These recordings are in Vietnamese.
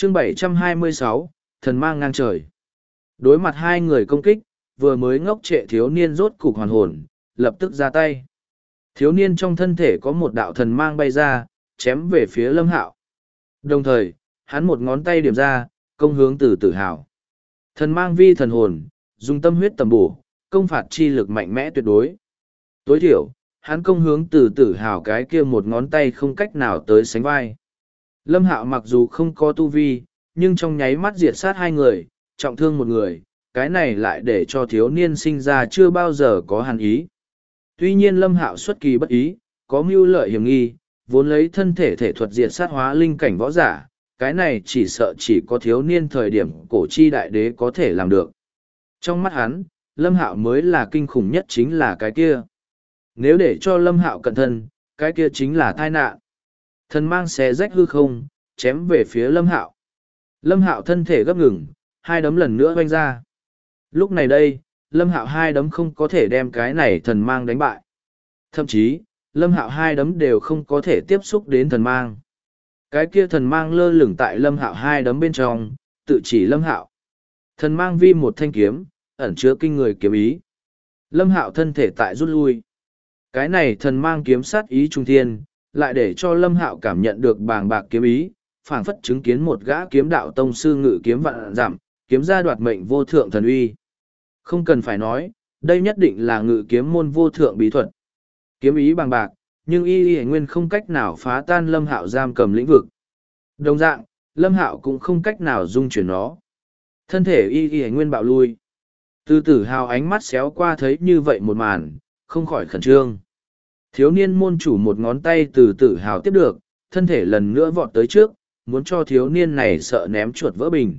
Chương 726, thần mang ngang trời. Đối mặt hai người công kích, vừa mới ngốc trệ thiếu niên rốt cục hoàn hồn, lập tức ra tay. Thiếu niên trong thân thể có một đạo thần mang bay ra, chém về phía Lâm Hạo. Đồng thời, hắn một ngón tay điểm ra, công hướng Từ Tử Hào. Thần mang vi thần hồn, dùng tâm huyết tầm bổ, công phạt chi lực mạnh mẽ tuyệt đối. Tối thiểu, hắn công hướng Từ Tử Hào cái kia một ngón tay không cách nào tới sánh vai. Lâm Hạo mặc dù không có tu vi, nhưng trong nháy mắt diệt sát hai người, trọng thương một người, cái này lại để cho thiếu niên sinh ra chưa bao giờ có hàn ý. Tuy nhiên Lâm Hạo xuất kỳ bất ý, có mưu lợi hiểm nghi, vốn lấy thân thể thể thuật diệt sát hóa linh cảnh võ giả, cái này chỉ sợ chỉ có thiếu niên thời điểm cổ chi đại đế có thể làm được. Trong mắt hắn, Lâm Hạo mới là kinh khủng nhất chính là cái kia. Nếu để cho Lâm Hạo cẩn thân, cái kia chính là tai nạn. Thần mang xé rách hư không, chém về phía Lâm Hạo. Lâm Hạo thân thể gấp ngừng, hai đấm lần nữa vanh ra. Lúc này đây, Lâm Hạo hai đấm không có thể đem cái này thần mang đánh bại. Thậm chí, Lâm Hạo hai đấm đều không có thể tiếp xúc đến thần mang. Cái kia thần mang lơ lửng tại Lâm Hạo hai đấm bên trong, tự chỉ Lâm Hạo. Thần mang vi một thanh kiếm, ẩn chứa kinh người kiếm ý. Lâm Hạo thân thể tại rút lui. Cái này thần mang kiếm sát ý trung thiên, lại để cho Lâm Hạo cảm nhận được bàng bạc kiếm ý, phảng phất chứng kiến một gã kiếm đạo tông sư ngự kiếm vạn dặm, kiếm ra đoạt mệnh vô thượng thần uy. Không cần phải nói, đây nhất định là ngự kiếm môn vô thượng bí thuật. Kiếm ý bàng bạc, nhưng y nguyên không cách nào phá tan Lâm Hạo giam cầm lĩnh vực. Đồng dạng, Lâm Hạo cũng không cách nào dung chuyển nó. Thân thể y nguyên bạo lui. Từ Tử Hào ánh mắt xéo qua thấy như vậy một màn, không khỏi khẩn trương. Thiếu niên môn chủ một ngón tay Từ Tử Hào tiếp được, thân thể lần nữa vọt tới trước, muốn cho thiếu niên này sợ ném chuột vỡ bình.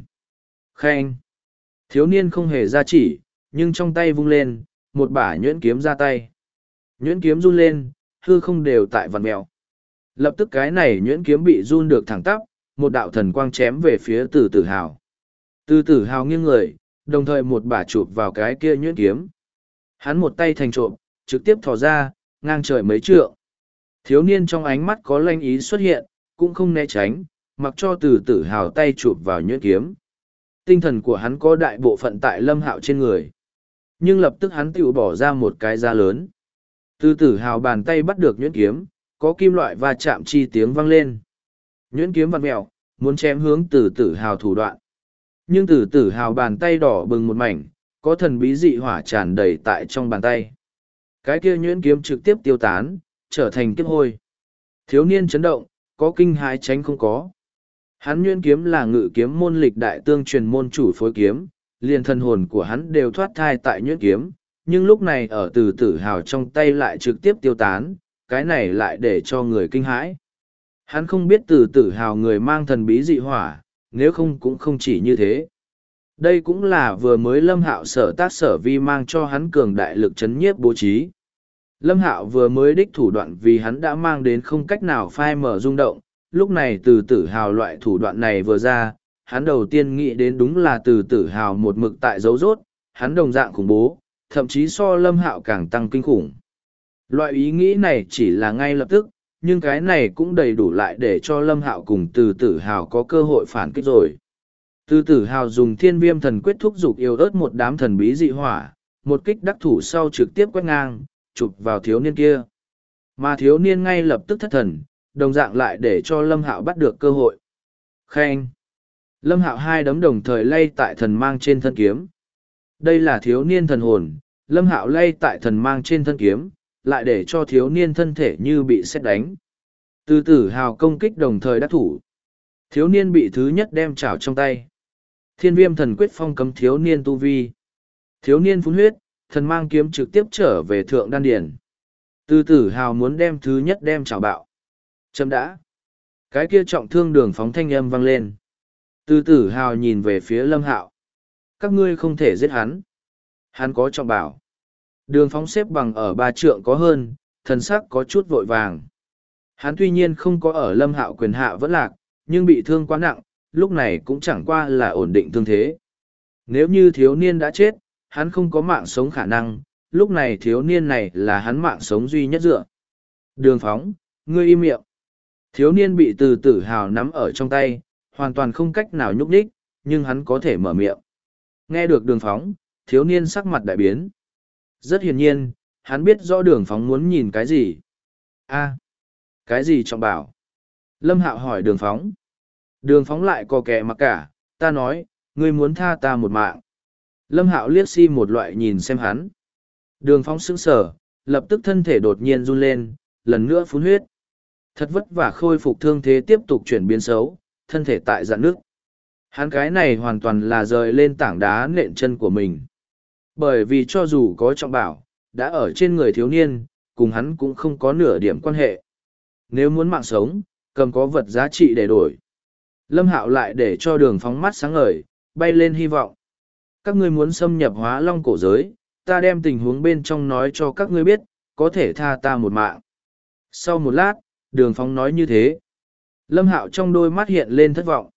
Khen! Thiếu niên không hề ra chỉ, nhưng trong tay vung lên, một bả nhuyễn kiếm ra tay. Nhuyễn kiếm run lên, hư không đều tại vằn mèo. Lập tức cái này nhuyễn kiếm bị run được thẳng tắp, một đạo thần quang chém về phía Từ Tử Hào. Từ Tử Hào nghiêng người, đồng thời một bả chụp vào cái kia nhuyễn kiếm. Hắn một tay thành trộm, trực tiếp thò ra, ngang trời mấy trượng. Thiếu niên trong ánh mắt có lanh ý xuất hiện, cũng không né tránh, mặc cho Từ Tử Hào tay chụp vào nhuyễn kiếm. Tinh thần của hắn có đại bộ phận tại Lâm Hạo trên người. Nhưng lập tức hắn tự bỏ ra một cái giá lớn. Từ Tử Hào bàn tay bắt được nhuyễn kiếm, có kim loại va chạm chi tiếng vang lên. Nhuyễn kiếm vặn mèo, muốn chém hướng Từ Tử Hào thủ đoạn. Nhưng Từ Tử Hào bàn tay đỏ bừng một mảnh, có thần bí dị hỏa tràn đầy tại trong bàn tay. Cái kia nhuyễn kiếm trực tiếp tiêu tán, trở thành kiếp hôi. Thiếu niên chấn động, có kinh hãi tránh không có. Hắn nhuyễn kiếm là ngự kiếm môn lịch đại tương truyền môn chủ phối kiếm, liền thân hồn của hắn đều thoát thai tại nhuyễn kiếm, nhưng lúc này ở Từ Tử Hào trong tay lại trực tiếp tiêu tán, cái này lại để cho người kinh hãi. Hắn không biết Từ Tử Hào người mang thần bí dị hỏa, nếu không cũng không chỉ như thế. Đây cũng là vừa mới Lâm Hạo sở tác sở vi mang cho hắn cường đại lực chấn nhiếp bố trí. Lâm Hạo vừa mới đích thủ đoạn vì hắn đã mang đến không cách nào phai mở rung động, lúc này Từ Tử Hào loại thủ đoạn này vừa ra, hắn đầu tiên nghĩ đến đúng là Từ Tử Hào một mực tại dấu rốt, hắn đồng dạng khủng bố, thậm chí so Lâm Hạo càng tăng kinh khủng. Loại ý nghĩ này chỉ là ngay lập tức, nhưng cái này cũng đầy đủ lại để cho Lâm Hạo cùng Từ Tử Hào có cơ hội phản kích rồi. Từ Tử Hào dùng Thiên Viêm Thần Quyết thúc giục yêu ớt một đám thần bí dị hỏa, một kích đắc thủ sau trực tiếp quét ngang, chụp vào thiếu niên kia. Mà thiếu niên ngay lập tức thất thần, đồng dạng lại để cho Lâm Hạo bắt được cơ hội. Khen! Lâm Hạo hai đấm đồng thời lay tại thần mang trên thân kiếm. Đây là thiếu niên thần hồn, Lâm Hạo lay tại thần mang trên thân kiếm, lại để cho thiếu niên thân thể như bị sét đánh. Từ Tử Hào công kích đồng thời đắc thủ. Thiếu niên bị thứ nhất đem chảo trong tay. Thiên Viêm Thần Quyết phong cấm thiếu niên tu vi. Thiếu niên phun huyết, thần mang kiếm trực tiếp trở về thượng đan điển. Từ Tử Hào muốn đem thứ nhất đem chảo bạo. Chấm đã. Cái kia trọng thương Đường Phóng thanh âm vang lên. Từ Tử Hào nhìn về phía Lâm Hạo. Các ngươi không thể giết hắn. Hắn có trọng bảo. Đường Phóng xếp bằng ở 3 trượng có hơn, thần sắc có chút vội vàng. Hắn tuy nhiên không có ở Lâm Hạo quyền hạ vẫn lạc, nhưng bị thương quá nặng, lúc này cũng chẳng qua là ổn định thương thế. Nếu như thiếu niên đã chết, hắn không có mạng sống khả năng, lúc này thiếu niên này là hắn mạng sống duy nhất dựa. Đường Phóng, ngươi im miệng. Thiếu niên bị Từ Tử Hào nắm ở trong tay, hoàn toàn không cách nào nhúc nhích, nhưng hắn có thể mở miệng. Nghe được Đường Phóng, thiếu niên sắc mặt đại biến. Rất hiển nhiên, hắn biết rõ Đường Phóng muốn nhìn cái gì. Cái gì trọng bảo? Lâm Hạo hỏi Đường Phóng. Đường Phóng lại có kẻ mặc cả, ta nói, ngươi muốn tha ta một mạng. Lâm Hạo liếc một loại nhìn xem hắn. Đường Phóng sững sờ, lập tức thân thể đột nhiên run lên, lần nữa phun huyết. Thật vất vả khôi phục thương thế tiếp tục chuyển biến xấu, thân thể tại dạn nước. Hắn cái này hoàn toàn là rời lên tảng đá nện chân của mình. Bởi vì cho dù có trọng bảo, đã ở trên người thiếu niên, cùng hắn cũng không có nửa điểm quan hệ. Nếu muốn mạng sống, cầm có vật giá trị để đổi. Lâm Hạo lại để cho Đường Phóng mắt sáng ngời, bay lên hy vọng. Các ngươi muốn xâm nhập Hóa Long cổ giới, ta đem tình huống bên trong nói cho các ngươi biết, có thể tha ta một mạng. Sau một lát, Đường Phóng nói như thế. Lâm Hạo trong đôi mắt hiện lên thất vọng.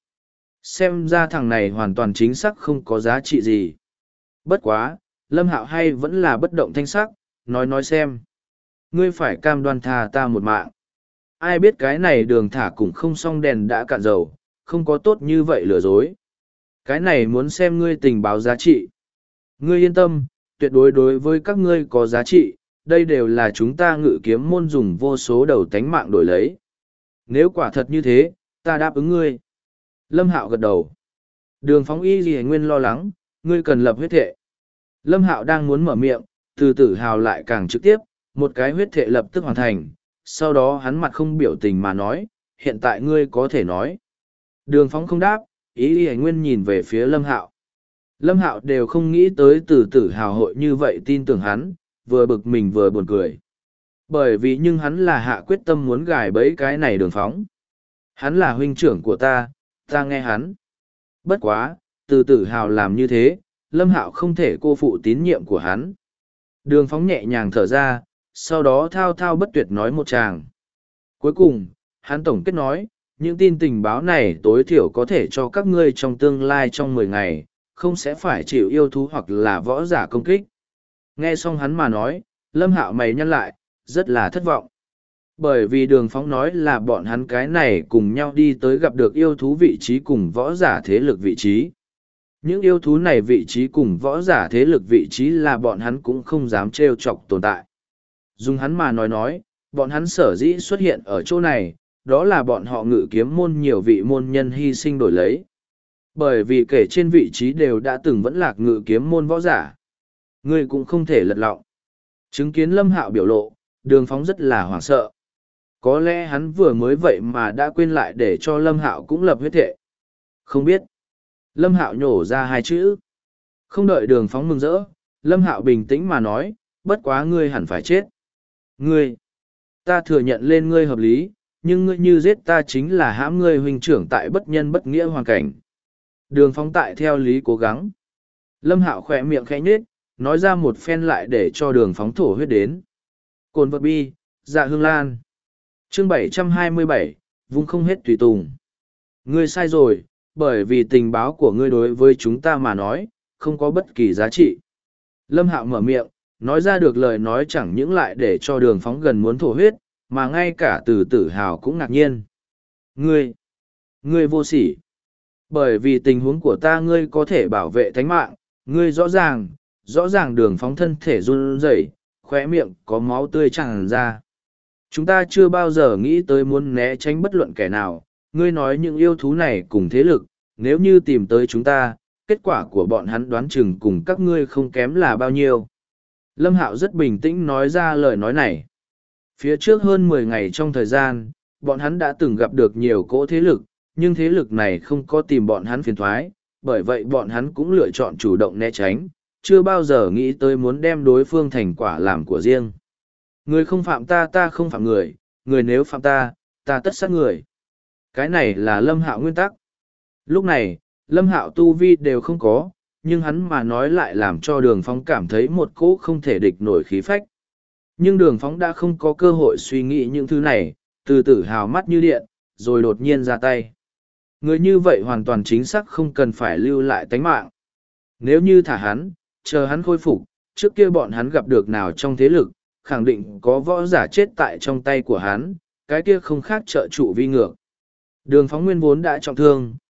Xem ra thằng này hoàn toàn chính xác không có giá trị gì. Bất quá, Lâm Hạo hay vẫn là bất động thanh sắc, nói xem. Ngươi phải cam đoan tha ta một mạng. Ai biết cái này Đường thả cũng không xong đèn đã cạn dầu, không có tốt như vậy lừa dối. Cái này muốn xem ngươi tình báo giá trị. Ngươi yên tâm, tuyệt đối đối với các ngươi có giá trị, đây đều là chúng ta Ngự Kiếm môn dùng vô số đầu tánh mạng đổi lấy. Nếu quả thật như thế, ta đáp ứng ngươi. Lâm Hạo gật đầu. Đường Phóng y gì nguyên lo lắng, ngươi cần lập huyết thệ. Lâm Hạo đang muốn mở miệng, từ Tử Hào lại càng trực tiếp, một cái huyết thệ lập tức hoàn thành, sau đó hắn mặt không biểu tình mà nói, hiện tại ngươi có thể nói. Đường Phóng không đáp, ý y nguyên nhìn về phía Lâm Hạo. Lâm Hạo đều không nghĩ tới từ Tử Hào hội như vậy tin tưởng hắn, vừa bực mình vừa buồn cười. Bởi vì nhưng hắn là hạ quyết tâm muốn gài bẫy cái này Đường Phóng. Hắn là huynh trưởng của ta nghe hắn. Bất quá, từ Tử Hào làm như thế, Lâm Hạo không thể cô phụ tín nhiệm của hắn. Đường Phóng nhẹ nhàng thở ra, sau đó thao thao bất tuyệt nói một tràng. Cuối cùng, hắn tổng kết nói, những tin tình báo này tối thiểu có thể cho các ngươi trong tương lai trong 10 ngày, không sẽ phải chịu yêu thú hoặc là võ giả công kích. Nghe xong hắn mà nói, Lâm Hạo mày nhăn lại, rất là thất vọng. Bởi vì Đường Phóng nói là bọn hắn cái này cùng nhau đi tới gặp được yêu thú vị trí cùng võ giả thế lực vị trí. Những yêu thú này vị trí cùng võ giả thế lực vị trí là bọn hắn cũng không dám trêu chọc tồn tại. Dùng hắn mà nói, bọn hắn sở dĩ xuất hiện ở chỗ này, đó là bọn họ Ngự Kiếm môn nhiều vị môn nhân hy sinh đổi lấy. Bởi vì kể trên vị trí đều đã từng vẫn lạc Ngự Kiếm môn võ giả. Ngươi cũng không thể lật lọng. Chứng kiến Lâm Hạo biểu lộ, Đường Phóng rất là hoảng sợ. Có lẽ hắn vừa mới vậy mà đã quên lại để cho Lâm Hạo cũng lập huyết thệ. Không biết. Lâm Hạo nhổ ra hai chữ. Không đợi Đường Phóng mừng rỡ, Lâm Hạo bình tĩnh mà nói, bất quá ngươi hẳn phải chết. Ngươi, ta thừa nhận lên ngươi hợp lý, nhưng ngươi như giết ta chính là hãm ngươi huynh trưởng tại bất nhân bất nghĩa hoàn cảnh. Đường Phóng tại theo lý cố gắng. Lâm Hạo khỏe miệng khẽ nhếch, nói ra một phen lại để cho Đường Phóng thổ huyết đến. Cồn vật bi, dạ hương lan. Chương 727, vung không hết tùy tùng. Ngươi sai rồi, bởi vì tình báo của ngươi đối với chúng ta mà nói, không có bất kỳ giá trị. Lâm Hạo mở miệng, nói ra được lời nói chẳng những lại để cho Đường Phóng gần muốn thổ huyết, mà ngay cả từ Tử Hào cũng ngạc nhiên. Ngươi vô sỉ. Bởi vì tình huống của ta ngươi có thể bảo vệ thánh mạng, ngươi rõ ràng Đường Phóng thân thể run rẩy, khóe miệng có máu tươi tràn ra. Chúng ta chưa bao giờ nghĩ tới muốn né tránh bất luận kẻ nào, ngươi nói những yêu thú này cùng thế lực, nếu như tìm tới chúng ta, kết quả của bọn hắn đoán chừng cùng các ngươi không kém là bao nhiêu. Lâm Hạo rất bình tĩnh nói ra lời nói này. Phía trước hơn 10 ngày trong thời gian, bọn hắn đã từng gặp được nhiều cỗ thế lực, nhưng thế lực này không có tìm bọn hắn phiền thoái, bởi vậy bọn hắn cũng lựa chọn chủ động né tránh, chưa bao giờ nghĩ tới muốn đem đối phương thành quả làm của riêng. Người không phạm ta, ta không phạm người, người nếu phạm ta, ta tất sát người. Cái này là Lâm Hạo nguyên tắc. Lúc này, Lâm Hạo tu vi đều không có, nhưng hắn mà nói lại làm cho Đường Phóng cảm thấy một cỗ không thể địch nổi khí phách. Nhưng Đường Phóng đã không có cơ hội suy nghĩ những thứ này, từ Tử Hào mắt như điện, rồi đột nhiên ra tay. Người như vậy hoàn toàn chính xác không cần phải lưu lại tánh mạng. Nếu như thả hắn, chờ hắn khôi phục, trước kia bọn hắn gặp được nào trong thế lực, khẳng định có võ giả chết tại trong tay của hắn, cái kia không khác trợ trụ vi ngược. Đường Phóng nguyên vốn đã trọng thương,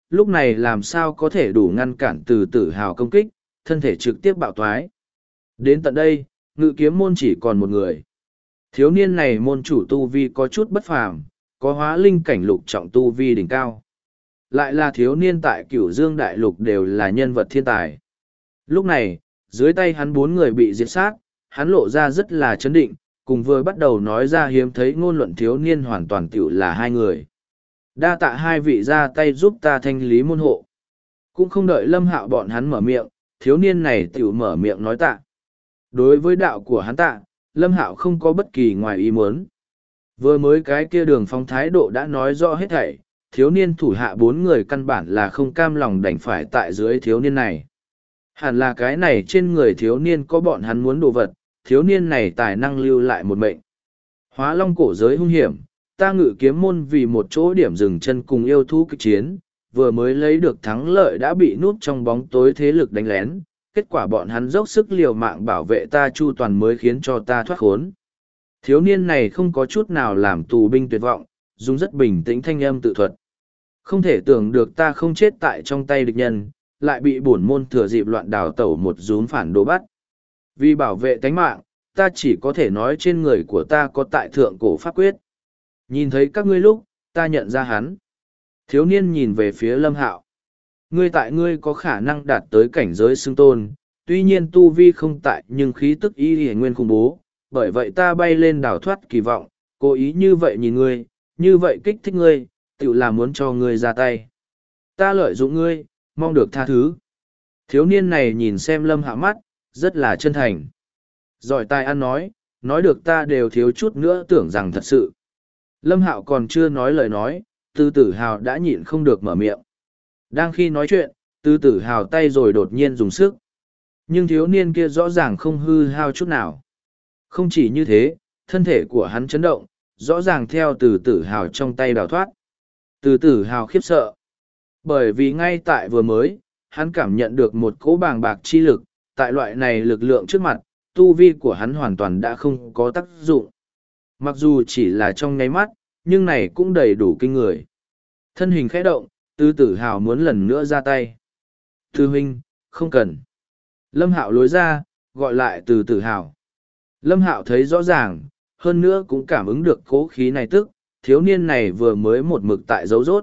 lúc này làm sao có thể đủ ngăn cản từ tử hào công kích, thân thể trực tiếp bạo thoái. Đến tận đây, ngự kiếm môn chỉ còn một người. Thiếu niên này môn chủ tu vi có chút bất phàm, có hóa linh cảnh lục trọng tu vi đỉnh cao. Lại là thiếu niên tại Cửu Dương Đại Lục đều là nhân vật thiên tài. Lúc này, dưới tay hắn 4 người bị diệt sát, hắn lộ ra rất là chấn định, cùng vừa bắt đầu nói ra hiếm thấy ngôn luận thiếu niên hoàn toàn tiểu là 2 người. Đa tạ 2 vị ra tay giúp ta thanh lý môn hộ. Cũng không đợi Lâm Hạo bọn hắn mở miệng, thiếu niên này tiểu mở miệng nói tạ. Đối với đạo của hắn tạ, Lâm Hạo không có bất kỳ ngoài ý muốn. Vừa mới cái kia Đường Phong thái độ đã nói rõ hết thảy, thiếu niên thủ hạ 4 người căn bản là không cam lòng đành phải tại dưới thiếu niên này. Hẳn là cái này trên người thiếu niên có bọn hắn muốn đồ vật, thiếu niên này tài năng lưu lại một mệnh. Hóa Long cổ giới hung hiểm, ta ngự kiếm môn vì một chỗ điểm dừng chân cùng yêu thú kịch chiến, vừa mới lấy được thắng lợi đã bị núp trong bóng tối thế lực đánh lén, kết quả bọn hắn dốc sức liều mạng bảo vệ ta chu toàn mới khiến cho ta thoát khốn. Thiếu niên này không có chút nào làm tù binh tuyệt vọng, dùng rất bình tĩnh thanh âm tự thuật. Không thể tưởng được ta không chết tại trong tay địch nhân, lại bị bổn môn thừa dịp loạn đào tẩu một rúm phản đồ bắt. Vì bảo vệ tánh mạng, ta chỉ có thể nói trên người của ta có tại thượng cổ pháp quyết. Nhìn thấy các ngươi lúc, ta nhận ra hắn. Thiếu niên nhìn về phía Lâm Hạo. Ngươi tại ngươi có khả năng đạt tới cảnh giới xưng tôn, tuy nhiên tu vi không tại nhưng khí tức y hề nguyên khủng bố, bởi vậy ta bay lên đảo thoát kỳ vọng, cố ý như vậy nhìn ngươi, như vậy kích thích ngươi, tự là muốn cho ngươi ra tay. Ta lợi dụng ngươi, mong được tha thứ. Thiếu niên này nhìn xem Lâm Hạo mắt, rất là chân thành. Giỏi tài ăn nói được ta đều thiếu chút nữa tưởng rằng thật sự. Lâm Hạo còn chưa nói lời nói, Từ Tử Hào đã nhịn không được mở miệng. Đang khi nói chuyện, Từ Tử Hào tay rồi đột nhiên dùng sức. Nhưng thiếu niên kia rõ ràng không hư hao chút nào. Không chỉ như thế, thân thể của hắn chấn động, rõ ràng theo Từ Tử Hào trong tay đào thoát. Từ Tử Hào khiếp sợ. Bởi vì ngay tại vừa mới, hắn cảm nhận được một cỗ bàng bạc chi lực, tại loại này lực lượng trước mặt, tu vi của hắn hoàn toàn đã không có tác dụng. Mặc dù chỉ là trong nháy mắt, nhưng này cũng đầy đủ kinh người. Thân hình khẽ động, Từ Tử Hào muốn lần nữa ra tay. Thư huynh, không cần. Lâm Hạo lối ra, gọi lại Từ Tử Hào. Lâm Hạo thấy rõ ràng, hơn nữa cũng cảm ứng được cố khí này tức, thiếu niên này vừa mới một mực tại dấu rốt.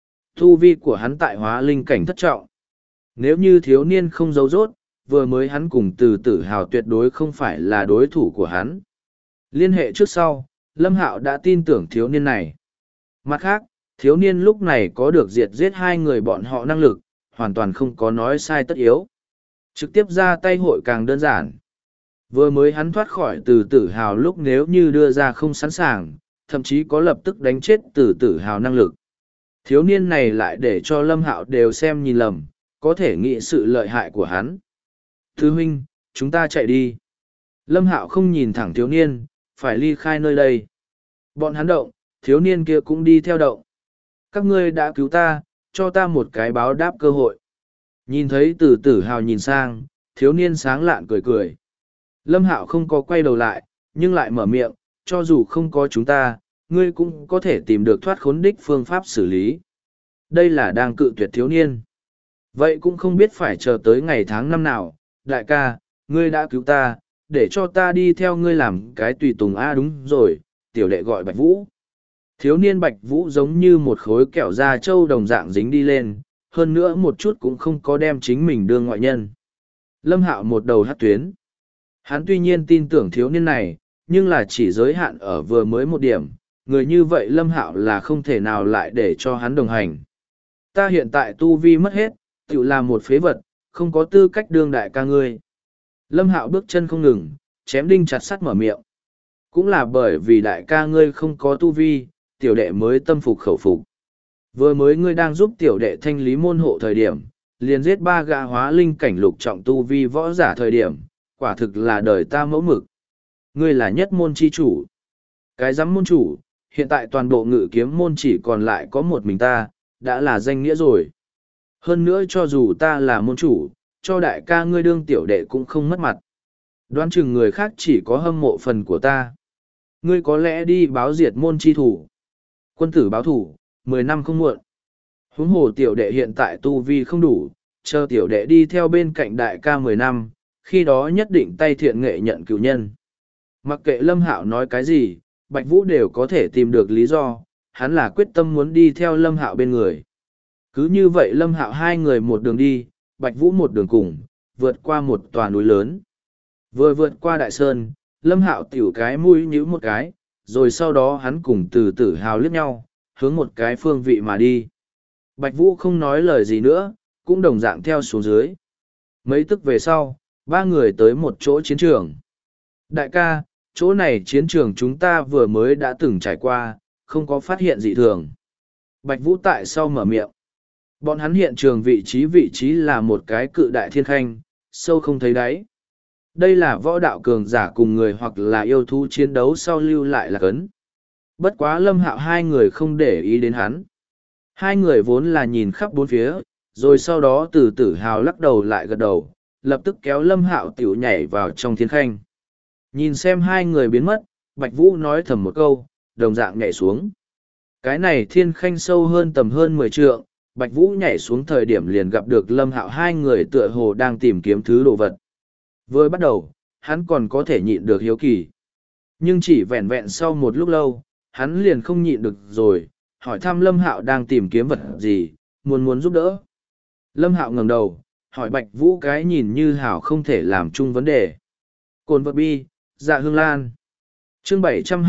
Tu vi của hắn tại hóa linh cảnh thất trọng. Nếu như thiếu niên không dấu rốt, vừa mới hắn cùng Từ Tử Hào tuyệt đối không phải là đối thủ của hắn. Liên hệ trước sau, Lâm Hạo đã tin tưởng thiếu niên này. Mặt khác, thiếu niên lúc này có được diệt giết 2 người bọn họ năng lực, hoàn toàn không có nói sai tất yếu. Trực tiếp ra tay hội càng đơn giản. Vừa mới hắn thoát khỏi Từ Tử Hào lúc nếu như đưa ra không sẵn sàng, thậm chí có lập tức đánh chết Từ Tử Hào năng lực. Thiếu niên này lại để cho Lâm Hạo đều xem nhìn lầm, có thể nghĩ sự lợi hại của hắn. Thư huynh, chúng ta chạy đi. Lâm Hạo không nhìn thẳng thiếu niên, phải ly khai nơi đây. Bọn hắn động, thiếu niên kia cũng đi theo động. Các ngươi đã cứu ta, cho ta một cái báo đáp cơ hội. Nhìn thấy Từ Tử Hào nhìn sang, thiếu niên sáng lạn cười cười. Lâm Hạo không có quay đầu lại, nhưng lại mở miệng, cho dù không có chúng ta, ngươi cũng có thể tìm được thoát khốn đích phương pháp xử lý. Đây là đang cự tuyệt thiếu niên. Vậy cũng không biết phải chờ tới ngày tháng năm nào, đại ca, ngươi đã cứu ta, để cho ta đi theo ngươi làm cái tùy tùng. Đúng rồi, tiểu đệ gọi Bạch Vũ. Thiếu niên Bạch Vũ giống như một khối kẹo da trâu đồng dạng dính đi lên, hơn nữa một chút cũng không có đem chính mình đưa ngoại nhân. Lâm Hạo một đầu hát tuyến. Hắn tuy nhiên tin tưởng thiếu niên này, nhưng là chỉ giới hạn ở vừa mới một điểm, người như vậy Lâm Hạo là không thể nào lại để cho hắn đồng hành. Ta hiện tại tu vi mất hết, tự là một phế vật, không có tư cách đương đại ca ngươi. Lâm Hạo bước chân không ngừng, chém đinh chặt sắt mở miệng. Cũng là bởi vì đại ca ngươi không có tu vi, tiểu đệ mới tâm phục khẩu phục. Vừa mới ngươi đang giúp tiểu đệ thanh lý môn hộ thời điểm, liền giết 3 gã hóa linh cảnh lục trọng tu vi võ giả thời điểm, quả thực là đời ta mẫu mực. Ngươi là nhất môn chi chủ. Cái giám môn chủ, hiện tại toàn bộ ngự kiếm môn chỉ còn lại có một mình ta, đã là danh nghĩa rồi. Hơn nữa cho dù ta là môn chủ, cho đại ca ngươi đương tiểu đệ cũng không mất mặt. Đoán chừng người khác chỉ có hâm mộ phần của ta. Ngươi có lẽ đi báo diệt môn chi thủ. Quân tử báo thủ, 10 năm không muộn. Huống hồ tiểu đệ hiện tại tu vi không đủ, chờ tiểu đệ đi theo bên cạnh đại ca 10 năm, khi đó nhất định tay thiện nghệ nhận cựu nhân. Mặc kệ Lâm Hạo nói cái gì, Bạch Vũ đều có thể tìm được lý do, hắn là quyết tâm muốn đi theo Lâm Hạo bên người. Cứ như vậy Lâm Hạo hai người một đường đi, Bạch Vũ một đường cùng, vượt qua một tòa núi lớn. Vừa vượt qua đại sơn, Lâm Hạo tiểu cái mũi nhíu một cái, rồi sau đó hắn cùng từ tử hào liếc nhau, hướng một cái phương vị mà đi. Bạch Vũ không nói lời gì nữa, cũng đồng dạng theo xuống dưới. Mấy tức về sau, ba người tới một chỗ chiến trường. Đại ca, chỗ này chiến trường chúng ta vừa mới đã từng trải qua, không có phát hiện dị thường. Bạch Vũ tại sau mở miệng. Bọn hắn hiện trường vị trí là một cái cự đại thiên khanh, sâu không thấy đáy. Đây là võ đạo cường giả cùng người hoặc là yêu thú chiến đấu sau lưu lại là cấn. Bất quá Lâm Hạo hai người không để ý đến hắn. Hai người vốn là nhìn khắp bốn phía, rồi sau đó từ tử hào lắc đầu lại gật đầu, lập tức kéo Lâm Hạo tiểu nhảy vào trong thiên khanh. Nhìn xem hai người biến mất, Bạch Vũ nói thầm một câu, đồng dạng nhảy xuống. Cái này thiên khanh sâu hơn tầm hơn 10 trượng, Bạch Vũ nhảy xuống thời điểm liền gặp được Lâm Hạo hai người tựa hồ đang tìm kiếm thứ đồ vật. Vừa bắt đầu, hắn còn có thể nhịn được hiếu kỳ. Nhưng chỉ vẹn vẹn sau một lúc lâu, hắn liền không nhịn được rồi, hỏi thăm Lâm Hạo đang tìm kiếm vật gì, muốn giúp đỡ. Lâm Hạo ngẩng đầu, hỏi Bạch Vũ cái nhìn như hảo không thể làm chung vấn đề. Cồn vật bi, dạ hương lan. Chương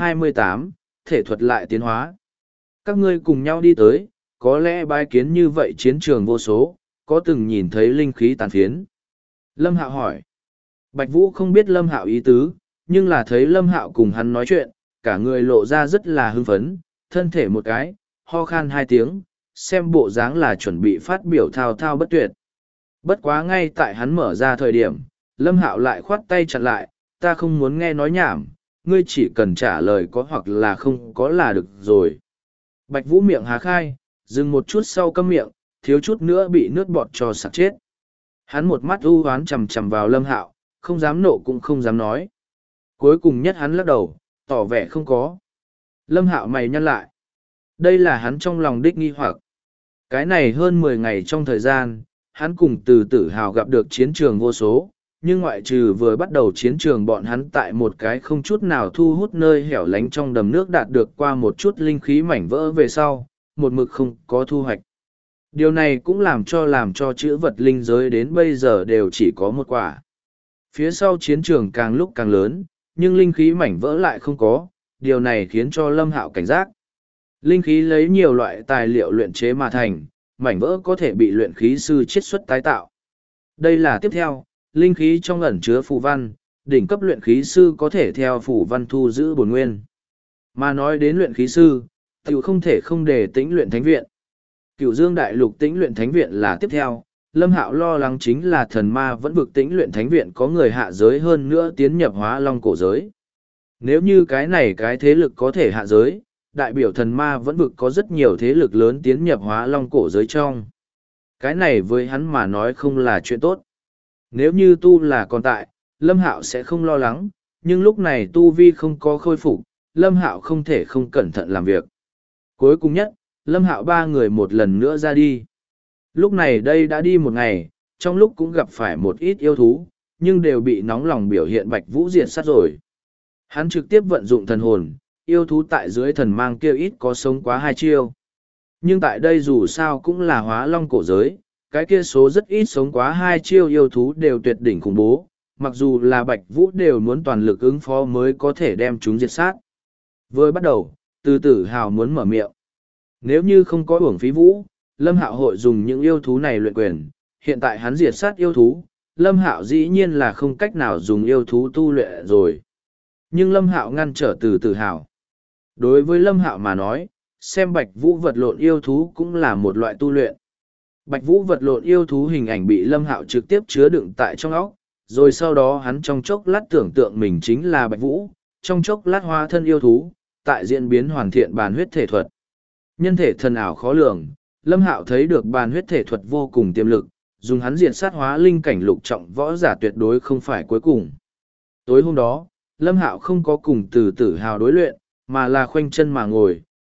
728, thể thuật lại tiến hóa. Các ngươi cùng nhau đi tới, có lẽ bái kiến như vậy chiến trường vô số, có từng nhìn thấy linh khí tàn phiến. Lâm Hạo hỏi. Bạch Vũ không biết Lâm Hạo ý tứ, nhưng là thấy Lâm Hạo cùng hắn nói chuyện, cả người lộ ra rất là hưng phấn, thân thể một cái, ho khan hai tiếng, xem bộ dáng là chuẩn bị phát biểu thao thao bất tuyệt. Bất quá ngay tại hắn mở ra thời điểm, Lâm Hạo lại khoát tay chặn lại, ta không muốn nghe nói nhảm, ngươi chỉ cần trả lời có hoặc là không có là được rồi. Bạch Vũ miệng há khai, dừng một chút sau câm miệng, thiếu chút nữa bị nước bọt cho sặc chết. Hắn một mắt u hoán chằm chằm vào Lâm Hạo, không dám nộ cũng không dám nói. Cuối cùng nhất hắn lắc đầu, tỏ vẻ không có. Lâm Hạo mày nhăn lại. Đây là hắn trong lòng đích nghi hoặc. Cái này hơn 10 ngày trong thời gian, hắn cùng từ tử hào gặp được chiến trường vô số, nhưng ngoại trừ vừa bắt đầu chiến trường bọn hắn tại một cái không chút nào thu hút nơi hẻo lánh trong đầm nước đạt được qua một chút linh khí mảnh vỡ về sau, một mực không có thu hoạch. Điều này cũng làm cho chữ vật linh giới đến bây giờ đều chỉ có một quả. Phía sau chiến trường càng lúc càng lớn, nhưng linh khí mảnh vỡ lại không có, điều này khiến cho Lâm Hạo cảnh giác. Linh khí lấy nhiều loại tài liệu luyện chế mà thành, mảnh vỡ có thể bị luyện khí sư chiết xuất tái tạo. Đây là tiếp theo, linh khí trong ẩn chứa phù văn, đỉnh cấp luyện khí sư có thể theo phù văn thu giữ bổn nguyên. Mà nói đến luyện khí sư, tiểu không thể không để tĩnh luyện thánh viện. Cửu Dương Đại Lục tĩnh luyện thánh viện là tiếp theo, Lâm Hạo lo lắng chính là thần ma vẫn vực tĩnh luyện thánh viện có người hạ giới hơn nữa tiến nhập hóa long cổ giới. Nếu như cái này cái thế lực có thể hạ giới, đại biểu thần ma vẫn vực có rất nhiều thế lực lớn tiến nhập hóa long cổ giới trong. Cái này với hắn mà nói không là chuyện tốt. Nếu như tu là còn tại, Lâm Hạo sẽ không lo lắng, nhưng lúc này tu vi không có khôi phục, Lâm Hạo không thể không cẩn thận làm việc. Cuối cùng nhất, Lâm Hạo ba người một lần nữa ra đi. Lúc này đây đã đi một ngày, trong lúc cũng gặp phải một ít yêu thú, nhưng đều bị nóng lòng biểu hiện Bạch Vũ diệt sát rồi. Hắn trực tiếp vận dụng thần hồn, yêu thú tại dưới thần mang kia ít có sống quá 2 chiêu. Nhưng tại đây dù sao cũng là hóa long cổ giới, cái kia số rất ít sống quá 2 chiêu yêu thú đều tuyệt đỉnh khủng bố, mặc dù là Bạch Vũ đều muốn toàn lực ứng phó mới có thể đem chúng diệt sát. Vừa bắt đầu, từ tử hào muốn mở miệng. Nếu như không có uổng phí Vũ, Lâm Hạo hội dùng những yêu thú này luyện quyền, hiện tại hắn diệt sát yêu thú, Lâm Hạo dĩ nhiên là không cách nào dùng yêu thú tu luyện rồi. Nhưng Lâm Hạo ngăn trở từ tử hào. Đối với Lâm Hạo mà nói, xem Bạch Vũ vật lộn yêu thú cũng là một loại tu luyện. Bạch Vũ vật lộn yêu thú hình ảnh bị Lâm Hạo trực tiếp chứa đựng tại trong óc, rồi sau đó hắn trong chốc lát tưởng tượng mình chính là Bạch Vũ, trong chốc lát hóa thân yêu thú, tại diễn biến hoàn thiện bàn huyết thể thuật. Nhân thể thần ảo khó lường, Lâm Hạo thấy được bàn huyết thể thuật vô cùng tiềm lực, dùng hắn diệt sát hóa linh cảnh lục trọng võ giả tuyệt đối không phải cuối cùng. Tối hôm đó, Lâm Hạo không có cùng từ tử hào đối luyện, mà là khoanh chân mà ngồi,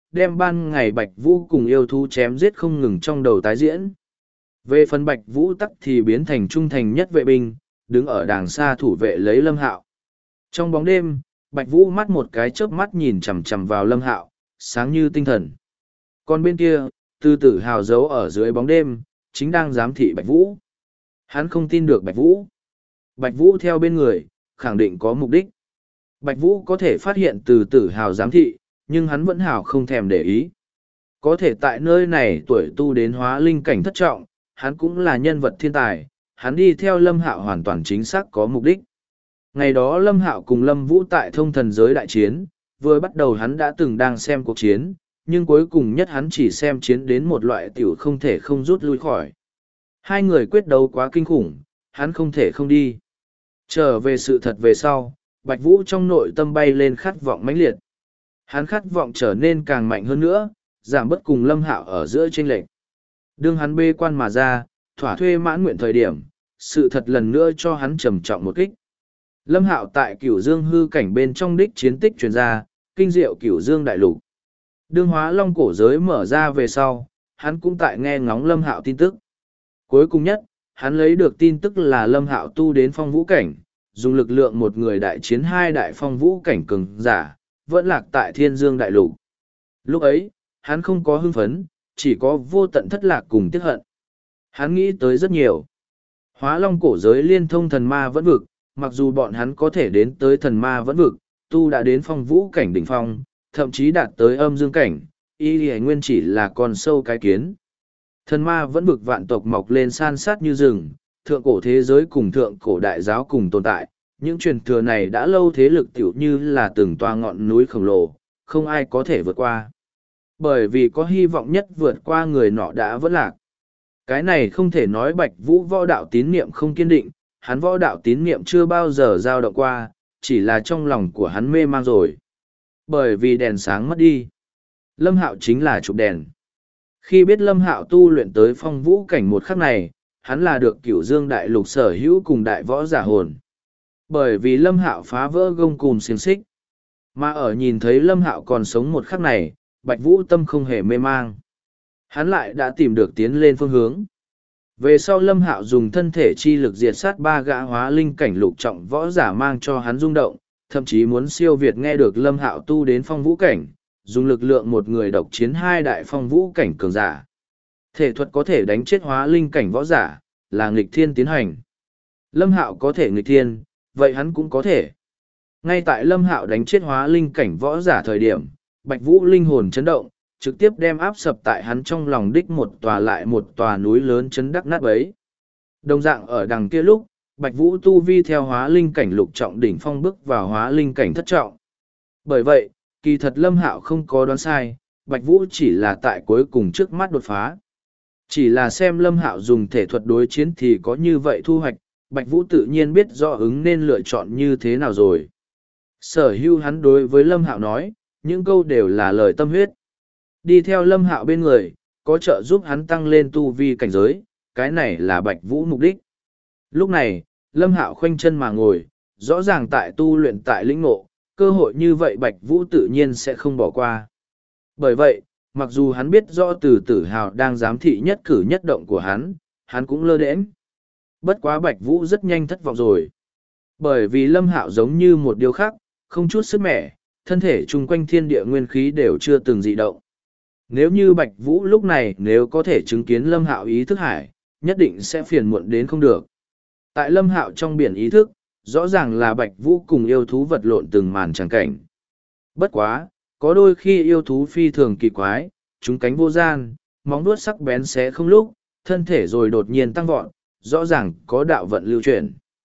đem ban ngày Bạch Vũ cùng yêu thú chém giết không ngừng trong đầu tái diễn. Về phần Bạch Vũ tắc thì biến thành trung thành nhất vệ binh, đứng ở đàng xa thủ vệ lấy Lâm Hạo. Trong bóng đêm, Bạch Vũ mắt một cái chớp mắt nhìn chằm chằm vào Lâm Hạo, sáng như tinh thần. Còn bên kia, Tư Tử Hào giấu ở dưới bóng đêm, chính đang giám thị Bạch Vũ. Hắn không tin được Bạch Vũ. Bạch Vũ theo bên người, khẳng định có mục đích. Bạch Vũ có thể phát hiện Từ Tử Hào giám thị, nhưng hắn vẫn hào không thèm để ý. Có thể tại nơi này tuổi tu đến hóa linh cảnh thất trọng, hắn cũng là nhân vật thiên tài, hắn đi theo Lâm Hạo hoàn toàn chính xác có mục đích. Ngày đó Lâm Hạo cùng Lâm Vũ tại thông thần giới đại chiến, vừa bắt đầu hắn đã từng đang xem cuộc chiến, nhưng cuối cùng nhất hắn chỉ xem chiến đến một loại tiểu không thể không rút lui khỏi. Hai người quyết đấu quá kinh khủng, hắn không thể không đi. Trở về sự thật về sau, Bạch Vũ trong nội tâm bay lên khát vọng mãnh liệt. Hắn khát vọng trở nên càng mạnh hơn nữa, giảm bớt cùng Lâm Hạo ở giữa chênh lệch. Đương hắn bê quan mà ra, thỏa thuê mãn nguyện thời điểm, sự thật lần nữa cho hắn trầm trọng một kích. Lâm Hạo tại Cửu Dương hư cảnh bên trong đích chiến tích truyền ra, kinh diệu Cửu Dương đại lục. Đương Hóa Long cổ giới mở ra về sau, hắn cũng tại nghe ngóng Lâm Hạo tin tức. Cuối cùng nhất, hắn lấy được tin tức là Lâm Hạo tu đến phong vũ cảnh, dùng lực lượng một người đại chiến hai đại phong vũ cảnh cường giả, vẫn lạc tại Thiên Dương đại lục. Lúc ấy, hắn không có hưng phấn, chỉ có vô tận thất lạc cùng tiếc hận. Hắn nghĩ tới rất nhiều. Hóa Long cổ giới liên thông thần ma vẫn vực, mặc dù bọn hắn có thể đến tới thần ma vẫn vực, tu đã đến phong vũ cảnh đỉnh phong, thậm chí đạt tới âm dương cảnh, y nguyên chỉ là con sâu cái kiến. Thần ma vẫn vực vạn tộc mọc lên san sát như rừng, thượng cổ thế giới cùng thượng cổ đại giáo cùng tồn tại, những truyền thừa này đã lâu thế lực tiểu như là từng toa ngọn núi khổng lồ, không ai có thể vượt qua. Bởi vì có hy vọng nhất vượt qua người nọ đã vẫn lạc. Cái này không thể nói Bạch Vũ võ đạo tín niệm không kiên định, hắn võ đạo tín niệm chưa bao giờ dao động qua, chỉ là trong lòng của hắn mê mang rồi. Bởi vì đèn sáng mất đi. Lâm Hạo chính là chụp đèn. Khi biết Lâm Hạo tu luyện tới phong vũ cảnh một khắc này, hắn là được Cửu Dương đại lục sở hữu cùng đại võ giả hồn. Bởi vì Lâm Hạo phá vỡ gông cùm xiềng xích. Mà ở nhìn thấy Lâm Hạo còn sống một khắc này, Bạch Vũ tâm không hề mê mang. Hắn lại đã tìm được tiến lên phương hướng. Về sau Lâm Hạo dùng thân thể chi lực diệt sát ba gã hóa linh cảnh lục trọng võ giả mang cho hắn rung động, thậm chí muốn siêu việt nghe được Lâm Hạo tu đến phong vũ cảnh, dùng lực lượng một người độc chiến hai đại phong vũ cảnh cường giả. Thể thuật có thể đánh chết hóa linh cảnh võ giả, là nghịch thiên tiến hành. Lâm Hạo có thể nghịch thiên, vậy hắn cũng có thể. Ngay tại Lâm Hạo đánh chết hóa linh cảnh võ giả thời điểm, Bạch Vũ linh hồn chấn động, trực tiếp đem áp sập tại hắn trong lòng đích một tòa lại một tòa núi lớn chấn đắc nát bấy. Đồng dạng ở đằng kia lúc, Bạch Vũ tu vi theo hóa linh cảnh lục trọng đỉnh phong bước vào hóa linh cảnh thất trọng. Bởi vậy, kỳ thật Lâm Hạo không có đoán sai, Bạch Vũ chỉ là tại cuối cùng trước mắt đột phá. Chỉ là xem Lâm Hạo dùng thể thuật đối chiến thì có như vậy thu hoạch, Bạch Vũ tự nhiên biết rõ ứng nên lựa chọn như thế nào rồi. Sở hữu hắn đối với Lâm Hạo nói, những câu đều là lời tâm huyết. Đi theo Lâm Hạo bên người, có trợ giúp hắn tăng lên tu vi cảnh giới, cái này là Bạch Vũ mục đích. Lúc này, Lâm Hạo khoanh chân mà ngồi, rõ ràng tại tu luyện tại lĩnh ngộ, cơ hội như vậy Bạch Vũ tự nhiên sẽ không bỏ qua. Bởi vậy, mặc dù hắn biết rõ Từ Tử Hào đang giám thị nhất cử nhất động của hắn cũng lơ đễnh. Bất quá Bạch Vũ rất nhanh thất vọng rồi. Bởi vì Lâm Hạo giống như một điều khác, không chút sức mẻ, thân thể chung quanh thiên địa nguyên khí đều chưa từng dị động. Nếu như Bạch Vũ lúc này nếu có thể chứng kiến Lâm Hạo ý thức hải, nhất định sẽ phiền muộn đến không được. Tại Lâm Hạo trong biển ý thức, rõ ràng là Bạch Vũ cùng yêu thú vật lộn từng màn tràng cảnh. Bất quá, có đôi khi yêu thú phi thường kỳ quái, chúng cánh vô gian, móng vuốt sắc bén xé không lúc, thân thể rồi đột nhiên tăng vọt, rõ ràng có đạo vận lưu chuyển.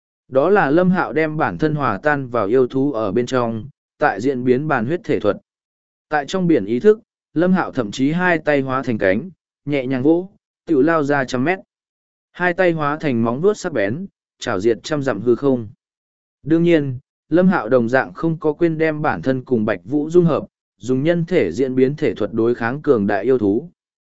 Đó là Lâm Hạo đem bản thân hòa tan vào yêu thú ở bên trong, tại diễn biến bản huyết thể thuật. Tại trong biển ý thức, Lâm Hạo thậm chí hai tay hóa thành cánh, nhẹ nhàng vỗ, tiểu lao ra 100 mét. Hai tay hóa thành móng vuốt sắc bén, chảo diệt 100 dặm hư không. Đương nhiên, Lâm Hạo đồng dạng không có quên đem bản thân cùng Bạch Vũ dung hợp, dùng nhân thể diễn biến thể thuật đối kháng cường đại yêu thú.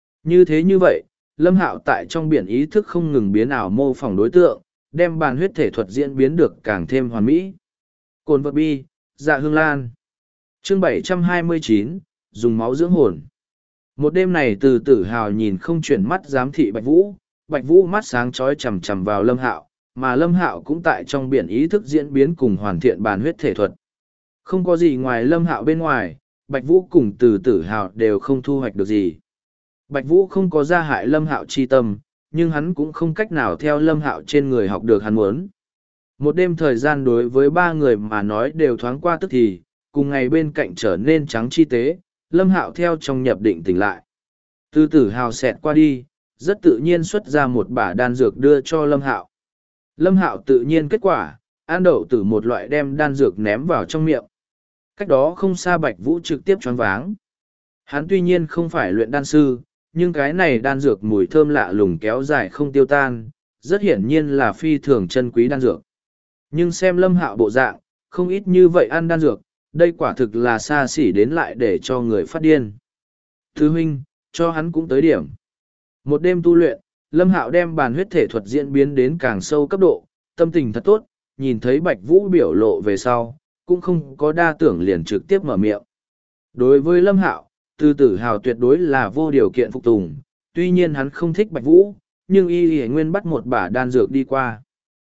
Như vậy, Lâm Hạo tại trong biển ý thức không ngừng biến ảo mô phỏng đối tượng, đem bản huyết thể thuật diễn biến được càng thêm hoàn mỹ. Cồn vật bi, dạ hương lan. Chương 729, dùng máu dưỡng hồn. Một đêm này từ tử hào nhìn không chuyển mắt giám thị Bạch Vũ mắt sáng chói chằm chằm vào Lâm Hạo, mà Lâm Hạo cũng tại trong biển ý thức diễn biến cùng hoàn thiện bản huyết thể thuật. Không có gì ngoài Lâm Hạo bên ngoài, Bạch Vũ cùng từ tử hào đều không thu hoạch được gì. Bạch Vũ không có gia hại Lâm Hạo chi tâm, nhưng hắn cũng không cách nào theo Lâm Hạo trên người học được hắn muốn. Một đêm thời gian đối với ba người mà nói đều thoáng qua tức thì, cùng ngày bên cạnh trở nên trắng chi tế, Lâm Hạo theo trong nhập định tỉnh lại. Từ tử hào xẹt qua đi, rất tự nhiên xuất ra một bả đan dược đưa cho Lâm Hạo. Lâm Hạo tự nhiên kết quả, ăn đậu từ một loại đem đan dược ném vào trong miệng. Cách đó không xa Bạch Vũ trực tiếp choáng váng. Hắn tuy nhiên không phải luyện đan sư, nhưng cái này đan dược mùi thơm lạ lùng kéo dài không tiêu tan, rất hiển nhiên là phi thường chân quý đan dược. Nhưng xem Lâm Hạo bộ dạng, không ít như vậy ăn đan dược, đây quả thực là xa xỉ đến lại để cho người phát điên. Thứ huynh, cho hắn cũng tới điểm. Một đêm tu luyện, Lâm Hạo đem bản huyết thể thuật diễn biến đến càng sâu cấp độ, tâm tình thật tốt, nhìn thấy Bạch Vũ biểu lộ về sau, cũng không có đa tưởng liền trực tiếp mở miệng. Đối với Lâm Hạo, từ tử hào tuyệt đối là vô điều kiện phục tùng, tuy nhiên hắn không thích Bạch Vũ, nhưng y nguyên bắt một bả đan dược đi qua.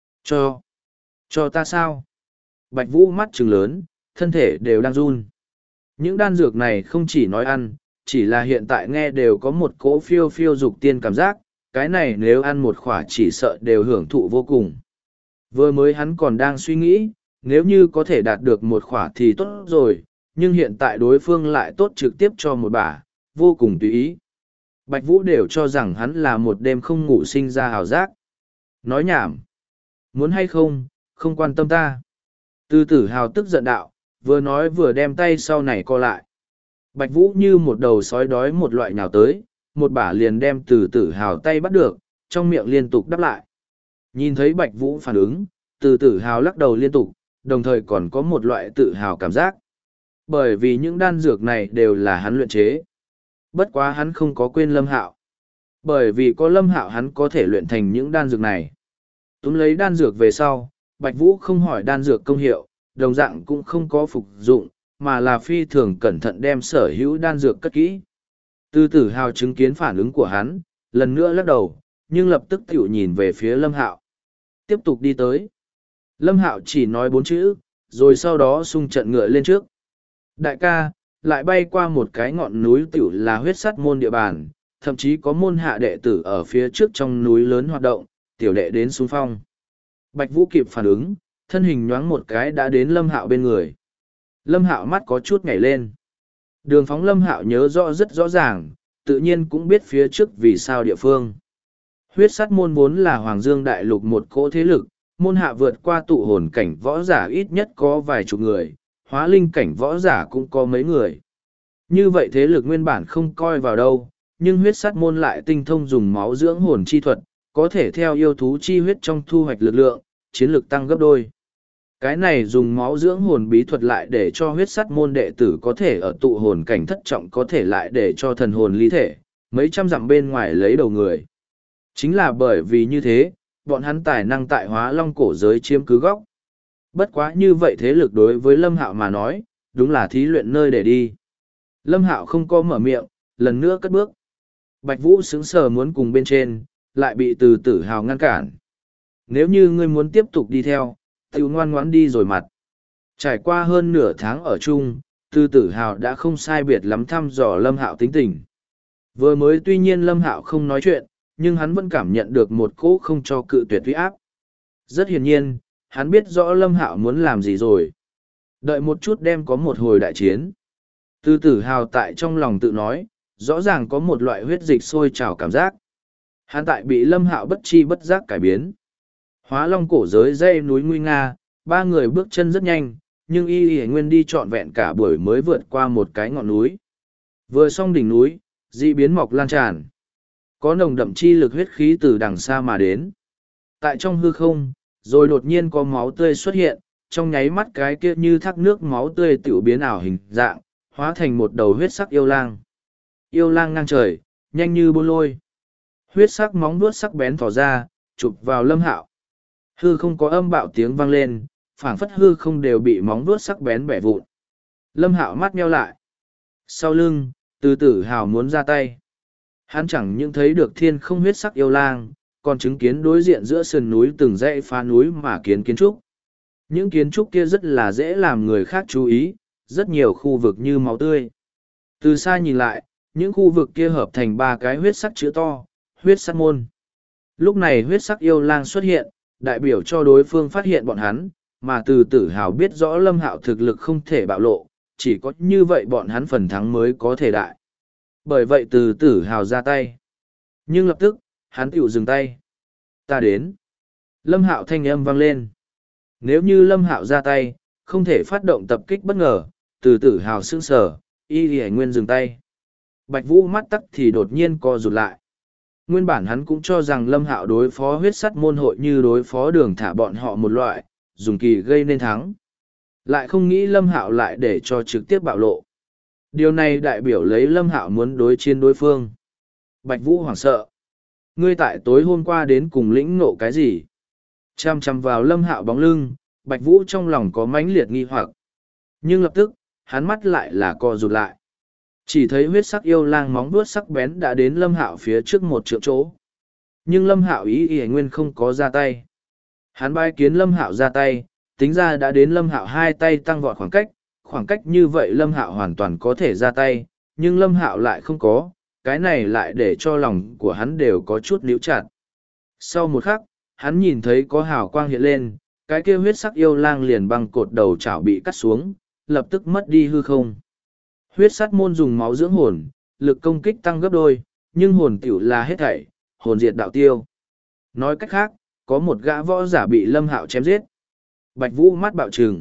Cho ta sao? Bạch Vũ mắt trừng lớn, thân thể đều đang run. Những đan dược này không chỉ nói ăn, chỉ là hiện tại nghe đều có một cỗ phiêu phiêu dục tiên cảm giác, cái này nếu ăn một khỏa chỉ sợ đều hưởng thụ vô cùng. Vừa mới hắn còn đang suy nghĩ, nếu như có thể đạt được một khỏa thì tốt rồi, nhưng hiện tại đối phương lại tốt trực tiếp cho một bả, vô cùng tùy ý. Bạch Vũ đều cho rằng hắn là một đêm không ngủ sinh ra hào giác. Nói nhảm. Muốn hay không, không quan tâm ta. Từ tử hào tức giận đạo, vừa nói vừa đem tay sau này co lại. Bạch Vũ như một đầu sói đói một loại nhào tới, một bả liền đem từ tử hào tay bắt được, trong miệng liên tục đáp lại. Nhìn thấy Bạch Vũ phản ứng, từ tử hào lắc đầu liên tục, đồng thời còn có một loại tự hào cảm giác. Bởi vì những đan dược này đều là hắn luyện chế. Bất quá hắn không có quên Lâm Hạo. Bởi vì có Lâm Hạo hắn có thể luyện thành những đan dược này. Túm lấy đan dược về sau, Bạch Vũ không hỏi đan dược công hiệu, đồng dạng cũng không có phục dụng, mà là phi thường cẩn thận đem sở hữu đan dược cất kỹ. Từ tử hào chứng kiến phản ứng của hắn, lần nữa lắc đầu, nhưng lập tức tiểu nhìn về phía Lâm Hạo. Tiếp tục đi tới. Lâm Hạo chỉ nói 4 chữ, rồi sau đó xung trận ngựa lên trước. Đại ca, lại bay qua một cái ngọn núi tiểu là huyết sắt môn địa bàn, thậm chí có môn hạ đệ tử ở phía trước trong núi lớn hoạt động, tiểu đệ đến xung phong. Bạch Vũ kịp phản ứng, thân hình nhoáng một cái đã đến Lâm Hạo bên người. Lâm Hạo mắt có chút nhảy lên. Đường phóng Lâm Hạo nhớ rõ rất rõ ràng, tự nhiên cũng biết phía trước vì sao địa phương. Huyết sắt môn vốn là Hoàng Dương Đại Lục một cỗ thế lực, môn hạ vượt qua tụ hồn cảnh võ giả ít nhất có vài chục người, hóa linh cảnh võ giả cũng có mấy người. Như vậy thế lực nguyên bản không coi vào đâu, nhưng huyết sắt môn lại tinh thông dùng máu dưỡng hồn chi thuật, có thể theo yêu thú chi huyết trong thu hoạch lực lượng, chiến lực tăng gấp đôi. Cái này dùng máu dưỡng hồn bí thuật lại để cho huyết sắt môn đệ tử có thể ở tụ hồn cảnh thất trọng có thể lại để cho thần hồn ly thể, mấy trăm dặm bên ngoài lấy đầu người. Chính là bởi vì như thế, bọn hắn tài năng tại Hóa Long cổ giới chiếm cứ góc. Bất quá như vậy thế lực đối với Lâm Hạo mà nói, đúng là thí luyện nơi để đi. Lâm Hạo không có mở miệng, lần nữa cất bước. Bạch Vũ sững sờ muốn cùng bên trên, lại bị từ tử hào ngăn cản. Nếu như ngươi muốn tiếp tục đi theo, tiểu ngoan ngoãn đi rồi mặt. Trải qua hơn nửa tháng ở chung, từ tử hào đã không sai biệt lắm thăm dò Lâm Hạo tính tình. Vừa mới tuy nhiên Lâm Hạo không nói chuyện, nhưng hắn vẫn cảm nhận được một cỗ không cho cự tuyệt uy áp. Rất hiển nhiên, hắn biết rõ Lâm Hạo muốn làm gì rồi. Đợi một chút đem có một hồi đại chiến. Từ tử hào tại trong lòng tự nói, rõ ràng có một loại huyết dịch sôi trào cảm giác. Hắn tại bị Lâm Hạo bất chi bất giác cải biến. Hóa Long cổ giới dây núi nguy nga, ba người bước chân rất nhanh, nhưng y nguyên đi trọn vẹn cả buổi mới vượt qua một cái ngọn núi. Vừa xong đỉnh núi, dị biến mọc lan tràn. Có nồng đậm chi lực huyết khí từ đằng xa mà đến. Tại trong hư không, rồi đột nhiên có máu tươi xuất hiện, trong nháy mắt cái kia như thác nước máu tươi tiểu biến ảo hình dạng, hóa thành một đầu huyết sắc yêu lang. Yêu lang ngang trời, nhanh như bôn lôi. Huyết sắc móng vuốt sắc bén thỏ ra, chụp vào Lâm Hạo. Hư không có âm bạo tiếng vang lên, phảng phất hư không đều bị móng vuốt sắc bén bẻ vụn. Lâm Hạo mắt nheo lại. Sau lưng, từ tử hào muốn ra tay. Hắn chẳng những thấy được thiên không huyết sắc yêu lang, còn chứng kiến đối diện giữa sườn núi từng dãy phá núi mà kiến trúc. Những kiến trúc kia rất là dễ làm người khác chú ý, rất nhiều khu vực như máu tươi. Từ xa nhìn lại, những khu vực kia hợp thành ba cái huyết sắc chữ to, huyết sắc môn. Lúc này huyết sắc yêu lang xuất hiện, đại biểu cho đối phương phát hiện bọn hắn, mà từ tử hào biết rõ Lâm Hạo thực lực không thể bạo lộ, chỉ có như vậy bọn hắn phần thắng mới có thể đại. Bởi vậy từ tử hào ra tay. Nhưng lập tức, hắn tiểu dừng tay. Ta đến. Lâm Hạo thanh âm vang lên. Nếu như Lâm Hạo ra tay, không thể phát động tập kích bất ngờ, từ tử hào sững sờ, y lì nguyên dừng tay. Bạch Vũ mắt tắc thì đột nhiên co rụt lại. Nguyên bản hắn cũng cho rằng Lâm Hạo đối phó huyết sắt môn hội như đối phó đường thả bọn họ một loại, dùng kỳ gây nên thắng. Lại không nghĩ Lâm Hạo lại để cho trực tiếp bạo lộ. Điều này đại biểu lấy Lâm Hạo muốn đối chiến đối phương. Bạch Vũ hoảng sợ. Ngươi tại tối hôm qua đến cùng lĩnh ngộ cái gì? Chăm chăm vào Lâm Hạo bóng lưng, Bạch Vũ trong lòng có mãnh liệt nghi hoặc. Nhưng lập tức, hắn mắt lại là co rụt lại. Chỉ thấy huyết sắc yêu lang móng vuốt sắc bén đã đến Lâm Hạo phía trước một trượng chỗ. Nhưng Lâm Hạo ý nguyên không có ra tay. Hắn bái kiến Lâm Hạo ra tay, tính ra đã đến Lâm Hạo hai tay tăng vọt khoảng cách như vậy Lâm Hạo hoàn toàn có thể ra tay, nhưng Lâm Hạo lại không có, cái này lại để cho lòng của hắn đều có chút níu chặt. Sau một khắc, hắn nhìn thấy có hào quang hiện lên, cái kia huyết sắc yêu lang liền bằng cột đầu chảo bị cắt xuống, lập tức mất đi hư không. Huyết sắt môn dùng máu dưỡng hồn, lực công kích tăng gấp đôi, nhưng hồn tiểu là hết thảy, hồn diệt đạo tiêu. Nói cách khác, có một gã võ giả bị Lâm Hạo chém giết. Bạch Vũ mắt bạo trừng.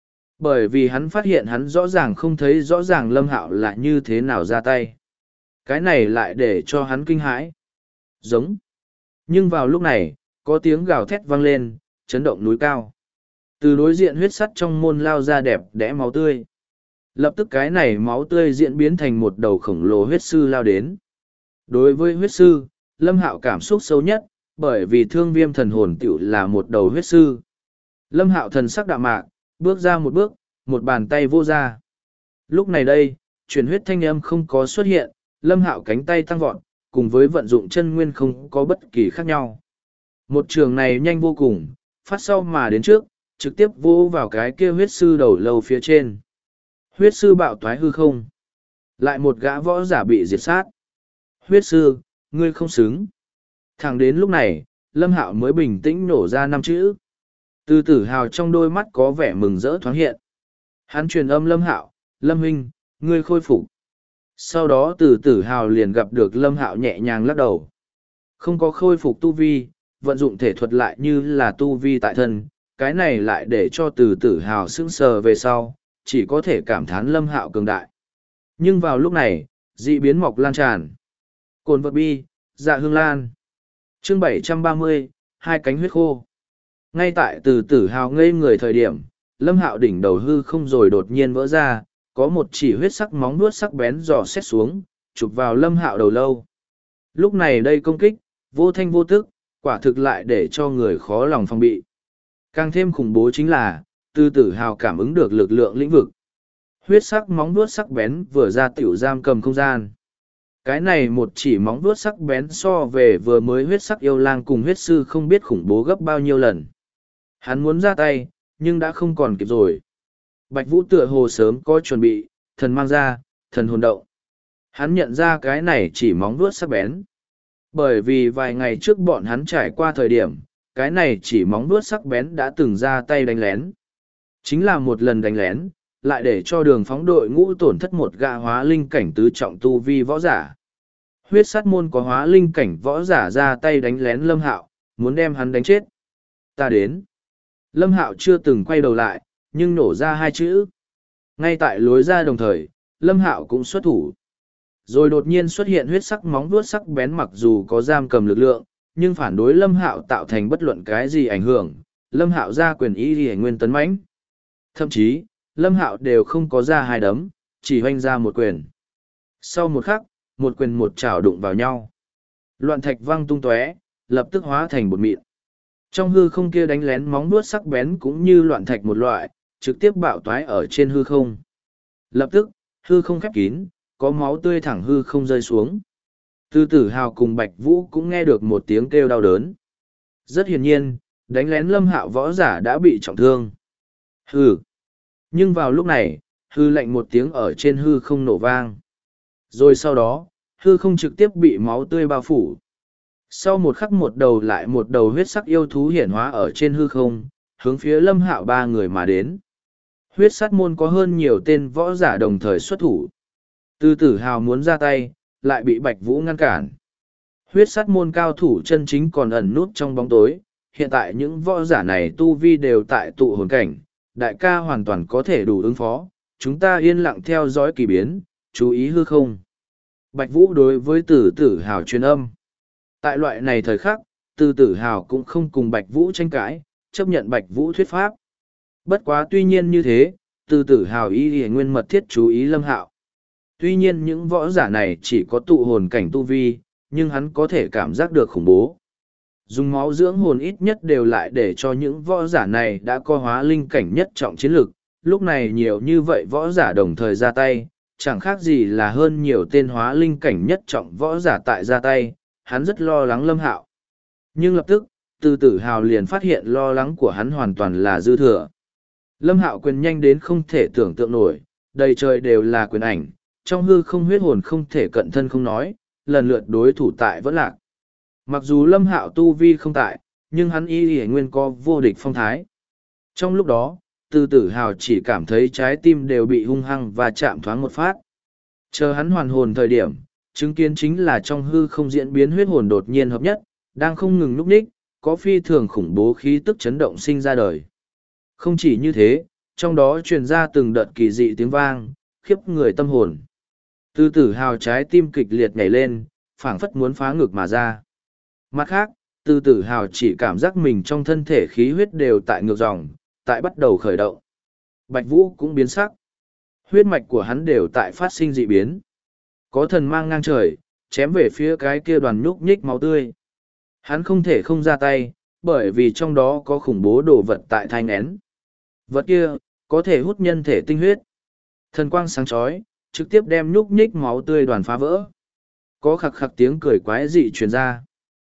Bởi vì hắn phát hiện hắn rõ ràng không thấy rõ ràng Lâm Hạo là như thế nào ra tay. Cái này lại để cho hắn kinh hãi. Giống. Nhưng vào lúc này, có tiếng gào thét vang lên, chấn động núi cao. Từ đối diện huyết sắt trong môn lao ra đẹp đẽ máu tươi. Lập tức cái này máu tươi diễn biến thành một đầu khổng lồ huyết sư lao đến. Đối với huyết sư, Lâm Hạo cảm xúc sâu nhất, bởi vì thương viêm thần hồn tiểu là một đầu huyết sư. Lâm Hạo thần sắc đạm mạc, bước ra một bước, một bàn tay vô ra. Lúc này đây, truyền huyết thanh âm không có xuất hiện, Lâm Hạo cánh tay tăng vọt, cùng với vận dụng chân nguyên không có bất kỳ khác nhau. Một trường này nhanh vô cùng, phát sau mà đến trước, trực tiếp vô vào cái kia huyết sư đầu lâu phía trên. Huyết sư bạo toái hư không. Lại một gã võ giả bị diệt sát. Huyết sư, ngươi không xứng. Thẳng đến lúc này, Lâm Hạo mới bình tĩnh nổ ra 5 chữ. Từ tử hào trong đôi mắt có vẻ mừng rỡ thoáng hiện. Hắn truyền âm Lâm Hạo, Lâm huynh, ngươi khôi phục. Sau đó từ tử hào liền gặp được Lâm Hạo nhẹ nhàng lắc đầu. Không có khôi phục tu vi, vận dụng thể thuật lại như là tu vi tại thân, cái này lại để cho từ tử hào sững sờ về sau, chỉ có thể cảm thán Lâm Hạo cường đại. Nhưng vào lúc này, dị biến mọc lan tràn. Cồn vật bi, dạ hương lan. Chương 730, hai cánh huyết khô. Ngay tại từ tử hào ngây người thời điểm, Lâm Hạo đỉnh đầu hư không rồi đột nhiên vỡ ra, có một chỉ huyết sắc móng vuốt sắc bén dò xét xuống, chụp vào Lâm Hạo đầu lâu. Lúc này đây công kích, vô thanh vô tức, quả thực lại để cho người khó lòng phòng bị. Càng thêm khủng bố chính là, từ tử hào cảm ứng được lực lượng lĩnh vực. Huyết sắc móng vuốt sắc bén vừa ra tiểu giam cầm không gian. Cái này một chỉ móng vuốt sắc bén so về vừa mới huyết sắc yêu lang cùng huyết sư không biết khủng bố gấp bao nhiêu lần. Hắn muốn ra tay, nhưng đã không còn kịp rồi. Bạch Vũ tựa hồ sớm có chuẩn bị, thần mang ra, thần hồn động. Hắn nhận ra cái này chỉ móng vuốt sắc bén. Bởi vì vài ngày trước bọn hắn trải qua thời điểm, cái này chỉ móng vuốt sắc bén đã từng ra tay đánh lén. Chính là một lần đánh lén, lại để cho đường phóng đội ngũ tổn thất một gã hóa linh cảnh tứ trọng tu vi võ giả. Huyết sát môn có hóa linh cảnh võ giả ra tay đánh lén Lâm Hạo, muốn đem hắn đánh chết. Ta đến. Lâm Hạo chưa từng quay đầu lại, nhưng nổ ra hai chữ. Ngay tại lối ra đồng thời, Lâm Hạo cũng xuất thủ. Rồi đột nhiên xuất hiện huyết sắc móng vuốt sắc bén mặc dù có giam cầm lực lượng, nhưng phản đối Lâm Hạo tạo thành bất luận cái gì ảnh hưởng. Lâm Hạo ra quyền ý thì nguyên tấn mãnh. Thậm chí, Lâm Hạo đều không có ra hai đấm, chỉ hoanh ra một quyền. Sau một khắc, một quyền một chảo đụng vào nhau. Loạn thạch văng tung tóe, lập tức hóa thành bột mịn. Trong hư không kia đánh lén móng vuốt sắc bén cũng như loạn thạch một loại, trực tiếp bạo toái ở trên hư không. Lập tức, hư không khép kín, có máu tươi thẳng hư không rơi xuống. Từ Tử Hào cùng Bạch Vũ cũng nghe được một tiếng kêu đau đớn. Rất hiển nhiên, đánh lén Lâm Hạo võ giả đã bị trọng thương. Hừ. Nhưng vào lúc này, hư lạnh một tiếng ở trên hư không nổ vang. Rồi sau đó, hư không trực tiếp bị máu tươi bao phủ. Sau một khắc một đầu lại một đầu huyết sắc yêu thú hiển hóa ở trên hư không, hướng phía Lâm Hạo ba người mà đến. Huyết sát môn có hơn nhiều tên võ giả đồng thời xuất thủ. Từ Tử Hào muốn ra tay, lại bị Bạch Vũ ngăn cản. Huyết sát môn cao thủ chân chính còn ẩn nút trong bóng tối, hiện tại những võ giả này tu vi đều tại tụ hồn cảnh, đại ca hoàn toàn có thể đủ ứng phó, chúng ta yên lặng theo dõi kỳ biến, chú ý hư không. Bạch Vũ đối với Từ Tử Hào truyền âm. Tại loại này thời khắc, Từ Tử Hào cũng không cùng Bạch Vũ tranh cãi, chấp nhận Bạch Vũ thuyết pháp. Bất quá tuy nhiên như thế, Từ Tử Hào y nguyên mật thiết chú ý Lâm Hạo. Tuy nhiên những võ giả này chỉ có tụ hồn cảnh tu vi, nhưng hắn có thể cảm giác được khủng bố. Dùng máu dưỡng hồn ít nhất đều lại để cho những võ giả này đã có hóa linh cảnh nhất trọng chiến lực. Lúc này nhiều như vậy võ giả đồng thời ra tay, chẳng khác gì là hơn nhiều tên hóa linh cảnh nhất trọng võ giả tại ra tay, hắn rất lo lắng Lâm Hạo. Nhưng lập tức, Từ Tử Hào liền phát hiện lo lắng của hắn hoàn toàn là dư thừa. Lâm Hạo quyền nhanh đến không thể tưởng tượng nổi, đầy trời đều là quyền ảnh, trong hư không huyết hồn không thể cận thân không nói, lần lượt đối thủ tại vẫn lạc. Mặc dù Lâm Hạo tu vi không tại, nhưng hắn y nguyên có vô địch phong thái. Trong lúc đó, Từ Tử Hào chỉ cảm thấy trái tim đều bị hung hăng và chạm thoáng một phát. Chờ hắn hoàn hồn thời điểm, chứng kiến chính là trong hư không diễn biến huyết hồn đột nhiên hợp nhất, đang không ngừng núp ních, có phi thường khủng bố khí tức chấn động sinh ra đời. Không chỉ như thế, trong đó truyền ra từng đợt kỳ dị tiếng vang, khiếp người tâm hồn. Từ Tử Hào trái tim kịch liệt nhảy lên, phảng phất muốn phá ngực mà ra. Mặt khác, Từ Tử Hào chỉ cảm giác mình trong thân thể khí huyết đều tại ngược dòng, tại bắt đầu khởi động. Bạch Vũ cũng biến sắc. Huyết mạch của hắn đều tại phát sinh dị biến. Có thần mang ngang trời, chém về phía cái kia đoàn nhúc nhích máu tươi. Hắn không thể không ra tay, bởi vì trong đó có khủng bố đồ vật tại thai nghén. Vật kia, có thể hút nhân thể tinh huyết. Thần quang sáng chói, trực tiếp đem nhúc nhích máu tươi đoàn phá vỡ. Có khặc khặc tiếng cười quái dị truyền ra.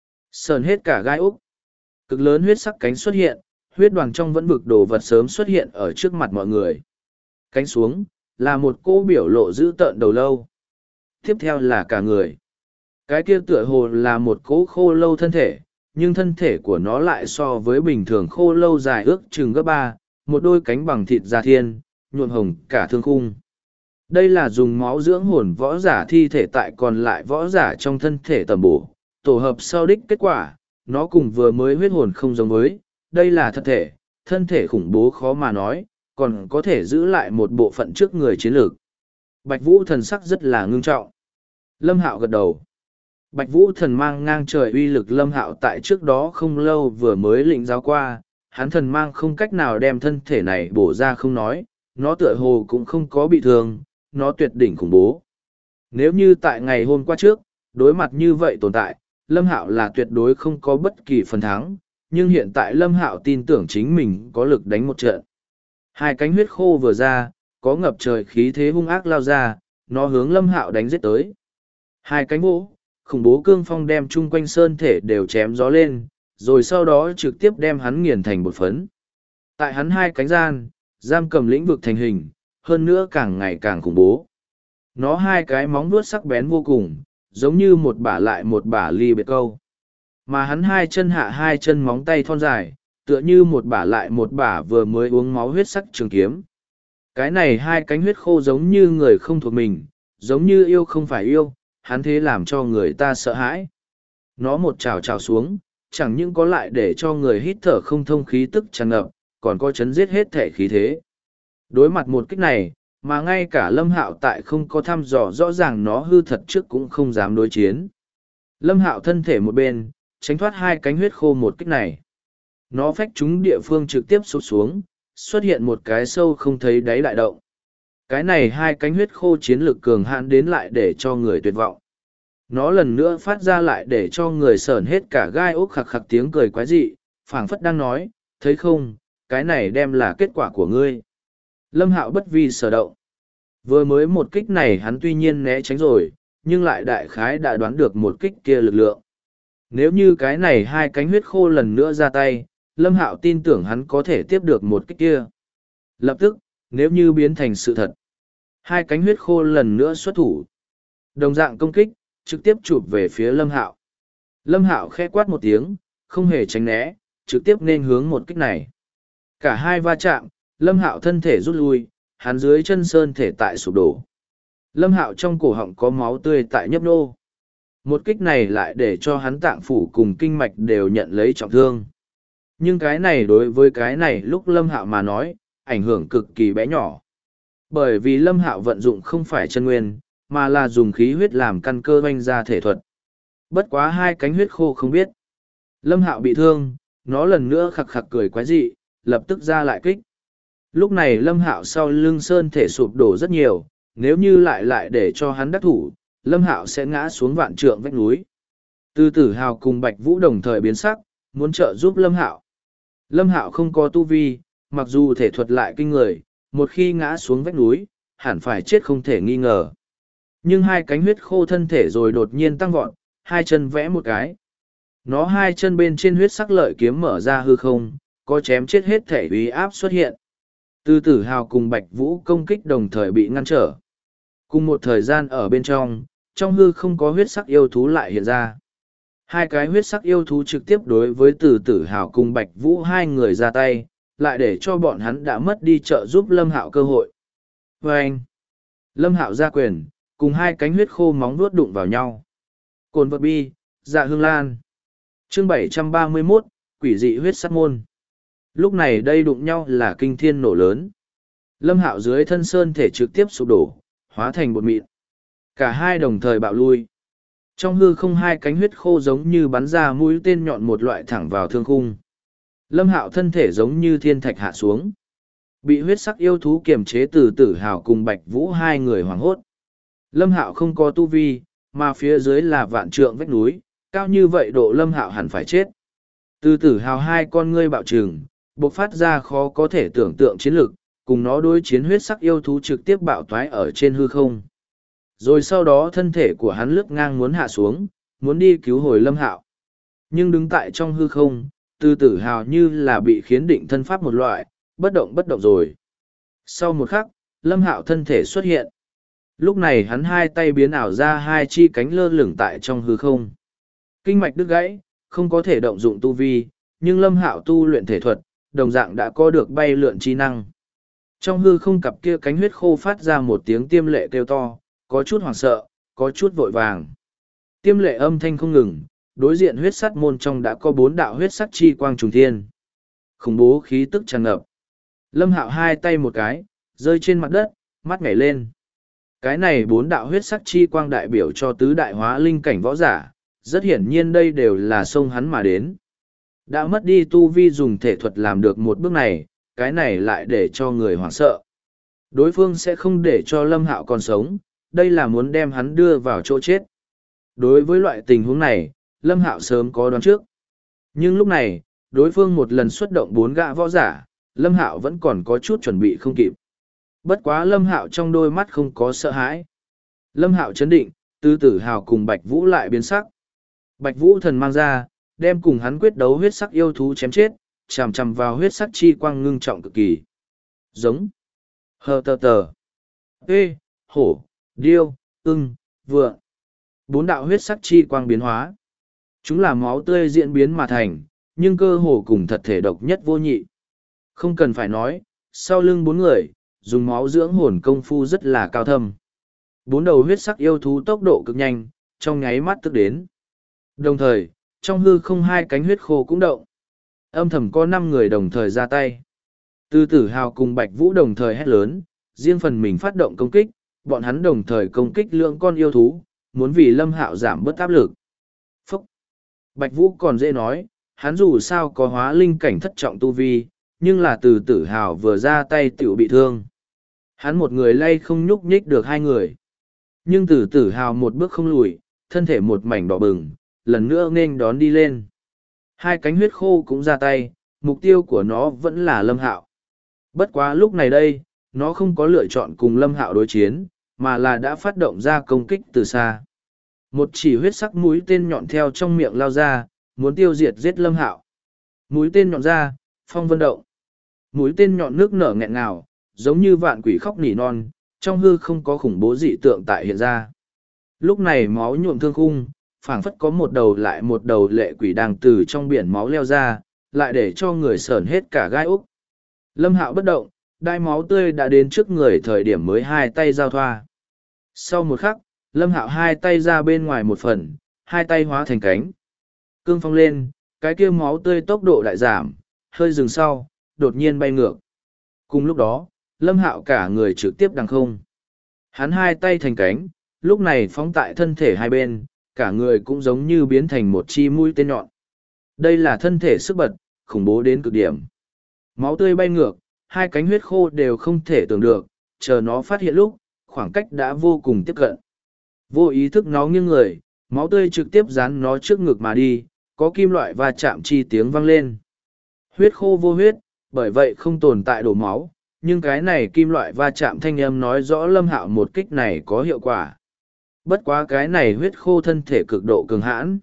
Sờn hết cả gai úc. Cực lớn huyết sắc cánh xuất hiện, huyết đoàn trong vẫn vực đồ vật sớm xuất hiện ở trước mặt mọi người. Cánh xuống, là một cô biểu lộ dữ tợn đầu lâu. Tiếp theo là cả người. Cái kia tựa hồ là một cỗ khô lâu thân thể, nhưng thân thể của nó lại so với bình thường khô lâu dài ước chừng gấp ba, một đôi cánh bằng thịt da thiên, nhuộm hồng cả thương khung. Đây là dùng máu dưỡng hồn võ giả thi thể tại còn lại võ giả trong thân thể tầm bổ, tổ hợp sau đích kết quả, nó cùng vừa mới huyết hồn không giống với, đây là thân thể khủng bố khó mà nói, còn có thể giữ lại một bộ phận trước người chiến lược. Bạch Vũ thần sắc rất là ngưng trọng. Lâm Hạo gật đầu. Bạch Vũ thần mang ngang trời uy lực Lâm Hạo tại trước đó không lâu vừa mới lĩnh giáo qua, hắn thần mang không cách nào đem thân thể này bổ ra không nói, nó tựa hồ cũng không có bị thương, nó tuyệt đỉnh khủng bố. Nếu như tại ngày hôm qua trước, đối mặt như vậy tồn tại, Lâm Hạo là tuyệt đối không có bất kỳ phần thắng, nhưng hiện tại Lâm Hạo tin tưởng chính mình có lực đánh một trận. Hai cánh huyết khô vừa ra, có ngập trời khí thế hung ác lao ra, nó hướng Lâm Hạo đánh giết tới. Hai cánh vỗ, khủng bố cương phong đem chung quanh sơn thể đều chém gió lên, rồi sau đó trực tiếp đem hắn nghiền thành bột phấn. Tại hắn hai cánh gian, giam cầm lĩnh vực thành hình, hơn nữa càng ngày càng khủng bố. Nó hai cái móng vuốt sắc bén vô cùng, giống như một bả lại một bả ly biệt câu. Mà hắn hai chân hạ hai chân móng tay thon dài, tựa như một bả lại một bả vừa mới uống máu huyết sắc trường kiếm. Cái này hai cánh huyết khô giống như người không thuộc mình, giống như yêu không phải yêu, hắn thế làm cho người ta sợ hãi. Nó một trào trào xuống, chẳng những có lại để cho người hít thở không thông khí tức tràn ngập, còn có chấn giết hết thể khí thế. Đối mặt một kích này, mà ngay cả Lâm Hạo tại không có thăm dò rõ ràng nó hư thật trước cũng không dám đối chiến. Lâm Hạo thân thể một bên, tránh thoát hai cánh huyết khô một kích này. Nó phách trúng địa phương trực tiếp sụt xuống, xuất hiện một cái sâu không thấy đáy đại động. Cái này hai cánh huyết khô chiến lực cường hãn đến lại để cho người tuyệt vọng. Nó lần nữa phát ra lại để cho người sởn hết cả gai ốc khặc khặc tiếng cười quái dị, phảng phất đang nói, thấy không, cái này đem là kết quả của ngươi. Lâm Hạo bất vi sở động. Vừa mới một kích này hắn tuy nhiên né tránh rồi, nhưng lại đại khái đã đoán được một kích kia lực lượng. Nếu như cái này hai cánh huyết khô lần nữa ra tay, Lâm Hạo tin tưởng hắn có thể tiếp được một kích kia. Lập tức, nếu như biến thành sự thật, hai cánh huyết khô lần nữa xuất thủ. Đồng dạng công kích, trực tiếp chụp về phía Lâm Hạo. Lâm Hạo khẽ quát một tiếng, không hề tránh né, trực tiếp nên hướng một kích này. Cả hai va chạm, Lâm Hạo thân thể rút lui, hắn dưới chân sơn thể tại sụp đổ. Lâm Hạo trong cổ họng có máu tươi tại nhấp nô. Một kích này lại để cho hắn tạng phủ cùng kinh mạch đều nhận lấy trọng thương. Nhưng cái này đối với cái này lúc Lâm Hạo mà nói, ảnh hưởng cực kỳ bé nhỏ. Bởi vì Lâm Hạo vận dụng không phải chân nguyên, mà là dùng khí huyết làm căn cơ oanh ra thể thuật. Bất quá hai cánh huyết khô không biết. Lâm Hạo bị thương, nó lần nữa khặc khặc cười quái dị, lập tức ra lại kích. Lúc này Lâm Hạo sau lưng sơn thể sụp đổ rất nhiều, nếu như lại để cho hắn đắc thủ, Lâm Hạo sẽ ngã xuống vạn trượng vách núi. Từ Tử Hào cùng Bạch Vũ đồng thời biến sắc, muốn trợ giúp Lâm Hạo. Lâm Hạo không có tu vi, mặc dù thể thuật lại kinh người, một khi ngã xuống vách núi, hẳn phải chết không thể nghi ngờ. Nhưng hai cánh huyết khô thân thể rồi đột nhiên tăng vọt, hai chân vẽ một cái. Nó hai chân bên trên huyết sắc lợi kiếm mở ra hư không, có chém chết hết thể uy áp xuất hiện. Từ Tử Hào cùng Bạch Vũ công kích đồng thời bị ngăn trở. Cùng một thời gian ở bên trong hư không có huyết sắc yêu thú lại hiện ra. Hai cái huyết sắc yêu thú trực tiếp đối với Từ Tử Hào cùng Bạch Vũ hai người ra tay, lại để cho bọn hắn đã mất đi trợ giúp Lâm Hạo cơ hội. Và anh, Lâm Hạo ra quyền, cùng hai cánh huyết khô móng vuốt đụng vào nhau. Cồn vật bi, dạ hương lan. Chương 731, quỷ dị huyết sắc môn. Lúc này đây đụng nhau là kinh thiên nổ lớn. Lâm Hạo dưới thân sơn thể trực tiếp sụp đổ, hóa thành bột mịn. Cả hai đồng thời bạo lui. Trong hư không hai cánh huyết khô giống như bắn ra mũi tên nhọn một loại thẳng vào thương khung. Lâm Hạo thân thể giống như thiên thạch hạ xuống. Bị huyết sắc yêu thú kiềm chế Từ Tử Hào cùng Bạch Vũ hai người hoảng hốt. Lâm Hạo không có tu vi, mà phía dưới là vạn trượng vách núi, cao như vậy độ Lâm Hạo hẳn phải chết. Từ Tử Hào hai con ngươi bạo trừng, bộc phát ra khó có thể tưởng tượng chiến lực, cùng nó đối chiến huyết sắc yêu thú trực tiếp bạo toái ở trên hư không. Rồi sau đó thân thể của hắn lướt ngang muốn hạ xuống, muốn đi cứu hồi Lâm Hạo. Nhưng đứng tại trong hư không, Từ Tử Hào như là bị khiến định thân pháp một loại, bất động rồi. Sau một khắc, Lâm Hạo thân thể xuất hiện. Lúc này hắn hai tay biến ảo ra hai chi cánh lơ lửng tại trong hư không. Kinh mạch đứt gãy, không có thể động dụng tu vi, nhưng Lâm Hạo tu luyện thể thuật, đồng dạng đã có được bay lượn chi năng. Trong hư không cặp kia cánh huyết khô phát ra một tiếng tiêm lệ kêu to, có chút hoảng sợ, có chút vội vàng. Tiêm lệ âm thanh không ngừng, đối diện huyết sắt môn trong đã có 4 đạo huyết sắc chi quang trùng thiên. Khủng bố khí tức tràn ngập. Lâm Hạo hai tay một cái, rơi trên mặt đất, mắt nhảy lên. Cái này 4 đạo huyết sắc chi quang đại biểu cho tứ đại hóa linh cảnh võ giả, rất hiển nhiên đây đều là xông hắn mà đến. Đã mất đi tu vi dùng thể thuật làm được một bước này, cái này lại để cho người hoảng sợ. Đối phương sẽ không để cho Lâm Hạo còn sống, đây là muốn đem hắn đưa vào chỗ chết. Đối với loại tình huống này, Lâm Hạo sớm có đoán trước. Nhưng lúc này, đối phương một lần xuất động 4 gã võ giả, Lâm Hạo vẫn còn có chút chuẩn bị không kịp. Bất quá Lâm Hạo trong đôi mắt không có sợ hãi. Lâm Hạo chấn định, Từ Tử Hào cùng Bạch Vũ lại biến sắc. Bạch Vũ thần mang ra, đem cùng hắn quyết đấu huyết sắc yêu thú chém chết, chằm chằm vào huyết sắc chi quang ngưng trọng cực kỳ. Giống. Hờ tờ tờ. Ê, hổ, điêu, ưng, vượn. 4 đạo huyết sắc chi quang biến hóa. Chúng là máu tươi diễn biến mà thành, nhưng cơ hồ cùng thật thể độc nhất vô nhị. Không cần phải nói, sau lưng 4 người, dùng máu dưỡng hồn công phu rất là cao thâm. 4 đầu huyết sắc yêu thú tốc độ cực nhanh, trong nháy mắt tức đến. Đồng thời, trong hư không hai cánh huyết khô cũng động. Âm thầm có 5 người đồng thời ra tay. Từ Tử Hào cùng Bạch Vũ đồng thời hét lớn, riêng phần mình phát động công kích, bọn hắn đồng thời công kích lượng con yêu thú, muốn vì Lâm Hạo giảm bớt áp lực. Phúc! Bạch Vũ còn dễ nói, hắn dù sao có hóa linh cảnh thất trọng tu vi, nhưng là Từ Tử Hào vừa ra tay tiểu bị thương. Hắn một người lay không nhúc nhích được 2 người. Nhưng Từ Tử Hào một bước không lùi, thân thể một mảnh đỏ bừng, lần nữa nên đón đi lên. Hai cánh huyết khô cũng ra tay, mục tiêu của nó vẫn là Lâm Hạo. Bất quá lúc này đây, nó không có lựa chọn cùng Lâm Hạo đối chiến, mà là đã phát động ra công kích từ xa. Một chỉ huyết sắc mũi tên nhọn theo trong miệng lao ra, muốn tiêu diệt giết Lâm Hạo. Mũi tên nhọn ra, phong vân động. Mũi tên nhọn nước nở nghẹn ngào, giống như vạn quỷ khóc nỉ non, trong hư không có khủng bố dị tượng tại hiện ra. Lúc này máu nhuộm thương khung, phảng phất có một đầu lại một đầu lệ quỷ đang từ trong biển máu leo ra, lại để cho người sởn hết cả gai úc. Lâm Hạo bất động, đai máu tươi đã đến trước người thời điểm mới hai tay giao thoa. Sau một khắc, Lâm Hạo hai tay ra bên ngoài một phần, hai tay hóa thành cánh. Cương phong lên, cái kia máu tươi tốc độ đại giảm, hơi dừng sau, đột nhiên bay ngược. Cùng lúc đó, Lâm Hạo cả người trực tiếp đằng không. Hắn hai tay thành cánh, lúc này phóng tại thân thể hai bên, cả người cũng giống như biến thành một chi mũi tên nhọn. Đây là thân thể sức bật, khủng bố đến cực điểm. Máu tươi bay ngược, hai cánh huyết khô đều không thể tưởng được, chờ nó phát hiện lúc, khoảng cách đã vô cùng tiếp cận. Vô ý thức nó nghiêng người, máu tươi trực tiếp dán nó trước ngực mà đi, có kim loại va chạm chi tiếng vang lên. Huyết khô vô huyết, bởi vậy không tồn tại đổ máu, nhưng cái này kim loại va chạm thanh âm nói rõ Lâm Hạo một kích này có hiệu quả. Bất quá cái này huyết khô thân thể cực độ cường hãn.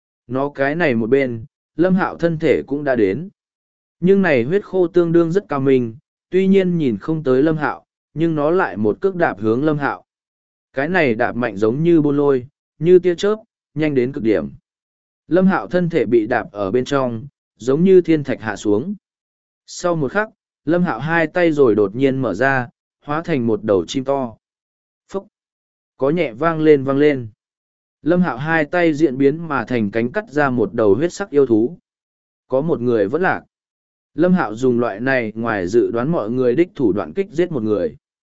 Nó cái này một bên, Lâm Hạo thân thể cũng đã đến. Nhưng này huyết khô tương đương rất cao minh, tuy nhiên nhìn không tới Lâm Hạo, nhưng nó lại một cước đạp hướng Lâm Hạo. Cái này đạp mạnh giống như bôn lôi, như tia chớp, nhanh đến cực điểm. Lâm Hạo thân thể bị đạp ở bên trong, giống như thiên thạch hạ xuống. Sau một khắc, Lâm Hạo hai tay rồi đột nhiên mở ra, hóa thành một đầu chim to. Phúc! Có nhẹ vang lên. Lâm Hạo hai tay diễn biến mà thành cánh cắt ra một đầu huyết sắc yêu thú. Có một người vẫn lạc. Lâm Hạo dùng loại này ngoài dự đoán mọi người đích thủ đoạn kích giết một người.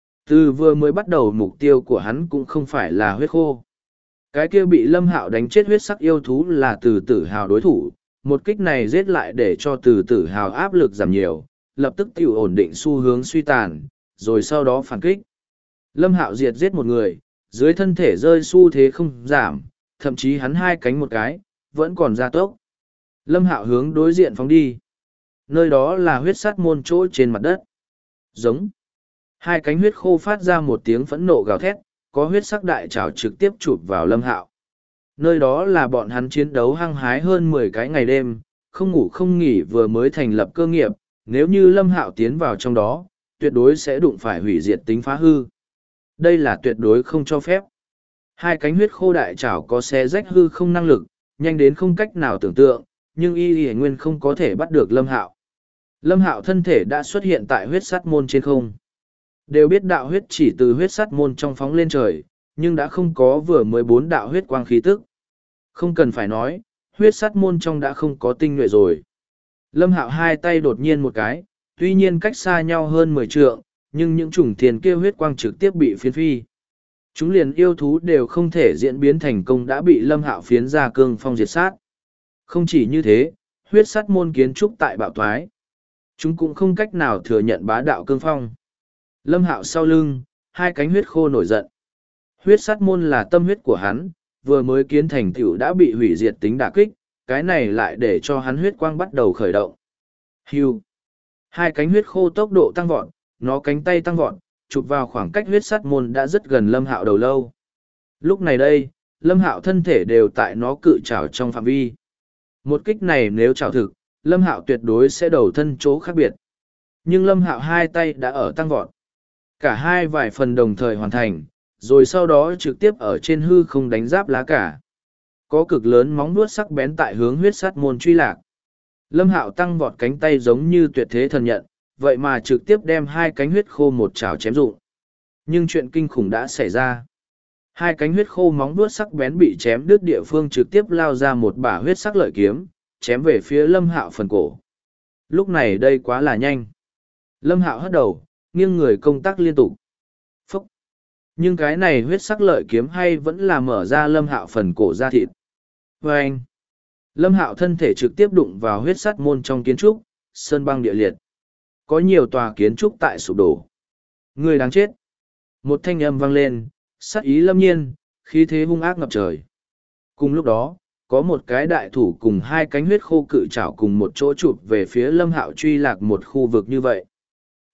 Từ vừa mới bắt đầu mục tiêu của hắn cũng không phải là huyết khô. Cái kia bị Lâm Hạo đánh chết huyết sắc yêu thú là Từ Tử Hào đối thủ, một kích này giết lại để cho Từ Tử Hào áp lực giảm nhiều, lập tức tiểu ổn định xu hướng suy tàn, rồi sau đó phản kích. Lâm Hạo diệt giết một người, dưới thân thể rơi xu thế không giảm, thậm chí hắn hai cánh một cái, vẫn còn gia tốc. Lâm Hạo hướng đối diện phóng đi. Nơi đó là huyết sát môn chỗ trên mặt đất. Giống. Hai cánh huyết khô phát ra một tiếng phẫn nộ gào thét, có huyết sắc đại trảo trực tiếp chụp vào Lâm Hạo. Nơi đó là bọn hắn chiến đấu hăng hái hơn 10 cái ngày đêm, không ngủ không nghỉ vừa mới thành lập cơ nghiệp, nếu như Lâm Hạo tiến vào trong đó, tuyệt đối sẽ đụng phải hủy diệt tính phá hư. Đây là tuyệt đối không cho phép. Hai cánh huyết khô đại trảo có xé rách hư không năng lực, nhanh đến không cách nào tưởng tượng, nhưng y nguyên không có thể bắt được Lâm Hạo. Lâm Hạo thân thể đã xuất hiện tại huyết sắt môn trên không. Đều biết đạo huyết chỉ từ huyết sắt môn trong phóng lên trời, nhưng đã không có vừa mới 4 đạo huyết quang khí tức. Không cần phải nói, huyết sắt môn trong đã không có tinh nhuệ rồi. Lâm Hạo hai tay đột nhiên một cái, tuy nhiên cách xa nhau hơn 10 trượng, nhưng những chủng thiền kia huyết quang trực tiếp bị phiến phi. Chúng liền yêu thú đều không thể diễn biến thành công đã bị Lâm Hạo phiến ra cương phong diệt sát. Không chỉ như thế, huyết sắt môn kiến trúc tại bạo thoái. Chúng cũng không cách nào thừa nhận bá đạo cương phong. Lâm Hạo sau lưng, hai cánh huyết khô nổi giận. Huyết sắt môn là tâm huyết của hắn, vừa mới kiến thành tựu đã bị hủy diệt tính đả kích, cái này lại để cho hắn huyết quang bắt đầu khởi động. Hưu. Hai cánh huyết khô tốc độ tăng vọt, nó cánh tay tăng vọt, chụp vào khoảng cách huyết sắt môn đã rất gần Lâm Hạo đầu lâu. Lúc này đây, Lâm Hạo thân thể đều tại nó cự trảo trong phạm vi. Một kích này nếu trảo thực, Lâm Hạo tuyệt đối sẽ đầu thân chỗ khác biệt. Nhưng Lâm Hạo hai tay đã ở tăng vọt. Cả hai vài phần đồng thời hoàn thành, rồi sau đó trực tiếp ở trên hư không đánh giáp lá cả. Có cực lớn móng vuốt sắc bén tại hướng huyết sắt môn truy lạc. Lâm Hạo tăng vọt cánh tay giống như tuyệt thế thần nhận, vậy mà trực tiếp đem hai cánh huyết khô một chảo chém rụng. Nhưng chuyện kinh khủng đã xảy ra. Hai cánh huyết khô móng vuốt sắc bén bị chém đứt địa phương trực tiếp lao ra một bả huyết sắc lợi kiếm, chém về phía Lâm Hạo phần cổ. Lúc này đây quá là nhanh. Lâm Hạo hất đầu, nghiêng người công tác liên tục. Phúc! Nhưng cái này huyết sắc lợi kiếm hay vẫn là mở ra Lâm Hạo phần cổ ra thịt. Và anh! Lâm Hạo thân thể trực tiếp đụng vào huyết sắt môn trong kiến trúc, sơn băng địa liệt. Có nhiều tòa kiến trúc tại sụp đổ. Người đáng chết! Một thanh âm vang lên, sát ý lâm nhiên, khí thế hung ác ngập trời. Cùng lúc đó, có một cái đại thủ cùng hai cánh huyết khô cự trảo cùng một chỗ chụp về phía Lâm Hạo truy lạc một khu vực như vậy.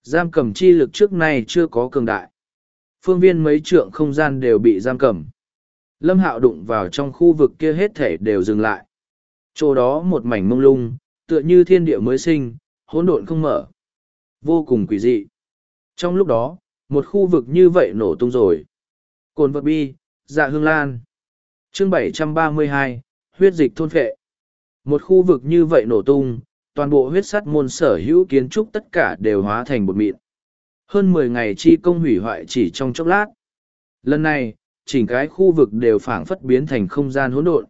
Giam cầm chi lực trước nay chưa có cường đại. Phương viên mấy trượng không gian đều bị giam cầm. Lâm Hạo đụng vào trong khu vực kia hết thể đều dừng lại. Chỗ đó một mảnh mông lung, tựa như thiên địa mới sinh, hỗn độn không mở. Vô cùng quỷ dị. Trong lúc đó, một khu vực như vậy nổ tung rồi. Cồn vật bi, dạ hương lan. Chương 732, huyết dịch thôn phệ. Một khu vực như vậy nổ tung, toàn bộ huyết sắt môn sở hữu kiến trúc tất cả đều hóa thành bột mịn. Hơn 10 ngày chi công hủy hoại chỉ trong chốc lát. Lần này, chỉnh cái khu vực đều phảng phất biến thành không gian hỗn độn.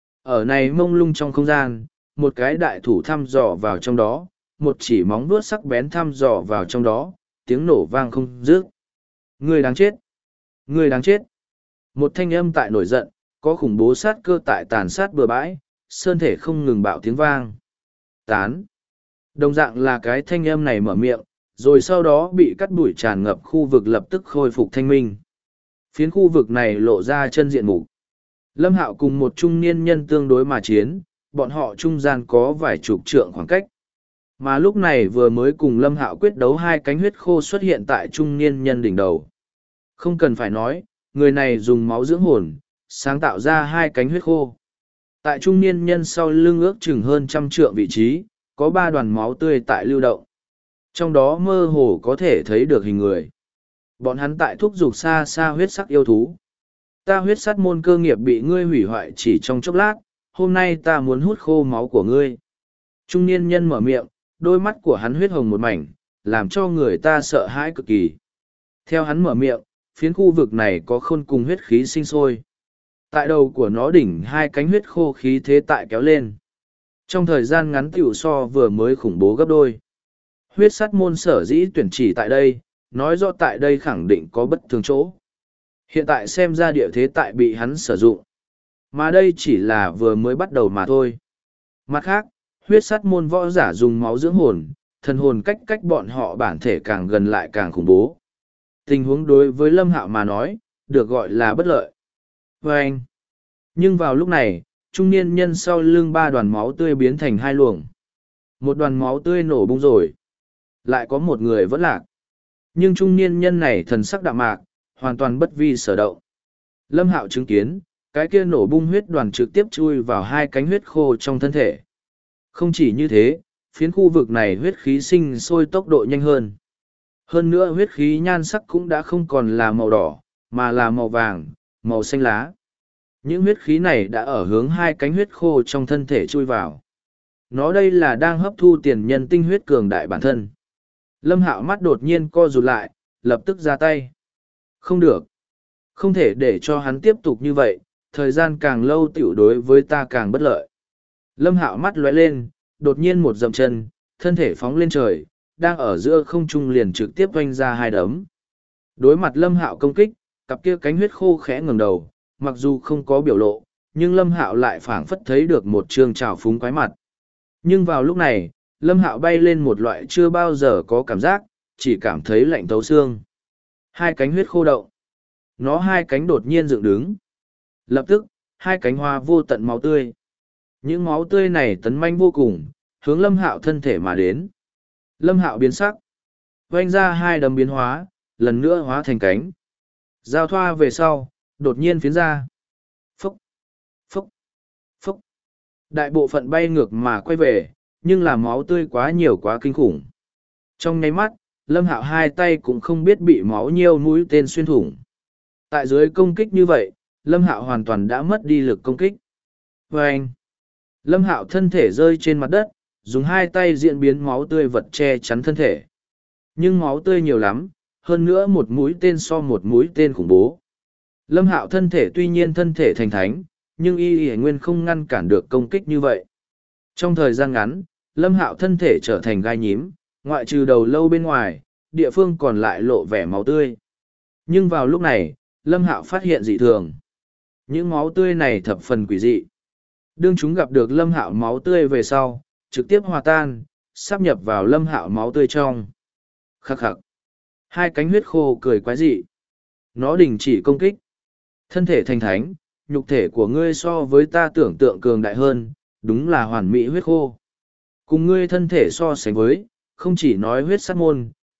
Ở này mông lung trong không gian, một cái đại thủ thăm dò vào trong đó, một chỉ móng vuốt sắc bén thăm dò vào trong đó, tiếng nổ vang không dứt. Người đáng chết! Người đáng chết! Một thanh âm tại nổi giận, có khủng bố sát cơ tại tàn sát bừa bãi, sơn thể không ngừng bạo tiếng vang. Tán! Đồng dạng là cái thanh âm này mở miệng, rồi sau đó bị cắt đuổi tràn ngập khu vực lập tức khôi phục thanh minh. Phiến khu vực này lộ ra chân diện mục. Lâm Hạo cùng một trung niên nhân tương đối mà chiến, bọn họ trung gian có vài chục trượng khoảng cách. Mà lúc này vừa mới cùng Lâm Hạo quyết đấu hai cánh huyết khô xuất hiện tại trung niên nhân đỉnh đầu. Không cần phải nói, người này dùng máu dưỡng hồn, sáng tạo ra hai cánh huyết khô. Tại trung niên nhân sau lưng ước chừng hơn 100 trượng vị trí, có 3 đoàn máu tươi tại lưu động. Trong đó mơ hồ có thể thấy được hình người. Bọn hắn tại thúc giục xa xa huyết sắc yêu thú. Ta huyết sắt môn cơ nghiệp bị ngươi hủy hoại chỉ trong chốc lát, hôm nay ta muốn hút khô máu của ngươi. Trung niên nhân mở miệng, đôi mắt của hắn huyết hồng một mảnh, làm cho người ta sợ hãi cực kỳ. Theo hắn mở miệng, phiến khu vực này có khôn cùng huyết khí sinh sôi. Tại đầu của nó đỉnh hai cánh huyết khô khí thế tại kéo lên. Trong thời gian ngắn tiểu so vừa mới khủng bố gấp đôi. Huyết sắt môn sở dĩ tuyển chỉ tại đây, nói rõ tại đây khẳng định có bất thường chỗ. Hiện tại xem ra địa thế tại bị hắn sử dụng. Mà đây chỉ là vừa mới bắt đầu mà thôi. Mặt khác, huyết sắt môn võ giả dùng máu dưỡng hồn, thần hồn cách bọn họ bản thể càng gần lại càng khủng bố. Tình huống đối với Lâm Hạo mà nói, được gọi là bất lợi. Và anh. Nhưng vào lúc này, trung niên nhân sau lưng 3 đoàn máu tươi biến thành 2 luồng. Một đoàn máu tươi nổ bung rồi. Lại có một người vẫn lạc. Nhưng trung niên nhân này thần sắc đạm mạc, hoàn toàn bất vi sở động. Lâm Hạo chứng kiến, cái kia nổ bung huyết đoàn trực tiếp chui vào hai cánh huyết khô trong thân thể. Không chỉ như thế, phiến khu vực này huyết khí sinh sôi tốc độ nhanh hơn. Hơn nữa huyết khí nhan sắc cũng đã không còn là màu đỏ, mà là màu vàng, màu xanh lá. Những huyết khí này đã ở hướng hai cánh huyết khô trong thân thể chui vào. Nó đây là đang hấp thu tiền nhân tinh huyết cường đại bản thân. Lâm Hạo mắt đột nhiên co rụt lại, lập tức ra tay. Không được. Không thể để cho hắn tiếp tục như vậy, thời gian càng lâu tiểu đối với ta càng bất lợi. Lâm Hạo mắt lóe lên, đột nhiên một dậm chân, thân thể phóng lên trời, đang ở giữa không trung liền trực tiếp oanh ra 2 đấm. Đối mặt Lâm Hạo công kích, cặp kia cánh huyết khô khẽ ngẩng đầu, mặc dù không có biểu lộ, nhưng Lâm Hạo lại phảng phất thấy được một trương trào phúng quái mặt. Nhưng vào lúc này, Lâm Hạo bay lên một loại chưa bao giờ có cảm giác, chỉ cảm thấy lạnh thấu xương. Hai cánh huyết khô động. Nó hai cánh đột nhiên dựng đứng. Lập tức, hai cánh hoa vô tận máu tươi. Những máu tươi này tấn manh vô cùng, hướng Lâm Hạo thân thể mà đến. Lâm Hạo biến sắc. Vành ra 2 đấm biến hóa, lần nữa hóa thành cánh. Giao thoa về sau, đột nhiên phiến ra. Phốc, phốc, phốc. Đại bộ phận bay ngược mà quay về, nhưng là máu tươi quá nhiều quá kinh khủng. Trong nháy mắt, Lâm Hạo 2 tay cũng không biết bị máu nhiêu mũi tên xuyên thủng. Tại dưới công kích như vậy, Lâm Hạo hoàn toàn đã mất đi lực công kích. Và anh, Lâm Hạo thân thể rơi trên mặt đất, dùng 2 tay diễn biến máu tươi vật che chắn thân thể. Nhưng máu tươi nhiều lắm, hơn nữa một mũi tên so một mũi tên khủng bố. Lâm Hạo thân thể tuy nhiên thân thể thành thánh, nhưng y nguyên không ngăn cản được công kích như vậy. Trong thời gian ngắn, Lâm Hạo thân thể trở thành gai nhím, ngoại trừ đầu lâu bên ngoài, địa phương còn lại lộ vẻ máu tươi. Nhưng vào lúc này, Lâm Hạo phát hiện dị thường. Những máu tươi này thập phần quỷ dị. Đương chúng gặp được Lâm Hạo máu tươi về sau, trực tiếp hòa tan, sáp nhập vào Lâm Hạo máu tươi trong. Khắc khắc. Hai cánh huyết khô cười quái dị. Nó đình chỉ công kích. Thân thể thành thánh, nhục thể của ngươi so với ta tưởng tượng cường đại hơn, đúng là hoàn mỹ huyết khô. Cùng ngươi thân thể so sánh với, không chỉ nói huyết sát môn,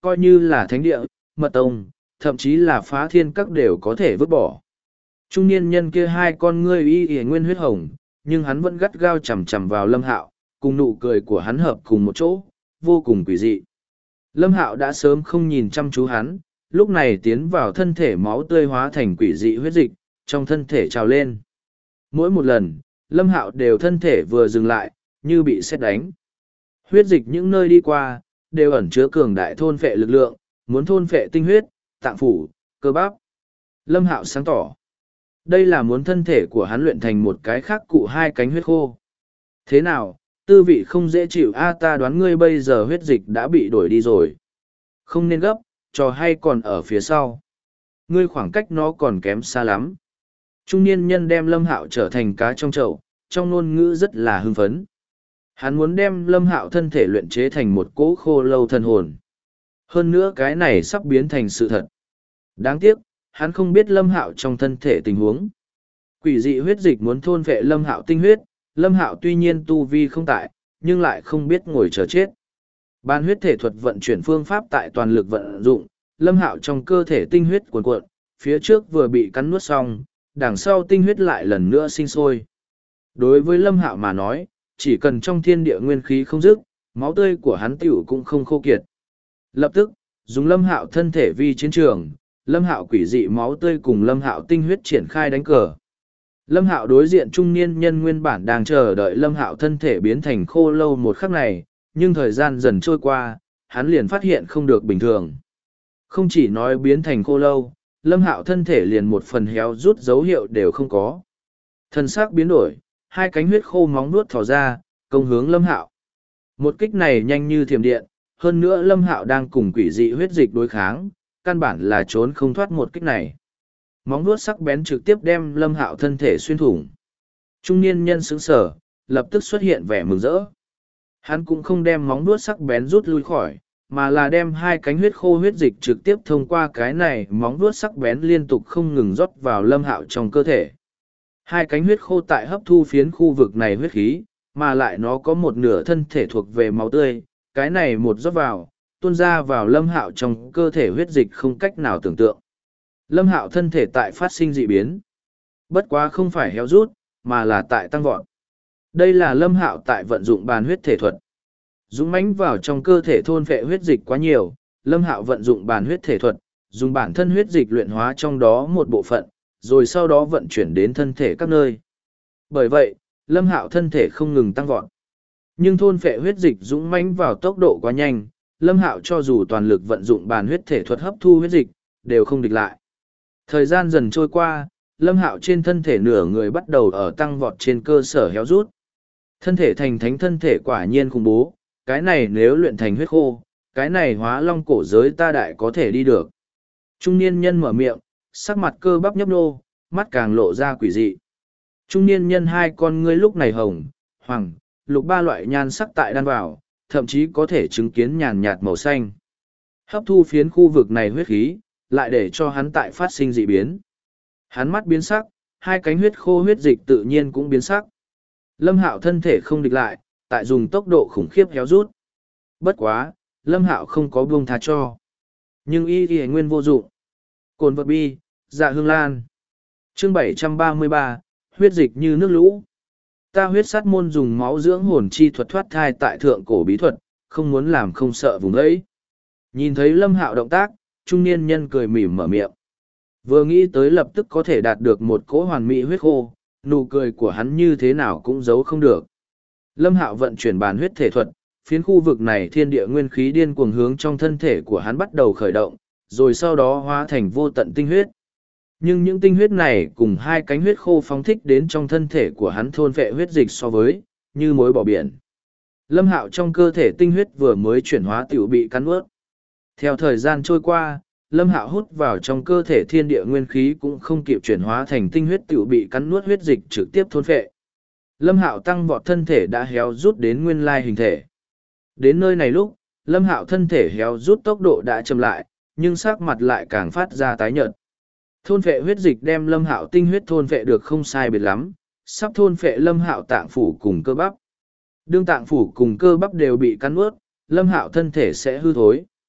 coi như là thánh địa, mật tông, thậm chí là phá thiên các đều có thể vứt bỏ. Trung niên nhân kia hai con ngươi y y nguyên huyết hồng, nhưng hắn vẫn gắt gao chằm chằm vào Lâm Hạo, cùng nụ cười của hắn hợp cùng một chỗ, vô cùng quỷ dị. Lâm Hạo đã sớm không nhìn chăm chú hắn, lúc này tiến vào thân thể máu tươi hóa thành quỷ dị huyết dịch, trong thân thể trào lên. Mỗi một lần, Lâm Hạo đều thân thể vừa dừng lại, như bị sét đánh. Huyết dịch những nơi đi qua, đều ẩn chứa cường đại thôn phệ lực lượng, muốn thôn phệ tinh huyết, tạng phủ, cơ bắp. Lâm Hạo sáng tỏ. Đây là muốn thân thể của hắn luyện thành một cái khác cụ hai cánh huyết khô. Thế nào, tư vị không dễ chịu ta đoán ngươi bây giờ huyết dịch đã bị đổi đi rồi. Không nên gấp, trò hay còn ở phía sau. Ngươi khoảng cách nó còn kém xa lắm. Trung niên nhân đem Lâm Hạo trở thành cá trong chậu, trong ngôn ngữ rất là hưng phấn. Hắn muốn đem Lâm Hạo thân thể luyện chế thành một cỗ khô lâu thần hồn. Hơn nữa cái này sắp biến thành sự thật. Đáng tiếc, hắn không biết Lâm Hạo trong thân thể tình huống. Quỷ dị huyết dịch muốn thôn vệ Lâm Hạo tinh huyết, Lâm Hạo tuy nhiên tu vi không tại, nhưng lại không biết ngồi chờ chết. Ban huyết thể thuật vận chuyển phương pháp tại toàn lực vận dụng, Lâm Hạo trong cơ thể tinh huyết cuồn cuộn, phía trước vừa bị cắn nuốt xong, đằng sau tinh huyết lại lần nữa sinh sôi. Đối với Lâm Hạo mà nói, chỉ cần trong thiên địa nguyên khí không dứt, máu tươi của hắn tiểu cũng không khô kiệt. Lập tức, dùng Lâm Hạo thân thể vi chiến trường, Lâm Hạo quỷ dị máu tươi cùng Lâm Hạo tinh huyết triển khai đánh cờ. Lâm Hạo đối diện trung niên nhân nguyên bản đang chờ đợi Lâm Hạo thân thể biến thành khô lâu một khắc này, nhưng thời gian dần trôi qua, hắn liền phát hiện không được bình thường. Không chỉ nói biến thành khô lâu, Lâm Hạo thân thể liền một phần héo rút dấu hiệu đều không có. Thân xác biến đổi, hai cánh huyết khô móng nuốt thò ra, công hướng Lâm Hạo. Một kích này nhanh như thiểm điện, hơn nữa Lâm Hạo đang cùng quỷ dị huyết dịch đối kháng, căn bản là trốn không thoát một kích này. Móng nuốt sắc bén trực tiếp đem Lâm Hạo thân thể xuyên thủng. Trung niên nhân sững sờ, lập tức xuất hiện vẻ mừng rỡ. Hắn cũng không đem móng nuốt sắc bén rút lui khỏi, mà là đem hai cánh huyết khô huyết dịch trực tiếp thông qua cái này móng vuốt sắc bén liên tục không ngừng rót vào Lâm Hạo trong cơ thể. Hai cánh huyết khô tại hấp thu phiến khu vực này huyết khí, mà lại nó có một nửa thân thể thuộc về máu tươi, cái này một rót vào, tuôn ra vào Lâm Hạo trong cơ thể huyết dịch không cách nào tưởng tượng. Lâm Hạo thân thể tại phát sinh dị biến. Bất quá không phải héo rút, mà là tại tăng vọt. Đây là Lâm Hạo tại vận dụng bàn huyết thể thuật. Dũng mãnh vào trong cơ thể thôn phệ huyết dịch quá nhiều, Lâm Hạo vận dụng bàn huyết thể thuật, dùng bản thân huyết dịch luyện hóa trong đó một bộ phận, rồi sau đó vận chuyển đến thân thể các nơi. Bởi vậy, Lâm Hạo thân thể không ngừng tăng vọt. Nhưng thôn phệ huyết dịch dũng mãnh vào tốc độ quá nhanh, Lâm Hạo cho dù toàn lực vận dụng bàn huyết thể thuật hấp thu huyết dịch, đều không địch lại. Thời gian dần trôi qua, Lâm Hạo trên thân thể nửa người bắt đầu ở tăng vọt trên cơ sở héo rút. Thân thể thành thánh thân thể quả nhiên khủng bố, cái này nếu luyện thành huyết khô, cái này hóa long cổ giới ta đại có thể đi được. Trung niên nhân mở miệng, sắc mặt cơ bắp nhấp nô, mắt càng lộ ra quỷ dị. Trung niên nhân hai con ngươi lúc này hồng, hoàng, lục ba loại nhan sắc tại đan vào, thậm chí có thể chứng kiến nhàn nhạt màu xanh. Hấp thu phiến khu vực này huyết khí, lại để cho hắn tại phát sinh dị biến. Hắn mắt biến sắc, hai cánh huyết khô huyết dịch tự nhiên cũng biến sắc. Lâm Hạo thân thể không địch lại, tại dùng tốc độ khủng khiếp héo rút. Bất quá, Lâm Hạo không có buông tha cho. Nhưng y nguyên vô dụng. Cồn vật bi, dạ hương lan. Chương 733, huyết dịch như nước lũ. Ta huyết sát môn dùng máu dưỡng hồn chi thuật thoát thai tại thượng cổ bí thuật, không muốn làm không sợ vùng ấy. Nhìn thấy Lâm Hạo động tác, trung niên nhân cười mỉm mở miệng. Vừa nghĩ tới lập tức có thể đạt được một cỗ hoàn mỹ huyết khô, nụ cười của hắn như thế nào cũng giấu không được. Lâm Hạo vận chuyển bàn huyết thể thuật, phiến khu vực này thiên địa nguyên khí điên cuồng hướng trong thân thể của hắn bắt đầu khởi động, rồi sau đó hóa thành vô tận tinh huyết. Nhưng những tinh huyết này cùng hai cánh huyết khô phóng thích đến trong thân thể của hắn thôn vệ huyết dịch so với, như mối bỏ biển. Lâm Hạo trong cơ thể tinh huyết vừa mới chuyển hóa tiểu bị cắn nuốt. Theo thời gian trôi qua, Lâm Hạo hút vào trong cơ thể thiên địa nguyên khí cũng không kịp chuyển hóa thành tinh huyết tiểu bị cắn nuốt huyết dịch trực tiếp thôn phệ. Lâm Hạo tăng vọt thân thể đã héo rút đến nguyên lai hình thể. Đến nơi này lúc, Lâm Hạo thân thể héo rút tốc độ đã chậm lại, nhưng sắc mặt lại càng phát ra tái nhợt. Thôn phệ huyết dịch đem Lâm Hạo tinh huyết thôn phệ được không sai biệt lắm, sắp thôn phệ Lâm Hạo tạng phủ cùng cơ bắp. Đương tạng phủ cùng cơ bắp đều bị cắn nuốt, Lâm Hạo thân thể sẽ hư thối.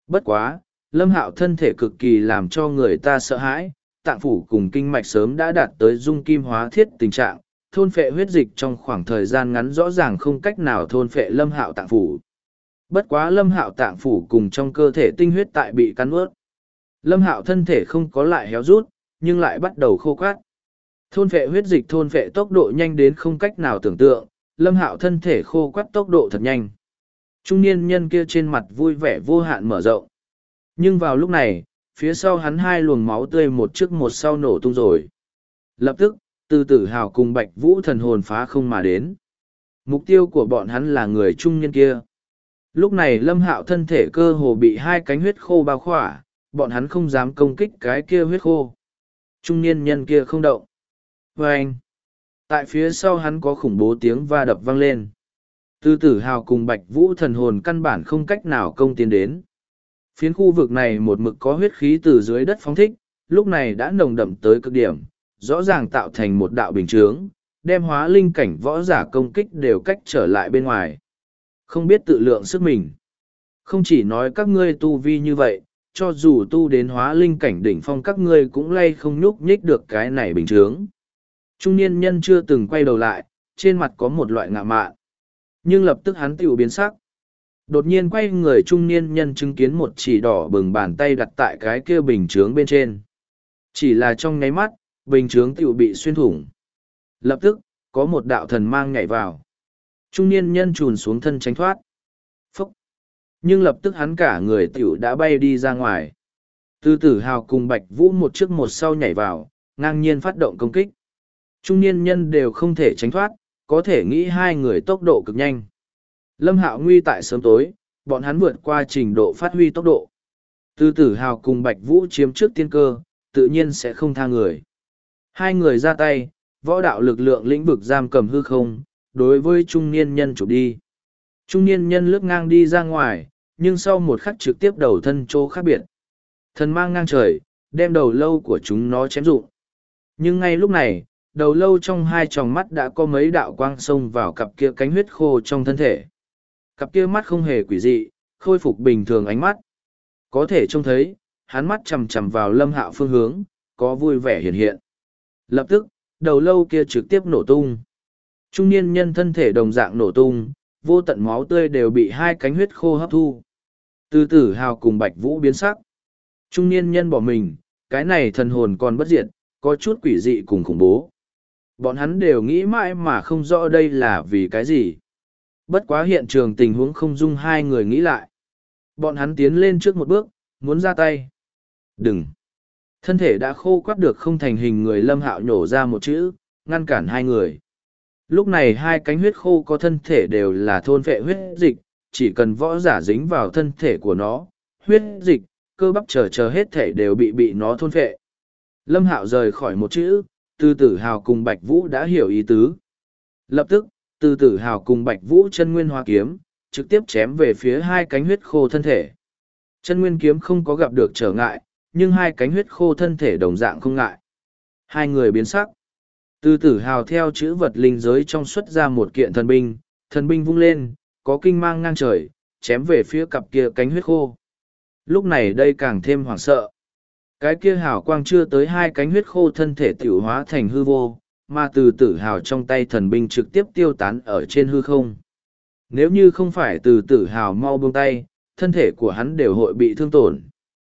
Bất quá, Lâm Hạo thân thể cực kỳ làm cho người ta sợ hãi, tạng phủ cùng kinh mạch sớm đã đạt tới dung kim hóa thiết tình trạng, thôn phệ huyết dịch trong khoảng thời gian ngắn rõ ràng không cách nào thôn phệ Lâm Hạo tạng phủ. Bất quá Lâm Hạo tạng phủ cùng trong cơ thể tinh huyết tại bị cắn ướt. Lâm Hạo thân thể không có lại héo rút, nhưng lại bắt đầu khô cát. Thôn phệ huyết dịch thôn phệ tốc độ nhanh đến không cách nào tưởng tượng, Lâm Hạo thân thể khô quắt tốc độ thật nhanh. Trung niên nhân kia trên mặt vui vẻ vô hạn mở rộng. Nhưng vào lúc này, phía sau hắn hai luồng máu tươi một trước một sau nổ tung rồi. Lập tức, Từ Tử Hào cùng Bạch Vũ thần hồn phá không mà đến. Mục tiêu của bọn hắn là người trung niên kia. Lúc này Lâm Hạo thân thể cơ hồ bị hai cánh huyết khô bao khỏa, bọn hắn không dám công kích cái kia huyết khô. Trung niên nhân kia không động. Và anh, tại phía sau hắn có khủng bố tiếng va đập vang lên. Từ Tử Hào cùng Bạch Vũ thần hồn căn bản không cách nào công tiến đến. Phiến khu vực này một mực có huyết khí từ dưới đất phóng thích, lúc này đã nồng đậm tới cực điểm, rõ ràng tạo thành một đạo bình chướng, đem hóa linh cảnh võ giả công kích đều cách trở lại bên ngoài. Không biết tự lượng sức mình. Không chỉ nói các ngươi tu vi như vậy, cho dù tu đến hóa linh cảnh đỉnh phong các ngươi cũng lay không nhúc nhích được cái này bình chướng. Trung niên nhân chưa từng quay đầu lại, trên mặt có một loại ngạ mạn. Nhưng lập tức hắn tiểu biến sắc. Đột nhiên quay người trung niên nhân chứng kiến một chỉ đỏ bừng bàn tay đặt tại cái kia bình chướng bên trên. Chỉ là trong nháy mắt, bình chướng tiểu bị xuyên thủng. Lập tức, có một đạo thần mang nhảy vào. Trung niên nhân trùn xuống thân tránh thoát. Phúc! Nhưng lập tức hắn cả người tiểu đã bay đi ra ngoài. Từ Tử Hào cùng Bạch Vũ một trước một sau nhảy vào, ngang nhiên phát động công kích. Trung niên nhân đều không thể tránh thoát, có thể nghĩ hai người tốc độ cực nhanh. Lâm Hạo nguy tại sớm tối, bọn hắn vượt qua trình độ phát huy tốc độ. Từ Tử Hào cùng Bạch Vũ chiếm trước tiên cơ, tự nhiên sẽ không tha người. Hai người ra tay, võ đạo lực lượng lĩnh vực giam cầm hư không, đối với trung niên nhân chụp đi. Trung niên nhân lướt ngang đi ra ngoài, nhưng sau một khắc trực tiếp đầu thân chỗ khác biệt. Thần mang ngang trời, đem đầu lâu của chúng nó chém rụng. Nhưng ngay lúc này, đầu lâu trong hai tròng mắt đã có mấy đạo quang xông vào cặp kia cánh huyết khô trong thân thể. Cặp kia mắt không hề quỷ dị, khôi phục bình thường ánh mắt. Có thể trông thấy, hắn mắt chằm chằm vào Lâm Hạo phương hướng, có vui vẻ hiện hiện. Lập tức, đầu lâu kia trực tiếp nổ tung. Trung niên nhân thân thể đồng dạng nổ tung, vô tận máu tươi đều bị hai cánh huyết khô hấp thu. Từ Tử Hào cùng Bạch Vũ biến sắc. Trung niên nhân bỏ mình, cái này thần hồn còn bất diệt, có chút quỷ dị cùng khủng bố. Bọn hắn đều nghĩ mãi mà không rõ đây là vì cái gì. Bất quá hiện trường tình huống không dung hai người nghĩ lại. Bọn hắn tiến lên trước một bước, muốn ra tay. Đừng! Thân thể đã khô quắt được không thành hình người Lâm Hạo nhổ ra một chữ, ngăn cản hai người. Lúc này hai cánh huyết khô có thân thể đều là thôn phệ huyết dịch, chỉ cần võ giả dính vào thân thể của nó, huyết dịch, cơ bắp chờ hết thể đều bị nó thôn phệ. Lâm Hạo rời khỏi một chữ, Từ Tử Hào cùng Bạch Vũ đã hiểu ý tứ. Lập tức, Từ Tử Hào cùng Bạch Vũ chân nguyên hóa kiếm, trực tiếp chém về phía hai cánh huyết khô thân thể. Chân nguyên kiếm không có gặp được trở ngại, nhưng hai cánh huyết khô thân thể đồng dạng không ngại. Hai người biến sắc. Từ Tử Hào theo chữ vật linh giới trong xuất ra một kiện thần binh vung lên, có kinh mang ngang trời, chém về phía cặp kia cánh huyết khô. Lúc này đây càng thêm hoảng sợ. Cái kia hào quang chưa tới hai cánh huyết khô thân thể tiểu hóa thành hư vô, mà Từ Tử Hào trong tay thần binh trực tiếp tiêu tán ở trên hư không. Nếu như không phải Từ Tử Hào mau buông tay, thân thể của hắn đều hội bị thương tổn.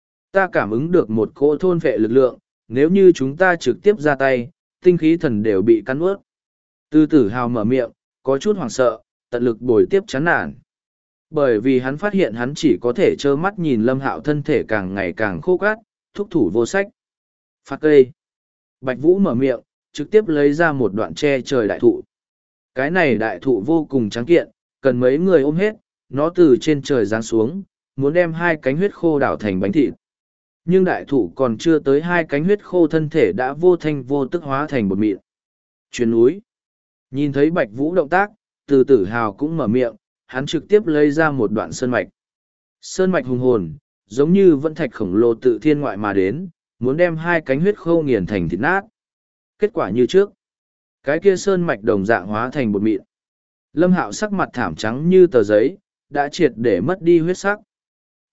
Ta cảm ứng được một cỗ thôn vệ lực lượng, nếu như chúng ta trực tiếp ra tay, tinh khí thần đều bị cắn ướt. Từ Tử Hào mở miệng, có chút hoảng sợ, tận lực bồi tiếp chán nản. Bởi vì hắn phát hiện hắn chỉ có thể trơ mắt nhìn Lâm Hạo thân thể càng ngày càng khô cát, thúc thủ vô sách. Phạt cây. Bạch Vũ mở miệng, trực tiếp lấy ra một đoạn che trời đại thụ. Cái này đại thụ vô cùng tráng kiện, cần mấy người ôm hết, nó từ trên trời giáng xuống, muốn đem hai cánh huyết khô đảo thành bánh thịt. Nhưng đại thụ còn chưa tới hai cánh huyết khô thân thể đã vô thanh vô tức hóa thành bột mịn. Chuyến núi. Nhìn thấy Bạch Vũ động tác, Từ Tử Hào cũng mở miệng, hắn trực tiếp lấy ra một đoạn sơn mạch. Sơn mạch hùng hồn, giống như vẫn thạch khổng lồ tự thiên ngoại mà đến, muốn đem hai cánh huyết khô nghiền thành thịt nát. Kết quả như trước. Cái kia sơn mạch đồng dạng hóa thành bột mịn. Lâm Hạo sắc mặt thảm trắng như tờ giấy, đã triệt để mất đi huyết sắc.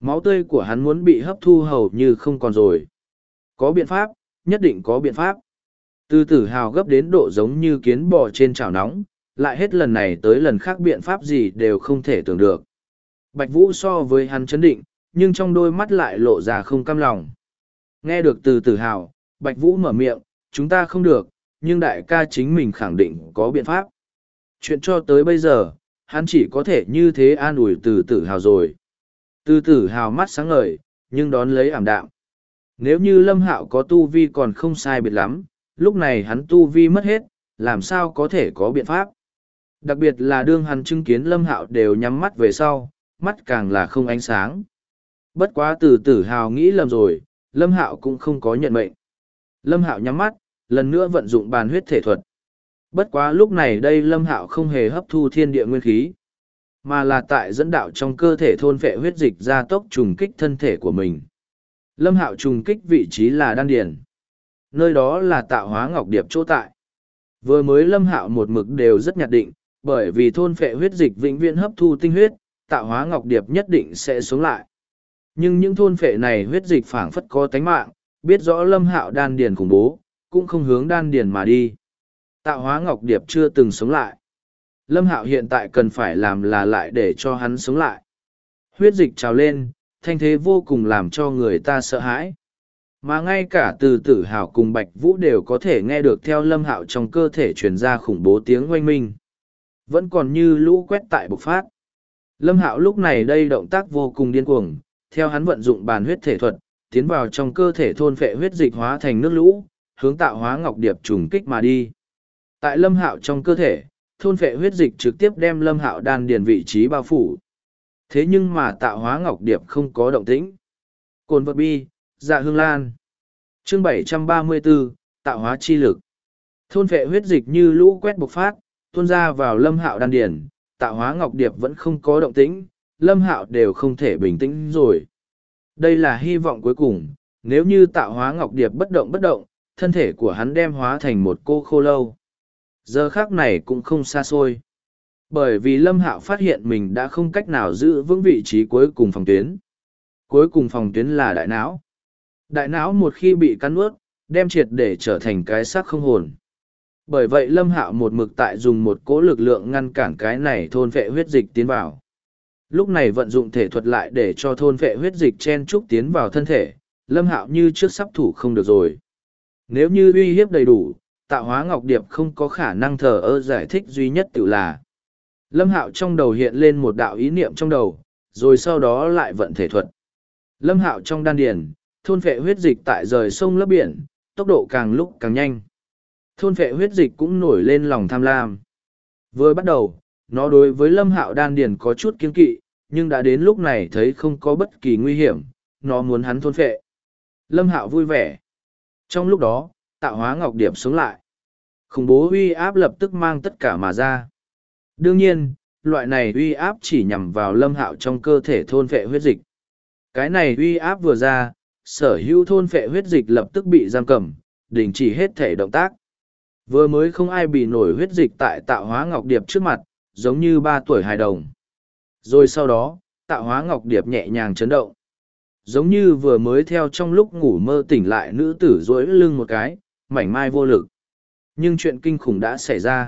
Máu tươi của hắn muốn bị hấp thu hầu như không còn rồi. Có biện pháp, nhất định có biện pháp. Từ tử hào gấp đến độ giống như kiến bò trên chảo nóng, lại hết lần này tới lần khác biện pháp gì đều không thể tưởng được. Bạch Vũ so với hắn chấn định, nhưng trong đôi mắt lại lộ ra không cam lòng. Nghe được từ tử hào, Bạch Vũ mở miệng, chúng ta không được, nhưng đại ca chính mình khẳng định có biện pháp. Chuyện cho tới bây giờ, hắn chỉ có thể như thế an ủi từ tử hào rồi. Từ tử hào mắt sáng ngời, nhưng đón lấy ảm đạm. Nếu như Lâm Hạo có tu vi còn không sai biệt lắm, lúc này hắn tu vi mất hết, làm sao có thể có biện pháp. Đặc biệt là đương hắn chứng kiến Lâm Hạo đều nhắm mắt về sau, mắt càng là không ánh sáng. Bất quá từ tử hào nghĩ lầm rồi, Lâm Hạo cũng không có nhận mệnh. Lâm Hạo nhắm mắt, lần nữa vận dụng bàn huyết thể thuật. Bất quá lúc này đây Lâm Hạo không hề hấp thu thiên địa nguyên khí, mà là tại dẫn đạo trong cơ thể thôn phệ huyết dịch ra tốc trùng kích thân thể của mình. Lâm Hạo trùng kích vị trí là đan điền. Nơi đó là tạo hóa ngọc điệp chỗ tại. Vừa mới Lâm Hạo một mực đều rất nhạt định, bởi vì thôn phệ huyết dịch vĩnh viễn hấp thu tinh huyết, tạo hóa ngọc điệp nhất định sẽ sống lại. Nhưng những thôn phệ này huyết dịch phảng phất có tánh mạng, biết rõ Lâm Hạo đan điền khủng bố, cũng không hướng đan điền mà đi. Tạo hóa ngọc điệp chưa từng sống lại. Lâm Hạo hiện tại cần phải làm là lại để cho hắn sống lại. Huyết dịch trào lên, thanh thế vô cùng làm cho người ta sợ hãi. Mà ngay cả từ tử hào cùng Bạch Vũ đều có thể nghe được theo Lâm Hạo trong cơ thể truyền ra khủng bố tiếng oanh minh. Vẫn còn như lũ quét tại bộc phát. Lâm Hạo lúc này đây động tác vô cùng điên cuồng, theo hắn vận dụng bàn huyết thể thuật, tiến vào trong cơ thể thôn phệ huyết dịch hóa thành nước lũ, hướng tạo hóa ngọc điệp trùng kích mà đi. Tại Lâm Hạo trong cơ thể, thôn phệ huyết dịch trực tiếp đem Lâm Hạo đan điền vị trí bao phủ. Thế nhưng mà tạo hóa ngọc điệp không có động tĩnh. Cồn vật bi, dạ hương lan. Chương 734, tạo hóa chi lực. Thôn phệ huyết dịch như lũ quét bộc phát, tuôn ra vào Lâm Hạo đan điền, tạo hóa ngọc điệp vẫn không có động tĩnh, Lâm Hạo đều không thể bình tĩnh rồi. Đây là hy vọng cuối cùng, nếu như tạo hóa ngọc điệp bất động, thân thể của hắn đem hóa thành một cô khô lâu. Giờ khác này cũng không xa xôi. Bởi vì Lâm Hạo phát hiện mình đã không cách nào giữ vững vị trí cuối cùng phòng tuyến. Cuối cùng phòng tuyến là đại não. Đại não một khi bị cắn nuốt, đem triệt để trở thành cái xác không hồn. Bởi vậy Lâm Hạo một mực tại dùng một cỗ lực lượng ngăn cản cái này thôn phệ huyết dịch tiến vào. Lúc này vận dụng thể thuật lại để cho thôn phệ huyết dịch chen trúc tiến vào thân thể, Lâm Hạo như trước sắp thủ không được rồi. Nếu như uy hiếp đầy đủ, tạo hóa ngọc điệp không có khả năng thờ ơ, giải thích duy nhất tự là. Lâm Hạo trong đầu hiện lên một đạo ý niệm trong đầu, rồi sau đó lại vận thể thuật. Lâm Hạo trong đan điền, thôn phệ huyết dịch tại rời sông lấp biển, tốc độ càng lúc càng nhanh. Thôn phệ huyết dịch cũng nổi lên lòng tham lam. Vừa bắt đầu, nó đối với Lâm Hạo đan điền có chút kiêng kỵ, nhưng đã đến lúc này thấy không có bất kỳ nguy hiểm, nó muốn hắn thôn phệ. Lâm Hạo vui vẻ. Trong lúc đó, tạo hóa ngọc điệp sống lại. Khủng bố uy áp lập tức mang tất cả mà ra. Đương nhiên, loại này uy áp chỉ nhằm vào Lâm Hạo trong cơ thể thôn phệ huyết dịch. Cái này uy áp vừa ra, sở hữu thôn phệ huyết dịch lập tức bị giam cầm, đình chỉ hết thể động tác. Vừa mới không ai bị nổi huyết dịch tại tạo hóa ngọc điệp trước mặt, giống như 3 tuổi hài đồng. Rồi sau đó, tạo hóa ngọc điệp nhẹ nhàng chấn động. Giống như vừa mới theo trong lúc ngủ mơ tỉnh lại nữ tử duỗi lưng một cái, mảnh mai vô lực. Nhưng chuyện kinh khủng đã xảy ra.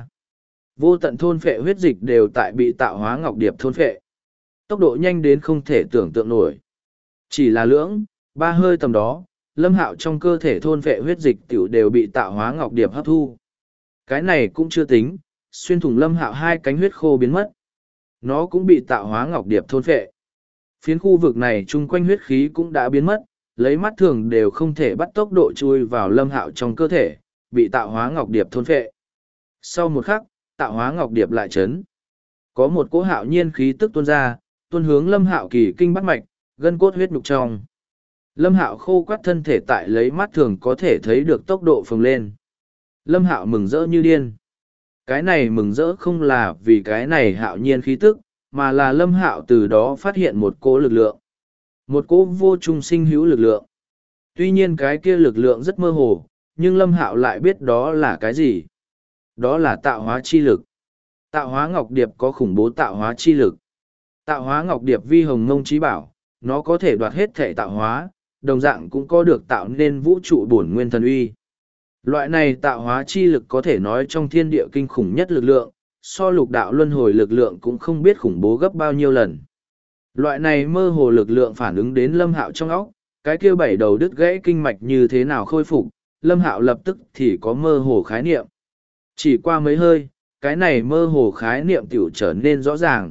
Vô tận thôn phệ huyết dịch đều tại bị tạo hóa ngọc điệp thôn phệ. Tốc độ nhanh đến không thể tưởng tượng nổi. Chỉ là lưỡng, 3 hơi tầm đó, Lâm Hạo trong cơ thể thôn phệ huyết dịch tiểu đều bị tạo hóa ngọc điệp hấp thu. Cái này cũng chưa tính, xuyên thủng Lâm Hạo 2 cánh huyết khô biến mất. Nó cũng bị tạo hóa ngọc điệp thôn phệ. Phiến khu vực này chung quanh huyết khí cũng đã biến mất, lấy mắt thường đều không thể bắt tốc độ chui vào Lâm Hạo trong cơ thể, bị tạo hóa ngọc điệp thôn phệ. Sau một khắc, tạo hóa ngọc điệp lại chấn. Có một cỗ hạo nhiên khí tức tuôn ra, tuôn hướng Lâm Hạo kỳ kinh bắt mạch, gân cốt huyết nhục trong. Lâm Hạo khô quắt thân thể tại lấy mắt thường có thể thấy được tốc độ phồng lên. Lâm Hạo mừng rỡ như điên. Cái này mừng rỡ không là vì cái này hạo nhiên khí tức, mà là Lâm Hạo từ đó phát hiện một cỗ lực lượng. Một cỗ vô trung sinh hữu lực lượng. Tuy nhiên cái kia lực lượng rất mơ hồ, nhưng Lâm Hạo lại biết đó là cái gì. Đó là tạo hóa chi lực. Tạo hóa ngọc điệp có khủng bố tạo hóa chi lực. Tạo hóa ngọc điệp vi hồng ngông trí bảo, nó có thể đoạt hết thể tạo hóa, đồng dạng cũng có được tạo nên vũ trụ bổn nguyên thần uy. Loại này tạo hóa chi lực có thể nói trong thiên địa kinh khủng nhất lực lượng, so lục đạo luân hồi lực lượng cũng không biết khủng bố gấp bao nhiêu lần. Loại này mơ hồ lực lượng phản ứng đến Lâm Hạo trong óc, cái kia bảy đầu đứt gãy kinh mạch như thế nào khôi phục, Lâm Hạo lập tức thì có mơ hồ khái niệm. Chỉ qua mấy hơi, cái này mơ hồ khái niệm tiểu trở nên rõ ràng.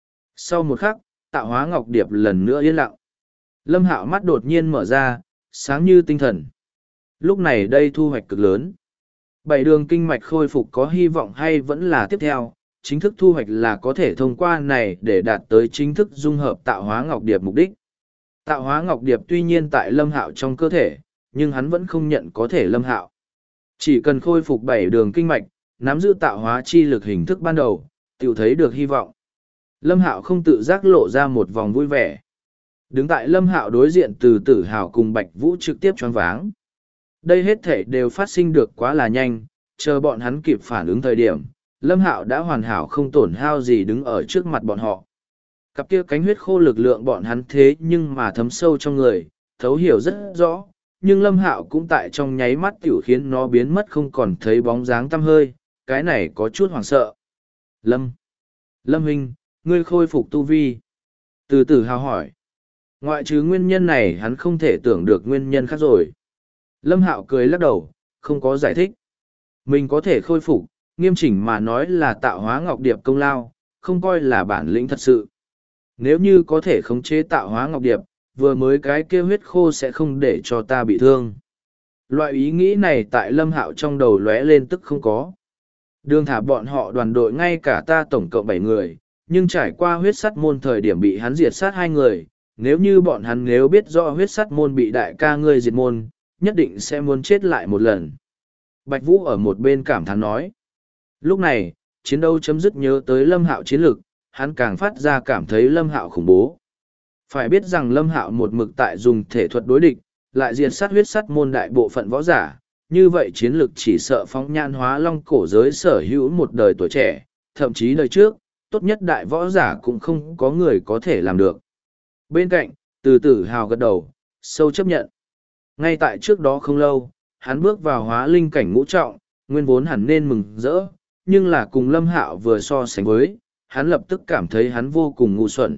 Sau một khắc, tạo hóa ngọc điệp lần nữa yên lặng. Lâm Hạo mắt đột nhiên mở ra, sáng như tinh thần. Lúc này đây thu hoạch cực lớn. Bảy đường kinh mạch khôi phục có hy vọng hay vẫn là tiếp theo, chính thức thu hoạch là có thể thông qua này để đạt tới chính thức dung hợp tạo hóa ngọc điệp mục đích. Tạo hóa ngọc điệp tuy nhiên tại Lâm Hạo trong cơ thể, nhưng hắn vẫn không nhận có thể Lâm Hạo. Chỉ cần khôi phục bảy đường kinh mạch, nắm giữ tạo hóa chi lực hình thức ban đầu, tiểu thấy được hy vọng. Lâm Hạo không tự giác lộ ra một vòng vui vẻ. Đứng tại Lâm Hạo đối diện Từ Tử Hào cùng Bạch Vũ trực tiếp choáng váng. Đây hết thể đều phát sinh được quá là nhanh, chờ bọn hắn kịp phản ứng thời điểm, Lâm Hạo đã hoàn hảo không tổn hao gì đứng ở trước mặt bọn họ. Cặp kia cánh huyết khô lực lượng bọn hắn thế nhưng mà thấm sâu trong người, thấu hiểu rất rõ, nhưng Lâm Hạo cũng tại trong nháy mắt tiểu khiến nó biến mất không còn thấy bóng dáng tăm hơi, cái này có chút hoảng sợ. Lâm huynh, ngươi khôi phục tu vi. Từ Tử Hào hỏi. Ngoại trừ nguyên nhân này hắn không thể tưởng được nguyên nhân khác rồi. Lâm Hạo cười lắc đầu, không có giải thích. Mình có thể khôi phục, nghiêm chỉnh mà nói là tạo hóa ngọc điệp công lao, không coi là bản lĩnh thật sự. Nếu như có thể khống chế tạo hóa ngọc điệp, vừa mới cái kia huyết khô sẽ không để cho ta bị thương. Loại ý nghĩ này tại Lâm Hạo trong đầu lóe lên tức không có. Đường thả bọn họ đoàn đội ngay cả ta tổng cộng 7 người, nhưng trải qua huyết sắt môn thời điểm bị hắn diệt sát 2 người, nếu như bọn hắn nếu biết rõ huyết sắt môn bị đại ca ngươi diệt môn, nhất định sẽ muốn chết lại một lần. Bạch Vũ ở một bên cảm thán nói. Lúc này, chiến đấu chấm dứt nhớ tới Lâm Hạo chiến lực, hắn càng phát ra cảm thấy Lâm Hạo khủng bố. Phải biết rằng Lâm Hạo một mực tại dùng thể thuật đối địch, lại diệt sát huyết sắt môn đại bộ phận võ giả, như vậy chiến lực chỉ sợ phóng nhan hóa long cổ giới sở hữu một đời tuổi trẻ, thậm chí đời trước, tốt nhất đại võ giả cũng không có người có thể làm được. Bên cạnh, Từ Tử Hào gật đầu, sâu chấp nhận. Ngay tại trước đó không lâu, hắn bước vào hóa linh cảnh ngũ trọng, nguyên vốn hẳn nên mừng rỡ, nhưng là cùng Lâm Hạo vừa so sánh với, hắn lập tức cảm thấy hắn vô cùng ngu xuẩn.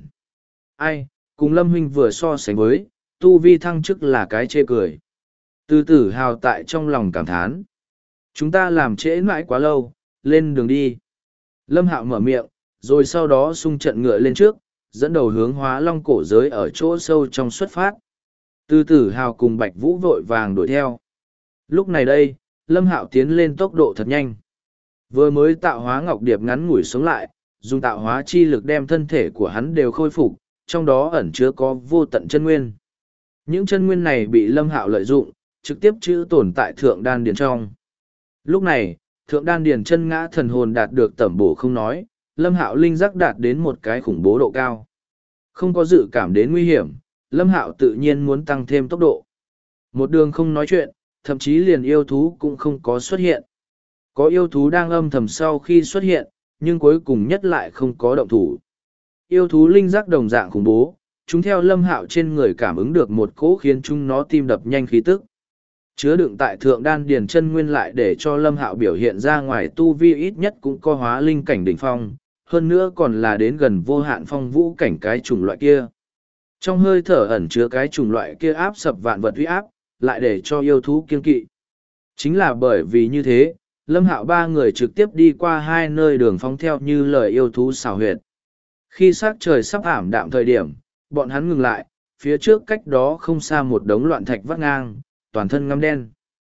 Ai, cùng Lâm huynh vừa so sánh với, tu vi thăng chức là cái chê cười. Từ Tử Hào tại trong lòng cảm thán. Chúng ta làm trễ mãi quá lâu, lên đường đi. Lâm Hạo mở miệng, rồi sau đó xung trận ngựa lên trước, dẫn đầu hướng hóa long cổ giới ở chỗ sâu trong xuất phát. Từ Tử Hào cùng Bạch Vũ vội vàng đuổi theo. Lúc này đây, Lâm Hạo tiến lên tốc độ thật nhanh. Vừa mới tạo hóa ngọc điệp ngắn ngủi sống lại, dùng tạo hóa chi lực đem thân thể của hắn đều khôi phục, trong đó ẩn chứa có vô tận chân nguyên. Những chân nguyên này bị Lâm Hạo lợi dụng, trực tiếp chữ tồn tại thượng đan điền trong. Lúc này, thượng đan điền chân ngã thần hồn đạt được tẩm bổ không nói, Lâm Hạo linh giác đạt đến một cái khủng bố độ cao. Không có dự cảm đến nguy hiểm, Lâm Hạo tự nhiên muốn tăng thêm tốc độ. Một đường không nói chuyện, thậm chí liền yêu thú cũng không có xuất hiện. Có yêu thú đang âm thầm sau khi xuất hiện, nhưng cuối cùng nhất lại không có động thủ. Yêu thú linh giác đồng dạng khủng bố, chúng theo Lâm Hạo trên người cảm ứng được một cỗ khiến chúng nó tim đập nhanh khí tức. Chứa đựng tại thượng đan điền chân nguyên lại để cho Lâm Hạo biểu hiện ra ngoài tu vi ít nhất cũng có hóa linh cảnh đỉnh phong, hơn nữa còn là đến gần vô hạn phong vũ cảnh cái chủng loại kia. Trong hơi thở ẩn chứa cái chủng loại kia áp sập vạn vật uy áp, lại để cho yêu thú kiên kỵ. Chính là bởi vì như thế, Lâm Hạo ba người trực tiếp đi qua 2 nơi đường phóng theo như lời yêu thú xảo huyệt. Khi sắc trời sắp ảm đạm thời điểm, bọn hắn ngừng lại, phía trước cách đó không xa một đống loạn thạch vắt ngang, toàn thân ngăm đen.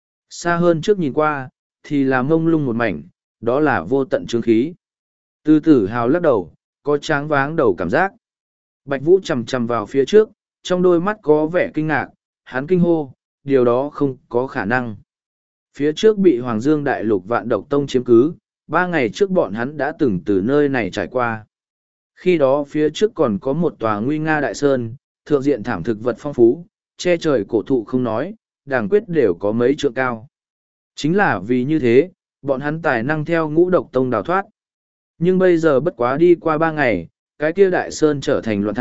Xa hơn trước nhìn qua, thì là mông lung một mảnh, đó là vô tận chứng khí. Từ Tử Hào lắc đầu, có tráng váng đầu cảm giác. Bạch Vũ chầm chầm vào phía trước, trong đôi mắt có vẻ kinh ngạc, hắn kinh hô, điều đó không có khả năng. Phía trước bị Hoàng Dương Đại Lục Vạn Độc Tông chiếm cứ, 3 ngày trước bọn hắn đã từng từ nơi này trải qua. Khi đó phía trước còn có một tòa nguy nga đại sơn, thượng diện thảm thực vật phong phú, che trời cổ thụ không nói, đàng quyết đều có mấy trượng cao. Chính là vì như thế, bọn hắn tài năng theo Ngũ Độc Tông đào thoát. Nhưng bây giờ bất quá đi qua 3 ngày, cái kia đại sơn trở thành loạn thạch,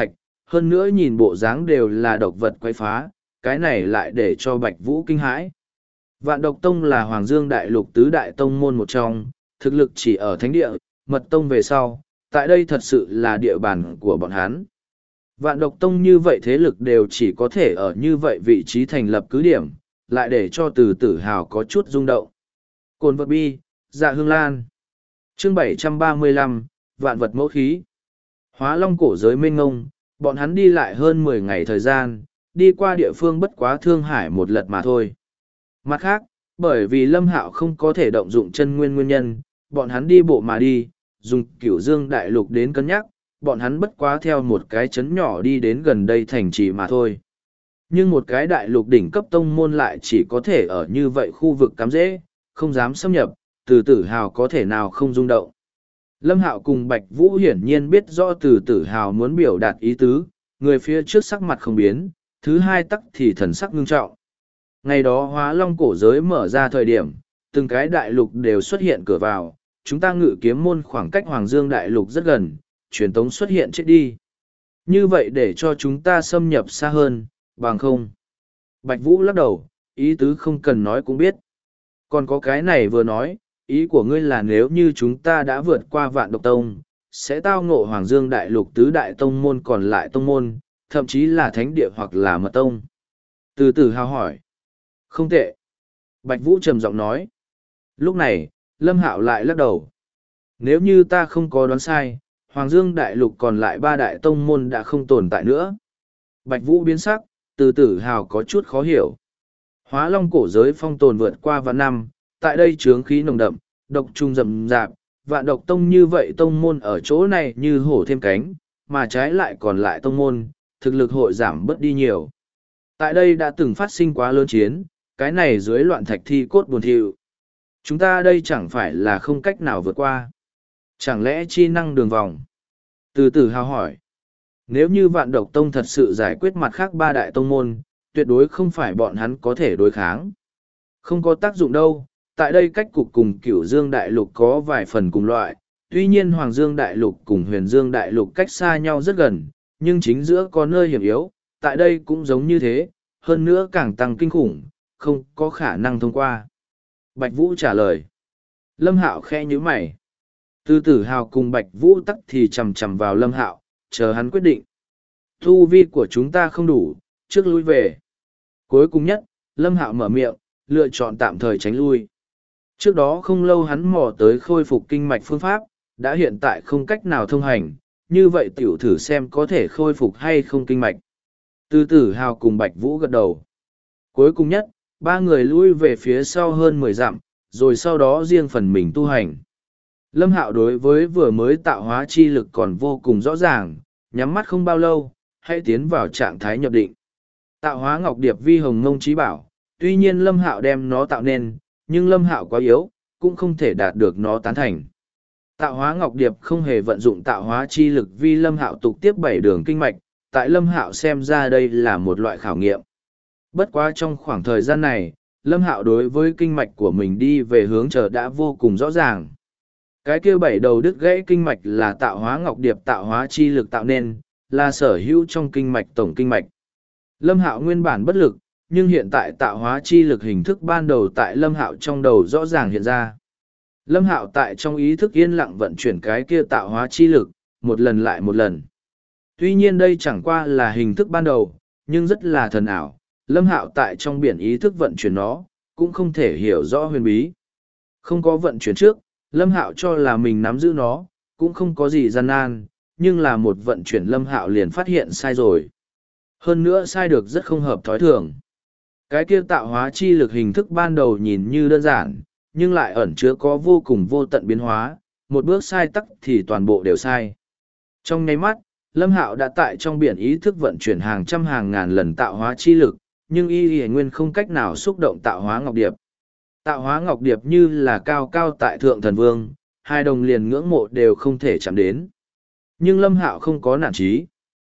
hơn nữa nhìn bộ dáng đều là độc vật quấy phá, cái này lại để cho Bạch Vũ kinh hãi. Vạn Độc Tông là Hoàng Dương Đại Lục tứ đại tông môn một trong, thực lực chỉ ở thánh địa, mật tông về sau, tại đây thật sự là địa bàn của bọn hắn. Vạn Độc Tông như vậy thế lực đều chỉ có thể ở như vậy vị trí thành lập cứ điểm, lại để cho Từ Tử Hào có chút rung động. Cồn vật bi, Dạ Hương Lan. Chương 735, Vạn vật mẫu khí. Hóa Long cổ giới mênh ngông, bọn hắn đi lại hơn 10 ngày thời gian, đi qua địa phương bất quá Thương Hải một lượt mà thôi. Mặt khác, bởi vì Lâm Hạo không có thể động dụng chân nguyên nhân, bọn hắn đi bộ mà đi, dùng Cửu Dương Đại Lục đến cân nhắc, bọn hắn bất quá theo một cái trấn nhỏ đi đến gần đây thành trì mà thôi. Nhưng một cái đại lục đỉnh cấp tông môn lại chỉ có thể ở như vậy khu vực cắm rễ, không dám xâm nhập, Từ Tử Hào có thể nào không rung động. Lâm Hạo cùng Bạch Vũ hiển nhiên biết rõ Từ Tử Hào muốn biểu đạt ý tứ, người phía trước sắc mặt không biến, thứ hai tắc thì thần sắc ngưng trọng. Ngày đó Hóa Long cổ giới mở ra thời điểm, từng cái đại lục đều xuất hiện cửa vào, chúng ta ngự kiếm môn khoảng cách Hoàng Dương đại lục rất gần, truyền tống xuất hiện chết đi. Như vậy để cho chúng ta xâm nhập xa hơn, bằng không. Bạch Vũ lắc đầu, ý tứ không cần nói cũng biết. Còn có cái này vừa nói, ý của ngươi là nếu như chúng ta đã vượt qua Vạn Độc Tông, sẽ tao ngộ Hoàng Dương đại lục tứ đại tông môn còn lại tông môn, thậm chí là thánh địa hoặc là mật tông. Từ Tử Hào hỏi. Không tệ. Bạch Vũ trầm giọng nói. Lúc này, Lâm Hạo lại lắc đầu. Nếu như ta không có đoán sai, Hoàng Dương đại lục còn lại ba đại tông môn đã không tồn tại nữa. Bạch Vũ biến sắc, Từ Tử Hào có chút khó hiểu. Hóa Long cổ giới phong tồn vượt qua vạn năm, tại đây chướng khí nồng đậm, độc trùng rậm rạp, Vạn Độc Tông như vậy tông môn ở chỗ này như hổ thêm cánh, mà trái lại còn lại tông môn, thực lực hội giảm bớt đi nhiều. Tại đây đã từng phát sinh quá lớn chiến, cái này dưới loạn thạch thi cốt buồn thiu. Chúng ta đây chẳng phải là không cách nào vượt qua. Chẳng lẽ chi năng đường vòng? Từ Tử Hào hỏi. Nếu như Vạn Độc Tông thật sự giải quyết mặt khác ba đại tông môn, tuyệt đối không phải bọn hắn có thể đối kháng. Không có tác dụng đâu, tại đây cách cục cùng Cửu Dương Đại Lục có vài phần cùng loại, tuy nhiên Hoàng Dương Đại Lục cùng Huyền Dương Đại Lục cách xa nhau rất gần, nhưng chính giữa có nơi hiểm yếu, tại đây cũng giống như thế, hơn nữa càng tăng kinh khủng, không có khả năng thông qua. Bạch Vũ trả lời. Lâm Hạo khẽ nhíu mày. Từ Tử Hào cùng Bạch Vũ tắc thì chầm chầm vào Lâm Hạo, chờ hắn quyết định. Tu vi của chúng ta không đủ, trước lui về. Cuối cùng nhất, Lâm Hạo mở miệng, lựa chọn tạm thời tránh lui. Trước đó không lâu hắn mò tới khôi phục kinh mạch phương pháp, đã hiện tại không cách nào thông hành, như vậy tiểu thử xem có thể khôi phục hay không kinh mạch. Từ Tử Hào cùng Bạch Vũ gật đầu. Cuối cùng nhất, ba người lui về phía sau hơn 10 dặm, rồi sau đó riêng phần mình tu hành. Lâm Hạo đối với vừa mới tạo hóa chi lực còn vô cùng rõ ràng, nhắm mắt không bao lâu, hãy tiến vào trạng thái nhập định. Tạo hóa ngọc điệp vi hồng ngông trí bảo, tuy nhiên Lâm Hạo đem nó tạo nên, nhưng Lâm Hạo quá yếu, cũng không thể đạt được nó tán thành. Tạo hóa ngọc điệp không hề vận dụng tạo hóa chi lực vi Lâm Hạo tục tiếp 7 đường kinh mạch, tại Lâm Hạo xem ra đây là một loại khảo nghiệm. Bất quá trong khoảng thời gian này, Lâm Hạo đối với kinh mạch của mình đi về hướng chờ đã vô cùng rõ ràng. Cái kia 7 đầu đứt gãy kinh mạch là tạo hóa ngọc điệp tạo hóa chi lực tạo nên, là sở hữu trong kinh mạch tổng kinh mạch. Lâm Hạo nguyên bản bất lực, nhưng hiện tại tạo hóa chi lực hình thức ban đầu tại Lâm Hạo trong đầu rõ ràng hiện ra. Lâm Hạo tại trong ý thức yên lặng vận chuyển cái kia tạo hóa chi lực, một lần lại một lần. Tuy nhiên đây chẳng qua là hình thức ban đầu, nhưng rất là thần ảo. Lâm Hạo tại trong biển ý thức vận chuyển nó, cũng không thể hiểu rõ huyền bí. Không có vận chuyển trước, Lâm Hạo cho là mình nắm giữ nó, cũng không có gì gian nan, nhưng là một vận chuyển Lâm Hạo liền phát hiện sai rồi. Hơn nữa sai được rất không hợp thói thường. Cái kia tạo hóa chi lực hình thức ban đầu nhìn như đơn giản, nhưng lại ẩn chứa có vô cùng vô tận biến hóa, một bước sai tắc thì toàn bộ đều sai. Trong nháy mắt, Lâm Hạo đã tại trong biển ý thức vận chuyển hàng trăm hàng ngàn lần tạo hóa chi lực, nhưng y nguyên không cách nào xúc động tạo hóa ngọc điệp. Tạo hóa ngọc điệp như là cao cao tại thượng thần vương, hai đồng liền ngưỡng mộ đều không thể chạm đến. Nhưng Lâm Hạo không có nản chí.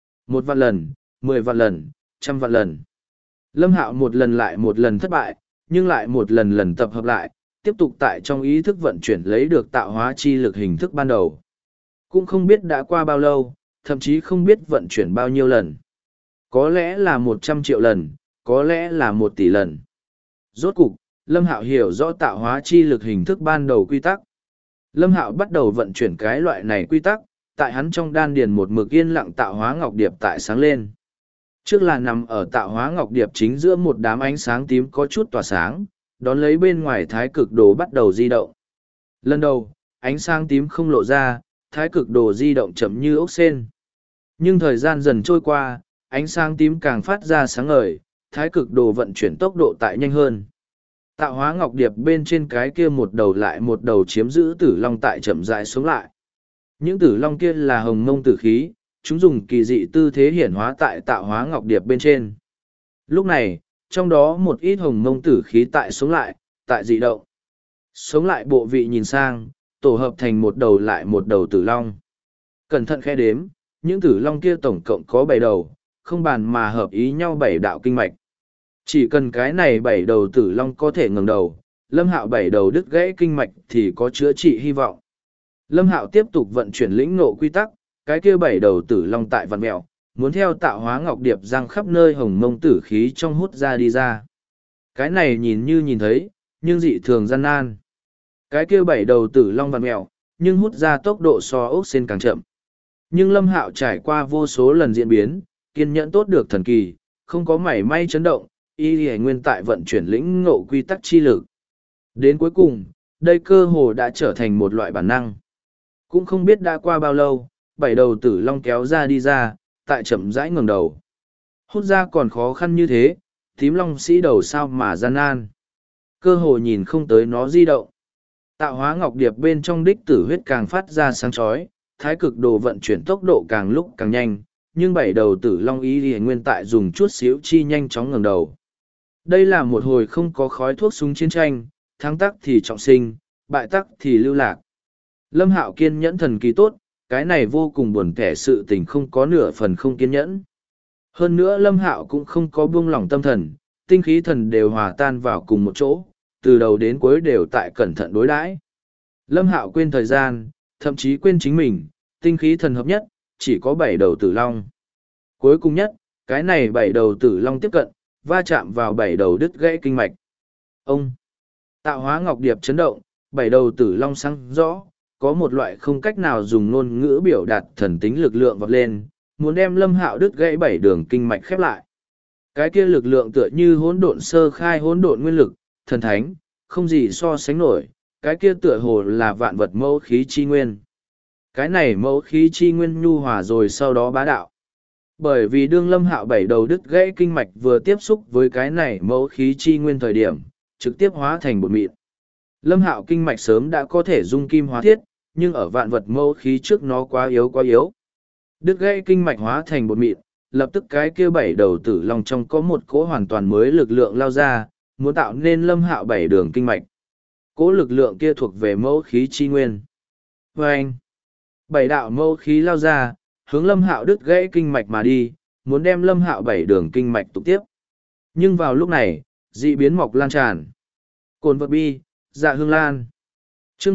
1 vạn lần, 10 vạn lần, 100 vạn lần. Lâm Hạo một lần lại một lần thất bại, nhưng lại một lần lần tập hợp lại, tiếp tục tại trong ý thức vận chuyển lấy được tạo hóa chi lực hình thức ban đầu. Cũng không biết đã qua bao lâu, thậm chí không biết vận chuyển bao nhiêu lần. Có lẽ là 100 triệu lần, có lẽ là 1 tỷ lần. Rốt cục, Lâm Hạo hiểu rõ tạo hóa chi lực hình thức ban đầu quy tắc. Lâm Hạo bắt đầu vận chuyển cái loại này quy tắc, tại hắn trong đan điền một mực yên lặng tạo hóa ngọc điệp tại sáng lên. Trước là nằm ở tạo hóa ngọc điệp chính giữa một đám ánh sáng tím có chút tỏa sáng, đón lấy bên ngoài thái cực đồ bắt đầu di động. Lần đầu, ánh sáng tím không lộ ra, thái cực đồ di động chậm như ốc sên. Nhưng thời gian dần trôi qua, ánh sáng tím càng phát ra sáng ngời, thái cực đồ vận chuyển tốc độ tại nhanh hơn. Tạo hóa ngọc điệp bên trên cái kia một đầu lại một đầu chiếm giữ tử long tại chậm rãi xuống lại. Những tử long kia là hồng mông tử khí, chúng dùng kỳ dị tư thế hiển hóa tại tạo hóa ngọc điệp bên trên. Lúc này, trong đó một ít hồng mông tử khí tại xuống lại, tại dị động. Sống lại bộ vị nhìn sang, tổ hợp thành một đầu lại một đầu tử long. Cẩn thận khe đếm, những tử long kia tổng cộng có 7 đầu, không bàn mà hợp ý nhau 7 đạo kinh mạch. Chỉ cần cái này 7 đầu tử long có thể ngẩng đầu, Lâm Hạo 7 đầu đứt gãy kinh mạch thì có chữa trị hy vọng. Lâm Hạo tiếp tục vận chuyển lĩnh ngộ quy tắc, cái kia 7 đầu tử long tại vằn mèo, muốn theo tạo hóa ngọc điệp răng khắp nơi hồng mông tử khí trong hút ra đi ra. Cái này nhìn như nhìn thấy, nhưng dị thường gian nan. Cái kia 7 đầu tử long vằn mèo, nhưng hút ra tốc độ so ốc sên càng chậm. Nhưng Lâm Hạo trải qua vô số lần diễn biến, kiên nhẫn tốt được thần kỳ, không có mảy may chấn động, y nguyên tại vận chuyển lĩnh ngộ quy tắc chi lực. Đến cuối cùng, đây cơ hồ đã trở thành một loại bản năng. Cũng không biết đã qua bao lâu, 7 đầu tử long kéo ra đi ra, tại chậm rãi ngẩng đầu. Hút ra còn khó khăn như thế, tím long sĩ đầu sao mà gian nan. Cơ hồ nhìn không tới nó di động. Tạo hóa ngọc điệp bên trong đích tử huyết càng phát ra sáng chói, thái cực đồ vận chuyển tốc độ càng lúc càng nhanh, nhưng 7 đầu tử long ý thì nguyên tại dùng chút xíu chi nhanh chóng ngẩng đầu. Đây là một hồi không có khói thuốc súng chiến tranh, thắng tắc thì trọng sinh, bại tắc thì lưu lạc. Lâm Hạo kiên nhẫn thần kỳ tốt, cái này vô cùng buồn kẻ sự tình không có nửa phần không kiên nhẫn. Hơn nữa Lâm Hạo cũng không có buông lỏng tâm thần, tinh khí thần đều hòa tan vào cùng một chỗ, từ đầu đến cuối đều tại cẩn thận đối đãi. Lâm Hạo quên thời gian, thậm chí quên chính mình, tinh khí thần hợp nhất, chỉ có 7 đầu tử long. Cuối cùng nhất, cái này 7 đầu tử long tiếp cận, va chạm vào 7 đầu đứt gãy kinh mạch. Ông! Tạo hóa ngọc điệp chấn động, 7 đầu tử long sáng rõ, có một loại không cách nào dùng ngôn ngữ biểu đạt thần tính lực lượng vọt lên, muốn đem Lâm Hạo đứt gãy 7 đường kinh mạch khép lại. Cái kia lực lượng tựa như hỗn độn sơ khai hỗn độn nguyên lực, thần thánh, không gì so sánh nổi, cái kia tựa hồ là vạn vật mẫu khí chi nguyên. Cái này mẫu khí chi nguyên nhu hòa rồi sau đó bá đạo. Bởi vì đương Lâm Hạo 7 đầu đứt gãy kinh mạch vừa tiếp xúc với cái này mẫu khí chi nguyên thời điểm, trực tiếp hóa thành bột mịn. Lâm Hạo kinh mạch sớm đã có thể dung kim hóa thiết, nhưng ở vạn vật mẫu khí trước nó quá yếu quá yếu. Đứt gãy kinh mạch hóa thành bột mịn, lập tức cái kia 7 đầu tử long trong có một cỗ hoàn toàn mới lực lượng lao ra, muốn tạo nên Lâm Hạo 7 đường kinh mạch. Cỗ lực lượng kia thuộc về mẫu khí chi nguyên. Và anh, 7 đạo mẫu khí lao ra, hướng Lâm Hạo đứt gãy kinh mạch mà đi, muốn đem Lâm Hạo 7 đường kinh mạch tục tiếp. Nhưng vào lúc này, dị biến mọc lan tràn. Cồn vật bi, dạ hương lan. Chương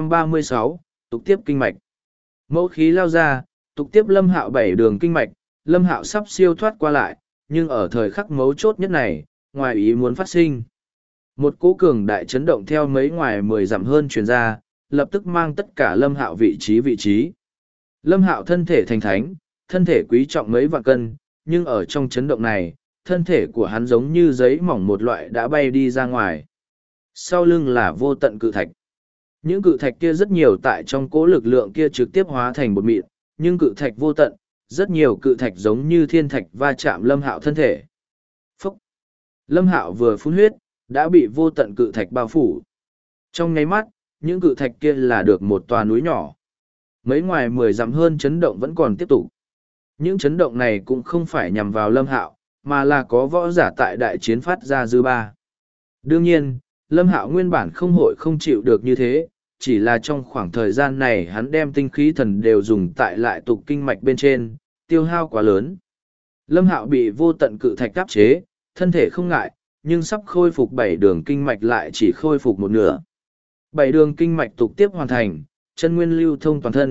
736, tục tiếp kinh mạch. Mẫu khí lao ra, tục tiếp Lâm Hạo 7 đường kinh mạch, Lâm Hạo sắp siêu thoát qua lại, nhưng ở thời khắc mấu chốt nhất này, ngoài ý muốn phát sinh. Một cỗ cường đại chấn động theo mấy ngoài 10 dặm hơn truyền ra, lập tức mang tất cả Lâm Hạo vị trí. Lâm Hạo thân thể thành thánh, thân thể quý trọng mấy vạn cân, nhưng ở trong chấn động này, thân thể của hắn giống như giấy mỏng một loại đã bay đi ra ngoài. Sau lưng là vô tận cự thạch. Những cự thạch kia rất nhiều tại trong cỗ lực lượng kia trực tiếp hóa thành bột mịn, nhưng cự thạch vô tận, rất nhiều cự thạch giống như thiên thạch va chạm Lâm Hạo thân thể. Phúc! Lâm Hạo vừa phun huyết, đã bị vô tận cự thạch bao phủ. Trong nháy mắt, những cự thạch kia là được một tòa núi nhỏ. Mấy ngoài 10 dặm hơn chấn động vẫn còn tiếp tục. Những chấn động này cũng không phải nhằm vào Lâm Hạo, mà là có võ giả tại đại chiến phát ra dư ba. Đương nhiên, Lâm Hạo nguyên bản không hội không chịu được như thế, chỉ là trong khoảng thời gian này hắn đem tinh khí thần đều dùng tại lại tục kinh mạch bên trên, tiêu hao quá lớn. Lâm Hạo bị vô tận cự thạch áp chế, thân thể không ngại, nhưng sắp khôi phục 7 đường kinh mạch lại chỉ khôi phục một nửa. 7 đường kinh mạch tục tiếp hoàn thành, chân nguyên lưu thông toàn thân,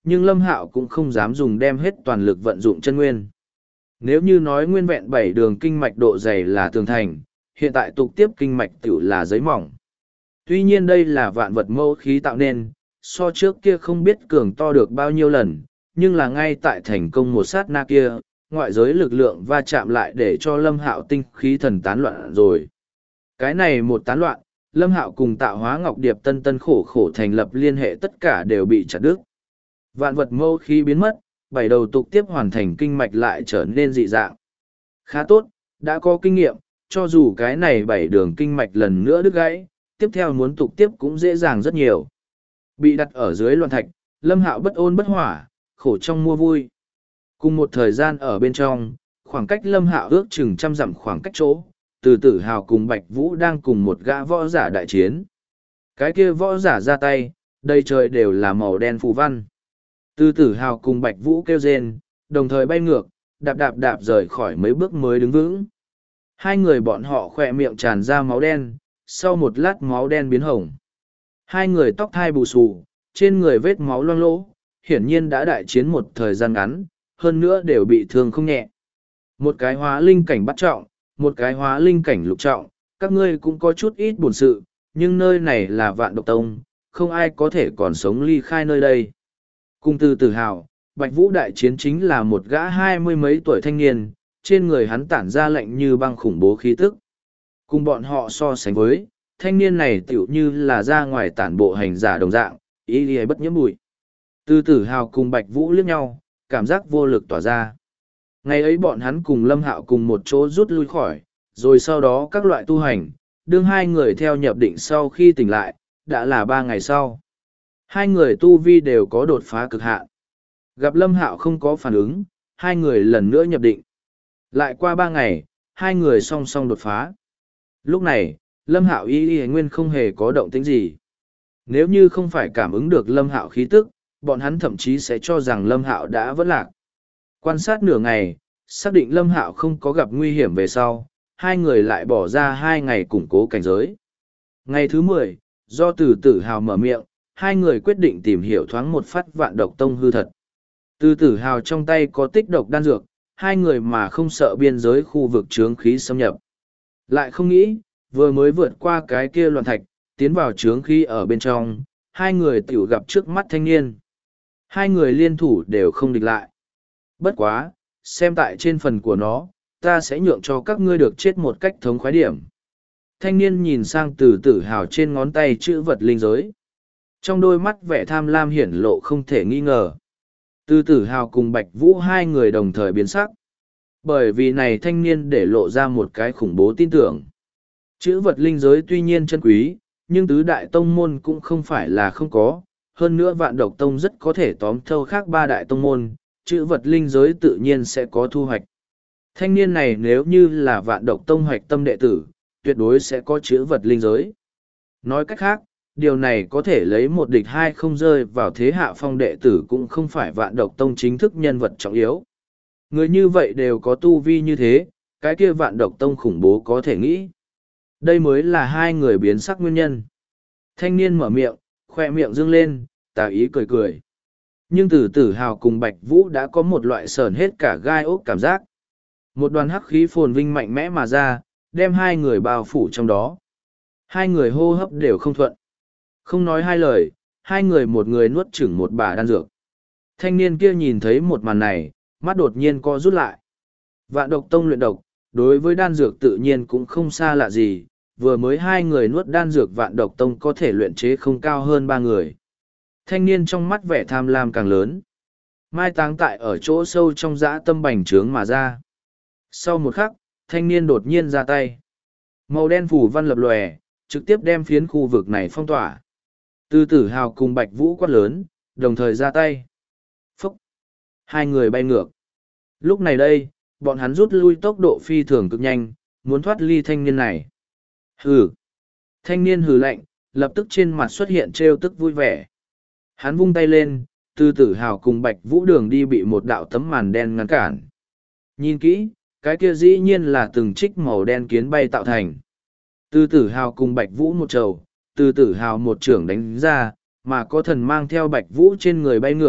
nhưng Lâm Hạo cũng không dám dùng đem hết toàn lực vận dụng chân nguyên. Nếu như nói nguyên vẹn 7 đường kinh mạch độ dày là tường thành, hiện tại tục tiếp kinh mạch tiểu là giấy mỏng. Tuy nhiên đây là vạn vật mâu khí tạo nên, so trước kia không biết cường to được bao nhiêu lần, nhưng là ngay tại thành công một sát na kia, ngoại giới lực lượng va chạm lại để cho Lâm Hạo tinh khí thần tán loạn rồi. Cái này một tán loạn, Lâm Hạo cùng Tạo Hóa Ngọc Điệp tân tân khổ khổ thành lập liên hệ tất cả đều bị chặt đứt. Vạn vật mâu khí biến mất, 7 đầu tục tiếp hoàn thành kinh mạch lại trở nên dị dạng. Khá tốt, đã có kinh nghiệm, cho dù cái này 7 đường kinh mạch lần nữa đứt gãy, tiếp theo muốn tục tiếp cũng dễ dàng rất nhiều. Bị đặt ở dưới loạn thạch, Lâm Hạo bất ôn bất hỏa, khổ trong mua vui. Cùng một thời gian ở bên trong, khoảng cách Lâm Hạo ước chừng 100 dặm khoảng cách chỗ, Từ Tử Hào cùng Bạch Vũ đang cùng một gã võ giả đại chiến. Cái kia võ giả ra tay, đầy trời đều là màu đen phù văn. Từ Tử Hào cùng Bạch Vũ kêu rên, đồng thời bay ngược, đạp đạp đạp rời khỏi mấy bước mới đứng vững. Hai người bọn họ khỏe miệng tràn ra máu đen, sau một lát máu đen biến hồng. Hai người tóc thai bù xù, trên người vết máu loang lỗ, hiển nhiên đã đại chiến một thời gian ngắn, hơn nữa đều bị thương không nhẹ. Một cái hóa linh cảnh bắt trọng, một cái hóa linh cảnh lục trọng, các ngươi cũng có chút ít buồn sự, nhưng nơi này là Vạn Độc Tông, không ai có thể còn sống ly khai nơi đây. Cùng Từ Tử Hào, Bạch Vũ đại chiến chính là một gã 20 mấy tuổi thanh niên, trên người hắn tản ra lạnh như băng khủng bố khí tức. Cùng bọn họ so sánh với, thanh niên này tựu như là ra ngoài tản bộ hành giả đồng dạng, ý lý bất nhiễm bụi. Từ Tử Hào cùng Bạch Vũ liếc nhau, cảm giác vô lực tỏa ra. Ngày ấy bọn hắn cùng Lâm Hạo cùng một chỗ rút lui khỏi, rồi sau đó các loại tu hành, đương hai người theo nhập định sau khi tỉnh lại, đã là 3 ngày sau. Hai người tu vi đều có đột phá cực hạn. Gặp Lâm Hạo không có phản ứng, hai người lần nữa nhập định. Lại qua 3 ngày, hai người song song đột phá. Lúc này, Lâm Hạo y nguyên không hề có động tĩnh gì. Nếu như không phải cảm ứng được Lâm Hạo khí tức, bọn hắn thậm chí sẽ cho rằng Lâm Hạo đã vỡ lạc. Quan sát nửa ngày, xác định Lâm Hạo không có gặp nguy hiểm về sau, hai người lại bỏ ra 2 ngày củng cố cảnh giới. Ngày thứ 10, do Từ Tử Hào mở miệng, hai người quyết định tìm hiểu thoáng một phát Vạn Độc Tông hư thật. Từ Tử Hào trong tay có tích độc đan dược, hai người mà không sợ biên giới khu vực chướng khí xâm nhập. Lại không nghĩ, vừa mới vượt qua cái kia loạn thạch, tiến vào chướng khí ở bên trong, hai người tiểu gặp trước mắt thanh niên. Hai người liên thủ đều không địch lại. Bất quá, xem tại trên phần của nó, ta sẽ nhượng cho các ngươi được chết một cách thống khoái điểm. Thanh niên nhìn sang Từ Tử Hào trên ngón tay chữ vật linh giới. Trong đôi mắt vẻ tham lam hiển lộ không thể nghi ngờ. Từ Tử Hào cùng Bạch Vũ hai người đồng thời biến sắc. Bởi vì này thanh niên để lộ ra một cái khủng bố tin tưởng. Chữ vật linh giới tuy nhiên chân quý, nhưng tứ đại tông môn cũng không phải là không có. Hơn nữa Vạn Độc Tông rất có thể tóm thâu khác 3 đại tông môn, chữ vật linh giới tự nhiên sẽ có thu hoạch. Thanh niên này nếu như là Vạn Độc Tông hoạch tâm đệ tử, tuyệt đối sẽ có chữ vật linh giới. Nói cách khác, điều này có thể lấy một địch hai không rơi vào thế hạ phong đệ tử cũng không phải Vạn Độc Tông chính thức nhân vật trọng yếu. Người như vậy đều có tu vi như thế, cái kia Vạn Độc Tông khủng bố có thể nghĩ. Đây mới là hai người biến sắc nguyên nhân. Thanh niên mở miệng, khoe miệng dương lên, tà ý cười cười. Nhưng Từ Tử Hào cùng Bạch Vũ đã có một loại sờn hết cả gai ốc cảm giác. Một đoàn hắc khí phồn vinh mạnh mẽ mà ra, đem hai người bao phủ trong đó. Hai người hô hấp đều không thuận. Không nói hai lời, hai người một người nuốt chửng một bả đan dược. Thanh niên kia nhìn thấy một màn này, mắt đột nhiên co rút lại. Vạn Độc Tông luyện độc, đối với đan dược tự nhiên cũng không xa lạ gì, vừa mới hai người nuốt đan dược Vạn Độc Tông có thể luyện chế không cao hơn 3 người. Thanh niên trong mắt vẻ tham lam càng lớn. Mai táng tại ở chỗ sâu trong dã tâm bành trướng mà ra. Sau một khắc, thanh niên đột nhiên ra tay. Màu đen phủ văn lập lòe, trực tiếp đem phiến khu vực này phong tỏa. Từ Tử Hào cùng Bạch Vũ quát lớn, đồng thời ra tay. Phúc! Hai người bay ngược. Lúc này đây, bọn hắn rút lui tốc độ phi thường cực nhanh, muốn thoát ly thanh niên này. Hừ! Thanh niên hừ lạnh, lập tức trên mặt xuất hiện trêu tức vui vẻ. Hắn vung tay lên, Từ Tử Hào cùng Bạch Vũ đường đi bị một đạo tấm màn đen ngăn cản. Nhìn kỹ, cái kia dĩ nhiên là từng trích màu đen kiến bay tạo thành. Từ Tử Hào cùng Bạch Vũ một trầu, Từ Tử Hào một trưởng đánh ra, mà có thần mang theo Bạch Vũ trên người bay ngược,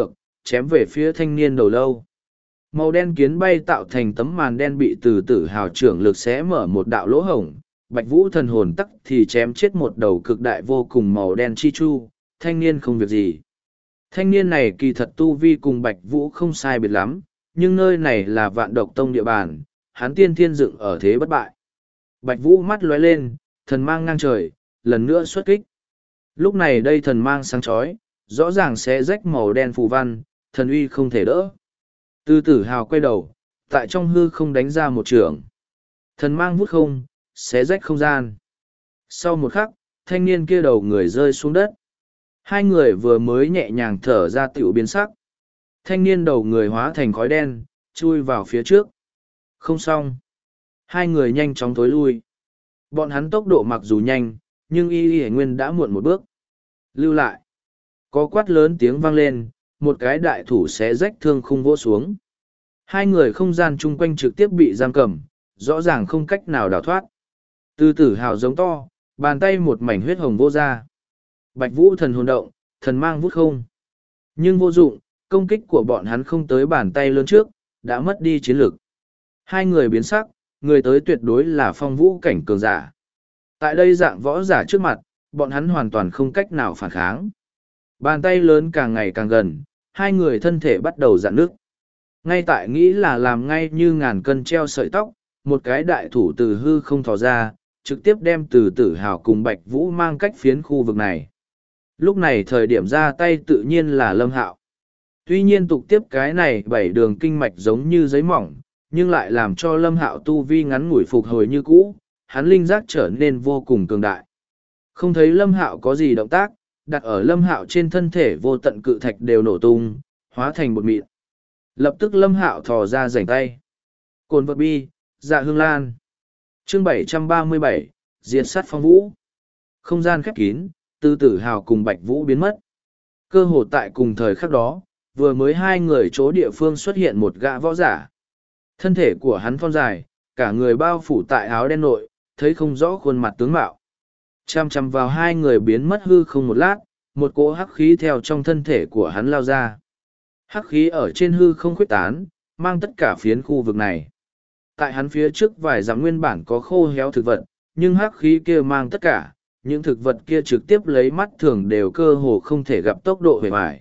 chém về phía thanh niên đầu lâu. Màu đen kiến bay tạo thành tấm màn đen bị từ tử hào trưởng lực xé mở một đạo lỗ hổng, Bạch Vũ thần hồn tắc thì chém chết một đầu cực đại vô cùng màu đen chi chu, thanh niên không việc gì. Thanh niên này kỳ thật tu vi cùng Bạch Vũ không sai biệt lắm, nhưng nơi này là Vạn Độc Tông địa bàn, hắn tiên thiên dựng ở thế bất bại. Bạch Vũ mắt lóe lên, thần mang ngang trời, lần nữa xuất kích. Lúc này đây thần mang sáng chói, rõ ràng sẽ rách màu đen phù văn, thần uy không thể đỡ. Từ tử hào quay đầu, tại trong hư không đánh ra một trường. Thần mang vút không, xé rách không gian. Sau một khắc, thanh niên kia đầu người rơi xuống đất. Hai người vừa mới nhẹ nhàng thở ra tiểu biến sắc. Thanh niên đầu người hóa thành khói đen, chui vào phía trước. Không xong. Hai người nhanh chóng thối lui. Bọn hắn tốc độ mặc dù nhanh, nhưng y nguyên đã muộn một bước. Lưu lại. Có quát lớn tiếng vang lên, một cái đại thủ xé rách thương khung vỗ xuống. Hai người không gian chung quanh trực tiếp bị giam cầm, rõ ràng không cách nào đào thoát. Từ tử hào giống to, bàn tay một mảnh huyết hồng vô ra. Bạch Vũ thần hồn động, thần mang vút không. Nhưng vô dụng, công kích của bọn hắn không tới bàn tay lớn trước, đã mất đi chiến lực. Hai người biến sắc, người tới tuyệt đối là phong vũ cảnh cường giả. Tại đây dạng võ giả trước mặt, bọn hắn hoàn toàn không cách nào phản kháng. Bàn tay lớn càng ngày càng gần, hai người thân thể bắt đầu rạn nước. Ngay tại nghĩ là làm ngay như ngàn cân treo sợi tóc, một cái đại thủ từ hư không thò ra, trực tiếp đem từ tử hào cùng Bạch Vũ mang cách phiến khu vực này. Lúc này thời điểm ra tay tự nhiên là Lâm Hạo. Tuy nhiên tục tiếp cái này 7 đường kinh mạch giống như giấy mỏng, nhưng lại làm cho Lâm Hạo tu vi ngắn ngủi phục hồi như cũ, hắn linh giác trở nên vô cùng cường đại. Không thấy Lâm Hạo có gì động tác, đặt ở Lâm Hạo trên thân thể vô tận cự thạch đều nổ tung, hóa thành bột mịn. Lập tức Lâm Hạo thò ra rảnh tay. Cồn vật bi, dạ hương lan. Chương 737, diệt sát phong vũ. Không gian khép kín, từ tử hào cùng Bạch Vũ biến mất. Cơ hồ tại cùng thời khắc đó, vừa mới hai người chỗ địa phương xuất hiện một gã võ giả. Thân thể của hắn thon dài, cả người bao phủ tại áo đen nội, thấy không rõ khuôn mặt tướng mạo. Chăm chăm vào hai người biến mất hư không một lát, một cỗ hắc khí theo trong thân thể của hắn lao ra. Hắc khí ở trên hư không khuếch tán, mang tất cả phiến khu vực này. Tại hắn phía trước vài dặm nguyên bản có khô héo thực vật, nhưng hắc khí kia mang tất cả, những thực vật kia trực tiếp lấy mắt thường đều cơ hồ không thể gặp tốc độ hề vải.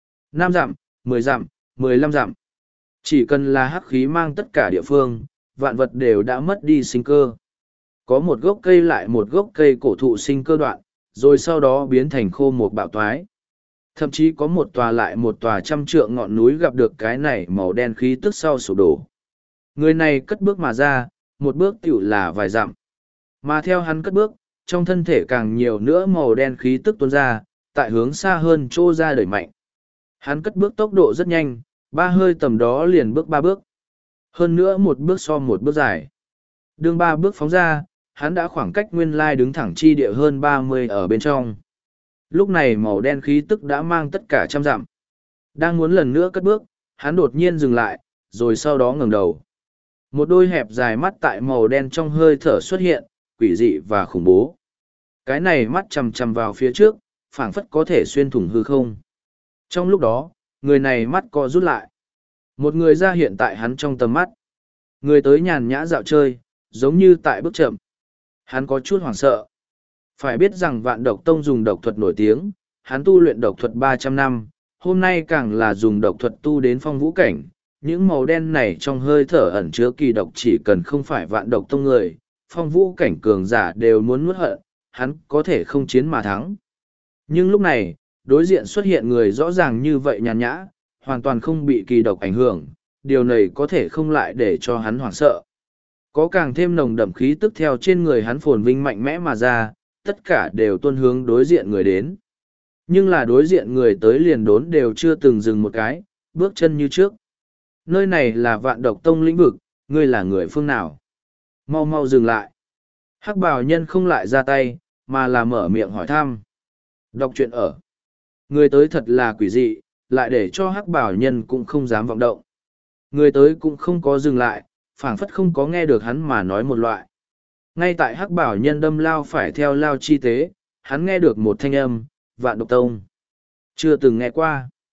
5 dặm, 10 dặm, 15 dặm. Chỉ cần là hắc khí mang tất cả địa phương, vạn vật đều đã mất đi sinh cơ. Có một gốc cây lại một gốc cây cổ thụ sinh cơ đoạn, rồi sau đó biến thành khô một bạo toái. Thậm chí có một tòa lại một tòa trăm trượng ngọn núi gặp được cái này màu đen khí tức sau sụp đổ. Người này cất bước mà ra, một bước tiểu là vài dặm. Mà theo hắn cất bước, trong thân thể càng nhiều nữa màu đen khí tức tuôn ra, tại hướng xa hơn trô ra đẩy mạnh. Hắn cất bước tốc độ rất nhanh, 3 hơi tầm đó liền bước 3 bước. Hơn nữa một bước so một bước dài. Đường 3 bước phóng ra, hắn đã khoảng cách nguyên lai đứng thẳng chi địa hơn 30 ở bên trong. Lúc này màu đen khí tức đã mang tất cả trăm dặm. Đang muốn lần nữa cất bước, hắn đột nhiên dừng lại, rồi sau đó ngẩng đầu. Một đôi hẹp dài mắt tại màu đen trong hơi thở xuất hiện, quỷ dị và khủng bố. Cái này mắt chằm chằm vào phía trước, phảng phất có thể xuyên thủng hư không. Trong lúc đó, người này mắt co rút lại. Một người ra hiện tại hắn trong tầm mắt. Người tới nhàn nhã dạo chơi, giống như tại bước chậm. Hắn có chút hoảng sợ. Phải biết rằng Vạn Độc Tông dùng độc thuật nổi tiếng, hắn tu luyện độc thuật 300 năm, hôm nay càng là dùng độc thuật tu đến phong vũ cảnh. Những màu đen này trong hơi thở ẩn chứa kỳ độc, chỉ cần không phải Vạn Độc Tông người, phong vũ cảnh cường giả đều muốn nuốt hận, hắn có thể không chiến mà thắng. Nhưng lúc này, đối diện xuất hiện người rõ ràng như vậy nhàn nhã, hoàn toàn không bị kỳ độc ảnh hưởng, điều này có thể không lại để cho hắn hoảng sợ. Có càng thêm nồng đậm khí tức theo trên người hắn phồn vinh mạnh mẽ mà ra, tất cả đều tuôn hướng đối diện người đến. Nhưng là đối diện người tới liền đốn đều chưa từng dừng một cái, bước chân như trước. Nơi này là Vạn Độc Tông lĩnh vực, ngươi là người phương nào? Mau mau dừng lại. Hắc bào nhân không lại ra tay, mà là mở miệng hỏi thăm. Đọc truyện ở. Người tới thật là quỷ dị, lại để cho hắc bào nhân cũng không dám vọng động. Người tới cũng không có dừng lại, phảng phất không có nghe được hắn mà nói một loại. Ngay tại hắc bảo nhân đâm lao phải theo lao chi tế, hắn nghe được một thanh âm, Vạn Độc Tông. Chưa từng nghe qua.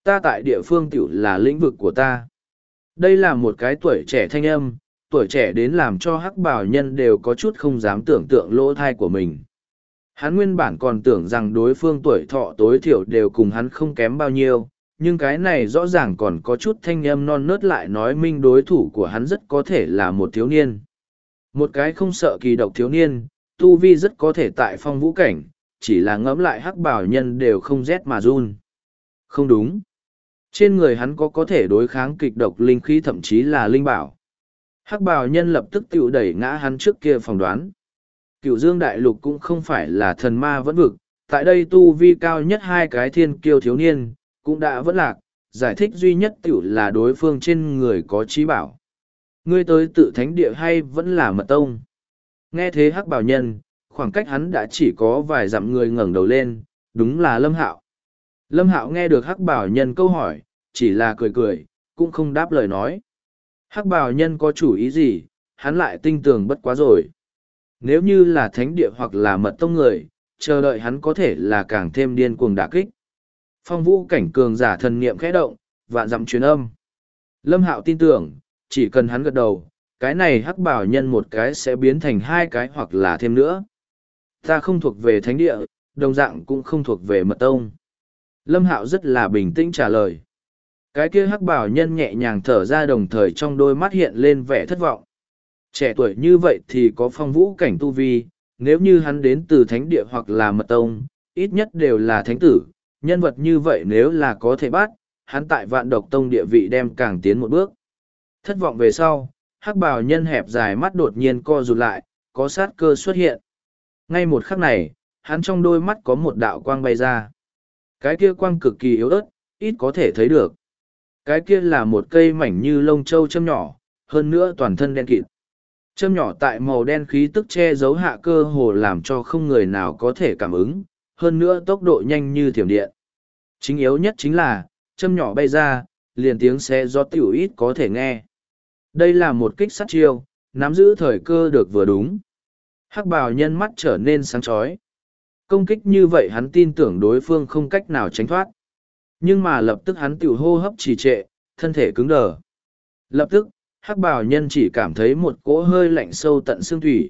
Ta tại địa phương tiểu là lĩnh vực của ta. Đây là một cái tuổi trẻ thanh âm, tuổi trẻ đến làm cho hắc bào nhân đều có chút không dám tưởng tượng lỗ thai của mình. Hắn nguyên bản còn tưởng rằng đối phương tuổi thọ tối thiểu đều cùng hắn không kém bao nhiêu, nhưng cái này rõ ràng còn có chút thanh âm non nớt lại nói minh đối thủ của hắn rất có thể là một thiếu niên. Một cái không sợ kỳ độc thiếu niên, tu vi rất có thể tại phong vũ cảnh, chỉ là ngẫm lại hắc bảo nhân đều không rét mà run. Không đúng. Trên người hắn có thể đối kháng kịch độc linh khí thậm chí là linh bảo. Hắc bào nhân lập tức tự đẩy ngã hắn trước kia phỏng đoán. Cửu Dương Đại Lục cũng không phải là thần ma vẫn vực, tại đây tu vi cao nhất hai cái thiên kiêu thiếu niên, cũng đã vẫn lạc, giải thích duy nhất tiểu là đối phương trên người có trí bảo. Ngươi tới tự thánh địa hay vẫn là mật tông? Nghe thế hắc bào nhân, khoảng cách hắn đã chỉ có vài dặm người ngẩng đầu lên, đúng là Lâm Hạo. Lâm Hạo nghe được hắc bào nhân câu hỏi, chỉ là cười cười, cũng không đáp lời nói. Hắc bào nhân có chủ ý gì, hắn lại tinh tường bất quá rồi. Nếu như là thánh địa hoặc là mật tông người, chờ đợi hắn có thể là càng thêm điên cuồng đả kích. Phong vũ cảnh cường giả thần niệm khẽ động, vạn dặm truyền âm. Lâm Hạo tin tưởng, chỉ cần hắn gật đầu, cái này hắc bảo nhân một cái sẽ biến thành hai cái hoặc là thêm nữa. Ta không thuộc về thánh địa, đồng dạng cũng không thuộc về mật tông. Lâm Hạo rất là bình tĩnh trả lời. Cái kia hắc bảo nhân nhẹ nhàng thở ra đồng thời trong đôi mắt hiện lên vẻ thất vọng. Trẻ tuổi như vậy thì có phong vũ cảnh tu vi, nếu như hắn đến từ thánh địa hoặc là mật tông, ít nhất đều là thánh tử, nhân vật như vậy nếu là có thể bắt, hắn tại vạn độc tông địa vị đem càng tiến một bước. Thất vọng về sau, hắc bào nhân hẹp dài mắt đột nhiên co rụt lại, có sát cơ xuất hiện. Ngay một khắc này, hắn trong đôi mắt có một đạo quang bay ra. Cái kia quang cực kỳ yếu ớt, ít có thể thấy được. Cái kia là một cây mảnh như lông châu châm nhỏ, hơn nữa toàn thân đen kịt. Châm nhỏ tại màu đen khí tức che giấu hạ cơ hồ làm cho không người nào có thể cảm ứng, hơn nữa tốc độ nhanh như thiểm điện. Chính yếu nhất chính là, châm nhỏ bay ra, liền tiếng xé gió tiểu ít có thể nghe. Đây là một kích sát chiêu, nắm giữ thời cơ được vừa đúng. Hắc bào nhân mắt trở nên sáng chói. Công kích như vậy hắn tin tưởng đối phương không cách nào tránh thoát. Nhưng mà lập tức hắn tiểu hô hấp trì trệ, thân thể cứng đờ. Lập tức, hắc bào nhân chỉ cảm thấy một cỗ hơi lạnh sâu tận xương thủy.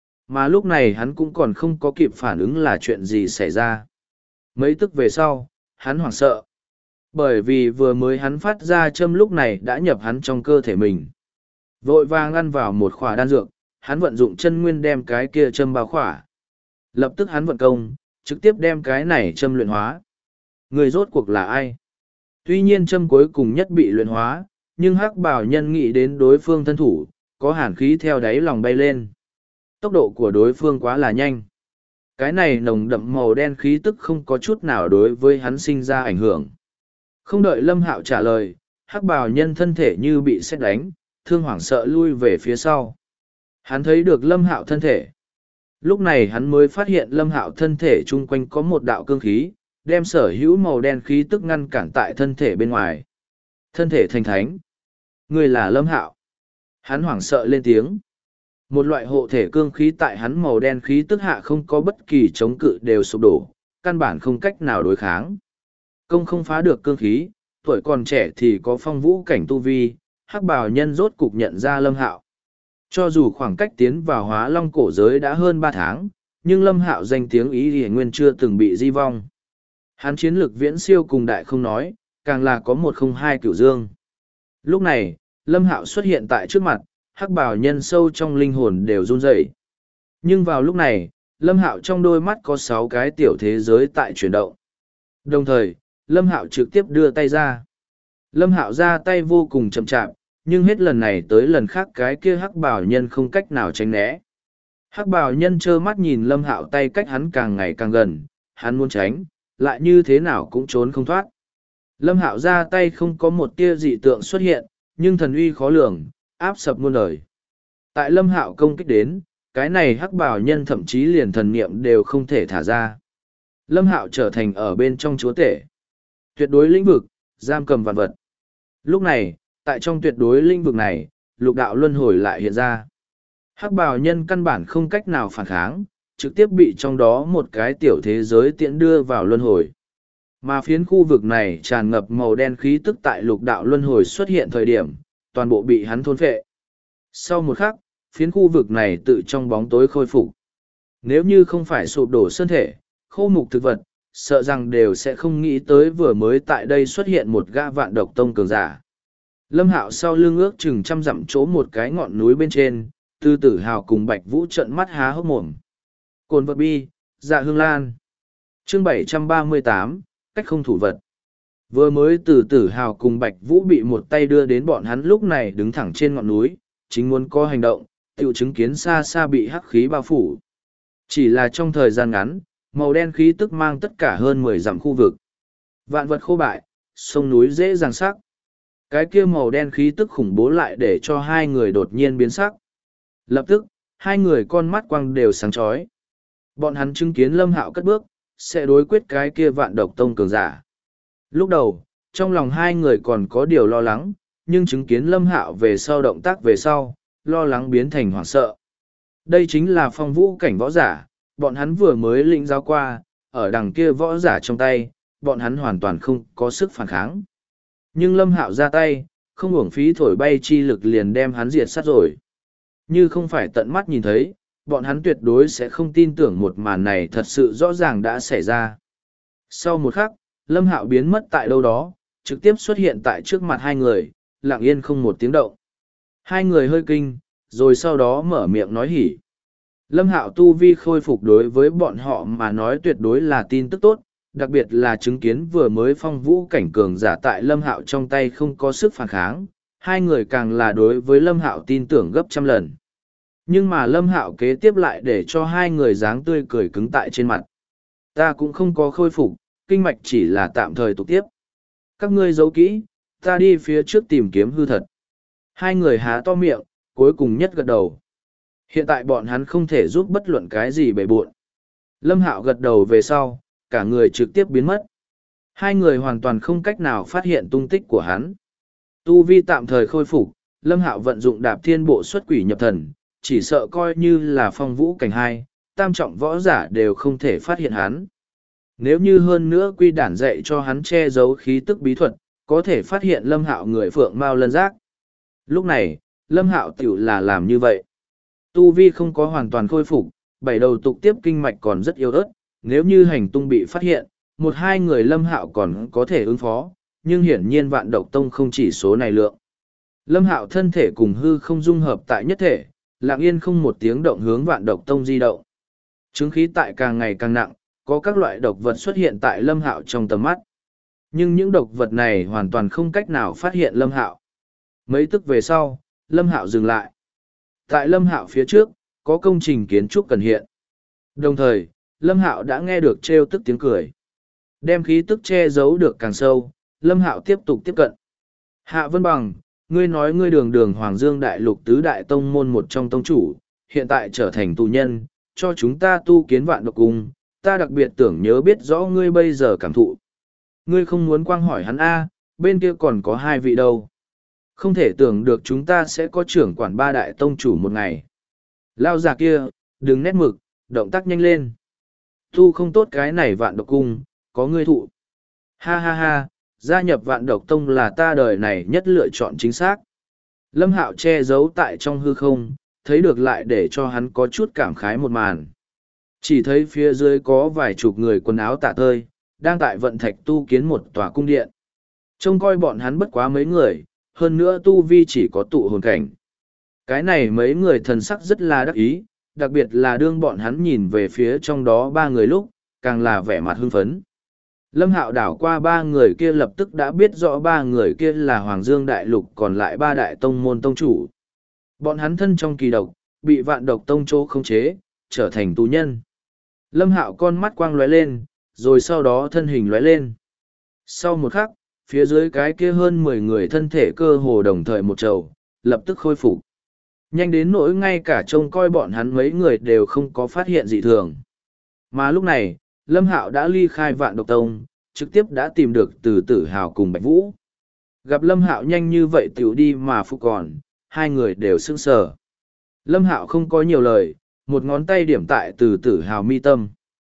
Mà lúc này hắn cũng còn không có kịp phản ứng là chuyện gì xảy ra. Mấy tức về sau, hắn hoảng sợ. Bởi vì vừa mới hắn phát ra châm lúc này đã nhập hắn trong cơ thể mình. Vội vàng ăn vào một khỏa đan dược, hắn vận dụng chân nguyên đem cái kia châm bao khỏa. Lập tức hắn vận công, trực tiếp đem cái này châm luyện hóa. Người rốt cuộc là ai? Tuy nhiên châm cuối cùng nhất bị luyện hóa, nhưng hắc bảo nhân nghĩ đến đối phương thân thủ, có hàn khí theo đáy lòng bay lên. Tốc độ của đối phương quá là nhanh. Cái này nồng đậm màu đen khí tức không có chút nào đối với hắn sinh ra ảnh hưởng. Không đợi Lâm Hạo trả lời, hắc bào nhân thân thể như bị sét đánh, thương hoảng sợ lui về phía sau. Hắn thấy được Lâm Hạo thân thể. Lúc này hắn mới phát hiện Lâm Hạo thân thể chung quanh có một đạo cương khí, đem sở hữu màu đen khí tức ngăn cản tại thân thể bên ngoài. Thân thể thành thánh. Người là Lâm Hạo. Hắn hoảng sợ lên tiếng. Một loại hộ thể cương khí tại hắn màu đen khí tức hạ không có bất kỳ chống cự đều sụp đổ, căn bản không cách nào đối kháng. Công không phá được cương khí, tuổi còn trẻ thì có phong vũ cảnh tu vi, hắc bào nhân rốt cục nhận ra Lâm Hạo. Cho dù khoảng cách tiến vào hóa long cổ giới đã hơn 3 tháng, nhưng Lâm Hạo danh tiếng ý thì nguyên chưa từng bị di vong. Hắn chiến lược viễn siêu cùng đại không nói, càng là có 102 cửu dương. Lúc này, Lâm Hạo xuất hiện tại trước mặt, hắc bào nhân sâu trong linh hồn đều run rẩy. Nhưng vào lúc này, Lâm Hạo trong đôi mắt có 6 cái tiểu thế giới tại chuyển động. Đồng thời, Lâm Hạo trực tiếp đưa tay ra. Lâm Hạo ra tay vô cùng chậm chạp, nhưng hết lần này tới lần khác cái kia hắc bào nhân không cách nào tránh né. Hắc bào nhân trơ mắt nhìn Lâm Hạo tay cách hắn càng ngày càng gần, hắn muốn tránh, lại như thế nào cũng trốn không thoát. Lâm Hạo ra tay không có một tia dị tượng xuất hiện, nhưng thần uy khó lường, áp sập muôn đời. Tại Lâm Hạo công kích đến, cái này hắc bào nhân thậm chí liền thần niệm đều không thể thả ra. Lâm Hạo trở thành ở bên trong chúa tể. Tuyệt đối lĩnh vực, giam cầm vạn vật. Lúc này, tại trong tuyệt đối lĩnh vực này, lục đạo luân hồi lại hiện ra. Hắc bào nhân căn bản không cách nào phản kháng, trực tiếp bị trong đó một cái tiểu thế giới tiễn đưa vào luân hồi. Mà phiến khu vực này tràn ngập màu đen khí tức tại lục đạo luân hồi xuất hiện thời điểm, toàn bộ bị hắn thôn phệ. Sau một khắc, phiến khu vực này tự trong bóng tối khôi phục. Nếu như không phải sụp đổ sơn thể, khô mục thực vật, sợ rằng đều sẽ không nghĩ tới vừa mới tại đây xuất hiện một gã vạn độc tông cường giả. Lâm Hạo sau lưng ước chừng 100 dặm chỗ một cái ngọn núi bên trên, Tư Tử Hào cùng Bạch Vũ trợn mắt há hốc mồm. Cồn vật bi, dạ hương lan. Chương 738, cách không thủ vật. Vừa mới Từ Tử Hào cùng Bạch Vũ bị một tay đưa đến bọn hắn lúc này đứng thẳng trên ngọn núi, chính muốn có hành động, tiểu chứng kiến xa xa bị hắc khí bao phủ. Chỉ là trong thời gian ngắn, màu đen khí tức mang tất cả hơn 10 dặm khu vực. Vạn vật khô bại, sông núi dễ dàng sắc. Cái kia màu đen khí tức khủng bố lại để cho hai người đột nhiên biến sắc. Lập tức, hai người con mắt quăng đều sáng chói. Bọn hắn chứng kiến Lâm Hạo cất bước, sẽ đối quyết cái kia vạn độc tông cường giả. Lúc đầu, trong lòng hai người còn có điều lo lắng, nhưng chứng kiến Lâm Hạo về sau động tác về sau, lo lắng biến thành hoảng sợ. Đây chính là phong vũ cảnh võ giả, bọn hắn vừa mới lĩnh giáo qua, ở đằng kia võ giả trong tay, bọn hắn hoàn toàn không có sức phản kháng. Nhưng Lâm Hạo ra tay, không uổng phí thổi bay chi lực liền đem hắn diệt sát rồi. Như không phải tận mắt nhìn thấy, bọn hắn tuyệt đối sẽ không tin tưởng một màn này thật sự rõ ràng đã xảy ra. Sau một khắc, Lâm Hạo biến mất tại đâu đó, trực tiếp xuất hiện tại trước mặt hai người, lặng yên không một tiếng động. Hai người hơi kinh, rồi sau đó mở miệng nói hỉ. Lâm Hạo tu vi khôi phục đối với bọn họ mà nói tuyệt đối là tin tức tốt, đặc biệt là chứng kiến vừa mới phong vũ cảnh cường giả tại Lâm Hạo trong tay không có sức phản kháng, hai người càng là đối với Lâm Hạo tin tưởng gấp trăm lần. Nhưng mà Lâm Hạo kế tiếp lại để cho hai người dáng tươi cười cứng tại trên mặt. Ta cũng không có khôi phục, kinh mạch chỉ là tạm thời tục tiếp. Các ngươi giấu kỹ, ta đi phía trước tìm kiếm hư thật. Hai người há to miệng, cuối cùng nhất gật đầu. Hiện tại bọn hắn không thể giúp bất luận cái gì bề bộn. Lâm Hạo gật đầu về sau, cả người trực tiếp biến mất. Hai người hoàn toàn không cách nào phát hiện tung tích của hắn. Tu vi tạm thời khôi phục, Lâm Hạo vận dụng đạp thiên bộ xuất quỷ nhập thần, chỉ sợ coi như là phong vũ cảnh hai, tam trọng võ giả đều không thể phát hiện hắn. Nếu như hơn nữa quy đản dạy cho hắn che giấu khí tức bí thuật, có thể phát hiện Lâm Hạo người phượng mao lân giác. Lúc này, Lâm Hạo tiểu là làm như vậy. Tu vi không có hoàn toàn khôi phục, bảy đầu tục tiếp kinh mạch còn rất yếu ớt, nếu như hành tung bị phát hiện, một hai người Lâm Hạo còn có thể ứng phó, nhưng hiển nhiên vạn độc tông không chỉ số này lượng. Lâm Hạo thân thể cùng hư không dung hợp tại nhất thể, lặng yên không một tiếng động hướng vạn độc tông di động. Chứng khí tại càng ngày càng nặng, có các loại độc vật xuất hiện tại Lâm Hạo trong tầm mắt. Nhưng những độc vật này hoàn toàn không cách nào phát hiện Lâm Hạo. Mấy tức về sau, Lâm Hạo dừng lại. Tại Lâm Hạo phía trước, có công trình kiến trúc cần hiện. Đồng thời, Lâm Hạo đã nghe được trêu tức tiếng cười. Đem khí tức che giấu được càng sâu, Lâm Hạo tiếp tục tiếp cận. Hạ Vân Bằng, ngươi nói ngươi đường đường Hoàng Dương Đại Lục tứ đại tông môn một trong tông chủ, hiện tại trở thành tù nhân, cho chúng ta tu kiến vạn độc cung, ta đặc biệt tưởng nhớ biết rõ ngươi bây giờ cảm thụ. Ngươi không muốn quang hỏi hắn A, bên kia còn có hai vị đâu. Không thể tưởng được chúng ta sẽ có trưởng quản ba đại tông chủ một ngày. Lao già kia, đừng nét mực, động tác nhanh lên. Tu không tốt cái này vạn độc cung, có ngươi thụ. Ha ha ha, gia nhập vạn độc tông là ta đời này nhất lựa chọn chính xác. Lâm Hạo che giấu tại trong hư không, thấy được lại để cho hắn có chút cảm khái một màn. Chỉ thấy phía dưới có vài chục người quần áo tả tơi, đang tại vận thạch tu kiến một tòa cung điện. Trông coi bọn hắn bất quá mấy người, hơn nữa tu vi chỉ có tụ hồn cảnh. Cái này mấy người thần sắc rất là đắc ý, đặc biệt là đương bọn hắn nhìn về phía trong đó ba người lúc, càng là vẻ mặt hưng phấn. Lâm Hạo đảo qua ba người kia lập tức đã biết rõ ba người kia là Hoàng Dương Đại Lục còn lại ba đại tông môn tông chủ. Bọn hắn thân trong kỳ độc, bị vạn độc tông chỗ khống chế, trở thành tù nhân. Lâm Hạo con mắt quang lóe lên, rồi sau đó thân hình lóe lên. Sau một khắc, phía dưới cái kia hơn 10 người thân thể cơ hồ đồng thời một trầu, lập tức khôi phục. Nhanh đến nỗi ngay cả trông coi bọn hắn mấy người đều không có phát hiện dị thường. Mà lúc này, Lâm Hạo đã ly khai vạn độc tông, trực tiếp đã tìm được Từ Tử Hào cùng Bạch Vũ. Gặp Lâm Hạo nhanh như vậy tiểu đi mà phục còn, hai người đều sững sờ. Lâm Hạo không có nhiều lời, một ngón tay điểm tại Từ Tử Hào mi tâm.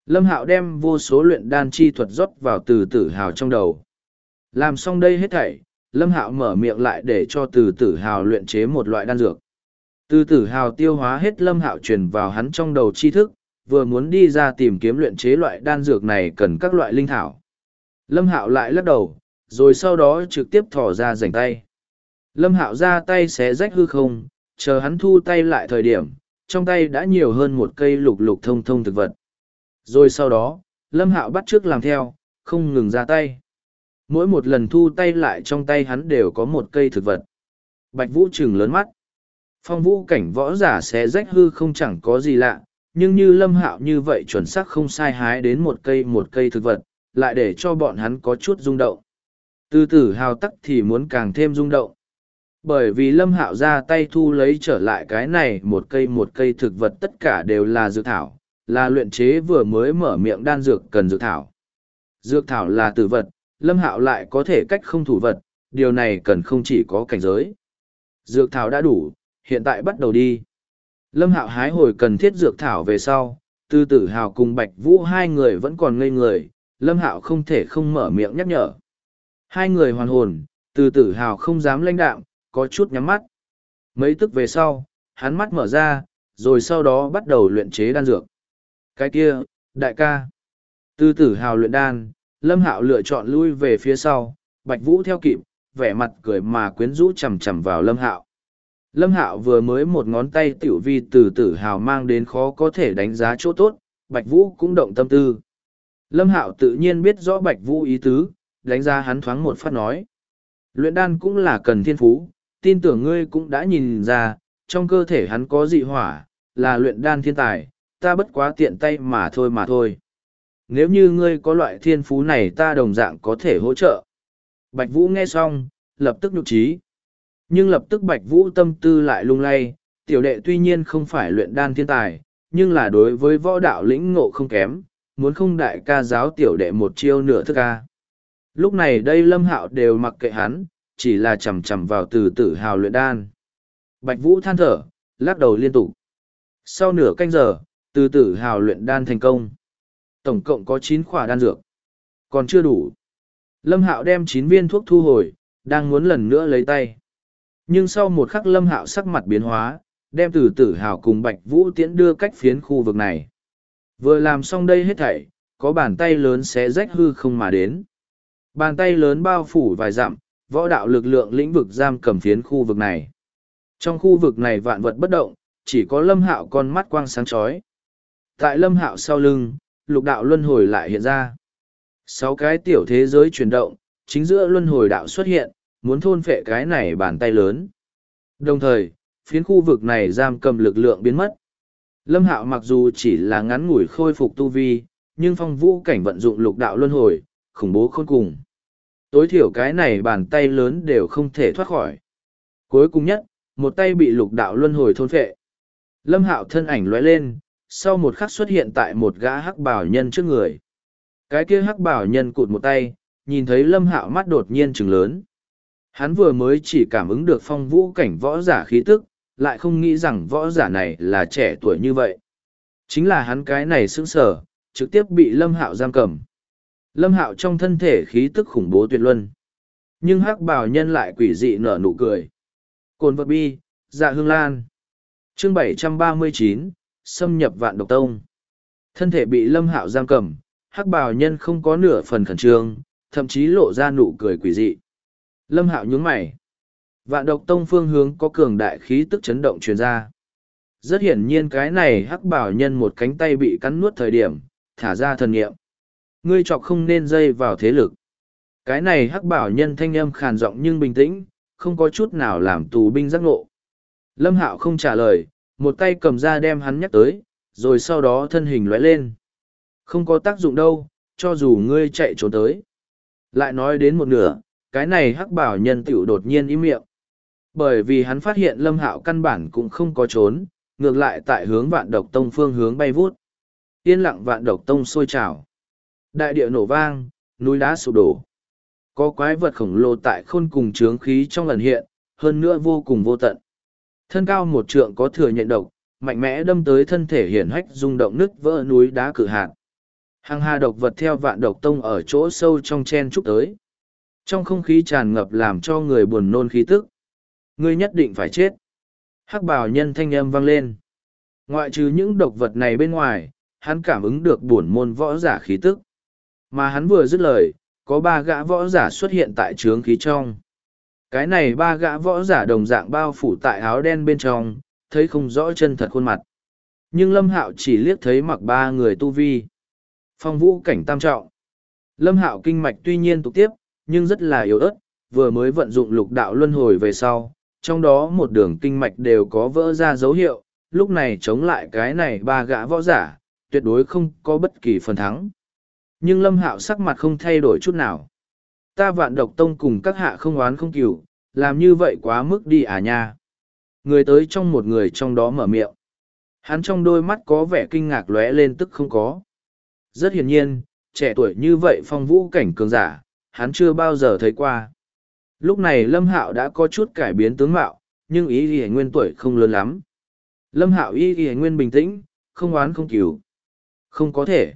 Lâm Hạo đem vô số luyện đan chi thuật rót vào từ tử hào trong đầu. Làm xong đây hết thảy, Lâm Hạo mở miệng lại để cho từ tử hào luyện chế một loại đan dược. Từ tử hào tiêu hóa hết Lâm Hạo truyền vào hắn trong đầu tri thức, vừa muốn đi ra tìm kiếm luyện chế loại đan dược này cần các loại linh thảo. Lâm Hạo lại lắc đầu, rồi sau đó trực tiếp thò ra rảnh tay. Lâm Hạo ra tay xé rách hư không, chờ hắn thu tay lại thời điểm, trong tay đã nhiều hơn một cây lục lục thông thông thực vật. Rồi sau đó, Lâm Hạo bắt chước làm theo, không ngừng ra tay. Mỗi một lần thu tay lại trong tay hắn đều có một cây thực vật. Bạch Vũ trừng lớn mắt. Phong vũ cảnh võ giả xé rách hư không chẳng có gì lạ, nhưng như Lâm Hạo như vậy chuẩn xác không sai hái đến một cây thực vật, lại để cho bọn hắn có chút rung động. Từ tử hào tắc thì muốn càng thêm rung động. Bởi vì Lâm Hạo ra tay thu lấy trở lại cái này một cây thực vật tất cả đều là dược thảo, là luyện chế vừa mới mở miệng đan dược cần dược thảo. Dược thảo là tử vật, Lâm Hạo lại có thể cách không thủ vật, điều này cần không chỉ có cảnh giới. Dược thảo đã đủ, hiện tại bắt đầu đi. Lâm Hạo hái hồi cần thiết dược thảo về sau, Từ Tử Hào cùng Bạch Vũ hai người vẫn còn ngây người, Lâm Hạo không thể không mở miệng nhắc nhở. Hai người hoàn hồn, Từ Tử Hào không dám lãnh đạm, có chút nhắm mắt. Mấy tức về sau, hắn mắt mở ra, rồi sau đó bắt đầu luyện chế đan dược. Cái kia, đại ca. Từ Tử Hào luyện đan, Lâm Hạo lựa chọn lui về phía sau, Bạch Vũ theo kịp, vẻ mặt cười mà quyến rũ chằm chằm vào Lâm Hạo. Lâm Hạo vừa mới một ngón tay tiểu vi từ Tử Hào mang đến khó có thể đánh giá chỗ tốt, Bạch Vũ cũng động tâm tư. Lâm Hạo tự nhiên biết rõ Bạch Vũ ý tứ, đánh giá hắn thoáng một phát nói. Luyện đan cũng là cần thiên phú, tin tưởng ngươi cũng đã nhìn ra, trong cơ thể hắn có dị hỏa, là luyện đan thiên tài, ta bất quá tiện tay mà thôi. Nếu như ngươi có loại thiên phú này ta đồng dạng có thể hỗ trợ. Bạch Vũ nghe xong, lập tức nhục trí. Nhưng lập tức Bạch Vũ tâm tư lại lung lay, tiểu đệ tuy nhiên không phải luyện đan thiên tài, nhưng là đối với võ đạo lĩnh ngộ không kém, muốn không đại ca giáo tiểu đệ một chiêu nửa thức ca. Lúc này đây Lâm Hạo đều mặc kệ hắn, chỉ là chầm chầm vào Từ Tử Hào luyện đan. Bạch Vũ than thở, lắc đầu liên tục. Sau nửa canh giờ, Từ Tử Hào luyện đan thành công. Tổng cộng có 9 khỏa đan dược. Còn chưa đủ. Lâm Hạo đem 9 viên thuốc thu hồi, đang muốn lần nữa lấy tay. Nhưng sau một khắc Lâm Hạo sắc mặt biến hóa, đem Từ Tử Hào cùng Bạch Vũ tiễn đưa cách phiến khu vực này. Vừa làm xong đây hết thảy, có bàn tay lớn xé rách hư không mà đến. Bàn tay lớn bao phủ vài dặm, võ đạo lực lượng lĩnh vực giam cầm phiến khu vực này. Trong khu vực này vạn vật bất động, chỉ có Lâm Hạo con mắt quang sáng chói. Tại Lâm Hạo sau lưng, lục đạo luân hồi lại hiện ra. 6 cái tiểu thế giới chuyển động, chính giữa luân hồi đạo xuất hiện, muốn thôn phệ cái này bàn tay lớn. Đồng thời, phiến khu vực này giam cầm lực lượng biến mất. Lâm Hạo mặc dù chỉ là ngắn ngủi khôi phục tu vi, nhưng phong vũ cảnh vận dụng lục đạo luân hồi, khủng bố khôn cùng. Tối thiểu cái này bàn tay lớn đều không thể thoát khỏi. Cuối cùng nhất, một tay bị lục đạo luân hồi thôn phệ. Lâm Hạo thân ảnh lóe lên, sau một khắc xuất hiện tại một gã hắc bảo nhân trước người. Cái kia hắc bảo nhân cụt một tay, nhìn thấy Lâm Hạo mắt đột nhiên trừng lớn. Hắn vừa mới chỉ cảm ứng được phong vũ cảnh võ giả khí tức, lại không nghĩ rằng võ giả này là trẻ tuổi như vậy. Chính là hắn cái này sững sờ, trực tiếp bị Lâm Hạo giam cầm. Lâm Hạo trong thân thể khí tức khủng bố tuyệt luân. Nhưng hắc bảo nhân lại quỷ dị nở nụ cười. Cồn vật bi, dạ hương lan. Chương 739, xâm nhập Vạn Độc Tông. Thân thể bị Lâm Hạo giam cầm, hắc bào nhân không có nửa phần khẩn trương, thậm chí lộ ra nụ cười quỷ dị. Lâm Hạo nhướng mày. Vạn Độc Tông phương hướng có cường đại khí tức chấn động truyền ra. Rất hiển nhiên cái này hắc bào nhân một cánh tay bị cắn nuốt thời điểm, thả ra thần niệm. Ngươi chọc không nên dây vào thế lực. Cái này hắc bào nhân thanh âm khàn giọng nhưng bình tĩnh, không có chút nào làm tù binh giác ngộ. Lâm Hạo không trả lời, một tay cầm ra đem hắn nhắc tới, rồi sau đó thân hình lóe lên. Không có tác dụng đâu, cho dù ngươi chạy trốn tới. Lại nói đến một nửa, cái này hắc bảo nhân tiểu đột nhiên im miệng. Bởi vì hắn phát hiện Lâm Hạo căn bản cũng không có trốn, ngược lại tại hướng Vạn Độc Tông phương hướng bay vút. Yên lặng Vạn Độc Tông sôi trào. Đại địa nổ vang, núi đá sụp đổ. Có quái vật khổng lồ tại khôn cùng chướng khí trong lần hiện, hơn nữa vô cùng vô tận. Thân cao 1 trượng có thừa nhện độc, mạnh mẽ đâm tới thân thể hiển hách rung động nứt vỡ núi đá cự hạt. Hằng hà độc vật theo Vạn Độc Tông ở chỗ sâu trong chen chúc tới. Trong không khí tràn ngập làm cho người buồn nôn khí tức. Ngươi nhất định phải chết. Hắc bào nhân thanh âm vang lên. Ngoại trừ những độc vật này bên ngoài, hắn cảm ứng được bổn môn võ giả khí tức. Mà hắn vừa dứt lời, có ba gã võ giả xuất hiện tại trướng khí trong. Cái này ba gã võ giả đồng dạng bao phủ tại áo đen bên trong, thấy không rõ chân thật khuôn mặt. Nhưng Lâm Hạo chỉ liếc thấy mặc ba người tu vi. Phong vũ cảnh tam trọng. Lâm Hạo kinh mạch tuy nhiên tục tiếp, nhưng rất là yếu ớt, vừa mới vận dụng lục đạo luân hồi về sau, trong đó một đường kinh mạch đều có vỡ ra dấu hiệu, lúc này chống lại cái này ba gã võ giả, tuyệt đối không có bất kỳ phần thắng. Nhưng Lâm Hạo sắc mặt không thay đổi chút nào. Ta Vạn Độc Tông cùng các hạ không oán không cừu, làm như vậy quá mức đi à nha. Người tới trong một người trong đó mở miệng. Hắn trong đôi mắt có vẻ kinh ngạc lóe lên tức không có. Rất hiển nhiên, trẻ tuổi như vậy phong vũ cảnh cường giả, hắn chưa bao giờ thấy qua. Lúc này Lâm Hạo đã có chút cải biến tướng mạo, nhưng ý Y Nguyên tuổi không lớn lắm. Lâm Hạo Y Nguyên bình tĩnh, không oán không cừu. Không có thể.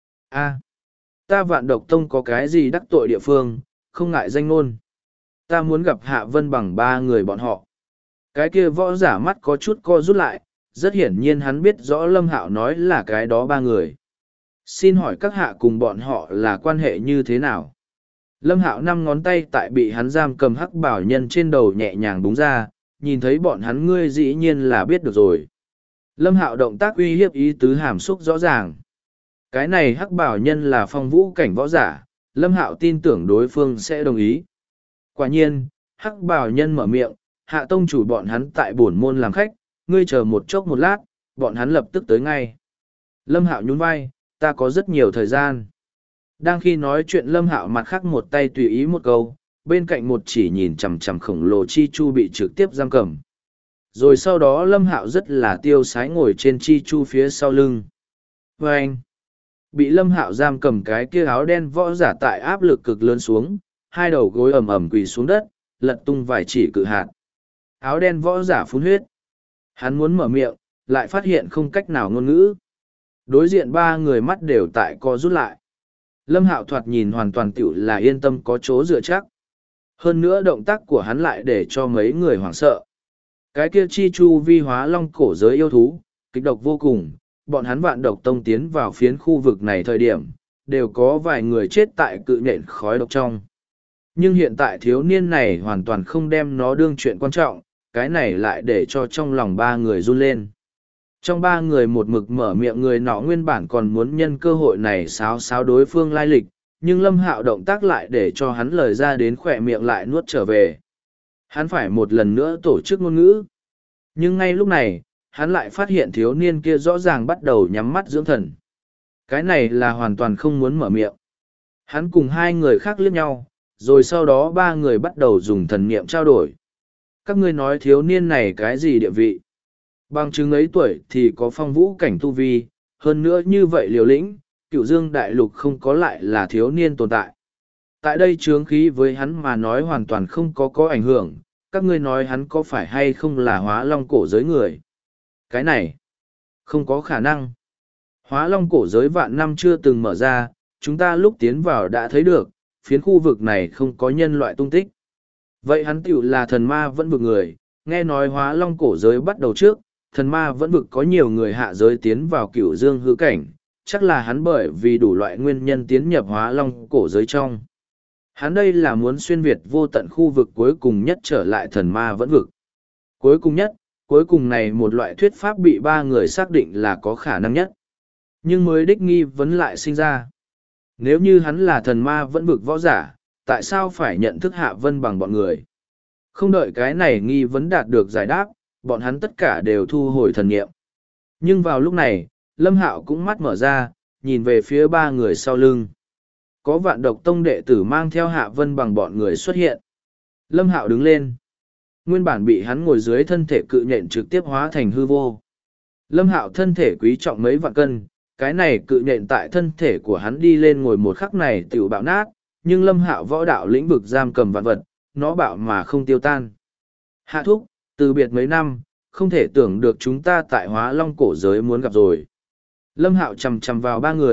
A, ta Vạn Độc Tông có cái gì đắc tội địa phương, không ngại danh ngôn. Ta muốn gặp Hạ Vân bằng ba người bọn họ. Cái kia võ giả mắt có chút co rút lại, rất hiển nhiên hắn biết rõ Lâm Hạo nói là cái đó ba người. Xin hỏi các hạ cùng bọn họ là quan hệ như thế nào? Lâm Hạo năm ngón tay tại bị hắn giam cầm hắc bảo nhân trên đầu nhẹ nhàng búng ra, nhìn thấy bọn hắn ngươi dĩ nhiên là biết được rồi. Lâm Hạo động tác uy hiếp ý tứ hàm xúc rõ ràng. Cái này hắc bảo nhân là phong vũ cảnh võ giả, Lâm Hạo tin tưởng đối phương sẽ đồng ý. Quả nhiên, hắc bảo nhân mở miệng, Hạ tông chủ bọn hắn tại bổn môn làm khách, ngươi chờ một chốc một lát, bọn hắn lập tức tới ngay. Lâm Hạo nhún vai, ta có rất nhiều thời gian. Đang khi nói chuyện Lâm Hạo mặt khác một tay tùy ý một câu, bên cạnh một chỉ nhìn chằm chằm khổng lồ chi chu bị trực tiếp giam cầm. Rồi sau đó Lâm Hạo rất là tiêu sái ngồi trên chi chu phía sau lưng. Và anh, bị Lâm Hạo giam cầm cái kia áo đen võ giả tại áp lực cực lớn xuống, hai đầu gối ẩm ẩm quỳ xuống đất, lật tung vài chỉ cự hạt. Áo đen võ giả phun huyết. Hắn muốn mở miệng, lại phát hiện không cách nào ngôn ngữ. Đối diện ba người mắt đều tại co rút lại. Lâm Hạo thoạt nhìn hoàn toàn tiểu là yên tâm có chỗ dựa chắc. Hơn nữa động tác của hắn lại để cho mấy người hoảng sợ. Cái kia chi chu vi hóa long cổ giới yêu thú, kịch độc vô cùng, bọn hắn Vạn Độc Tông tiến vào phiến khu vực này thời điểm, đều có vài người chết tại cự nện khói độc trong. Nhưng hiện tại thiếu niên này hoàn toàn không đem nó đương chuyện quan trọng, cái này lại để cho trong lòng ba người run lên. Trong ba người một mực mở miệng người nọ nguyên bản còn muốn nhân cơ hội này xáo xáo đối phương lai lịch, nhưng Lâm Hạo động tác lại để cho hắn lời ra đến khỏe miệng lại nuốt trở về. Hắn phải một lần nữa tổ chức ngôn ngữ. Nhưng ngay lúc này, hắn lại phát hiện thiếu niên kia rõ ràng bắt đầu nhắm mắt dưỡng thần. Cái này là hoàn toàn không muốn mở miệng. Hắn cùng hai người khác liếc nhau, rồi sau đó ba người bắt đầu dùng thần niệm trao đổi. Các ngươi nói thiếu niên này cái gì địa vị? Bằng chứng ấy tuổi thì có phong vũ cảnh tu vi, hơn nữa như vậy liều lĩnh, Cửu Dương đại lục không có lại là thiếu niên tồn tại. Tại đây chướng khí với hắn mà nói hoàn toàn không có ảnh hưởng, các ngươi nói hắn có phải hay không là hóa long cổ giới người. Cái này, không có khả năng. Hóa long cổ giới vạn năm chưa từng mở ra, chúng ta lúc tiến vào đã thấy được, phiến khu vực này không có nhân loại tung tích. Vậy hắn tiểu là thần ma vẫn vực người, nghe nói hóa long cổ giới bắt đầu trước, thần ma vẫn vực có nhiều người hạ giới tiến vào Cửu Dương hư cảnh, chắc là hắn bởi vì đủ loại nguyên nhân tiến nhập hóa long cổ giới trong. Hắn đây là muốn xuyên Việt vô tận khu vực cuối cùng nhất trở lại thần ma vẫn vực. Cuối cùng nhất, cuối cùng này một loại thuyết pháp bị ba người xác định là có khả năng nhất. Nhưng mới đích nghi vấn lại sinh ra. Nếu như hắn là thần ma vẫn vực võ giả, tại sao phải nhận thức Hạ Vân bằng bọn người? Không đợi cái này nghi vấn đạt được giải đáp, bọn hắn tất cả đều thu hồi thần nghiệm. Nhưng vào lúc này, Lâm Hạo cũng mắt mở ra, nhìn về phía ba người sau lưng. Có Vạn Độc Tông đệ tử mang theo Hạ Vân bằng bọn người xuất hiện. Lâm Hạo đứng lên. Nguyên bản bị hắn ngồi dưới thân thể cự nhện trực tiếp hóa thành hư vô. Lâm Hạo thân thể quý trọng mấy vạn cân, cái này cự nhện tại thân thể của hắn đi lên ngồi một khắc này tiểu bạo nát, nhưng Lâm Hạo võ đạo lĩnh vực giam cầm vạn vật, nó bạo mà không tiêu tan. Hạ thúc, từ biệt mấy năm, không thể tưởng được chúng ta tại hóa long cổ giới muốn gặp rồi. Lâm Hạo chầm chầm vào ba người,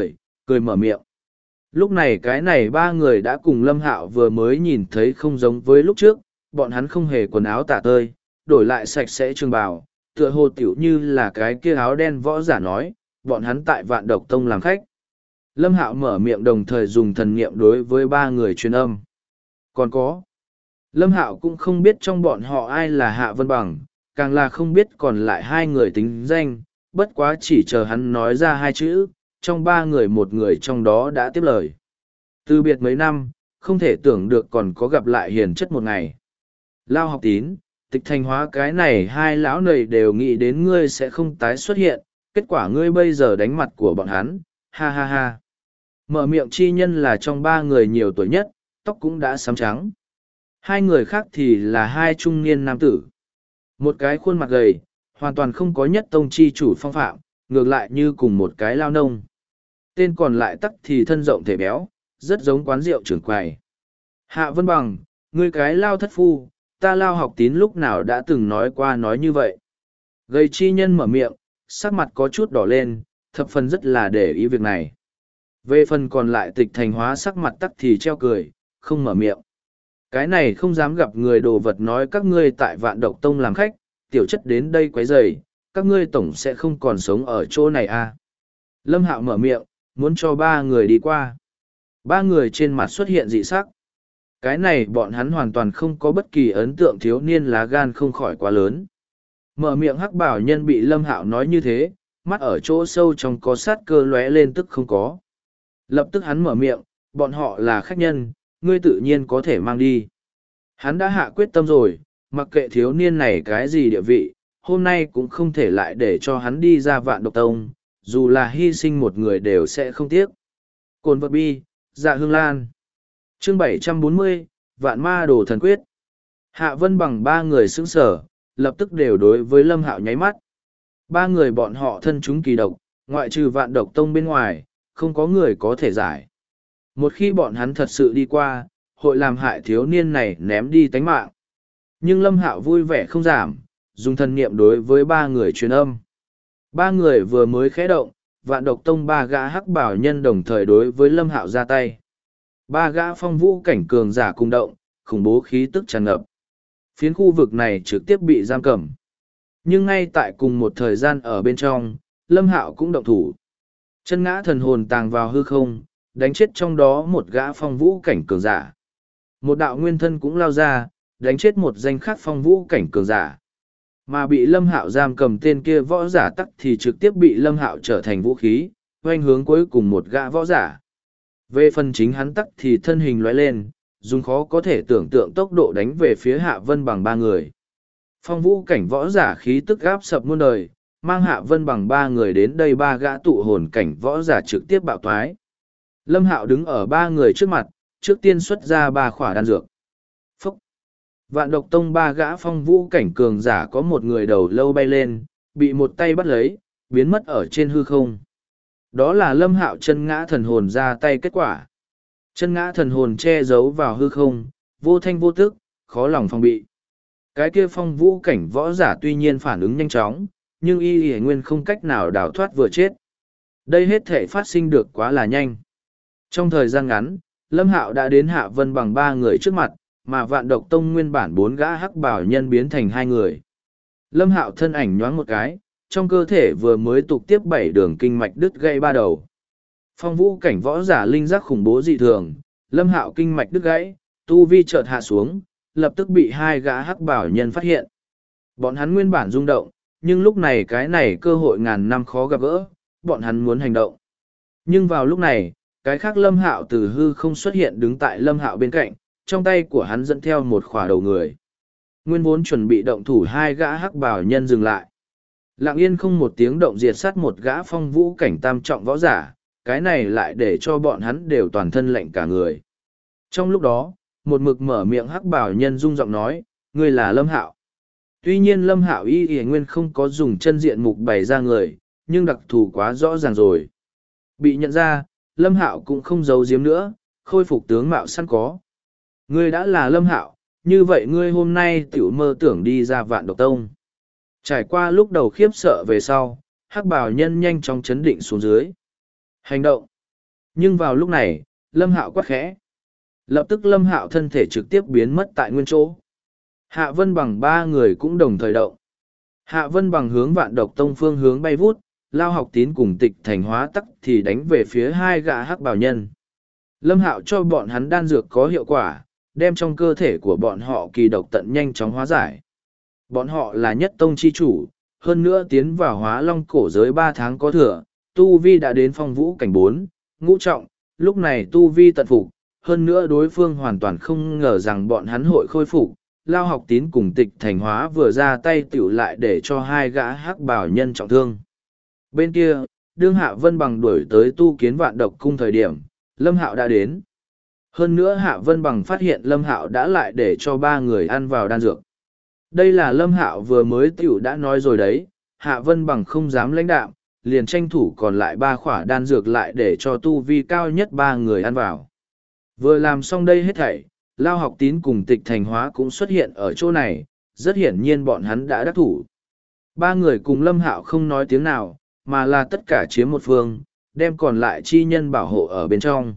cười mở miệng. Lúc này cái này ba người đã cùng Lâm Hạo vừa mới nhìn thấy không giống với lúc trước, bọn hắn không hề quần áo tả tơi, đổi lại sạch sẽ trường bào, tựa hồ tiểu như là cái kia áo đen võ giả nói, bọn hắn tại Vạn Độc Tông làm khách. Lâm Hạo mở miệng đồng thời dùng thần niệm đối với ba người truyền âm. Còn có, Lâm Hạo cũng không biết trong bọn họ ai là Hạ Vân Bằng, càng là không biết còn lại hai người tính danh, bất quá chỉ chờ hắn nói ra hai chữ, trong ba người một người trong đó đã tiếp lời. Từ biệt mấy năm, không thể tưởng được còn có gặp lại hiền chất một ngày. Lao Học Tín, Tịch Thành Hóa cái này hai lão nầy đều nghĩ đến ngươi sẽ không tái xuất hiện, kết quả ngươi bây giờ đánh mặt của bọn hắn, ha ha ha. Mở miệng chi nhân là trong ba người nhiều tuổi nhất, tóc cũng đã xám trắng. Hai người khác thì là hai trung niên nam tử. Một cái khuôn mặt gầy, hoàn toàn không có nhất tông chi chủ phong phạm, ngược lại như cùng một cái lao nông. Tên còn lại tắc thì thân rộng thể béo, rất giống quán rượu trưởng quầy. Hạ Vân Bằng, ngươi cái lao thất phu, ta Lao Học Tín lúc nào đã từng nói qua nói như vậy. Gầy chi nhân mở miệng, sắc mặt có chút đỏ lên, thập phần rất là để ý việc này. Về phần còn lại Tịch Thành Hóa sắc mặt tắc thì treo cười, không mở miệng. Cái này không dám gặp người đồ vật nói các ngươi tại Vạn Độc Tông làm khách, tiểu chất đến đây quấy rầy, các ngươi tổng sẽ không còn sống ở chỗ này à. Lâm Hạo mở miệng, muốn cho ba người đi qua. Ba người trên mặt xuất hiện dị sắc. Cái này bọn hắn hoàn toàn không có bất kỳ ấn tượng thiếu niên lá gan không khỏi quá lớn. Mở miệng hắc bảo nhân bị Lâm Hạo nói như thế, mắt ở chỗ sâu trong có sát cơ lóe lên tức không có. Lập tức hắn mở miệng, bọn họ là khách nhân, ngươi tự nhiên có thể mang đi. Hắn đã hạ quyết tâm rồi, mặc kệ thiếu niên này cái gì địa vị, hôm nay cũng không thể lại để cho hắn đi ra Vạn Độc Tông, dù là hy sinh một người đều sẽ không tiếc. Cồn vật bi, Dạ Hương Lan. Chương 740, Vạn Ma Đồ Thần Quyết. Hạ Vân Bằng ba người sững sở, lập tức đều đối với Lâm Hạo nháy mắt. Ba người bọn họ thân chúng kỳ độc, ngoại trừ Vạn Độc Tông bên ngoài, không có người có thể giải. Một khi bọn hắn thật sự đi qua, hội làm hại thiếu niên này ném đi tánh mạng. Nhưng Lâm Hạo vui vẻ không giảm, dùng thần niệm đối với ba người truyền âm. Ba người vừa mới khẽ động, Vạn Độc Tông ba gã hắc bảo nhân đồng thời đối với Lâm Hạo ra tay. Ba gã phong vũ cảnh cường giả cùng động, khủng bố khí tức tràn ngập. Phiến khu vực này trực tiếp bị giam cầm. Nhưng ngay tại cùng một thời gian ở bên trong, Lâm Hạo cũng động thủ. Chân ngã thần hồn tàng vào hư không, đánh chết trong đó một gã phong vũ cảnh cường giả. Một đạo nguyên thân cũng lao ra, đánh chết một danh khắc phong vũ cảnh cường giả. Mà bị Lâm Hạo giam cầm tên kia võ giả tắc thì trực tiếp bị Lâm Hạo trở thành vũ khí, hoanh hướng cuối cùng một gã võ giả. Về phần chính hắn tắc thì thân hình lóe lên, dùng khó có thể tưởng tượng tốc độ đánh về phía Hạ Vân Bằng ba người. Phong vũ cảnh võ giả khí tức gáp sập muôn đời, mang Hạ Vân Bằng ba người đến đây ba gã tụ hồn cảnh võ giả trực tiếp bạo toái. Lâm Hạo đứng ở ba người trước mặt, trước tiên xuất ra ba khỏa đan dược. Phúc! Vạn Độc Tông ba gã phong vũ cảnh cường giả có một người đầu lâu bay lên, bị một tay bắt lấy, biến mất ở trên hư không. Đó là Lâm Hạo chân ngã thần hồn ra tay kết quả. Chân ngã thần hồn che giấu vào hư không, vô thanh vô tức, khó lòng phòng bị. Cái kia phong vũ cảnh võ giả tuy nhiên phản ứng nhanh chóng, nhưng y nguyên không cách nào đào thoát vừa chết. Đây hết thể phát sinh được quá là nhanh. Trong thời gian ngắn, Lâm Hạo đã đến Hạ Vân Bằng ba người trước mặt, mà Vạn Độc Tông nguyên bản bốn gã hắc bảo nhân biến thành hai người. Lâm Hạo thân ảnh nhoáng một cái, trong cơ thể vừa mới tục tiếp 7 đường kinh mạch đứt gãy ba đầu. Phong vũ cảnh võ giả linh giác khủng bố dị thường, Lâm Hạo kinh mạch đứt gãy, tu vi chợt hạ xuống, lập tức bị hai gã hắc bảo nhân phát hiện. Bọn hắn nguyên bản rung động, nhưng lúc này cái này cơ hội ngàn năm khó gặp gỡ, bọn hắn muốn hành động. Nhưng vào lúc này, cái khác Lâm Hạo từ hư không xuất hiện đứng tại Lâm Hạo bên cạnh, trong tay của hắn dẫn theo một khỏa đầu người. Nguyên vốn chuẩn bị động thủ hai gã hắc bảo nhân dừng lại. Lặng yên không một tiếng động diệt sát một gã phong vũ cảnh tam trọng võ giả, cái này lại để cho bọn hắn đều toàn thân lạnh cả người. Trong lúc đó, một mực mở miệng hắc bảo nhân rung giọng nói, ngươi là Lâm Hạo. Tuy nhiên Lâm Hạo y nguyên không có dùng chân diện mục bày ra người, nhưng đặc thù quá rõ ràng rồi. Bị nhận ra, Lâm Hạo cũng không giấu giếm nữa, khôi phục tướng mạo sẵn có. Ngươi đã là Lâm Hạo, như vậy ngươi hôm nay tiểu mơ tưởng đi ra Vạn Độc Tông. Trải qua lúc đầu khiếp sợ về sau, hắc bảo nhân nhanh chóng chấn định xuống dưới. Hành động! Nhưng vào lúc này, Lâm Hạo quát khẽ. Lập tức Lâm Hạo thân thể trực tiếp biến mất tại nguyên chỗ. Hạ Vân Bằng ba người cũng đồng thời động. Hạ Vân Bằng hướng Vạn Độc Tông phương hướng bay vút, Lao Học Tín cùng Tịch Thành Hóa Tắc thì đánh về phía hai gã hắc bào nhân. Lâm Hạo cho bọn hắn đan dược có hiệu quả, đem trong cơ thể của bọn họ kỳ độc tận nhanh chóng hóa giải. Bọn họ là nhất tông chi chủ, hơn nữa tiến vào hóa long cổ giới 3 tháng có thừa, tu vi đã đến phong vũ cảnh 4, ngũ trọng, lúc này tu vi tận phục, hơn nữa đối phương hoàn toàn không ngờ rằng bọn hắn hội khôi phục. Lao Học Tín cùng Tịch Thành Hóa vừa ra tay tiểu lại để cho hai gã hắc bào nhân trọng thương. Bên kia, đương Hạ Vân Bằng đuổi tới tu kiến Vạn Độc cung thời điểm, Lâm Hạo đã đến. Hơn nữa Hạ Vân Bằng phát hiện Lâm Hạo đã lại để cho ba người ăn vào đan dược. Đây là Lâm Hạo vừa mới tiểu đã nói rồi đấy, Hạ Vân Bằng không dám lãnh đạm, liền tranh thủ còn lại 3 khỏa đan dược lại để cho tu vi cao nhất 3 người ăn vào. Vừa làm xong đây hết thảy, Lao Học Tín cùng Tịch Thành Hóa cũng xuất hiện ở chỗ này, rất hiển nhiên bọn hắn đã đắc thủ. 3 người cùng Lâm Hạo không nói tiếng nào, mà là tất cả chiếm một phương, đem còn lại chi nhân bảo hộ ở bên trong.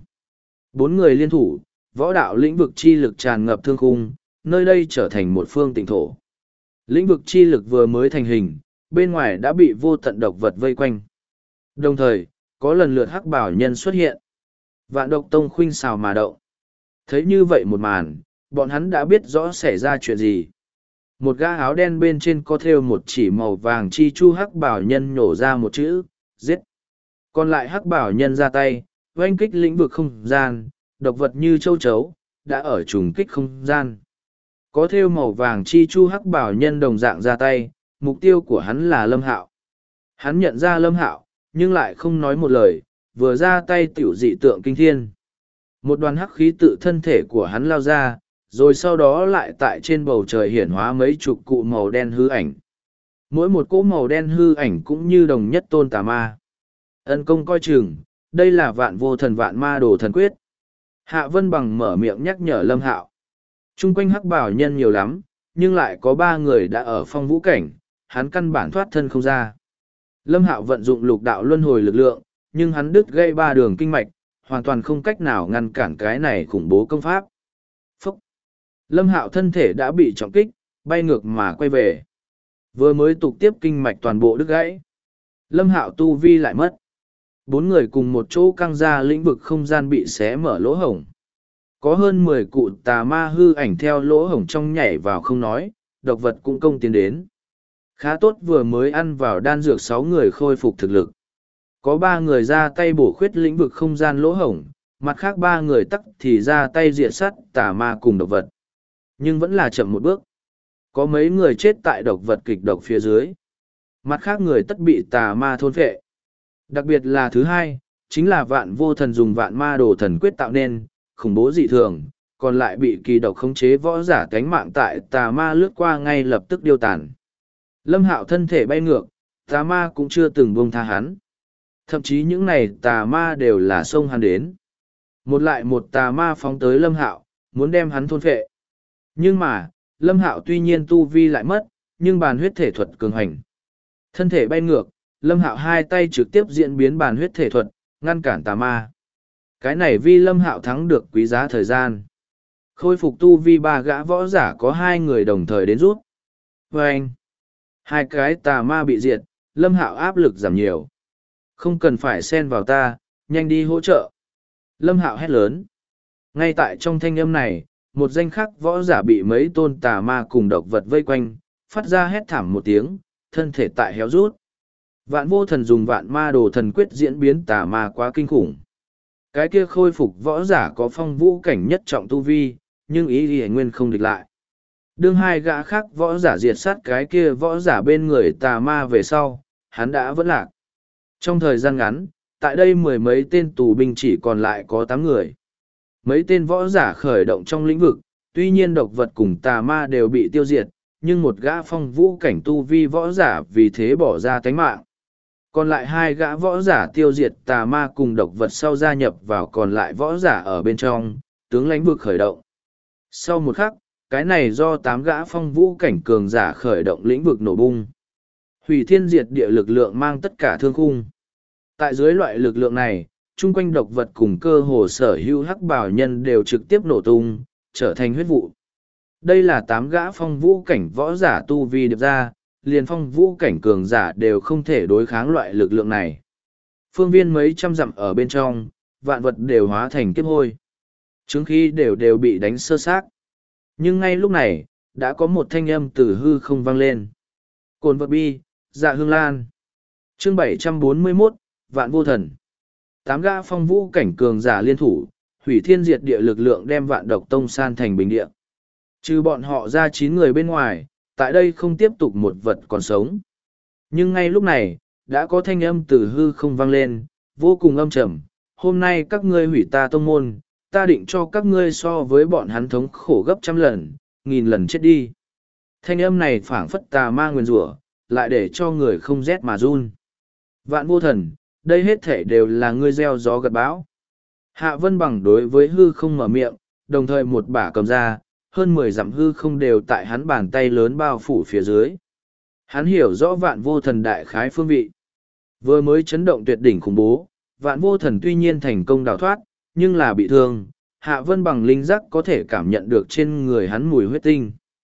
4 người liên thủ, võ đạo lĩnh vực chi lực tràn ngập thương khung, nơi đây trở thành một phương tịnh thổ. Lĩnh vực chi lực vừa mới thành hình, bên ngoài đã bị vô tận độc vật vây quanh. Đồng thời, có lần lượt hắc bảo nhân xuất hiện. Vạn Độc Tông khuynh xào mà động. Thấy như vậy một màn, bọn hắn đã biết rõ xảy ra chuyện gì. Một gã áo đen bên trên có thêu một chỉ màu vàng chi chu hắc bảo nhân nhổ ra một chữ, giết. Còn lại hắc bảo nhân ra tay, oanh kích lĩnh vực không gian, độc vật như châu chấu, đã ở trùng kích không gian. Có thêu màu vàng chi chu hắc bảo nhân đồng dạng ra tay, mục tiêu của hắn là Lâm Hạo. Hắn nhận ra Lâm Hạo, nhưng lại không nói một lời, vừa ra tay tiểu dị tượng kinh thiên. Một đoàn hắc khí tự thân thể của hắn lao ra, rồi sau đó lại tại trên bầu trời hiển hóa mấy chục cụ màu đen hư ảnh. Mỗi một cỗ màu đen hư ảnh cũng như đồng nhất tôn tà ma. Ân công coi chừng, đây là Vạn Vô Thần Vạn Ma Đồ Thần Quyết. Hạ Vân Bằng mở miệng nhắc nhở Lâm Hạo. Trung quanh hắc bảo nhân nhiều lắm, nhưng lại có 3 người đã ở phong vũ cảnh, hắn căn bản thoát thân không ra. Lâm Hạo vận dụng lục đạo luân hồi lực lượng, nhưng hắn đứt gây 3 đường kinh mạch, hoàn toàn không cách nào ngăn cản cái này khủng bố công pháp. Phúc! Lâm Hạo thân thể đã bị trọng kích, bay ngược mà quay về. Vừa mới tục tiếp kinh mạch toàn bộ đứt gãy. Lâm Hạo tu vi lại mất. 4 người cùng một chỗ căng ra lĩnh vực không gian bị xé mở lỗ hổng. Có hơn 10 cụ tà ma hư ảnh theo lỗ hổng trong nhảy vào không nói, độc vật cũng công tiến đến. Khá tốt vừa mới ăn vào đan dược 6 người khôi phục thực lực. Có 3 người ra tay bổ khuyết lĩnh vực không gian lỗ hổng, mặt khác 3 người tắc thì ra tay diệt sát tà ma cùng độc vật. Nhưng vẫn là chậm một bước. Có mấy người chết tại độc vật kịch độc phía dưới. Mặt khác người tất bị tà ma thôn phệ. Đặc biệt là thứ hai, chính là Vạn Vô Thần dùng Vạn Ma Đồ Thần Quyết tạo nên, khủng bố dị thường, còn lại bị kỳ độc khống chế võ giả cánh mạng tại tà ma lướt qua ngay lập tức điêu tàn. Lâm Hạo thân thể bay ngược, tà ma cũng chưa từng buông tha hắn. Thậm chí những này tà ma đều là xông hắn đến. Một lại một tà ma phóng tới Lâm Hạo, muốn đem hắn thôn phệ. Nhưng mà, Lâm Hạo tuy nhiên tu vi lại mất, nhưng bàn huyết thể thuật cường hành. Thân thể bay ngược, Lâm Hạo hai tay trực tiếp diễn biến bàn huyết thể thuật, ngăn cản tà ma. Cái này vì Lâm Hạo thắng được quý giá thời gian. Khôi phục tu vi 3 gã võ giả có 2 người đồng thời đến rút. Vâng! 2 cái tà ma bị diệt, Lâm Hạo áp lực giảm nhiều. Không cần phải xen vào ta, nhanh đi hỗ trợ. Lâm Hạo hét lớn. Ngay tại trong thanh âm này, một danh khắc võ giả bị mấy tôn tà ma cùng độc vật vây quanh, phát ra hét thảm một tiếng, thân thể tại héo rút. Vạn Vô Thần dùng Vạn Ma Đồ Thần Quyết diễn biến tà ma quá kinh khủng. Cái kia khôi phục võ giả có phong vũ cảnh nhất trọng tu vi, nhưng ý ghi nguyên không địch lại. Đương 2 gã khác võ giả diệt sát cái kia võ giả bên người tà ma về sau, hắn đã vẫn lạc. Trong thời gian ngắn, tại đây 10 mấy tên tù binh chỉ còn lại có 8 người. Mấy tên võ giả khởi động trong lĩnh vực, tuy nhiên độc vật cùng tà ma đều bị tiêu diệt, nhưng một gã phong vũ cảnh tu vi võ giả vì thế bỏ ra tánh mạng. Còn lại 2 gã võ giả tiêu diệt tà ma cùng độc vật sau gia nhập vào còn lại võ giả ở bên trong, tướng lãnh vực khởi động. Sau một khắc, cái này do 8 gã phong vũ cảnh cường giả khởi động lĩnh vực nổ bung. Hủy thiên diệt địa lực lượng mang tất cả thương khung. Tại dưới loại lực lượng này, chung quanh độc vật cùng cơ hồ sở hữu hắc bảo nhân đều trực tiếp nổ tung, trở thành huyết vụ. Đây là 8 gã phong vũ cảnh võ giả tu vi điệp ra, liền phong vũ cảnh cường giả đều không thể đối kháng loại lực lượng này. Phương viên mấy trăm dặm ở bên trong, vạn vật đều hóa thành kiếp hôi. Chứng khí đều bị đánh sơ xác. Nhưng ngay lúc này, đã có một thanh âm từ hư không vang lên. Cồn vật bi, dạ hương lan. Chương 741, Vạn vô thần. 8 gã phong vũ cảnh cường giả liên thủ, hủy thiên diệt địa lực lượng đem Vạn Độc Tông san thành bình địa. Trừ bọn họ ra 9 người bên ngoài, tại đây không tiếp tục một vật còn sống. Nhưng ngay lúc này, đã có thanh âm từ hư không vang lên, vô cùng âm trầm. Hôm nay các ngươi hủy ta tông môn, ta định cho các ngươi so với bọn hắn thống khổ gấp 100 lần, 1000 lần chết đi. Thanh âm này phảng phất tà ma nguyền rủa, lại để cho người không rét mà run. Vạn vô thần, đây hết thể đều là ngươi gieo gió gặt bão. Hạ Vân Bằng đối với hư không mở miệng, đồng thời một bả cầm ra, hơn 10 dặm hư không đều tại hắn bàn tay lớn bao phủ phía dưới. Hắn hiểu rõ vạn vô thần đại khái phương vị. Vừa mới chấn động tuyệt đỉnh khủng bố, vạn vô thần tuy nhiên thành công đào thoát, nhưng là bị thương. Hạ Vân Bằng linh giác có thể cảm nhận được trên người hắn mùi huyết tinh.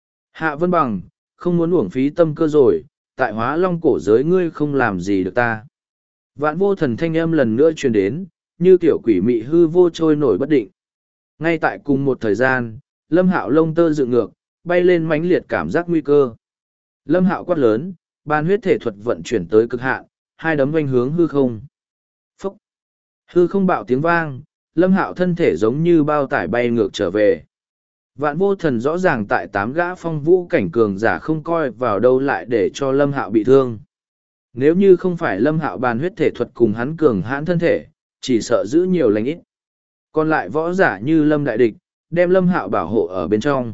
Hạ Vân Bằng, không muốn uổng phí tâm cơ rồi, tại Hóa Long cổ giới ngươi không làm gì được ta. Vạn vô thần thanh âm lần nữa truyền đến, như tiểu quỷ mị hư vô trôi nổi bất định. Ngay tại cùng một thời gian, Lâm Hạo lông tơ dựng ngược, bay lên mãnh liệt cảm giác nguy cơ. Lâm Hạo quát lớn, ban huyết thể thuật vận chuyển tới cực hạn, hai đấm vanh hướng hư không. Phúc! Hư không bạo tiếng vang, Lâm Hạo thân thể giống như bao tải bay ngược trở về. Vạn vô thần rõ ràng tại 8 gã phong vũ cảnh cường giả không coi vào đâu lại để cho Lâm Hạo bị thương. Nếu như không phải Lâm Hạo bàn huyết thể thuật cùng hắn cường hãn thân thể, chỉ sợ giữ nhiều lành ít. Còn lại võ giả như Lâm Đại Địch, đem Lâm Hạo bảo hộ ở bên trong.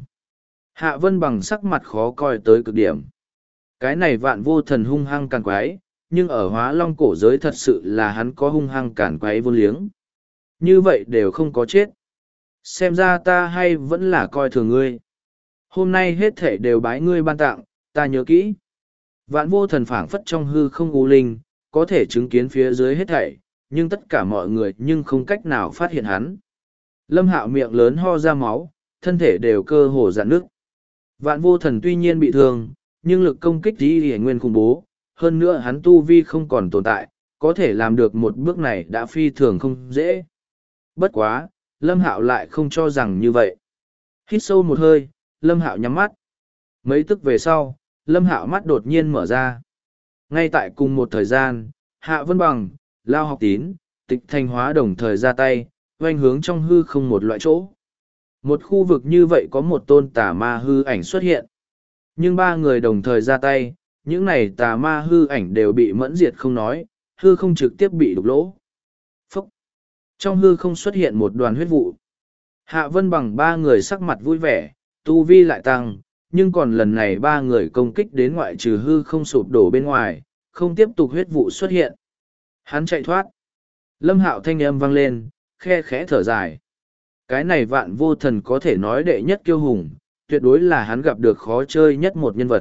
Hạ Vân Bằng sắc mặt khó coi tới cực điểm. Cái này vạn vô thần hung hăng càn quái, nhưng ở Hóa Long cổ giới thật sự là hắn có hung hăng càn quái vô liếng. Như vậy đều không có chết. Xem ra ta hay vẫn là coi thường ngươi. Hôm nay hết thể đều bái ngươi ban tặng, ta nhớ kỹ. Vạn vô thần phảng phất trong hư không u linh, có thể chứng kiến phía dưới hết thảy, nhưng tất cả mọi người nhưng không cách nào phát hiện hắn. Lâm Hạo miệng lớn ho ra máu, thân thể đều cơ hồ rạn nước. Vạn vô thần tuy nhiên bị thương, nhưng lực công kích đi hề nguyên khủng bố, hơn nữa hắn tu vi không còn tồn tại, có thể làm được một bước này đã phi thường không dễ. Bất quá, Lâm Hạo lại không cho rằng như vậy. Hít sâu một hơi, Lâm Hạo nhắm mắt. Mấy tức về sau, Lâm Hạo mắt đột nhiên mở ra. Ngay tại cùng một thời gian, Hạ Vân Bằng, Lao Học Tín, Tịch Thanh Hóa đồng thời ra tay, oanh hướng trong hư không một loại chỗ. Một khu vực như vậy có một tôn tà ma hư ảnh xuất hiện. Nhưng ba người đồng thời ra tay, những này tà ma hư ảnh đều bị mẫn diệt không nói, hư không trực tiếp bị đục lỗ. Phúc! Trong hư không xuất hiện một đoàn huyết vụ. Hạ Vân Bằng ba người sắc mặt vui vẻ, tu vi lại tăng, nhưng còn lần này ba người công kích đến ngoại trừ hư không sụp đổ bên ngoài, không tiếp tục huyết vụ xuất hiện. Hắn chạy thoát. Lâm Hạo thanh âm vang lên, khe khẽ thở dài. Cái này vạn vô thần có thể nói đệ nhất kiêu hùng, tuyệt đối là hắn gặp được khó chơi nhất một nhân vật.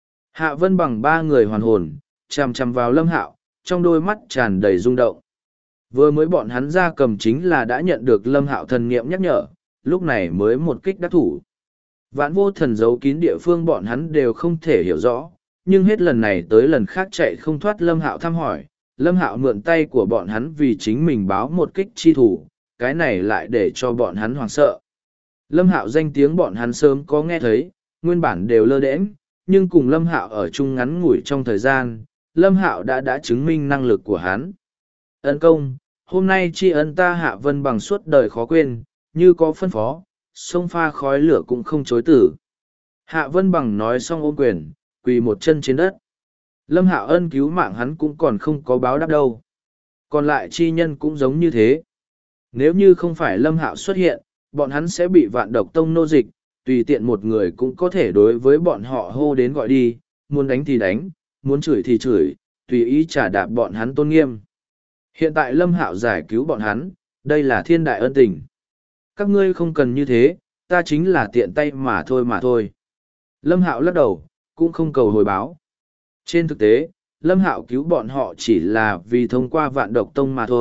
Hạ Vân Bằng ba người hoàn hồn, chằm chằm vào Lâm Hạo, trong đôi mắt tràn đầy rung động. Vừa mới bọn hắn ra cầm chính là đã nhận được Lâm Hạo thần niệm nhắc nhở, lúc này mới một kích đắc thủ. Vạn vô thần giấu kín địa phương bọn hắn đều không thể hiểu rõ, nhưng hết lần này tới lần khác chạy không thoát Lâm Hạo thăm hỏi, Lâm Hạo mượn tay của bọn hắn vì chính mình báo một kích chi thủ, cái này lại để cho bọn hắn hoảng sợ. Lâm Hạo danh tiếng bọn hắn sớm có nghe thấy, nguyên bản đều lơ đễnh, nhưng cùng Lâm Hạo ở chung ngắn ngủi trong thời gian, Lâm Hạo đã chứng minh năng lực của hắn. Ân công, hôm nay tri ân ta Hạ Vân Bằng suốt đời khó quên, như có phân phó, sông pha khói lửa cũng không chối tử. Hạ Vân Bằng nói xong ôm quyền, quỳ một chân trên đất. Lâm Hạo ân cứu mạng hắn cũng còn không có báo đáp đâu. Còn lại chi nhân cũng giống như thế. Nếu như không phải Lâm Hạo xuất hiện, bọn hắn sẽ bị Vạn Độc Tông nô dịch, tùy tiện một người cũng có thể đối với bọn họ hô đến gọi đi, muốn đánh thì đánh, muốn chửi thì chửi, tùy ý trả đạp bọn hắn tôn nghiêm. Hiện tại Lâm Hạo giải cứu bọn hắn, đây là thiên đại ân tình. Các ngươi không cần như thế, ta chính là tiện tay mà thôi. Lâm Hạo lắc đầu, cũng không cầu hồi báo. Trên thực tế, Lâm Hạo cứu bọn họ chỉ là vì thông qua Vạn Độc Tông mà thôi,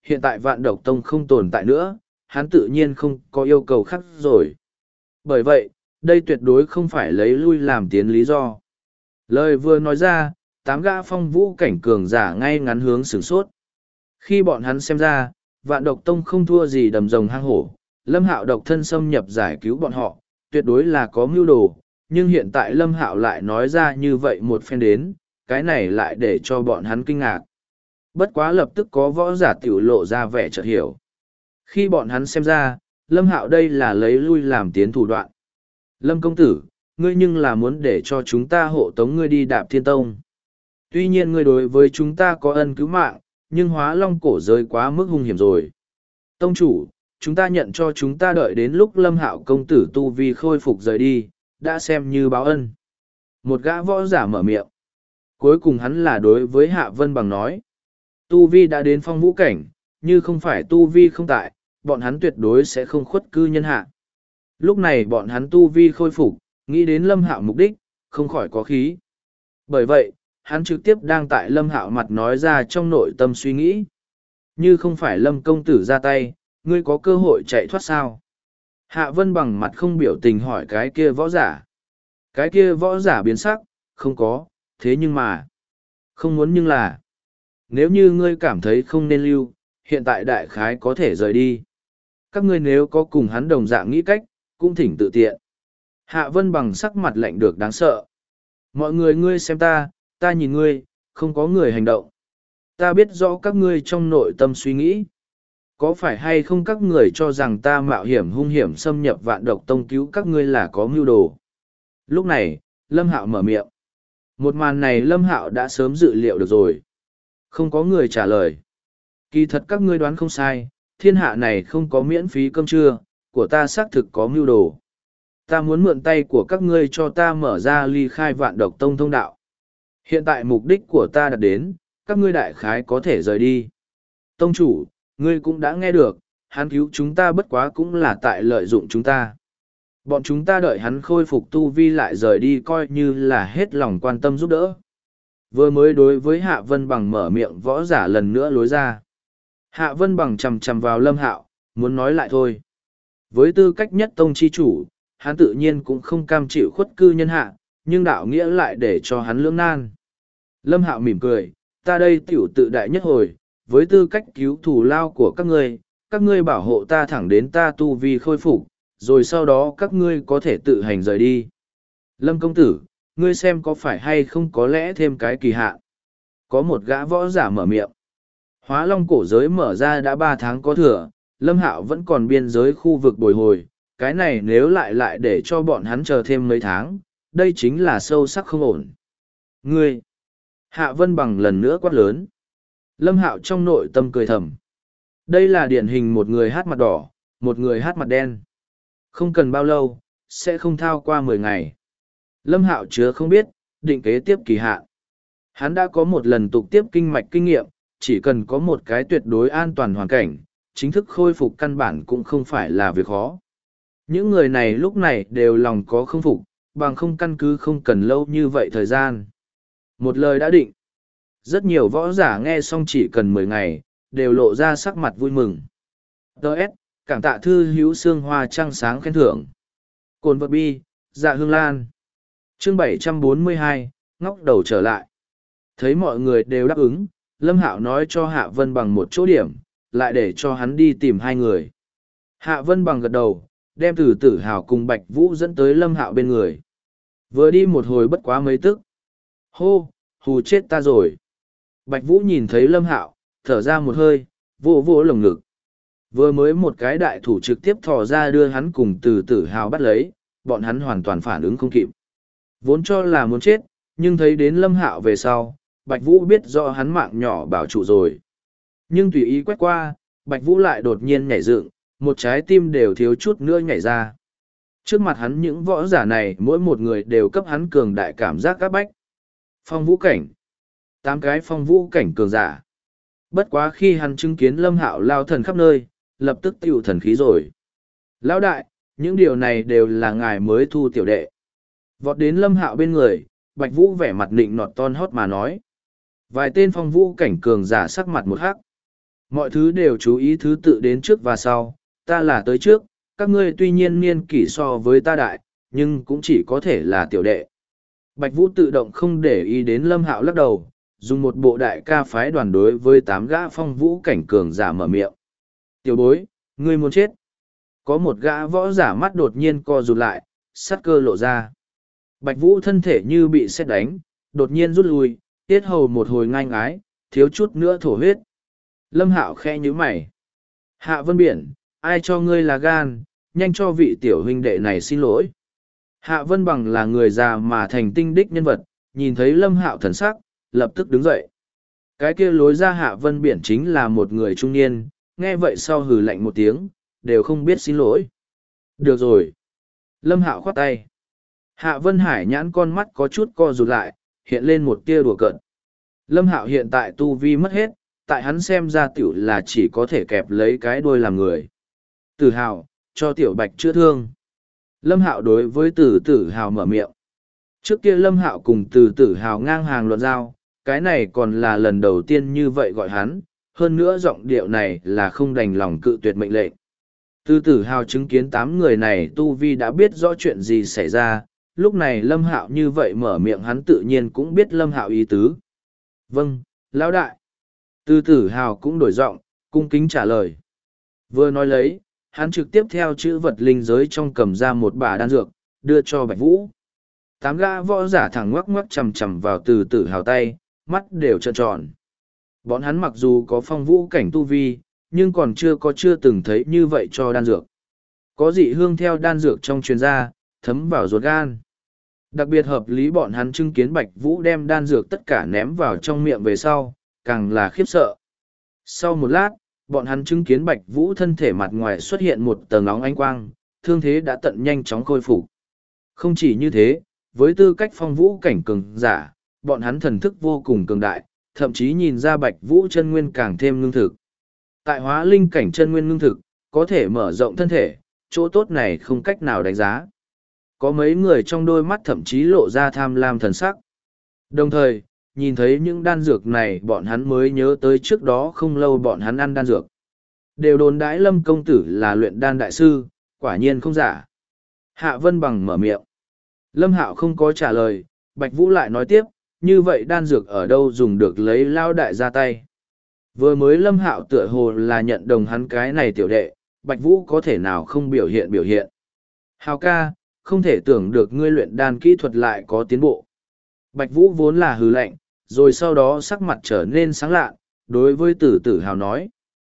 hiện tại Vạn Độc Tông không tồn tại nữa, hắn tự nhiên không có yêu cầu khác rồi. Bởi vậy, đây tuyệt đối không phải lấy lui làm tiến lý do. Lời vừa nói ra, 8 gã phong vũ cảnh cường giả ngay ngắn hướng sửng sốt. Khi bọn hắn xem ra, Vạn Độc Tông không thua gì đầm rồng hang hổ, Lâm Hạo độc thân xâm nhập giải cứu bọn họ, tuyệt đối là có mưu đồ, nhưng hiện tại Lâm Hạo lại nói ra như vậy một phen đến, cái này lại để cho bọn hắn kinh ngạc. Bất quá lập tức có võ giả tiểu lộ ra vẻ chợt hiểu. Khi bọn hắn xem ra, Lâm Hạo đây là lấy lui làm tiến thủ đoạn. Lâm công tử, ngươi nhưng là muốn để cho chúng ta hộ tống ngươi đi Đạp Thiên Tông. Tuy nhiên ngươi đối với chúng ta có ân cứu mạng, nhưng Hóa Long cổ giới quá mức hung hiểm rồi. Tông chủ, chúng ta nhận cho chúng ta đợi đến lúc Lâm Hạo công tử tu vi khôi phục rời đi, đã xem như báo ân. Một gã võ giả mở miệng. Cuối cùng hắn là đối với Hạ Vân Bằng nói. Tu vi đã đến phong vũ cảnh, như không phải tu vi không tại, bọn hắn tuyệt đối sẽ không khuất cư nhân hạ. Lúc này bọn hắn tu vi khôi phục, nghĩ đến Lâm Hạo mục đích, không khỏi có khí. Bởi vậy, hắn trực tiếp đang tại Lâm Hạo mặt nói ra trong nội tâm suy nghĩ. Như không phải Lâm công tử ra tay, ngươi có cơ hội chạy thoát sao? Hạ Vân Bằng mặt không biểu tình hỏi cái kia võ giả. Cái kia võ giả biến sắc, không có, thế nhưng mà. Không muốn nhưng là. Nếu như ngươi cảm thấy không nên lưu, hiện tại đại khái có thể rời đi. Các ngươi nếu có cùng hắn đồng dạng nghĩ cách, cũng thỉnh tự tiện. Hạ Vân Bằng sắc mặt lạnh được đáng sợ. Mọi người ngươi xem ta, ta nhìn ngươi, không có người hành động. Ta biết rõ các ngươi trong nội tâm suy nghĩ. Có phải hay không các người cho rằng ta mạo hiểm hung hiểm xâm nhập Vạn Độc Tông cứu các ngươi là có mưu đồ? Lúc này, Lâm Hạo mở miệng. Một màn này Lâm Hạo đã sớm dự liệu được rồi. Không có người trả lời. Kỳ thật các ngươi đoán không sai, thiên hạ này không có miễn phí cơm trưa, của ta xác thực có mưu đồ. Ta muốn mượn tay của các ngươi cho ta mở ra ly khai Vạn Độc Tông thông đạo. Hiện tại mục đích của ta đã đến, các ngươi đại khái có thể rời đi. Tông chủ, ngươi cũng đã nghe được, hắn cứu chúng ta bất quá cũng là tại lợi dụng chúng ta. Bọn chúng ta đợi hắn khôi phục tu vi lại rời đi coi như là hết lòng quan tâm giúp đỡ. Vừa mới đối với Hạ Vân Bằng mở miệng võ giả lần nữa lối ra. Hạ Vân Bằng chằm chằm vào Lâm Hạo, muốn nói lại thôi. Với tư cách nhất tông chi chủ, hắn tự nhiên cũng không cam chịu khuất cư nhân hạ, nhưng đạo nghĩa lại để cho hắn lưỡng nan. Lâm Hạo mỉm cười, ta đây tiểu tự đại nhất hồi, với tư cách cứu thù lao của các ngươi bảo hộ ta thẳng đến ta tu vi khôi phục, rồi sau đó các ngươi có thể tự hành rời đi. Lâm công tử, ngươi xem có phải hay không có lẽ thêm cái kỳ hạn. Có một gã võ giả mở miệng. Hóa Long cổ giới mở ra đã 3 tháng có thừa, Lâm Hạo vẫn còn biên giới khu vực bồi hồi, cái này nếu lại để cho bọn hắn chờ thêm mấy tháng, đây chính là sâu sắc không ổn. Ngươi! Hạ Vân Bằng lần nữa quát lớn. Lâm Hạo trong nội tâm cười thầm. Đây là điển hình một người hát mặt đỏ, một người hát mặt đen. Không cần bao lâu, sẽ không thao qua 10 ngày. Lâm Hạo chứa không biết, định kế tiếp kỳ hạn. Hắn đã có một lần tục tiếp kinh mạch kinh nghiệm, chỉ cần có một cái tuyệt đối an toàn hoàn cảnh, chính thức khôi phục căn bản cũng không phải là việc khó. Những người này lúc này đều lòng có không phục, bằng không căn cứ không cần lâu như vậy thời gian. Một lời đã định. Rất nhiều võ giả nghe xong chỉ cần 10 ngày, đều lộ ra sắc mặt vui mừng. Đợt, cảm tạ thư hữu xương hoa trăng sáng khen thưởng. Cồn vật bi, dạ hương lan. Chương 742, ngóc đầu trở lại. Thấy mọi người đều đáp ứng, Lâm Hạo nói cho Hạ Vân Bằng một chỗ điểm, lại để cho hắn đi tìm 2 người. Hạ Vân Bằng gật đầu, đem Từ Tử Hào cùng Bạch Vũ dẫn tới Lâm Hạo bên người. Vừa đi một hồi bất quá mấy tức. Hô, hù chết ta rồi. Bạch Vũ nhìn thấy Lâm Hạo, thở ra một hơi, vỗ vỗ lồng ngực. Vừa mới một cái đại thủ trực tiếp thò ra đưa hắn cùng Từ Tử Hào bắt lấy, bọn hắn hoàn toàn phản ứng không kịp. Vốn cho là muốn chết, nhưng thấy đến Lâm Hạo về sau, Bạch Vũ biết rõ hắn mạng nhỏ bảo trụ rồi. Nhưng tùy ý quét qua, Bạch Vũ lại đột nhiên nhảy dựng, một trái tim đều thiếu chút nữa nhảy ra. Trước mặt hắn những võ giả này mỗi một người đều cấp hắn cường đại cảm giác áp bách. Phong vũ cảnh. 8 cái phong vũ cảnh cường giả. Bất quá khi hắn chứng kiến Lâm Hạo lao thần khắp nơi, lập tức tiêu thần khí rồi. Lão đại, những điều này đều là ngài mới thu tiểu đệ. Vọt đến Lâm Hạo bên người, Bạch Vũ vẻ mặt nịnh nọt ton hót mà nói. Vài tên phong vũ cảnh cường giả sắc mặt một hắc. Mọi thứ đều chú ý thứ tự đến trước và sau, ta là tới trước, các ngươi tuy nhiên niên kỷ so với ta đại, nhưng cũng chỉ có thể là tiểu đệ. Bạch Vũ tự động không để ý đến Lâm Hạo lắc đầu, dùng một bộ đại ca phái đoàn đối với 8 gã phong vũ cảnh cường giả mở miệng. Tiểu bối, ngươi muốn chết. Có một gã võ giả mắt đột nhiên co rụt lại, sát cơ lộ ra. Bạch Vũ thân thể như bị sét đánh, đột nhiên rút lui, tiết hầu một hồi ngang ái, thiếu chút nữa thổ huyết. Lâm Hạo khẽ nhíu mày. Hạ Vân Biển, ai cho ngươi là gan, nhanh cho vị tiểu huynh đệ này xin lỗi. Hạ Vân Bằng là người già mà thành tinh đích nhân vật, nhìn thấy Lâm Hạo thần sắc, lập tức đứng dậy. Cái kia lối ra Hạ Vân Biển chính là một người trung niên, nghe vậy sau hừ lạnh một tiếng, đều không biết xin lỗi. Được rồi. Lâm Hạo khoát tay. Hạ Vân Hải nhãn con mắt có chút co rụt lại, hiện lên một tia đùa cợt. Lâm Hạo hiện tại tu vi mất hết, tại hắn xem ra tiểu là chỉ có thể kẹp lấy cái đuôi làm người. Tử Hào, cho tiểu Bạch chữa thương. Lâm Hạo đối với Tử Hào mở miệng. Trước kia Lâm Hạo cùng Tử Hào ngang hàng luận giao, cái này còn là lần đầu tiên như vậy gọi hắn, hơn nữa giọng điệu này là không đành lòng cự tuyệt mệnh lệnh. Tử Hào chứng kiến 8 người này tu vi đã biết rõ chuyện gì xảy ra, lúc này Lâm Hạo như vậy mở miệng hắn tự nhiên cũng biết Lâm Hạo ý tứ. Vâng, lão đại. Tử Hào cũng đổi giọng, cung kính trả lời. Vừa nói lấy, hắn trực tiếp theo chữ vật linh giới trong cầm ra một bả đan dược, đưa cho Bạch Vũ. 8 gã võ giả thẳng ngoắc ngoắc chầm chầm vào Tử Hào tay, mắt đều trợn tròn. Bọn hắn mặc dù có phong vũ cảnh tu vi, nhưng còn chưa từng thấy như vậy cho đan dược. Có dị hương theo đan dược trong truyền ra, thấm vào ruột gan. Đặc biệt hợp lý bọn hắn chứng kiến Bạch Vũ đem đan dược tất cả ném vào trong miệng về sau, càng là khiếp sợ. Sau một lát, bọn hắn chứng kiến Bạch Vũ thân thể mặt ngoài xuất hiện một tầng óng ánh quang, thương thế đã tận nhanh chóng khôi phục. Không chỉ như thế, với tư cách phong vũ cảnh cường giả, bọn hắn thần thức vô cùng cường đại, thậm chí nhìn ra Bạch Vũ chân nguyên càng thêm ngưng thực. Tại hóa linh cảnh chân nguyên ngưng thực, có thể mở rộng thân thể, chỗ tốt này không cách nào đánh giá. Có mấy người trong đôi mắt thậm chí lộ ra tham lam thần sắc. Đồng thời, nhìn thấy những đan dược này bọn hắn mới nhớ tới trước đó không lâu bọn hắn ăn đan dược. Đều đồn đãi Lâm công tử là luyện đan đại sư, quả nhiên không giả. Hạ Vân Bằng mở miệng. Lâm Hạo không có trả lời, Bạch Vũ lại nói tiếp, như vậy đan dược ở đâu dùng được lấy lao đại ra tay. Vừa mới Lâm Hạo tựa hồ là nhận đồng hắn cái này tiểu đệ, Bạch Vũ có thể nào không biểu hiện. Hào ca, không thể tưởng được ngươi luyện đan kỹ thuật lại có tiến bộ. Bạch Vũ vốn là hừ lạnh, rồi sau đó sắc mặt trở nên sáng lạ, đối với Tử Hào nói.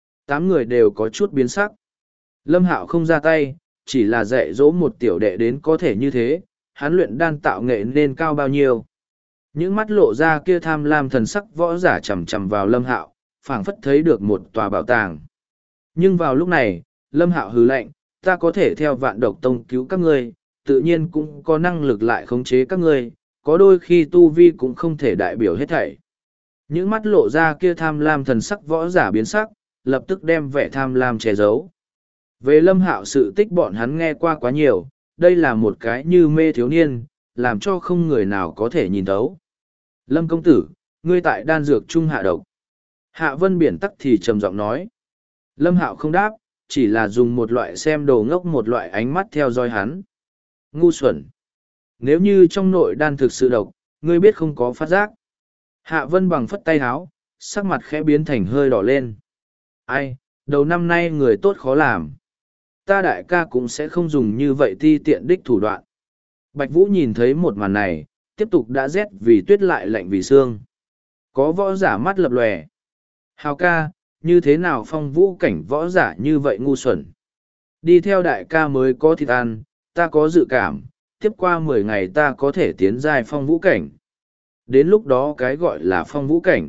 8 người đều có chút biến sắc. Lâm Hạo không ra tay, chỉ là dạy dỗ một tiểu đệ đến có thể như thế, hắn luyện đan tạo nghệ nên cao bao nhiêu. Những mắt lộ ra kia tham lam thần sắc võ giả chầm chầm vào Lâm Hạo, phảng phất thấy được một tòa bảo tàng. Nhưng vào lúc này, Lâm Hạo hừ lạnh, ta có thể theo Vạn Độc Tông cứu các ngươi, tự nhiên cũng có năng lực lại khống chế các ngươi, có đôi khi tu vi cũng không thể đại biểu hết thảy. Những mắt lộ ra kia tham lam thần sắc võ giả biến sắc, lập tức đem vẻ tham lam che giấu. Về Lâm Hạo sự tích bọn hắn nghe qua quá nhiều, đây là một cái như mê thiếu niên, làm cho không người nào có thể nhìn thấu. Lâm công tử, ngươi tại đan dược trung hạ độc. Hạ Vân Biển tắc thì trầm giọng nói. Lâm Hạo không đáp, chỉ là dùng một loại xem đồ ngốc một loại ánh mắt theo dõi hắn. Ngu xuẩn. Nếu như trong nội đan thực sự độc, ngươi biết không có phát giác. Hạ Vân Bằng phất tay háo, sắc mặt khẽ biến thành hơi đỏ lên. Ai, đầu năm nay người tốt khó làm. Ta đại ca cũng sẽ không dùng như vậy ti tiện đích thủ đoạn. Bạch Vũ nhìn thấy một màn này, tiếp tục đã rét vì tuyết lại lạnh vì xương. Có võ giả mắt lập lòe. Hào ca, như thế nào phong vũ cảnh võ giả như vậy ngu xuẩn. Đi theo đại ca mới có thịt ăn, ta có dự cảm, tiếp qua 10 ngày ta có thể tiến giai phong vũ cảnh. Đến lúc đó cái gọi là phong vũ cảnh.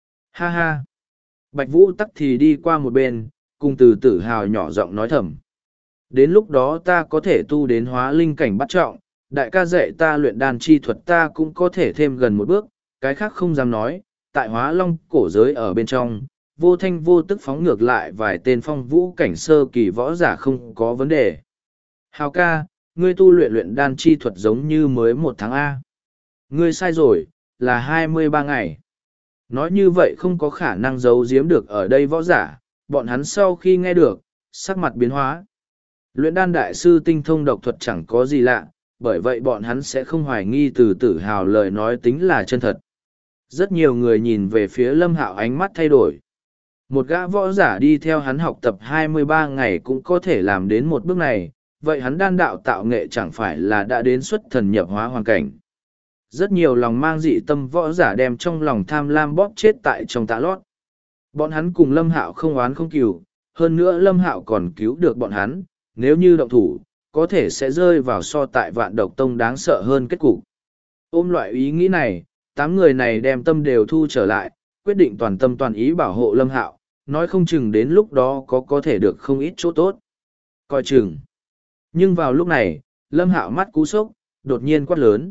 Ha ha. Bạch Vũ tắc thì đi qua một bên, cùng Tử Hào nhỏ giọng nói thầm. Đến lúc đó ta có thể tu đến hóa linh cảnh bắt trọng, đại ca dạy ta luyện đan chi thuật ta cũng có thể thêm gần một bước, cái khác không dám nói, tại hóa long cổ giới ở bên trong, vô thanh vô tức phóng ngược lại vài tên phong vũ cảnh sơ kỳ võ giả không có vấn đề. Hào ca, ngươi tu luyện đan chi thuật giống như mới 1 tháng A. Ngươi sai rồi, là 23 ngày. Nói như vậy không có khả năng giấu giếm được ở đây võ giả, bọn hắn sau khi nghe được, sắc mặt biến hóa. Luyện đan đại sư tinh thông độc thuật chẳng có gì lạ, bởi vậy bọn hắn sẽ không hoài nghi từ Tử Hào lời nói tính là chân thật. Rất nhiều người nhìn về phía Lâm Hạo ánh mắt thay đổi. Một gã võ giả đi theo hắn học tập 23 ngày cũng có thể làm đến một bước này, vậy hắn đan đạo tạo nghệ chẳng phải là đã đến xuất thần nhập hóa hoàn cảnh. Rất nhiều lòng mang dị tâm võ giả đem trong lòng tham lam bóp chết tại trong tạ lót. Bọn hắn cùng Lâm Hạo không oán không cừu, hơn nữa Lâm Hạo còn cứu được bọn hắn, nếu như động thủ, có thể sẽ rơi vào so tại Vạn Độc Tông đáng sợ hơn kết cục. Ôm loại ý nghĩ này, 8 người này đem tâm đều thu trở lại, quyết định toàn tâm toàn ý bảo hộ Lâm Hạo, nói không chừng đến lúc đó có thể được không ít chỗ tốt. Coi chừng. Nhưng vào lúc này, Lâm Hạo mắt cú sốc, đột nhiên quát lớn.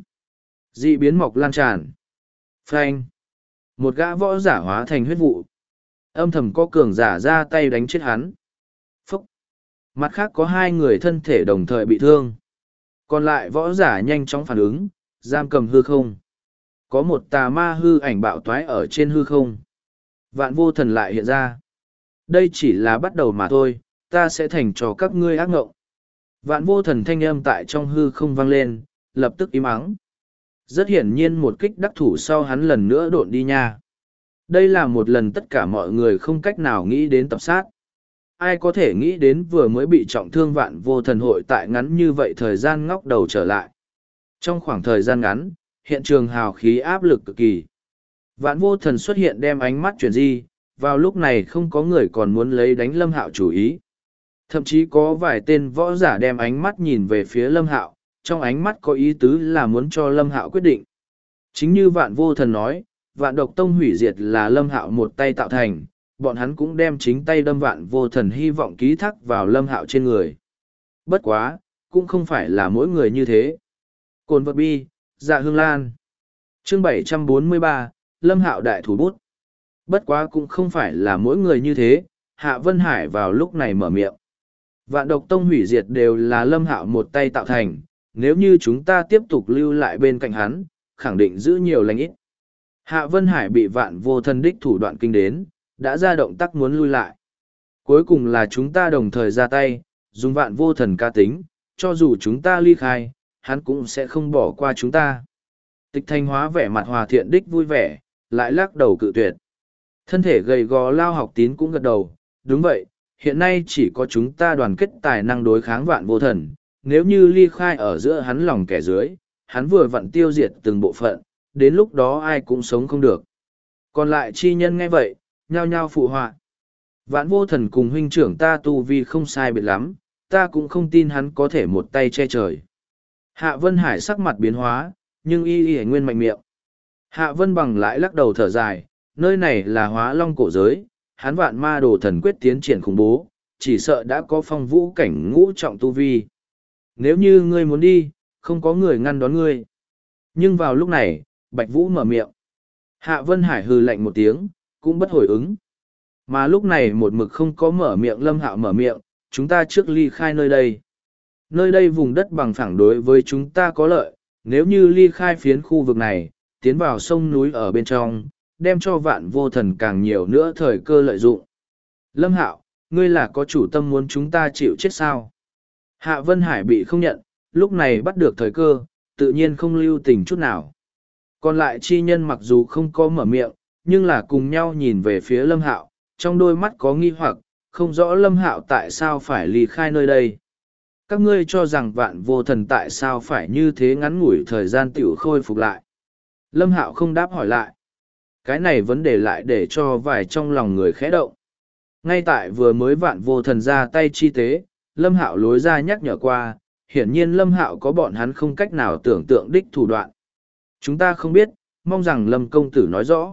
Dị biến mọc lan tràn. Phanh. Một gã võ giả hóa thành huyết vụ. Âm thầm có cường giả ra tay đánh chết hắn. Phúc. Mặt khác có 2 người thân thể đồng thời bị thương. Còn lại võ giả nhanh chóng phản ứng, giam cầm hư không. Có một tà ma hư ảnh bạo toái ở trên hư không. Vạn vô thần lại hiện ra. Đây chỉ là bắt đầu mà thôi, ta sẽ thành cho các ngươi ác ngộng. Vạn vô thần thanh âm tại trong hư không vang lên, lập tức im ắng. Rất hiển nhiên một kích đắc thủ sau hắn lần nữa độn đi nha. Đây là một lần tất cả mọi người không cách nào nghĩ đến tập sát. Ai có thể nghĩ đến vừa mới bị trọng thương vạn vô thần hội tại ngắn như vậy thời gian ngóc đầu trở lại. Trong khoảng thời gian ngắn, hiện trường hào khí áp lực cực kỳ. Vạn vô thần xuất hiện đem ánh mắt chuyển di, vào lúc này không có người còn muốn lấy đánh Lâm Hạo chủ ý. Thậm chí có vài tên võ giả đem ánh mắt nhìn về phía Lâm Hạo, trong ánh mắt có ý tứ là muốn cho Lâm Hạo quyết định. Chính như Vạn vô thần nói, Vạn Độc Tông hủy diệt là Lâm Hạo một tay tạo thành, bọn hắn cũng đem chính tay đâm Vạn vô thần hy vọng ký thác vào Lâm Hạo trên người. Bất quá, cũng không phải là mỗi người như thế. Cồn vật bi, Dạ Hương Lan. Chương 743, Lâm Hạo đại thủ bút. Bất quá cũng không phải là mỗi người như thế, Hạ Vân Hải vào lúc này mở miệng. Vạn Độc Tông hủy diệt đều là Lâm Hạo một tay tạo thành, nếu như chúng ta tiếp tục lưu lại bên cạnh hắn, khẳng định giữ nhiều lành ít. Hạ Vân Hải bị Vạn vô thần đích thủ đoạn kinh đến, đã ra động tác muốn lui lại. Cuối cùng là chúng ta đồng thời ra tay, dùng Vạn vô thần ca tính, cho dù chúng ta ly khai, hắn cũng sẽ không bỏ qua chúng ta. Tịch Thanh Hóa vẻ mặt hòa thiện đích vui vẻ, lại lắc đầu cự tuyệt. Thân thể gầy gò Lao Học Tín cũng gật đầu, đúng vậy, hiện nay chỉ có chúng ta đoàn kết tài năng đối kháng Vạn vô thần, nếu như ly khai ở giữa hắn lòng kẻ dưới, hắn vừa vặn tiêu diệt từng bộ phận, đến lúc đó ai cũng sống không được. Còn lại chi nhân nghe vậy, nhao nhao phụ họa. Vạn vô thần cùng huynh trưởng ta tu vi không sai biệt lắm, ta cũng không tin hắn có thể một tay che trời. Hạ Vân Hải sắc mặt biến hóa, nhưng y nguyên mạnh miệng. Hạ Vân Bằng lại lắc đầu thở dài, nơi này là Hóa Long cổ giới, hắn Vạn Ma Đồ Thần quyết tiến triển khủng bố, chỉ sợ đã có phong vũ cảnh ngũ trọng tu vi. Nếu như ngươi muốn đi, không có người ngăn đón ngươi. Nhưng vào lúc này, Bạch Vũ mở miệng. Hạ Vân Hải hừ lạnh một tiếng, cũng bất hồi ứng. Mà lúc này một mực không có mở miệng Lâm Hạo mở miệng, chúng ta trước ly khai nơi đây. Nơi đây vùng đất bằng phẳng đối với chúng ta có lợi, nếu như ly khai phiến khu vực này, tiến vào sông núi ở bên trong, đem cho Vạn vô thần càng nhiều nữa thời cơ lợi dụng. Lâm Hạo, ngươi là có chủ tâm muốn chúng ta chịu chết sao? Hạ Vân Hải bị không nhận, lúc này bắt được thời cơ, tự nhiên không lưu tình chút nào. Còn lại chi nhân mặc dù không có mở miệng, nhưng là cùng nhau nhìn về phía Lâm Hạo, trong đôi mắt có nghi hoặc, không rõ Lâm Hạo tại sao phải ly khai nơi đây. Các ngươi cho rằng Vạn vô thần tại sao phải như thế ngắn ngủi thời gian tiểu khôi phục lại. Lâm Hạo không đáp hỏi lại. Cái này vấn đề lại để cho vài trong lòng người khẽ động. Ngay tại vừa mới Vạn vô thần ra tay chi tế, Lâm Hạo lối ra nhắc nhở qua, hiển nhiên Lâm Hạo có bọn hắn không cách nào tưởng tượng đích thủ đoạn. Chúng ta không biết, mong rằng Lâm công tử nói rõ.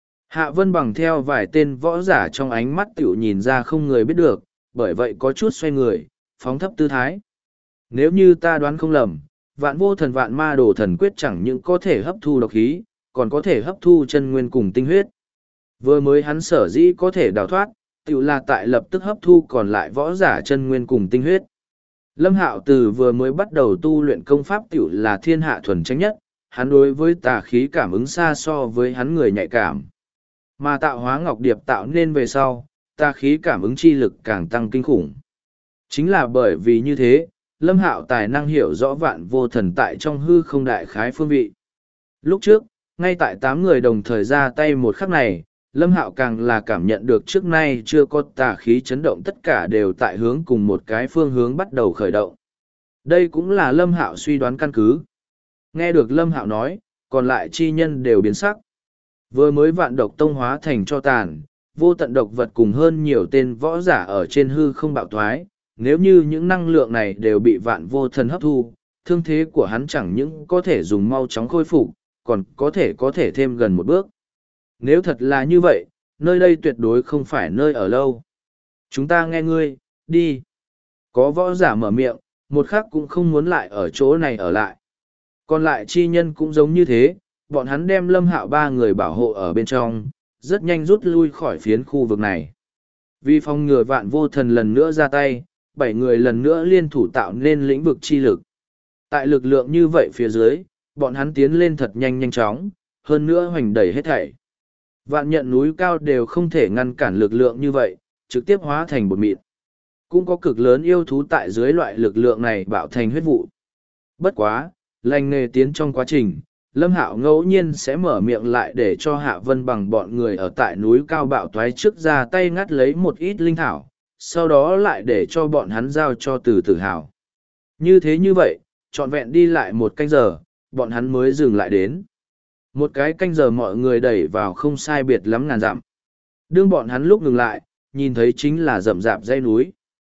Hạ Vân Bằng theo vài tên võ giả trong ánh mắt tiểu nhìn ra không người biết được, bởi vậy có chút xoay người, phóng thấp tư thái. Nếu như ta đoán không lầm, Vạn vô thần Vạn Ma Đồ Thần quyết chẳng những có thể hấp thu độc khí, còn có thể hấp thu chân nguyên cùng tinh huyết. Vừa mới hắn sở dĩ có thể đào thoát, tiểu là tại lập tức hấp thu còn lại võ giả chân nguyên cùng tinh huyết. Lâm Hạo từ vừa mới bắt đầu tu luyện công pháp tiểu là thiên hạ thuần chánh nhất, hắn đối với tà khí cảm ứng xa so với hắn người nhạy cảm. Mà tạo hóa ngọc điệp tạo nên về sau, tà khí cảm ứng chi lực càng tăng kinh khủng. Chính là bởi vì như thế, Lâm Hạo tài năng hiểu rõ vạn vô thần tại trong hư không đại khái phương vị. Lúc trước, ngay tại 8 người đồng thời ra tay một khắc này, Lâm Hạo càng là cảm nhận được trước nay chưa có tà khí chấn động, tất cả đều tại hướng cùng một cái phương hướng bắt đầu khởi động. Đây cũng là Lâm Hạo suy đoán căn cứ. Nghe được Lâm Hạo nói, còn lại chi nhân đều biến sắc. Vừa mới vạn độc tông hóa thành cho tàn, vô tận độc vật cùng hơn nhiều tên võ giả ở trên hư không bạo thoái, nếu như những năng lượng này đều bị vạn vô thần hấp thu, thương thế của hắn chẳng những có thể dùng mau chóng khôi phục, còn có thể thêm gần một bước. Nếu thật là như vậy, nơi đây tuyệt đối không phải nơi ở lâu. Chúng ta nghe ngươi, đi. Có võ giả mở miệng, một khắc cũng không muốn lại ở chỗ này ở lại. Còn lại chi nhân cũng giống như thế, bọn hắn đem Lâm Hạo 3 người bảo hộ ở bên trong, rất nhanh rút lui khỏi phiến khu vực này. Vì phòng ngừa vạn vô thần lần nữa ra tay, 7 người lần nữa liên thủ tạo nên lĩnh vực chi lực. Tại lực lượng như vậy phía dưới, bọn hắn tiến lên thật nhanh chóng, hơn nữa hoành đẩy hết thảy. Vạn nhận núi cao đều không thể ngăn cản lực lượng như vậy, trực tiếp hóa thành bột mịn. Cũng có cực lớn yêu thú tại dưới loại lực lượng này bạo thành huyết vụ. Bất quá, lành nghề tiến trong quá trình, Lâm Hạo ngẫu nhiên sẽ mở miệng lại để cho Hạ Vân Bằng bọn người ở tại núi cao bạo toái trước ra tay ngắt lấy một ít linh thảo, sau đó lại để cho bọn hắn giao cho Từ Tử Hào. Như vậy, trọn vẹn đi lại 1 canh giờ, bọn hắn mới dừng lại đến. 1 canh giờ mọi người đẩy vào không sai biệt lắm ngàn dặm. Đương bọn hắn lúc ngừng lại, nhìn thấy chính là rậm rạp dãy núi.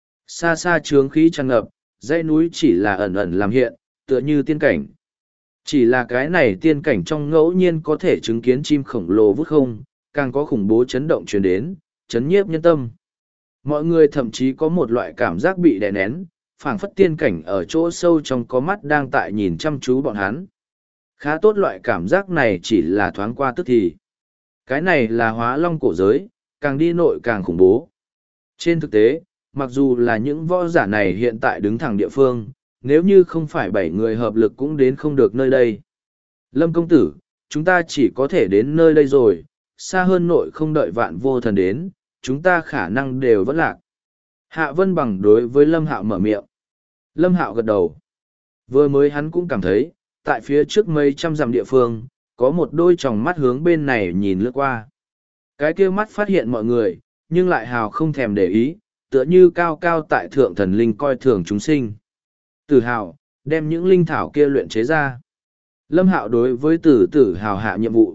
Xa xa chướng khí tràn ngập, dãy núi chỉ là ẩn ẩn làm hiện, tựa như tiên cảnh. Chỉ là cái này tiên cảnh trong ngẫu nhiên có thể chứng kiến chim khổng lồ vút không, càng có khủng bố chấn động truyền đến, chấn nhiếp nhân tâm. Mọi người thậm chí có một loại cảm giác bị đè nén, phảng phất tiên cảnh ở chỗ sâu trong có mắt đang tại nhìn chăm chú bọn hắn. Khá tốt, loại cảm giác này chỉ là thoáng qua tức thì. Cái này là hóa long cổ giới, càng đi nội càng khủng bố. Trên thực tế, mặc dù là những võ giả này hiện tại đứng thẳng địa phương, nếu như không phải 7 người hợp lực cũng đến không được nơi đây. Lâm công tử, chúng ta chỉ có thể đến nơi đây rồi, xa hơn nội không đợi vạn vô thần đến, chúng ta khả năng đều vẫn lạc. Hạ Vân Bằng đối với Lâm Hạo mở miệng. Lâm Hạo gật đầu. Vừa mới hắn cũng cảm thấy, tại phía trước mấy trăm dặm địa phương, có một đôi tròng mắt hướng bên này nhìn lướt qua. Cái kia mắt phát hiện mọi người, nhưng lại hào không thèm để ý, tựa như cao cao tại thượng thần linh coi thường chúng sinh. Tử Hào, đem những linh thảo kia luyện chế ra. Lâm Hạo đối với Tử Hào hạ nhiệm vụ.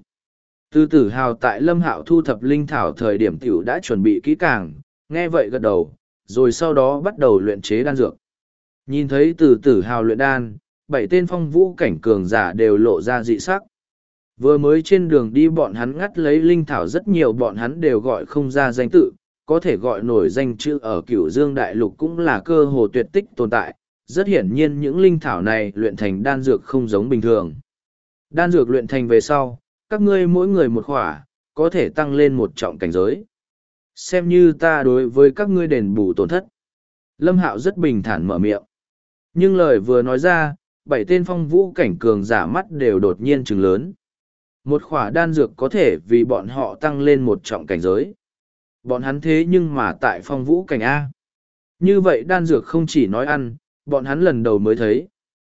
Tử Hào tại Lâm Hạo thu thập linh thảo thời điểm tiểu đã chuẩn bị kỹ càng, nghe vậy gật đầu, rồi sau đó bắt đầu luyện chế đan dược. Nhìn thấy Tử Hào luyện đan, 7 tên phong vũ cảnh cường giả đều lộ ra dị sắc. Vừa mới trên đường đi bọn hắn ngắt lấy linh thảo rất nhiều, bọn hắn đều gọi không ra danh tự, có thể gọi nổi danh chữ ở Cửu Dương Đại Lục cũng là cơ hồ tuyệt tích tồn tại. Rất hiển nhiên những linh thảo này luyện thành đan dược không giống bình thường. Đan dược luyện thành về sau, các ngươi mỗi người một khỏa, có thể tăng lên 1 trọng cảnh giới. Xem như ta đối với các ngươi đền bù tổn thất. Lâm Hạo rất bình thản mở miệng. Nhưng lời vừa nói ra, 7 tên phong vũ cảnh cường giả mắt đều đột nhiên trừng lớn. Một khỏa đan dược có thể vì bọn họ tăng lên 1 trọng cảnh giới. Bọn hắn thế nhưng mà tại phong vũ cảnh A. Như vậy đan dược không chỉ nói ăn, bọn hắn lần đầu mới thấy.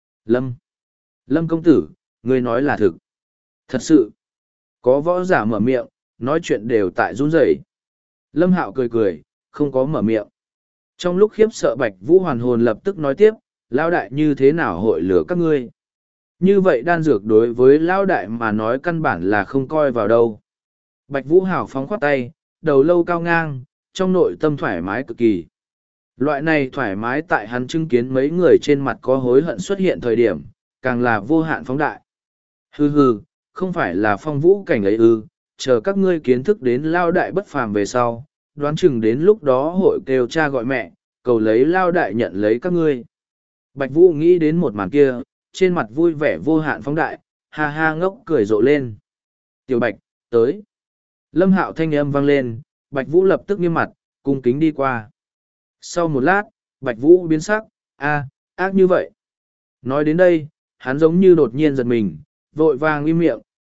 Lâm công tử, người nói là thực. Thật sự, có võ giả mở miệng, nói chuyện đều tại run rẩy. Lâm Hạo cười, không có mở miệng. Trong lúc khiếp sợ Bạch Vũ hoàn hồn lập tức nói tiếp, Lão đại như thế nào hội lửa các ngươi. Như vậy đan dược đối với Lão đại mà nói căn bản là không coi vào đâu. Bạch Vũ hào phóng khoát tay, đầu lâu cao ngang, trong nội tâm thoải mái cực kỳ. Loại này thoải mái tại hắn chứng kiến mấy người trên mặt có hối hận xuất hiện thời điểm, càng là vô hạn phóng đại. Hừ, không phải là phong vũ cảnh ấy ư, chờ các ngươi kiến thức đến Lao đại bất phàm về sau, đoán chừng đến lúc đó hội kêu cha gọi mẹ, cầu lấy Lao đại nhận lấy các ngươi. Bạch Vũ nghĩ đến một màn kia, trên mặt vui vẻ vô hạn phóng đại, ha ha ngốc cười rộ lên. Tiểu Bạch, tới. Lâm Hạo thanh âm vang lên, Bạch Vũ lập tức nghiêm mặt, cung kính đi qua. Sau một lát, Bạch Vũ biến sắc, ác như vậy. Nói đến đây, hắn giống như đột nhiên giật mình, vội vàng im miệng,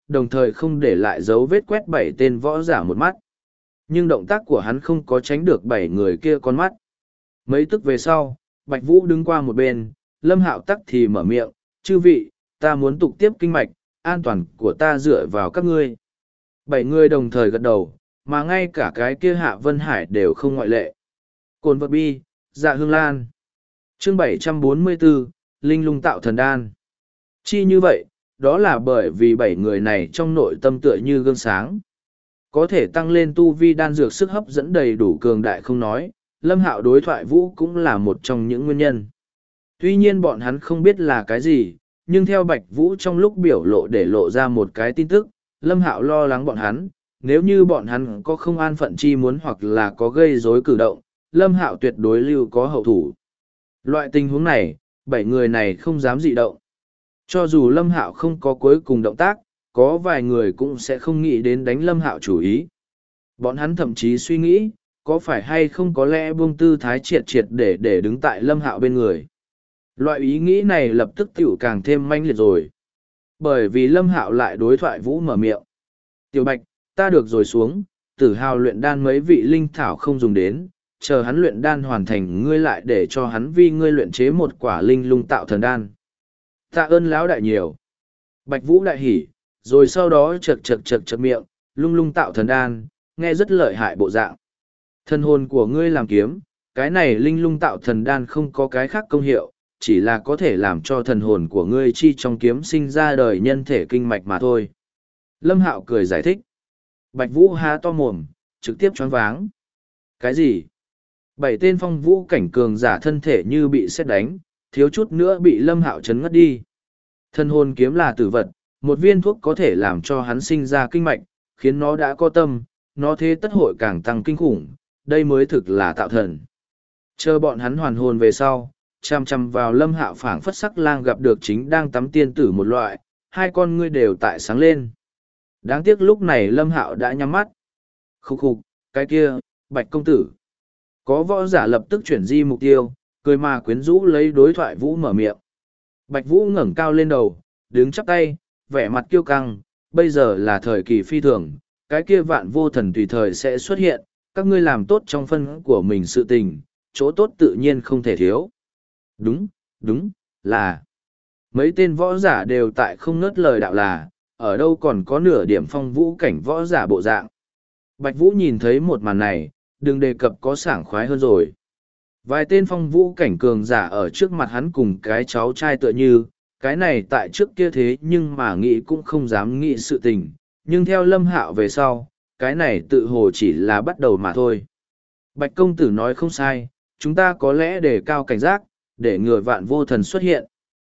đồng thời không để lại dấu vết quét 7 tên võ giả một mắt. Nhưng động tác của hắn không có tránh được 7 người kia con mắt. Mấy tức về sau, Bạch Vũ đứng qua một bên, Lâm Hạo tắc thì mở miệng, chư vị, ta muốn tục tiếp kinh mạch, an toàn của ta dựa vào các ngươi. 7 người đồng thời gật đầu, mà ngay cả cái kia Hạ Vân Hải đều không ngoại lệ. Cồn vật bi, Dạ Hương Lan. Chương 744, Linh Lung Tạo Thần Đan. Chi như vậy, đó là bởi vì 7 người này trong nội tâm tựa như gương sáng. Có thể tăng lên tu vi đan dược sức hấp dẫn đầy đủ cường đại không nói, Lâm Hạo đối thoại vũ cũng là một trong những nguyên nhân. Tuy nhiên bọn hắn không biết là cái gì, nhưng theo Bạch Vũ trong lúc biểu lộ để lộ ra một cái tin tức, Lâm Hạo lo lắng bọn hắn, nếu như bọn hắn có không an phận chi muốn hoặc là có gây rối cử động, Lâm Hạo tuyệt đối lưu có hậu thủ. Loại tình huống này, 7 người này không dám dị động. Cho dù Lâm Hạo không có cuối cùng động tác, có vài người cũng sẽ không nghĩ đến đánh Lâm Hạo chủ ý. Bọn hắn thậm chí suy nghĩ, có phải hay không có lẽ buông tư thái triệt triệt để đứng tại Lâm Hạo bên người. Loại ý nghĩ này lập tức tiểu càng thêm manh liệt rồi. Bởi vì Lâm Hạo lại đối thoại vũ mở miệng. Tiểu Bạch, ta được rồi xuống, Tử Hào luyện đan mấy vị linh thảo không dùng đến, chờ hắn luyện đan hoàn thành ngươi lại để cho hắn vì ngươi luyện chế một quả linh lung tạo thần đan. Tạ ơn lão đại nhiều. Bạch Vũ đại hỉ, rồi sau đó chật miệng, lung lung tạo thần đan, nghe rất lợi hại bộ dạng. Thần hồn của ngươi làm kiếm, cái này linh lung tạo thần đan không có cái khác công hiệu, chỉ là có thể làm cho thần hồn của ngươi chi trong kiếm sinh ra đời nhân thể kinh mạch mà thôi. Lâm Hạo cười giải thích. Bạch Vũ há to mồm, trực tiếp choáng váng. Cái gì? 7 tên phong vũ cảnh cường giả thân thể như bị sét đánh, thiếu chút nữa bị Lâm Hạo chấn ngất đi. Thần hồn kiếm là tử vật, một viên thuốc có thể làm cho hắn sinh ra kinh mạch, khiến nó đã có tâm, nó thế tất hội càng tăng kinh khủng, đây mới thực là tạo thần. Chờ bọn hắn hoàn hồn về sau, chăm chăm vào Lâm Hạo phảng phất sắc lang gặp được chính đang tắm tiên tử một loại, hai con ngươi đều tại sáng lên. Đáng tiếc lúc này Lâm Hạo đã nhắm mắt. Khúc khục, cái kia, Bạch công tử. Có võ giả lập tức chuyển di mục tiêu, cười mà quyến rũ lấy đối thoại Vũ mở miệng. Bạch Vũ ngẩng cao lên đầu, đứng chắp tay, vẻ mặt kiêu căng, bây giờ là thời kỳ phi thường, cái kia vạn vô thần tùy thời sẽ xuất hiện, các ngươi làm tốt trong phân của mình sự tình, chỗ tốt tự nhiên không thể thiếu. Đúng, là. Mấy tên võ giả đều tại không ngớt lời đạo là, ở đâu còn có nửa điểm phong vũ cảnh võ giả bộ dạng. Bạch Vũ nhìn thấy một màn này, đừng đề cập có sảng khoái hơn rồi. Vài tên phong vũ cảnh cường giả ở trước mặt hắn cùng cái cháu trai tựa như, cái này tại trước kia thế nhưng mà nghĩ cũng không dám nghĩ sự tình, nhưng theo Lâm Hạo về sau, cái này tự hồ chỉ là bắt đầu mà thôi. Bạch công tử nói không sai, chúng ta có lẽ đề cao cảnh giác, để ngừa vạn vô thần xuất hiện.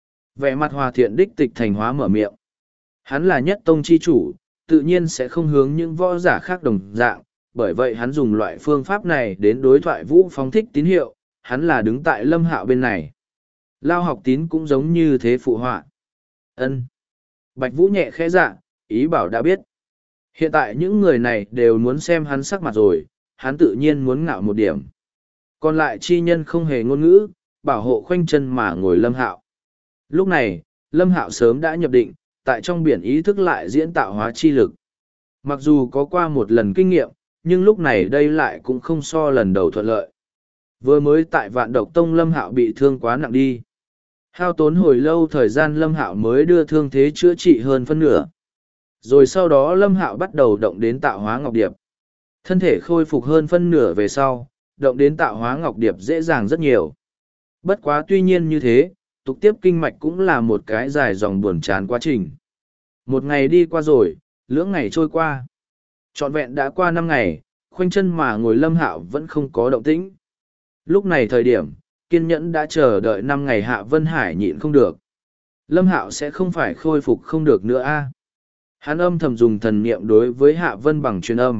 Vẻ mặt hòa thiện đích tịch thành hóa mở miệng. Hắn là nhất tông chi chủ, tự nhiên sẽ không hướng những võ giả khác đồng dạng, bởi vậy hắn dùng loại phương pháp này đến đối thoại Vũ phóng thích tín hiệu, hắn là đứng tại Lâm Hạo bên này. Lao học tín cũng giống như thế phụ họa. Ân. Bạch Vũ nhẹ khẽ dạ, ý bảo đã biết. Hiện tại những người này đều muốn xem hắn sắc mặt rồi, hắn tự nhiên muốn ngạo một điểm. Còn lại chi nhân không hề ngôn ngữ, bảo hộ khoanh chân mà ngồi Lâm Hạo. Lúc này, Lâm Hạo sớm đã nhập định, tại trong biển ý thức lại diễn tạo hóa chi lực. Mặc dù có qua một lần kinh nghiệm, nhưng lúc này đây lại cũng không so lần đầu thuận lợi. Vừa mới tại Vạn Độc Tông Lâm Hạo bị thương quá nặng đi. Hao tốn hồi lâu thời gian Lâm Hạo mới đưa thương thế chữa trị hơn phân nửa. Rồi sau đó Lâm Hạo bắt đầu động đến tạo hóa ngọc điệp. Thân thể khôi phục hơn phân nửa về sau, động đến tạo hóa ngọc điệp dễ dàng rất nhiều. Bất quá tuy nhiên như thế, tục tiếp kinh mạch cũng là một cái dài dòng buồn chán quá trình. Một ngày đi qua rồi, lưỡng ngày trôi qua. Trọn vẹn đã qua 5 ngày, khoanh chân mà ngồi Lâm Hạo vẫn không có động tĩnh. Lúc này thời điểm, kiên nhẫn đã chờ đợi 5 ngày Hạ Vân Hải nhịn không được. Lâm Hạo sẽ không phải khôi phục không được nữa a. Hắn âm thầm dùng thần niệm đối với Hạ Vân Bằng truyền âm.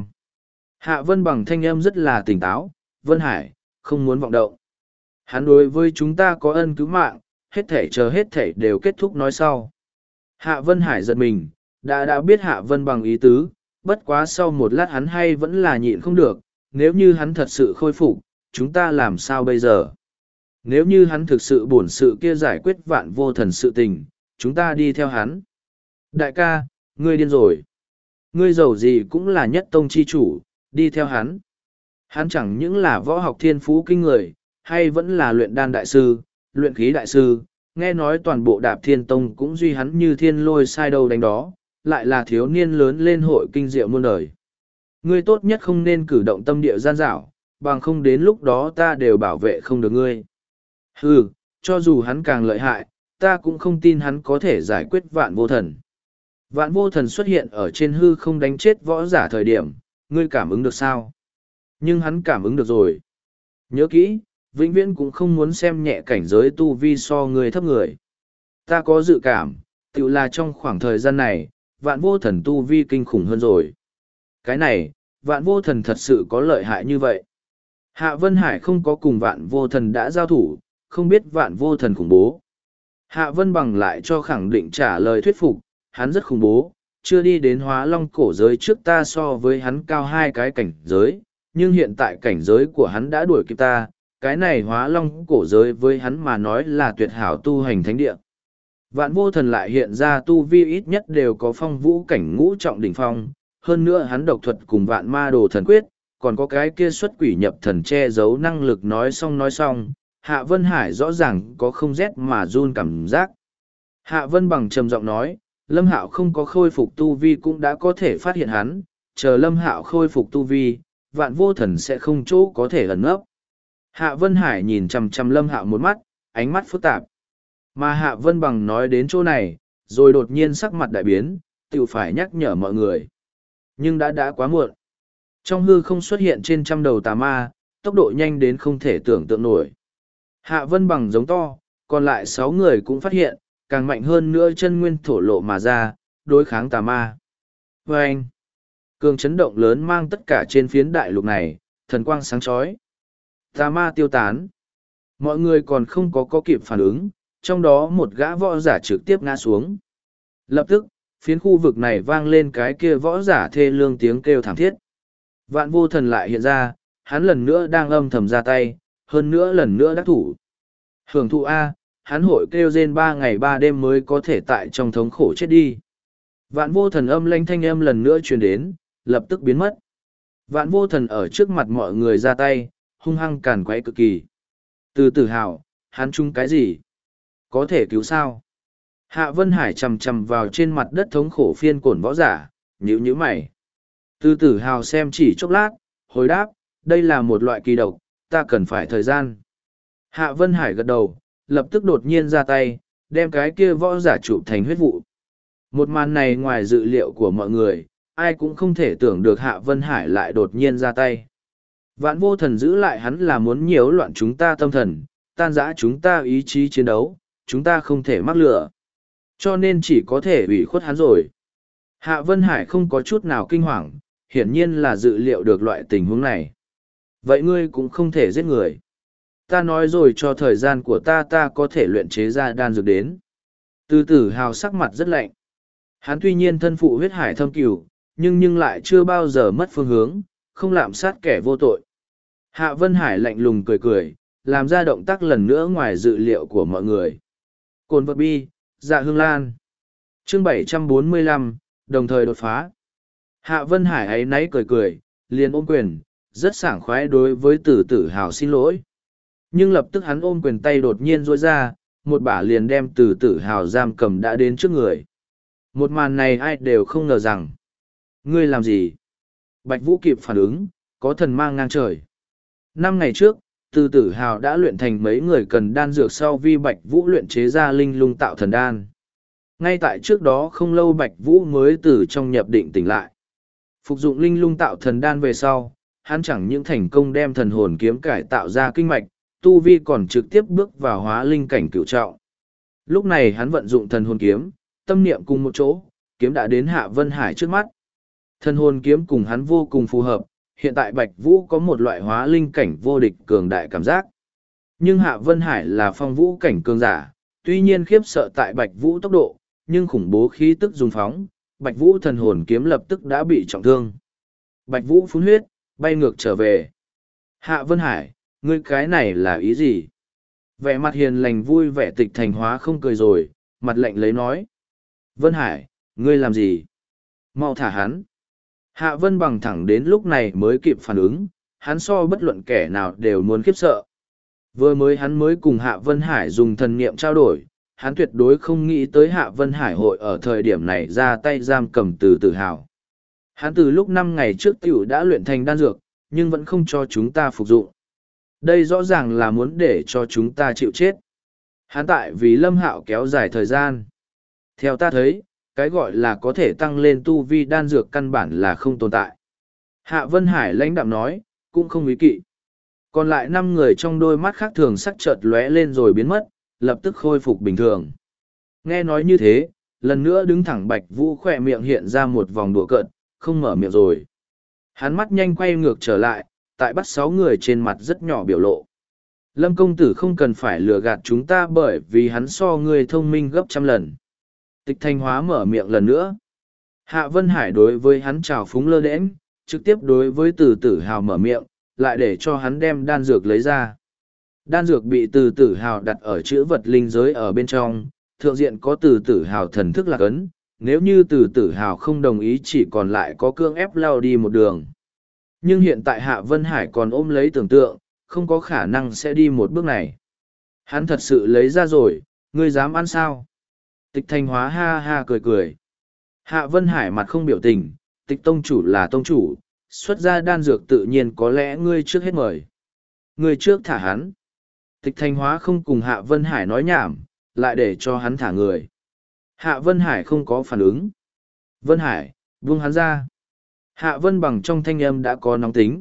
Hạ Vân Bằng thanh âm rất là tỉnh táo, Vân Hải, không muốn vọng động. Hắn đối với chúng ta có ân cứu mạng, hết thảy chờ hết thảy đều kết thúc nói sau. Hạ Vân Hải giật mình, đã biết Hạ Vân Bằng ý tứ, bất quá sau một lát hắn hay vẫn là nhịn không được, nếu như hắn thật sự khôi phục, chúng ta làm sao bây giờ? Nếu như hắn thực sự bổn sự kia giải quyết vạn vô thần sự tình, chúng ta đi theo hắn. Đại ca, Ngươi điên rồi. Ngươi giàu gì cũng là nhất tông chi chủ, đi theo hắn. Hắn chẳng những là võ học thiên phú kinh người, hay vẫn là luyện đan đại sư, luyện khí đại sư, nghe nói toàn bộ Đạp Thiên Tông cũng duy hắn như thiên lôi sai đâu đánh đó, lại là thiếu niên lớn lên hội kinh diệu muôn đời. Ngươi tốt nhất không nên cử động tâm địa gian dảo, bằng không đến lúc đó ta đều bảo vệ không được ngươi. Ừ, cho dù hắn càng lợi hại, ta cũng không tin hắn có thể giải quyết Vạn Vô Thần. Vạn Vô Thần xuất hiện ở trên hư không đánh chết võ giả thời điểm, ngươi cảm ứng được sao? Nhưng hắn cảm ứng được rồi. Nhớ kỹ, vĩnh viễn cũng không muốn xem nhẹ cảnh giới tu vi so người thấp người. Ta có dự cảm, tự là trong khoảng thời gian này, Vạn Vô Thần tu vi kinh khủng hơn rồi. Cái này, Vạn Vô Thần thật sự có lợi hại như vậy. Hạ Vân Hải không có cùng Vạn Vô Thần đã giao thủ, không biết Vạn Vô Thần khủng bố. Hạ Vân bằng lại cho khẳng định trả lời thuyết phục, hắn rất khủng bố, chưa đi đến Hóa Long cổ giới trước ta so với hắn cao 2 cái cảnh giới, nhưng hiện tại cảnh giới của hắn đã đuổi kịp ta, cái này Hóa Long cổ giới với hắn mà nói là tuyệt hảo tu hành thánh địa. Vạn Vô Thần lại hiện ra tu vi ít nhất đều có phong vũ cảnh ngũ trọng đỉnh phong, hơn nữa hắn độc thuật cùng Vạn Ma Đồ Thần Quyết, còn có cái kia xuất quỷ nhập thần che giấu năng lực nói xong, Hạ Vân Hải rõ ràng có không rét mà run cảm giác. Hạ Vân bằng trầm giọng nói, Lâm Hạo không có khôi phục tu vi cũng đã có thể phát hiện hắn, chờ Lâm Hạo khôi phục tu vi, Vạn Vô Thần sẽ không chỗ có thể ẩn nấp. Hạ Vân Hải nhìn chằm chằm Lâm Hạo một mắt, ánh mắt phức tạp. Mà Hạ Vân bằng nói đến chỗ này, rồi đột nhiên sắc mặt đại biến, tự phải nhắc nhở mọi người. Nhưng đã quá muộn. Trong hư không xuất hiện trên trăm đầu tà ma, tốc độ nhanh đến không thể tưởng tượng nổi. Hạ Vân bằng giống to, còn lại 6 người cũng phát hiện, càng mạnh hơn nữa chân nguyên thổ lộ mà ra, đối kháng tà ma. Và anh, cường chấn động lớn mang tất cả trên phiến đại lục này, thần quang sáng chói. Tà ma tiêu tán. Mọi người còn không có kịp phản ứng, trong đó một gã võ giả trực tiếp ngã xuống. Lập tức, phiến khu vực này vang lên cái kia võ giả thê lương tiếng kêu thảm thiết. Vạn Vô Thần lại hiện ra, hắn lần nữa đang âm thầm ra tay, hơn nữa lần nữa đắc thủ. Hưởng thụ A, hắn hội kêu rên 3 ngày 3 đêm mới có thể tại trong thống khổ chết đi. Vạn Vô Thần âm lanh thanh âm lần nữa truyền đến, lập tức biến mất. Vạn Vô Thần ở trước mặt mọi người ra tay, hung hăng càn quấy cực kỳ. Từ Tử Hào, hắn chung cái gì? Có thể cứu sao? Hạ Vân Hải chầm chầm vào trên mặt đất thống khổ phiên cổn võ giả, nhíu nhíu mày. Từ Tử Hào xem chỉ chốc lát, hồi đáp, đây là một loại kỳ độc, ta cần phải thời gian. Hạ Vân Hải gật đầu, lập tức đột nhiên ra tay, đem cái kia võ giả chụp thành huyết vụ. Một màn này ngoài dự liệu của mọi người, ai cũng không thể tưởng được Hạ Vân Hải lại đột nhiên ra tay. Vạn Vô Thần giữ lại hắn là muốn nhiễu loạn chúng ta tâm thần, tan rã chúng ta ý chí chiến đấu, chúng ta không thể mắc lửa. Cho nên chỉ có thể ủy khuất hắn rồi. Hạ Vân Hải không có chút nào kinh hoàng, hiển nhiên là dự liệu được loại tình huống này. Vậy ngươi cũng không thể giết người. Ta nói rồi cho thời gian của ta có thể luyện chế ra đan dược đến. Từ Tử Hào sắc mặt rất lạnh. Hắn tuy nhiên thân phụ huyết hải thâm cửu, nhưng lại chưa bao giờ mất phương hướng, không lạm sát kẻ vô tội. Hạ Vân Hải lạnh lùng cười, làm ra động tác lần nữa ngoài dự liệu của mọi người. Cồn vật bi, dạ hương lan. Chương 745, đồng thời đột phá. Hạ Vân Hải ấy náy cười, liền ôm quyền, rất sảng khoái đối với Từ Tử Hào xin lỗi. Nhưng lập tức hắn ôm quyền tay đột nhiên duỗi ra, một bả liền đem Từ Tử Hào giam cầm đã đến trước người. Một màn này ai đều không ngờ rằng. Ngươi làm gì? Bạch Vũ kịp phản ứng, có thần mang ngang trời. 5 ngày trước, Từ Tử Hào đã luyện thành mấy người cần đan dược sau vi Bạch Vũ luyện chế ra linh lung tạo thần đan. Ngay tại trước đó không lâu Bạch Vũ mới từ trong nhập định tỉnh lại. Phục dụng linh lung tạo thần đan về sau, hắn chẳng những thành công đem thần hồn kiếm cải tạo ra kinh mạch, tu vi còn trực tiếp bước vào hóa linh cảnh cửu trọng. Lúc này hắn vận dụng thần hồn kiếm, tâm niệm cùng một chỗ, kiếm đã đến Hạ Vân Hải trước mắt. Thần hồn kiếm cùng hắn vô cùng phù hợp, hiện tại Bạch Vũ có một loại hóa linh cảnh vô địch cường đại cảm giác. Nhưng Hạ Vân Hải là phong vũ cảnh cường giả, tuy nhiên khiếp sợ tại Bạch Vũ tốc độ, nhưng khủng bố khí tức dùng phóng, Bạch Vũ thần hồn kiếm lập tức đã bị trọng thương. Bạch Vũ phun huyết, bay ngược trở về. Hạ Vân Hải, ngươi cái này là ý gì? Vẻ mặt hiền lành vui vẻ Tịch Thành Hóa không cười rồi, mặt lạnh lấy nói. Vân Hải, ngươi làm gì? Mau thả hắn. Hạ Vân Bằng thẳng đến lúc này mới kịp phản ứng, hắn so bất luận kẻ nào đều muốn khiếp sợ. Vừa mới hắn mới cùng Hạ Vân Hải dùng thần niệm trao đổi, hắn tuyệt đối không nghĩ tới Hạ Vân Hải hội ở thời điểm này ra tay giam cầm Từ Tử Hào. Hắn từ lúc 5 ngày trước tiểu đã luyện thành đan dược, nhưng vẫn không cho chúng ta phục dụng. Đây rõ ràng là muốn để cho chúng ta chịu chết. Hắn tại vì Lâm Hạo kéo dài thời gian. Theo ta thấy, cái gọi là có thể tăng lên tu vi đan dược căn bản là không tồn tại. Hạ Vân Hải lãnh đạm nói, cũng không ý kỵ. Còn lại 5 người trong đôi mắt khác thường sắc chợt lóe lên rồi biến mất, lập tức khôi phục bình thường. Nghe nói như thế, lần nữa đứng thẳng Bạch Vũ khỏe miệng hiện ra một vòng đùa cợt, không mở miệng rồi. Hắn mắt nhanh quay ngược trở lại, tại bắt 6 người trên mặt rất nhỏ biểu lộ. Lâm công tử không cần phải lừa gạt chúng ta bởi vì hắn so ngươi thông minh gấp 100 lần. Tịch Thanh Hóa mở miệng lần nữa. Hạ Vân Hải đối với hắn trào phúng lơ đễnh, trực tiếp đối với Từ Tử Hào mở miệng, lại để cho hắn đem đan dược lấy ra. Đan dược bị Từ Tử Hào đặt ở chữ vật linh giới ở bên trong, thượng diện có Từ Tử Hào thần thức lạc ấn, nếu như Từ Tử Hào không đồng ý chỉ còn lại có cưỡng ép lao đi một đường. Nhưng hiện tại Hạ Vân Hải còn ôm lấy tưởng tượng, không có khả năng sẽ đi một bước này. Hắn thật sự lấy ra rồi, ngươi dám ăn sao? Tịch Thanh Hóa ha ha cười cười. Hạ Vân Hải mặt không biểu tình, Tịch tông chủ là tông chủ, xuất ra đan dược tự nhiên có lẽ ngươi trước hết mời. Ngươi trước thả hắn. Tịch Thanh Hóa không cùng Hạ Vân Hải nói nhảm, lại để cho hắn thả người. Hạ Vân Hải không có phản ứng. Vân Hải, buông hắn ra. Hạ Vân Bằng trong thanh âm đã có nóng tính.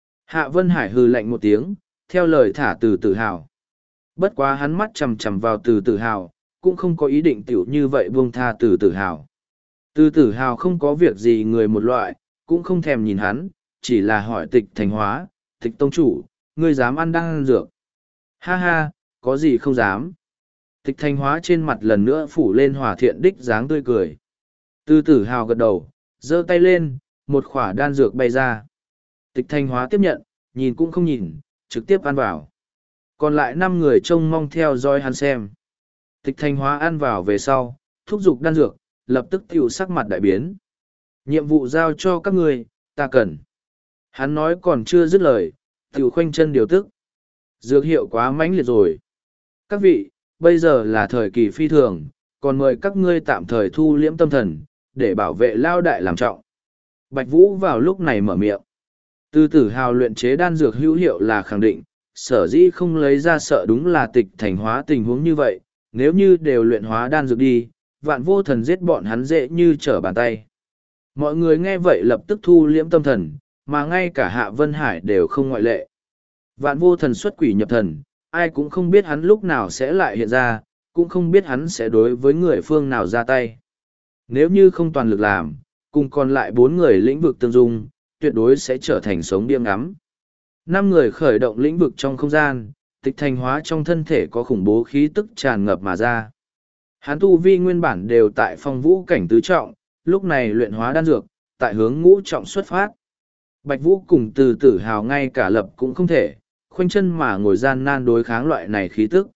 Hạ Vân Hải hừ lạnh một tiếng, theo lời thả Từ Tử Hào. Bất quá hắn mắt chằm chằm vào Từ Tử Hào, cũng không có ý định tiểu như vậy buông tha Từ Tử Hào. Từ Tử Hào không có việc gì người một loại, cũng không thèm nhìn hắn, chỉ là hỏi Tịch Thanh Hóa, Tịch tông chủ, ngươi dám ăn đan dược? Ha ha, có gì không dám. Tịch Thanh Hóa trên mặt lần nữa phủ lên hòa thiện đích dáng tươi cười. Từ Tử Hào gật đầu, giơ tay lên, một khỏa đan dược bay ra. Tịch Thanh Hóa tiếp nhận, nhìn cũng không nhìn, trực tiếp ăn vào. Còn lại 5 người trông mong theo dõi hắn xem. Tịch Thanh Hóa ăn vào về sau, thúc giục đan dược, lập tức tiểu sắc mặt đại biến. Nhiệm vụ giao cho các người, ta cần. Hắn nói còn chưa dứt lời, tiểu khoanh chân điều tức. Dược hiệu quá mãnh liệt rồi. Các vị, bây giờ là thời kỳ phi thường, còn mời các ngươi tạm thời thu liễm tâm thần, để bảo vệ lao đại làm trọng. Bạch Vũ vào lúc này mở miệng. Từ Tử Hào luyện chế đan dược hữu hiệu là khẳng định, sở dĩ không lấy ra sợ đúng là Tịch Thanh Hóa tình huống như vậy, nếu như đều luyện hóa đan dược đi, Vạn Vô Thần giết bọn hắn dễ như trở bàn tay. Mọi người nghe vậy lập tức thu liễm tâm thần, mà ngay cả Hạ Vân Hải đều không ngoại lệ. Vạn Vô Thần xuất quỷ nhập thần, ai cũng không biết hắn lúc nào sẽ lại hiện ra, cũng không biết hắn sẽ đối với người phương nào ra tay. Nếu như không toàn lực làm, cùng còn lại 4 người lĩnh vực tương dung, tuyệt đối sẽ trở thành sống điên ngắm. 5 người khởi động lĩnh vực trong không gian, Tịch Thanh Hóa trong thân thể có khủng bố khí tức tràn ngập mà ra. Hắn tu vi nguyên bản đều tại phong vũ cảnh tứ trọng, lúc này luyện hóa đan dược, tại hướng ngũ trọng xuất phát. Bạch Vũ cùng Từ Tử Hào ngay cả lập cũng không thể, khoanh chân mà ngồi gian nan đối kháng loại này khí tức.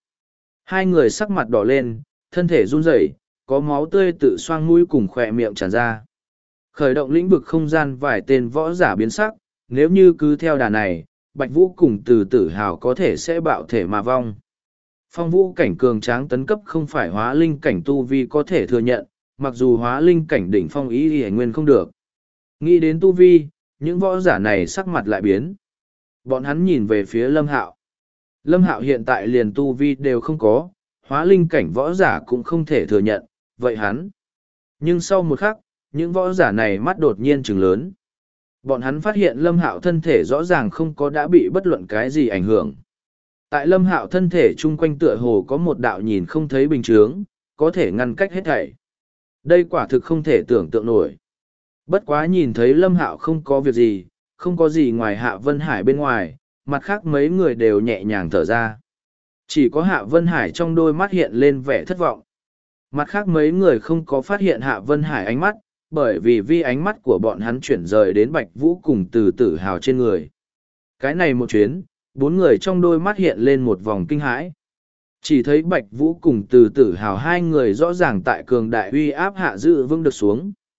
2 người sắc mặt đỏ lên, thân thể run rẩy, có máu tươi tự xoang mũi cùng khỏe miệng tràn ra. Khởi động lĩnh vực không gian vài tên võ giả biến sắc, nếu như cứ theo đà này, Bạch Vũ cùng Từ Tử Hào có thể sẽ bạo thể mà vong. Phong vũ cảnh cường tráng tấn cấp không phải hóa linh cảnh tu vi có thể thừa nhận, mặc dù hóa linh cảnh đỉnh phong ý y nguyên không được. Nghĩ đến tu vi, những võ giả này sắc mặt lại biến. Bọn hắn nhìn về phía Lâm Hạo. Lâm Hạo hiện tại liền tu vi đều không có, hóa linh cảnh võ giả cũng không thể thừa nhận, vậy hắn. Nhưng sau một khắc, những võ giả này mắt đột nhiên trừng lớn. Bọn hắn phát hiện Lâm Hạo thân thể rõ ràng không có đã bị bất luận cái gì ảnh hưởng. Tại Lâm Hạo thân thể chung quanh tựa hồ có một đạo nhìn không thấy bình chướng, có thể ngăn cách hết thảy. Đây quả thực không thể tưởng tượng nổi. Bất quá nhìn thấy Lâm Hạo không có việc gì, không có gì ngoài Hạ Vân Hải bên ngoài, mặt khác mấy người đều nhẹ nhàng thở ra. Chỉ có Hạ Vân Hải trong đôi mắt hiện lên vẻ thất vọng. Mặt khác mấy người không có phát hiện Hạ Vân Hải ánh mắt, bởi vì ánh mắt của bọn hắn chuyển rời đến Bạch Vũ cùng Từ Tử Hào trên người. Cái này một chuyến, 4 người trong đôi mắt hiện lên một vòng kinh hãi. Chỉ thấy Bạch Vũ cùng Từ Tử Hào 2 người rõ ràng tại cường đại uy áp hạ giữ vững được xuống.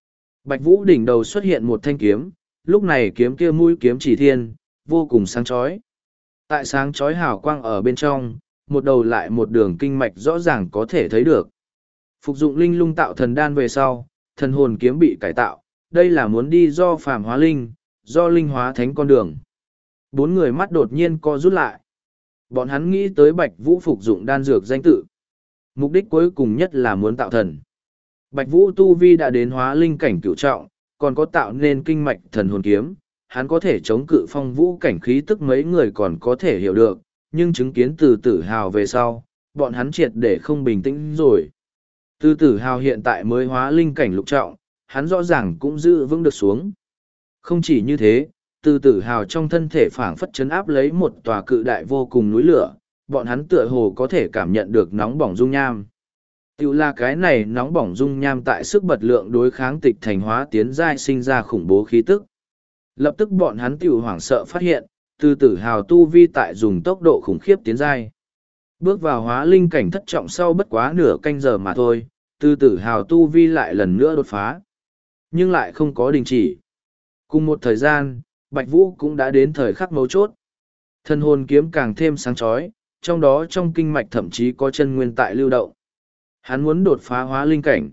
Bạch Vũ đỉnh đầu xuất hiện một thanh kiếm, lúc này kiếm kia mũi kiếm chỉ thiên, vô cùng sáng chói. Tại sáng chói hào quang ở bên trong, một đầu lại một đường kinh mạch rõ ràng có thể thấy được. Phục dụng linh lung tạo thần đan về sau, thần hồn kiếm bị cải tạo, đây là muốn đi do phàm hóa linh, do linh hóa thánh con đường. Bốn người mắt đột nhiên co rút lại. Bọn hắn nghĩ tới Bạch Vũ phục dụng đan dược danh tự. Mục đích cuối cùng nhất là muốn tạo thần. Bạch Vũ tu vi đã đến hóa linh cảnh cửu trọng, còn có tạo nên kinh mạch thần hồn kiếm, hắn có thể chống cự phong vũ cảnh khí tức mấy người còn có thể hiểu được, nhưng chứng kiến từ tử hào về sau, bọn hắn triệt để không bình tĩnh rồi. Từ tử hào hiện tại mới hóa linh cảnh lục trọng, hắn rõ ràng cũng giữ vững được xuống. Không chỉ như thế, từ tử hào trong thân thể phảng phất chấn áp lấy một tòa cự đại vô cùng núi lửa, bọn hắn tựa hồ có thể cảm nhận được nóng bỏng dung nham. Tiểu là cái này nóng bỏng dung nham tại sức bật lượng đối kháng tịch thành hóa tiến giai sinh ra khủng bố khí tức. Lập tức bọn hắn tiểu hoảng sợ phát hiện, từ tử hào tu vi tại dùng tốc độ khủng khiếp tiến giai. Bước vào hóa linh cảnh thất trọng sau bất quá nửa canh giờ mà thôi, từ tử hào tu vi lại lần nữa đột phá. Nhưng lại không có đình chỉ. Cùng một thời gian, Bạch Vũ cũng đã đến thời khắc mấu chốt. Thần hồn kiếm càng thêm sáng chói, trong đó trong kinh mạch thậm chí có chân nguyên tại lưu động. Hắn muốn đột phá hóa linh cảnh.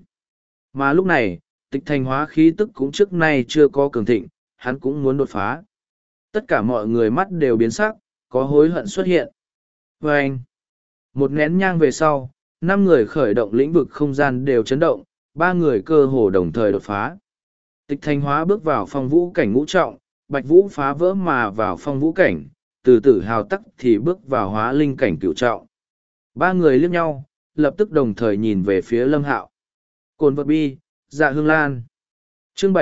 Mà lúc này, tịch thành hóa khí tức cũng trước nay chưa có cường thịnh, hắn cũng muốn đột phá. Tất cả mọi người mắt đều biến sắc, có hối hận xuất hiện. Và anh, một nén nhang về sau, 5 người khởi động lĩnh vực không gian đều chấn động, 3 người cơ hồ đồng thời đột phá. Tịch thành hóa bước vào phong vũ cảnh ngũ trọng, Bạch Vũ phá vỡ mà vào phong vũ cảnh, từ tử hào tắc thì bước vào hóa linh cảnh cửu trọng. 3 người liếc nhau, lập tức đồng thời nhìn về phía Lâm Hạo. Cồn vật bi, dạ hương lan. Chương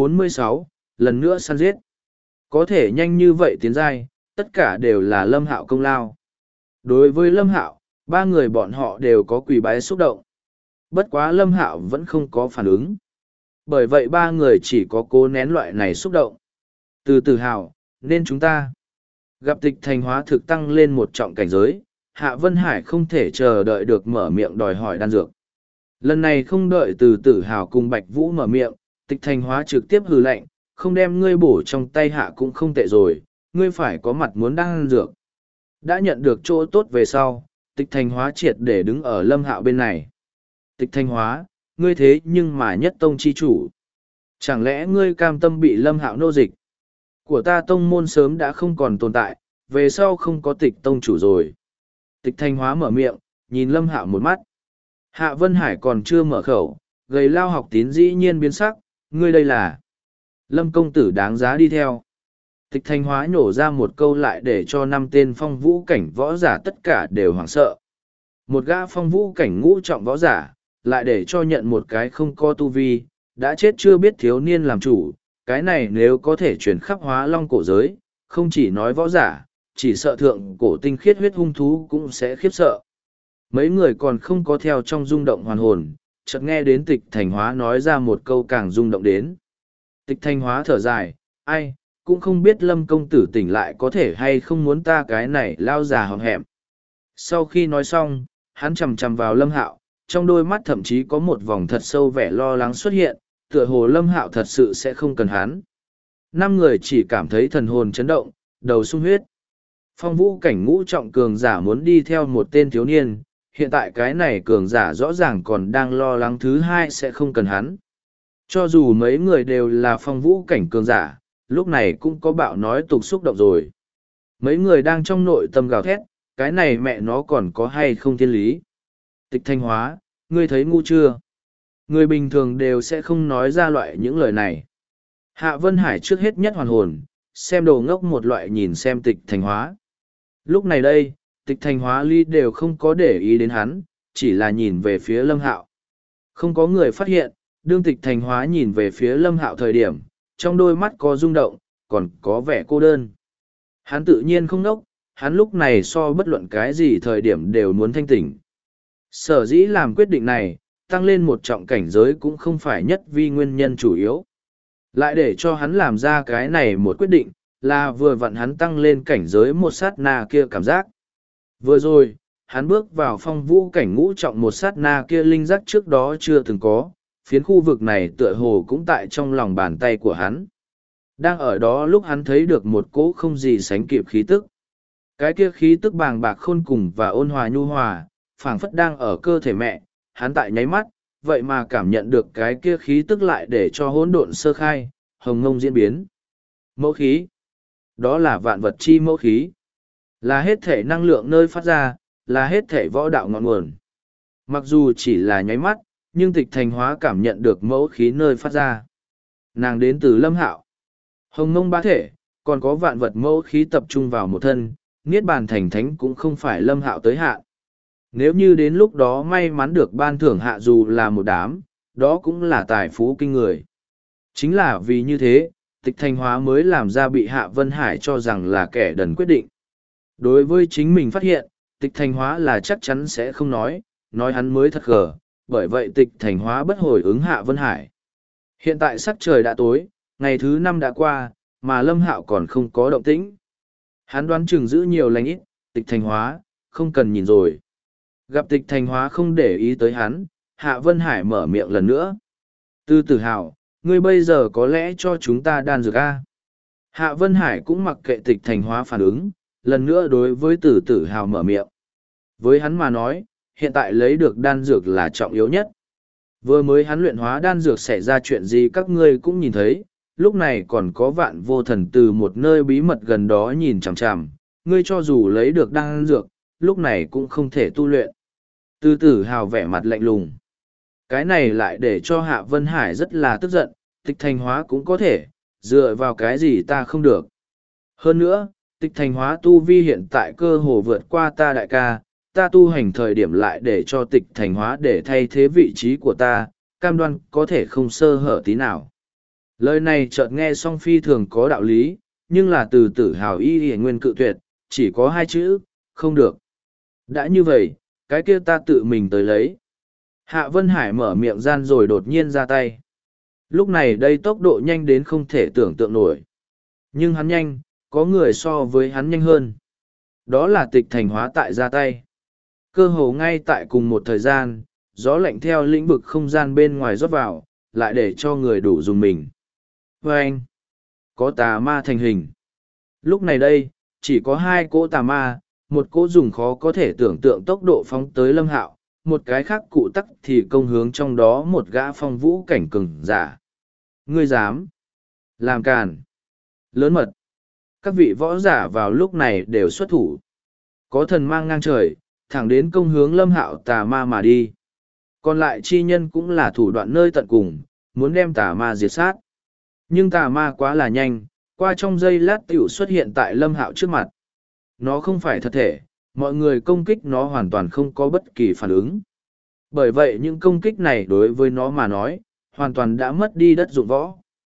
746, lần nữa săn giết. Có thể nhanh như vậy tiến giai, tất cả đều là Lâm Hạo công lao. Đối với Lâm Hạo, 3 người bọn họ đều có quỳ bái xúc động. Bất quá Lâm Hạo vẫn không có phản ứng. Bởi vậy 3 người chỉ có cố nén loại này xúc động. Từ tử hào, nên chúng ta gặp tịch thành hóa thực tăng lên một trọng cảnh giới, Hạ Vân Hải không thể chờ đợi được mở miệng đòi hỏi đan dược. Lần này không đợi từ tử hào cùng Bạch Vũ mở miệng, tịch thành hóa trực tiếp hừ lạnh, không đem ngươi bổ trong tay hạ cũng không tệ rồi, ngươi phải có mặt muốn đan dược. Đã nhận được chỗ tốt về sau, tịch thành hóa triệt để đứng ở Lâm Hạo bên này. Tịch thành hóa, ngươi thế nhưng mà nhất tông chi chủ. Chẳng lẽ ngươi cam tâm bị Lâm Hạo nô dịch? Của ta tông môn sớm đã không còn tồn tại, về sau không có tịch tông chủ rồi. Tịch thanh hóa mở miệng, nhìn Lâm Hạo một mắt. Hạ Vân Hải còn chưa mở khẩu, gầy lao học tín dĩ nhiên biến sắc, ngươi đây là Lâm công tử đáng giá đi theo. Tịch thanh hóa nhổ ra một câu lại để cho 5 tên phong vũ cảnh võ giả tất cả đều hoảng sợ. Một gã phong vũ cảnh ngũ trọng võ giả, lại để cho nhận một cái không có tu vi, đã chết chưa biết thiếu niên làm chủ, cái này nếu có thể chuyển khắp hóa long cổ giới, không chỉ nói võ giả, chỉ sợ thượng cổ tinh khiết huyết hung thú cũng sẽ khiếp sợ. Mấy người còn không có theo trong rung động hoàn hồn, chợt nghe đến tịch thành hóa nói ra một câu càng rung động đến. Tịch thành hóa thở dài, ai, cũng không biết Lâm công tử tỉnh lại có thể hay không muốn ta cái này lao già hòm hẹm. Sau khi nói xong, hắn chằm chằm vào Lâm Hạo, trong đôi mắt thậm chí có một vòng thật sâu vẻ lo lắng xuất hiện, tựa hồ Lâm Hạo thật sự sẽ không cần hắn. 5 người chỉ cảm thấy thần hồn chấn động, đầu sung huyết. Phong vũ cảnh ngũ trọng cường giả muốn đi theo một tên thiếu niên, hiện tại cái này cường giả rõ ràng còn đang lo lắng thứ hai sẽ không cần hắn. Cho dù mấy người đều là phong vũ cảnh cường giả, lúc này cũng có bạo nói tục xúc động rồi. Mấy người đang trong nội tâm gào thét, cái này mẹ nó còn có hay không thiên lý. Tịch thanh hóa, ngươi thấy ngu chưa? Người bình thường đều sẽ không nói ra loại những lời này. Hạ Vân Hải trước hết nhất hoàn hồn, xem đồ ngốc một loại nhìn xem tịch thành hóa. Lúc này đây, tịch thành hóa ly đều không có để ý đến hắn, chỉ là nhìn về phía Lâm Hạo. Không có người phát hiện, đương tịch thành hóa nhìn về phía Lâm Hạo thời điểm, trong đôi mắt có rung động, còn có vẻ cô đơn. Hắn tự nhiên không ngốc, hắn lúc này so bất luận cái gì thời điểm đều muốn thanh tỉnh. Sở dĩ làm quyết định này, tăng lên một trọng cảnh giới cũng không phải nhất vi nguyên nhân chủ yếu. Lại để cho hắn làm ra cái này một quyết định, là vừa vặn hắn tăng lên cảnh giới một sát na kia cảm giác. Vừa rồi, hắn bước vào phong vũ cảnh ngũ trọng một sát na kia linh giác trước đó chưa từng có, Phiến khu vực này tựa hồ cũng tại trong lòng bàn tay của hắn. Đang ở đó lúc hắn thấy được một cỗ không gì sánh kịp khí tức. Cái kia khí tức bàng bạc khôn cùng và ôn hòa nhu hòa, phảng phất đang ở cơ thể mẹ, hắn tại nháy mắt, vậy mà cảm nhận được cái kia khí tức lại để cho hỗn độn sơ khai, hồng ngông diễn biến. Mẫu khí. Đó là vạn vật chi mẫu khí. Là hết thể năng lượng nơi phát ra, là hết thể võ đạo ngọn nguồn. Mặc dù chỉ là nháy mắt, nhưng Tịch Thành Hóa cảm nhận được mẫu khí nơi phát ra. Nàng đến từ Lâm Hạo. Hồng ngông bá thể, còn có vạn vật mẫu khí tập trung vào một thân, Niết bàn thành thánh cũng không phải Lâm Hạo tới hạn. Nếu như đến lúc đó may mắn được ban thưởng hạ dù là một đám, đó cũng là tài phú kinh người. Chính là vì như thế, Tịch Thành Hóa mới làm ra bị Hạ Vân Hải cho rằng là kẻ đần quyết định. Đối với chính mình phát hiện, Tịch Thành Hóa là chắc chắn sẽ không nói hắn mới thật gờ, bởi vậy Tịch Thành Hóa bất hồi ứng Hạ Vân Hải. Hiện tại sắc trời đã tối, ngày thứ 5 đã qua, mà Lâm Hạo còn không có động tĩnh. Hắn đoán chừng giữ nhiều lành ít, Tịch Thành Hóa, không cần nhìn rồi. Gặp Tịch Thành Hóa không để ý tới hắn, Hạ Vân Hải mở miệng lần nữa. Tư Tử Hào, ngươi bây giờ có lẽ cho chúng ta đan dược a? Hạ Vân Hải cũng mặc kệ Tịch Thành Hóa phản ứng, lần nữa đối với Tử Tử Hào mở miệng. Với hắn mà nói, hiện tại lấy được đan dược là trọng yếu nhất. Vừa mới hắn luyện hóa đan dược xảy ra chuyện gì các ngươi cũng nhìn thấy, lúc này còn có Vạn Vô Thần từ một nơi bí mật gần đó nhìn chằm chằm, ngươi cho dù lấy được đan dược, lúc này cũng không thể tu luyện. Tư Tử Hào vẻ mặt lạnh lùng. Cái này lại để cho Hạ Vân Hải rất là tức giận, Tịch Thành Hóa cũng có thể, dựa vào cái gì ta không được. Hơn nữa, Tịch Thành Hóa tu vi hiện tại cơ hồ vượt qua ta đại ca, ta tu hành thời điểm lại để cho Tịch Thành Hóa để thay thế vị trí của ta, cam đoan có thể không sơ hở tí nào. Lời này chợt nghe song phi thường có đạo lý, nhưng là từ Tử Hào y nguyên cự tuyệt, chỉ có hai chữ, không được. Đã như vậy, cái kia ta tự mình tới lấy. Hạ Vân Hải mở miệng gian rồi đột nhiên ra tay. Lúc này đây tốc độ nhanh đến không thể tưởng tượng nổi. Nhưng hắn nhanh, có người so với hắn nhanh hơn. Đó là Tịch Thành Hóa tại ra tay. Cơ hồ ngay tại cùng một thời gian, gió lạnh theo lĩnh vực không gian bên ngoài rót vào, lại để cho người đủ dùng mình. Và anh, có tà ma thành hình. Lúc này đây, chỉ có hai cỗ tà ma, một cỗ dùng khó có thể tưởng tượng tốc độ phóng tới Lâm Hạo, một cái khác cụ tắc thì công hướng trong đó một gã phong vũ cảnh cường giả. Ngươi dám làm càn, lớn mật. Các vị võ giả vào lúc này đều xuất thủ. Có thần mang ngang trời, thẳng đến công hướng Lâm Hạo tà ma mà đi. Còn lại chi nhân cũng là thủ đoạn nơi tận cùng, muốn đem tà ma diệt sát. Nhưng tà ma quá là nhanh, qua trong giây lát tiểu xuất hiện tại Lâm Hạo trước mặt. Nó không phải thật thể, mọi người công kích nó hoàn toàn không có bất kỳ phản ứng. Bởi vậy những công kích này đối với nó mà nói, hoàn toàn đã mất đi đất dụng võ.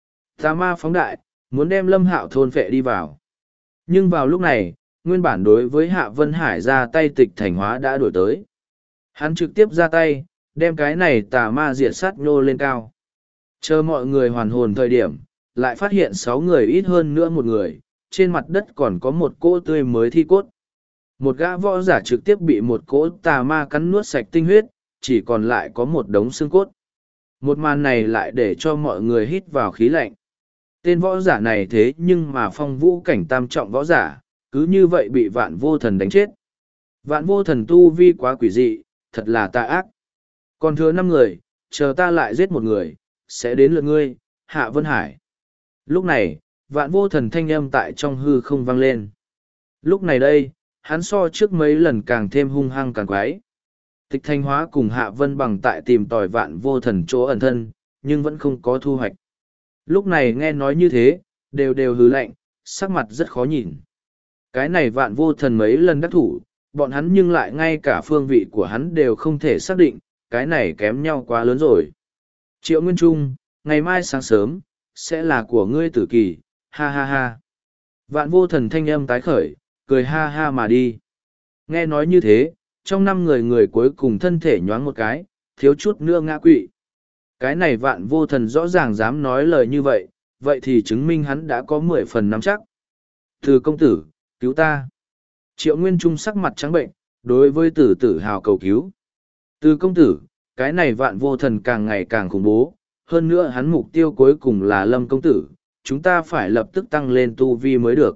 Tà ma phóng đại, muốn đem Lâm Hạo thôn phệ đi vào. Nhưng vào lúc này, nguyên bản đối với Hạ Vân Hải ra tay Tịch Thành Hóa đã đổi tới. Hắn trực tiếp ra tay, đem cái này tà ma diệt sát nhô lên cao. Chờ mọi người hoàn hồn thời điểm, lại phát hiện 6 người ít hơn nữa một người, trên mặt đất còn có một cỗ tươi mới thi cốt. Một gã võ giả trực tiếp bị một cỗ tà ma cắn nuốt sạch tinh huyết, chỉ còn lại có một đống xương cốt. Một màn này lại để cho mọi người hít vào khí lạnh. Tên võ giả này thế nhưng mà phong vũ cảnh tam trọng võ giả, cứ như vậy bị Vạn Vô Thần đánh chết. Vạn Vô Thần tu vi quá quỷ dị, thật là tà ác. Còn thừa 5 người, chờ ta lại giết một người, sẽ đến lượt ngươi, Hạ Vân Hải. Lúc này, Vạn Vô Thần thanh âm tại trong hư không vang lên. Lúc này đây, hắn so trước mấy lần càng thêm hung hăng càng quái. Tịch Thành Hóa cùng Hạ Vân Bằng tại tìm tòi Vạn Vô Thần chỗ ẩn thân, nhưng vẫn không có thu hoạch. Lúc này nghe nói như thế, đều hứ lạnh, sắc mặt rất khó nhìn. Cái này Vạn Vô Thần mấy lần đắc thủ, bọn hắn nhưng lại ngay cả phương vị của hắn đều không thể xác định, cái này kém nhau quá lớn rồi. Triệu Nguyên Trung, ngày mai sáng sớm, sẽ là của ngươi tử kỳ, ha ha ha. Vạn Vô Thần thanh âm tái khởi, cười ha ha mà đi. Nghe nói như thế, trong 5 người cuối cùng thân thể nhoáng một cái, thiếu chút nữa ngã quỵ. Cái này Vạn Vô Thần rõ ràng dám nói lời như vậy, vậy thì chứng minh hắn đã có 10 phần nắm chắc. Từ công tử, cứu ta. Triệu Nguyên Trung sắc mặt trắng bệnh, đối với Tử Tử Hào cầu cứu. Từ công tử, Cái này vạn vô thần càng ngày càng khủng bố, hơn nữa hắn mục tiêu cuối cùng là Lâm công tử, chúng ta phải lập tức tăng lên tu vi mới được.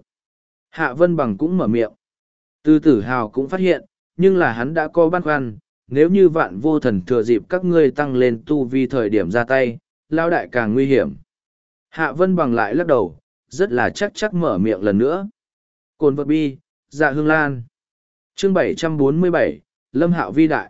Hạ Vân Bằng cũng mở miệng. Từ Tử Hào cũng phát hiện, nhưng là hắn đã có băn khoăn, nếu như vạn vô thần thừa dịp các ngươi tăng lên tu vi thời điểm ra tay, lao đại càng nguy hiểm. Hạ Vân Bằng lại lắc đầu, rất là chắc mở miệng lần nữa. Cồn vật bi, dạ hương lan. Chương 747, Lâm Hạo vi đại.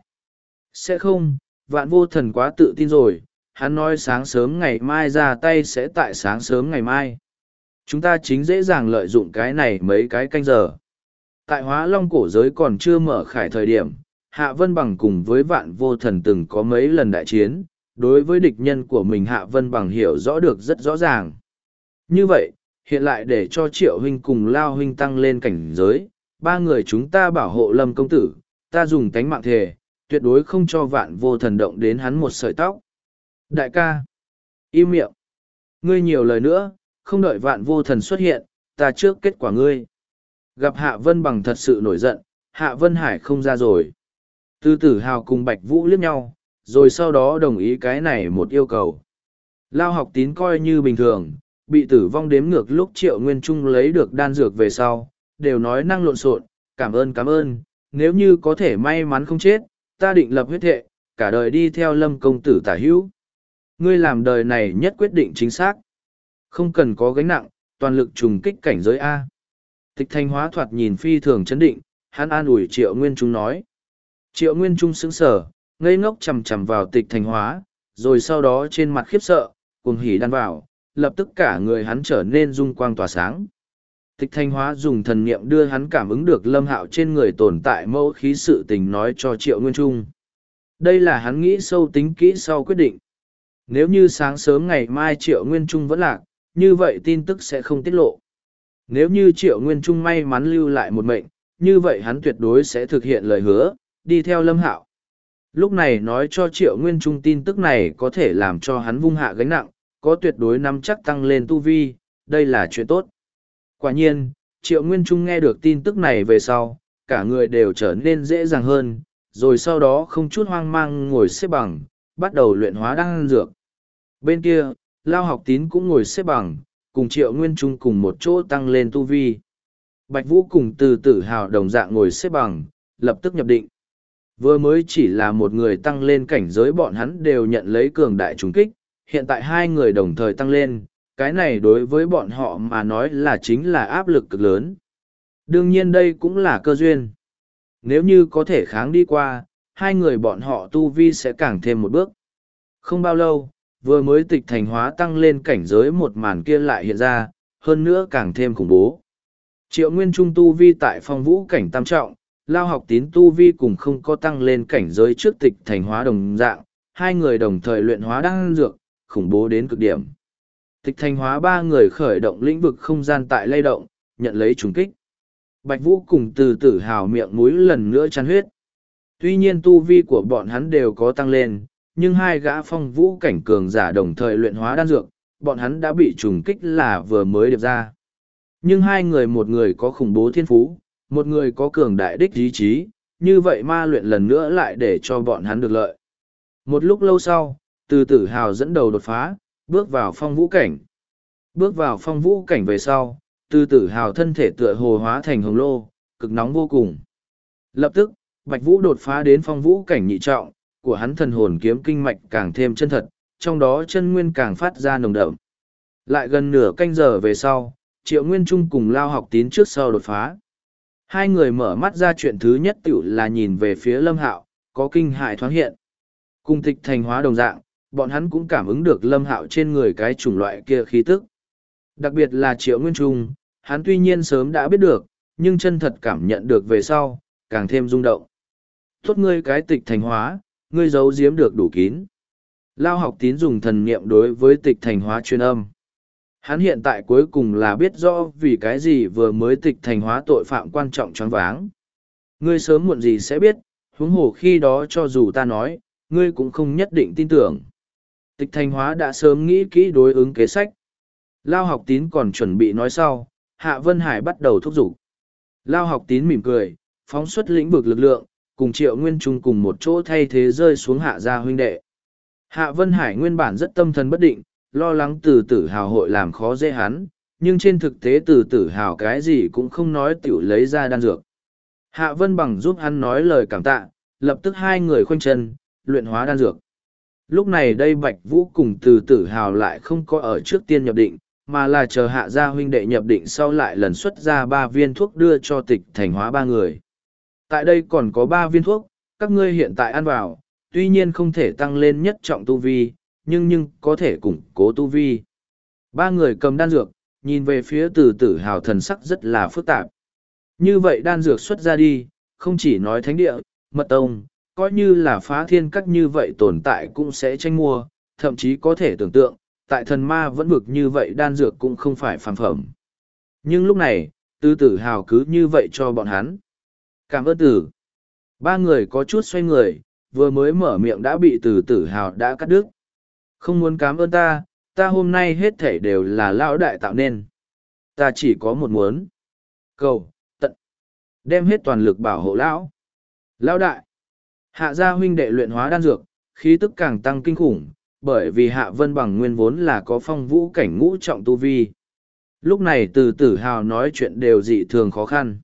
Sẽ không, vạn vô thần quá tự tin rồi, hắn nói sáng sớm ngày mai ra tay sẽ tại sáng sớm ngày mai. Chúng ta chính dễ dàng lợi dụng cái này mấy cái canh giờ. Tại Hóa Long cổ giới còn chưa mở khải thời điểm, Hạ Vân Bằng cùng với vạn vô thần từng có mấy lần đại chiến, đối với địch nhân của mình Hạ Vân Bằng hiểu rõ được rất rõ ràng. Như vậy, hiện lại để cho Triệu huynh cùng Lao huynh tăng lên cảnh giới, ba người chúng ta bảo hộ Lâm công tử, ta dùng tánh mạng thề, tuyệt đối không cho vạn vô thần động đến hắn một sợi tóc. Đại ca, im miệng, ngươi nhiều lời nữa, không đợi vạn vô thần xuất hiện, ta trước kết quả ngươi. Gặp Hạ Vân Bằng thật sự nổi giận, Hạ Vân Hải không ra rồi. Từ Tử Hào cùng Bạch Vũ liếc nhau, rồi sau đó đồng ý cái này một yêu cầu. Lao Học Tín coi như bình thường, bị tử vong đếm ngược lúc Triệu Nguyên Trung lấy được đan dược về sau, đều nói năng lộn xộn, cảm ơn, nếu như có thể may mắn không chết, ta định lập huyết thệ, cả đời đi theo Lâm công tử tả hữu. Ngươi làm đời này nhất quyết định chính xác. Không cần có gánh nặng, toàn lực trùng kích cảnh giới A. Tịch Thanh Hóa thoạt nhìn phi thường chấn định, hắn an ủi Triệu Nguyên Trung nói. Triệu Nguyên Trung sững sờ, ngây ngốc chằm chằm vào Tịch Thanh Hóa, rồi sau đó trên mặt khiếp sợ, cuồng hỉ đan vào, lập tức cả người hắn trở nên dung quang tỏa sáng. Tịch Thanh Hóa dùng thần niệm đưa hắn cảm ứng được Lâm Hạo trên người tồn tại mẫu khí sự tình nói cho Triệu Nguyên Trung. Đây là hắn nghĩ sâu tính kỹ sau quyết định. Nếu như sáng sớm ngày mai Triệu Nguyên Trung vẫn lạc, như vậy tin tức sẽ không tiết lộ. Nếu như Triệu Nguyên Trung may mắn lưu lại một mệnh, như vậy hắn tuyệt đối sẽ thực hiện lời hứa, đi theo Lâm Hạo. Lúc này nói cho Triệu Nguyên Trung tin tức này có thể làm cho hắn vung hạ gánh nặng, có tuyệt đối nắm chắc tăng lên tu vi, đây là chuyện tốt. Quả nhiên, Triệu Nguyên Trung nghe được tin tức này về sau, cả người đều trở nên dễ dàng hơn, rồi sau đó không chút hoang mang ngồi xếp bằng, bắt đầu luyện hóa đan dược. Bên kia, Lao Học Tín cũng ngồi xếp bằng, cùng Triệu Nguyên Trung cùng một chỗ tăng lên tu vi. Bạch Vũ cùng Từ Tử Hào đồng dạng ngồi xếp bằng, lập tức nhập định. Vừa mới chỉ là một người tăng lên cảnh giới bọn hắn đều nhận lấy cường đại trùng kích, hiện tại hai người đồng thời tăng lên, cái này đối với bọn họ mà nói là chính là áp lực cực lớn. Đương nhiên đây cũng là cơ duyên. Nếu như có thể kháng đi qua, hai người bọn họ tu vi sẽ càng thêm một bước. Không bao lâu, vừa mới Tịch Thanh Hóa tăng lên cảnh giới một màn kia lại hiện ra, hơn nữa càng thêm khủng bố. Triệu Nguyên Trung tu vi tại phong vũ cảnh tam trọng, Lao Học Tín tu vi cùng không có tăng lên cảnh giới trước Tịch Thanh Hóa đồng dạng, hai người đồng thời luyện hóa đan dược, khủng bố đến cực điểm. Tịch Thanh Hóa ba người khởi động lĩnh vực không gian tại lay động, nhận lấy trùng kích. Bạch Vũ cùng Từ Tử Hào miệng mũi lần nữa chăn huyết. Tuy nhiên tu vi của bọn hắn đều có tăng lên, nhưng hai gã phong vũ cảnh cường giả đồng thời luyện hóa đan dược, bọn hắn đã bị trùng kích là vừa mới điệp ra. Nhưng hai người, một người có khủng bố thiên phú, một người có cường đại đích ý chí, như vậy ma luyện lần nữa lại để cho bọn hắn được lợi. Một lúc lâu sau, Từ Tử Hào dẫn đầu đột phá, bước vào phong vũ cảnh. Bước vào phong vũ cảnh về sau, Từ Tử Hào thân thể tựa hồ hóa thành hồng lô, cực nóng vô cùng. Lập tức, Bạch Vũ đột phá đến phong vũ cảnh nhị trọng, của hắn thần hồn kiếm kinh mạch càng thêm chân thật, trong đó chân nguyên càng phát ra nồng đậm. Lại gần nửa canh giờ về sau, Triệu Nguyên Trung cùng Lao Học Tín trước sau đột phá. Hai người mở mắt ra chuyện thứ nhất tiểu là nhìn về phía Lâm Hạo, có kinh hại thoáng hiện. Cùng Tịch Thanh Hóa đồng dạng, bọn hắn cũng cảm ứng được Lâm Hạo trên người cái chủng loại kia khí tức. Đặc biệt là Triệu Nguyên Trung, hắn tuy nhiên sớm đã biết được, nhưng chân thật cảm nhận được về sau, càng thêm rung động. Tốt ngươi cái Tịch Thanh Hóa, ngươi giấu giếm được đủ kín. Lao Học Tín dùng thần niệm đối với Tịch Thanh Hóa truyền âm. Hắn hiện tại cuối cùng là biết rõ vì cái gì vừa mới Tịch Thanh Hóa tội phạm quan trọng choáng váng. Ngươi sớm muộn gì sẽ biết, huống hồ khi đó cho dù ta nói, ngươi cũng không nhất định tin tưởng. Tịch Thanh Hóa đã sớm nghĩ kỹ đối ứng kế sách. Lao Học Tín còn chuẩn bị nói sau, Hạ Vân Hải bắt đầu thúc giục. Lao Học Tín mỉm cười, phóng xuất lĩnh vực lực lượng, cùng Triệu Nguyên Trung cùng một chỗ thay thế rơi xuống Hạ gia huynh đệ. Hạ Vân Hải nguyên bản rất tâm thần bất định, lo lắng Từ Tử Hào hội làm khó dễ hắn, nhưng trên thực tế Từ Tử Hào cái gì cũng không nói tiểu lấy ra đan dược. Hạ Vân Bằng giúp hắn nói lời cảm tạ, lập tức hai người khoanh chân, luyện hóa đan dược. Lúc này đây Bạch Vũ cùng Từ Tử Hào lại không có ở trước tiên nhập định, mà là chờ Hạ gia huynh đệ nhập định sau lại lần xuất ra 3 viên thuốc đưa cho Tịch Thành Hóa 3 người. Tại đây còn có 3 viên thuốc, các ngươi hiện tại ăn vào, tuy nhiên không thể tăng lên nhất trọng tu vi, nhưng có thể củng cố tu vi. 3 người cầm đan dược, nhìn về phía Từ Tử Hào thần sắc rất là phức tạp. Như vậy đan dược xuất ra đi, không chỉ nói thánh địa, mật tông, coi như là phá thiên các như vậy tồn tại cũng sẽ tranh mua, thậm chí có thể tưởng tượng, tại thần ma vẫn vực như vậy đan dược cũng không phải phàm phẩm. Nhưng lúc này, Từ Tử Hào cứ như vậy cho bọn hắn. Cảm ơn Tử. 3 người có chút xoay người, vừa mới mở miệng đã bị Từ Tử Hào đã cắt đứt. Không muốn cảm ơn ta hôm nay hết thảy đều là lão đại tạo nên. Ta chỉ có một muốn. Cầu, tận. Đem hết toàn lực bảo hộ lão. Lão đại. Hạ gia huynh đệ luyện hóa đan dược, khí tức càng tăng kinh khủng, bởi vì Hạ Vân Bằng nguyên vốn là có phong vũ cảnh ngũ trọng tu vi. Lúc này Từ Tử Hào nói chuyện đều dị thường khó khăn.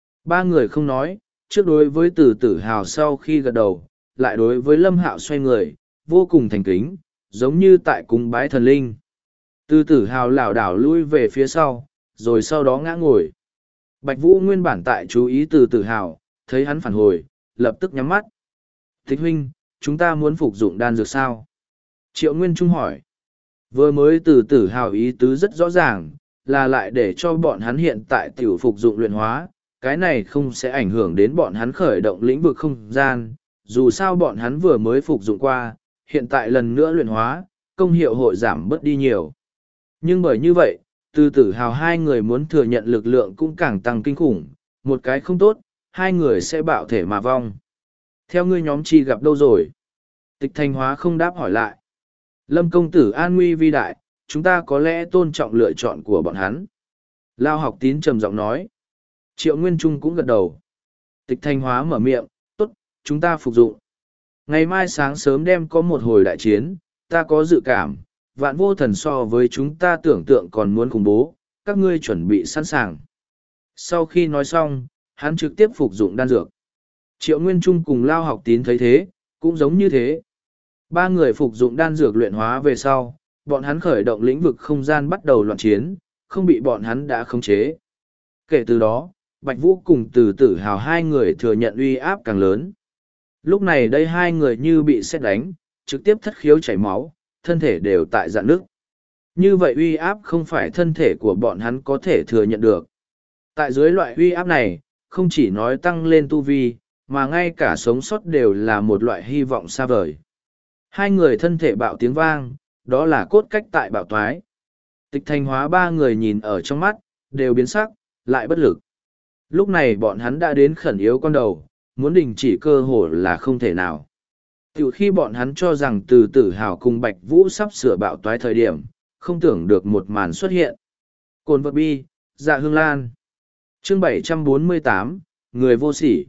3 người không nói, trước đối với Từ Tử Hào sau khi gật đầu, lại đối với Lâm Hạo xoay người, vô cùng thành kính, giống như tại cung bái thần linh. Từ Tử Hào lảo đảo lui về phía sau, rồi sau đó ngã ngồi. Bạch Vũ nguyên bản tại chú ý Từ Tử Hào, thấy hắn phản hồi, lập tức nhắm mắt. Thích huynh, chúng ta muốn phục dụng đan dược sao? Triệu Nguyên Trung hỏi. Vừa mới Từ Tử Hào ý tứ rất rõ ràng, là lại để cho bọn hắn hiện tại tiểu phục dụng luyện hóa, cái này không sẽ ảnh hưởng đến bọn hắn khởi động lĩnh vực không gian, dù sao bọn hắn vừa mới phục dụng qua, hiện tại lần nữa luyện hóa, công hiệu hội giảm bớt đi nhiều. Nhưng bởi như vậy, Từ Tử Hào hai người muốn thừa nhận lực lượng cũng càng tăng kinh khủng, một cái không tốt, hai người sẽ bạo thể mà vong. Theo ngươi nhóm chi gặp đâu rồi? Tịch Thành Hóa không đáp hỏi lại. Lâm công tử an nguy vi đại, chúng ta có lẽ tôn trọng lựa chọn của bọn hắn. Lao Học Tín trầm giọng nói. Triệu Nguyên Trung cũng gật đầu. Tịch Thành Hóa mở miệng, tốt, chúng ta phục dụng. Ngày mai sáng sớm đem có một hồi đại chiến, ta có dự cảm, vạn vô thần so với chúng ta tưởng tượng còn muốn khủng bố, các ngươi chuẩn bị sẵn sàng. Sau khi nói xong, hắn trực tiếp phục dụng đan dược. Triệu Nguyên Trung cùng Lao Học Tín thấy thế, cũng giống như thế. 3 người phục dụng đan dược luyện hóa về sau, bọn hắn khởi động lĩnh vực không gian bắt đầu loạn chiến, không bị bọn hắn đã khống chế. Kể từ đó, Bạch Vũ cùng Từ Tử Hào hai người thừa nhận uy áp càng lớn. Lúc này đây hai người như bị sét đánh, trực tiếp thất khiếu chảy máu, thân thể đều tại dạn nước. Như vậy uy áp không phải thân thể của bọn hắn có thể thừa nhận được. Tại dưới loại uy áp này, không chỉ nói tăng lên tu vi, mà ngay cả sống sót đều là một loại hy vọng xa vời. Hai người thân thể bạo tiếng vang, đó là cốt cách tại bạo toái. Tịch Thành Hóa 3 người nhìn ở trong mắt, đều biến sắc, lại bất lực. Lúc này bọn hắn đã đến khẩn yếu con đầu, muốn đình chỉ cơ hội là không thể nào. Từ khi bọn hắn cho rằng Từ Tử Hào cùng Bạch Vũ sắp sửa bạo toái thời điểm, không tưởng được một màn xuất hiện. Cồn vật bi, Dạ Hương Lan. Chương 748, người vô sỉ.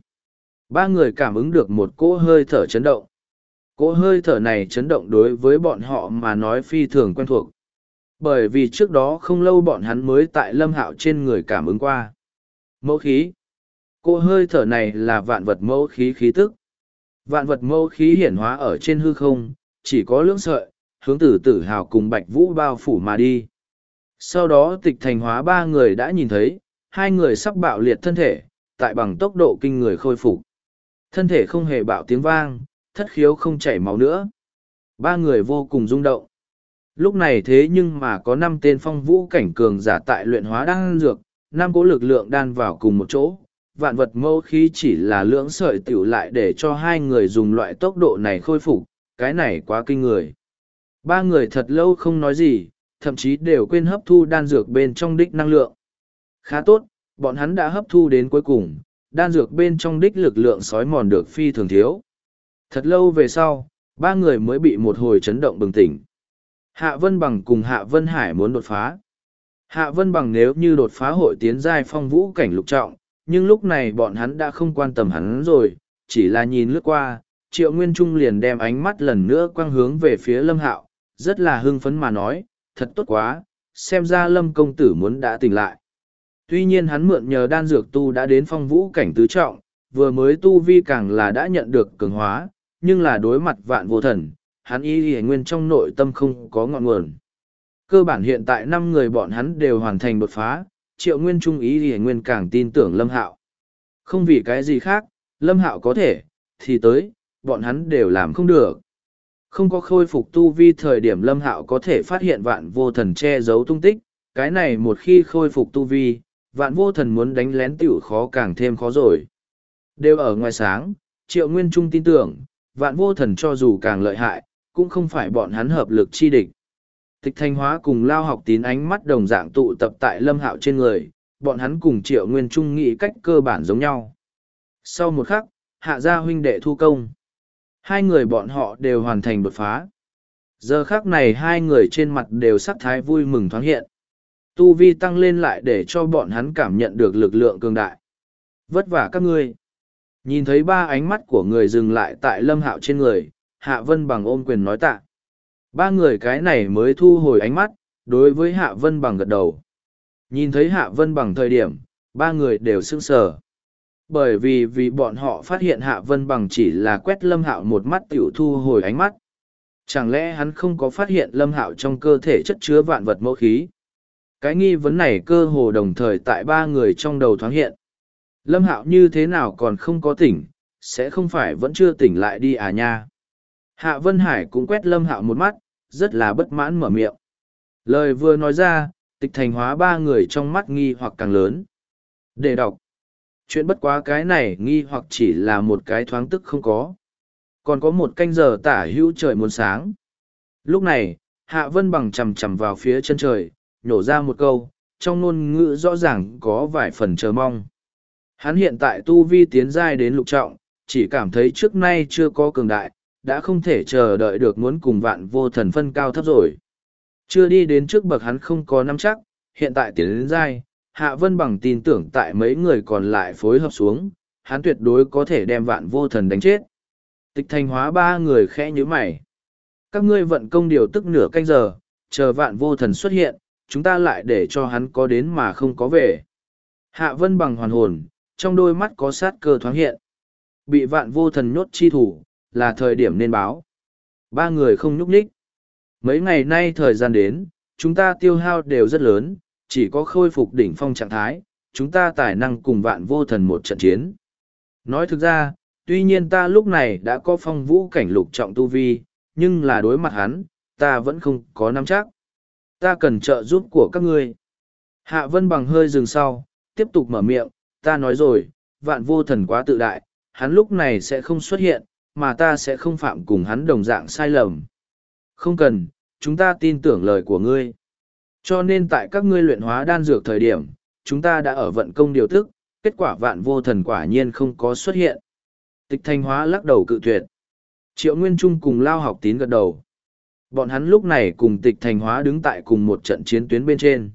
3 người cảm ứng được một cỗ hơi thở chấn động. Cỗ hơi thở này chấn động đối với bọn họ mà nói phi thường quen thuộc. Bởi vì trước đó không lâu bọn hắn mới tại Lâm Hạo trên người cảm ứng qua. Mẫu khí. Cỗ hơi thở này là vạn vật mẫu khí khí tức. Vạn vật mẫu khí hiển hóa ở trên hư không, chỉ có lưỡng sợi, hướng Từ Tử Hào cùng Bạch Vũ bao phủ mà đi. Sau đó Tịch Thành Hóa 3 người đã nhìn thấy, hai người sắp bạo liệt thân thể, tại bằng tốc độ kinh người khôi phục. Thân thể không hề bạo tiếng vang, thất khiếu không chảy máu nữa. 3 người vô cùng rung động. Lúc này thế nhưng mà có 5 tên phong vũ cảnh cường giả tại luyện hóa đan dược, 5 cỗ lực lượng đan vào cùng một chỗ. Vạn vật mâu khí chỉ là lưỡng sợi tiểu lại để cho hai người dùng loại tốc độ này khôi phục, cái này quá kinh người. 3 người thật lâu không nói gì, thậm chí đều quên hấp thu đan dược bên trong đích năng lượng. Khá tốt, bọn hắn đã hấp thu đến cuối cùng, đan dược bên trong đích lực lượng sói mòn được phi thường thiếu. Thật lâu về sau, 3 người mới bị một hồi chấn động bừng tỉnh. Hạ Vân Bằng cùng Hạ Vân Hải muốn đột phá. Hạ Vân Bằng nếu như đột phá hội tiến giai phong vũ cảnh lục trọng, nhưng lúc này bọn hắn đã không quan tâm hắn rồi, chỉ là nhìn lướt qua, Triệu Nguyên Trung liền đem ánh mắt lần nữa quang hướng về phía Lâm Hạo, rất là hưng phấn mà nói, thật tốt quá, xem ra Lâm công tử muốn đã tỉnh lại. Tuy nhiên hắn mượn nhờ đan dược tu đã đến phong vũ cảnh tứ trọng, vừa mới tu vi càng là đã nhận được cường hóa, nhưng là đối mặt vạn vô thần, hắn y nguyên trong nội tâm không có ngọn nguồn. Cơ bản hiện tại 5 người bọn hắn đều hoàn thành đột phá, Triệu Nguyên Trung y nguyên càng tin tưởng Lâm Hạo. Không vì cái gì khác, Lâm Hạo có thể, thì tới, bọn hắn đều làm không được. Không có khôi phục tu vi thời điểm Lâm Hạo có thể phát hiện vạn vô thần che giấu tung tích, cái này một khi khôi phục tu vi, vạn vô thần muốn đánh lén tiểu khó càng thêm khó rồi. Đều ở ngoài sáng, Triệu Nguyên Trung tin tưởng, vạn vô thần cho dù càng lợi hại, cũng không phải bọn hắn hợp lực chi địch. Tịch Thanh Hóa cùng Lao Học Tín ánh mắt đồng dạng tụ tập tại Lâm Hạo trên người, bọn hắn cùng Triệu Nguyên Trung nghĩ cách cơ bản giống nhau. Sau một khắc, Hạ gia huynh đệ thu công. Hai người bọn họ đều hoàn thành đột phá. Giờ khắc này hai người trên mặt đều sắc thái vui mừng thoáng hiện. Tu vi tăng lên lại để cho bọn hắn cảm nhận được lực lượng cường đại. Vất vả các ngươi. Nhìn thấy ba ánh mắt của người dừng lại tại Lâm Hạo trên người, Hạ Vân Bằng ôm quyền nói tạ. Ba người cái này mới thu hồi ánh mắt, đối với Hạ Vân Bằng gật đầu. Nhìn thấy Hạ Vân Bằng thời điểm, ba người đều sững sờ. Bởi vì bọn họ phát hiện Hạ Vân Bằng chỉ là quét Lâm Hạo một mắt tiểu thu hồi ánh mắt. Chẳng lẽ hắn không có phát hiện Lâm Hạo trong cơ thể chất chứa vạn vật mẫu khí? Cái nghi vấn này cơ hồ đồng thời tại ba người trong đầu thoáng hiện. Lâm Hạo như thế nào còn không có tỉnh, sẽ không phải vẫn chưa tỉnh lại đi à nha. Hạ Vân Hải cũng quét Lâm Hạo một mắt, rất là bất mãn mở miệng. Lời vừa nói ra, Tịch Thành Hóa ba người trong mắt nghi hoặc càng lớn. Để đọc. Chuyện bất quá cái này nghi hoặc chỉ là một cái thoáng tức không có. Còn có một canh giờ tả hữu trời muốn sáng. Lúc này, Hạ Vân Bằng chằm chằm vào phía chân trời, nhổ ra một câu, trong ngôn ngữ rõ ràng có vài phần chờ mong. Hắn hiện tại tu vi tiến giai đến lục trọng, chỉ cảm thấy trước nay chưa có cường đại, đã không thể chờ đợi được muốn cùng vạn vô thần phân cao thấp rồi. Chưa đi đến trước bậc hắn không có nắm chắc, hiện tại tiến đến giai, Hạ Vân Bằng tin tưởng tại mấy người còn lại phối hợp xuống, hắn tuyệt đối có thể đem vạn vô thần đánh chết. Tịch Thành Hóa ba người khẽ nhíu mày. Các ngươi vận công điều tức nửa canh giờ, chờ vạn vô thần xuất hiện, chúng ta lại để cho hắn có đến mà không có về. Hạ Vân Bằng hoàn hồn, trong đôi mắt có sát cơ thoáng hiện. Bị vạn vô thần nhốt chi thủ, là thời điểm nên báo. Ba người không nhúc nhích. Mấy ngày nay thời gian đến, chúng ta tiêu hao đều rất lớn, chỉ có khôi phục đỉnh phong trạng thái, chúng ta tài năng cùng vạn vô thần một trận chiến. Nói thực ra, tuy nhiên ta lúc này đã có phong vũ cảnh lục trọng tu vi, nhưng là đối mặt hắn, ta vẫn không có nắm chắc. Ta cần trợ giúp của các ngươi. Hạ Vân Bằng hơi dừng sau, tiếp tục mở miệng, ta nói rồi, vạn vô thần quá tự đại, hắn lúc này sẽ không xuất hiện, mà ta sẽ không phạm cùng hắn đồng dạng sai lầm. Không cần, chúng ta tin tưởng lời của ngươi. Cho nên tại các ngươi luyện hóa đan dược thời điểm, chúng ta đã ở vận công điều tức, kết quả vạn vô thần quả nhiên không có xuất hiện. Tịch Thanh Hóa lắc đầu cự tuyệt. Triệu Nguyên Trung cùng Lao Học Tín gật đầu. Bọn hắn lúc này cùng Tịch Thanh Hóa đứng tại cùng một trận chiến tuyến bên trên.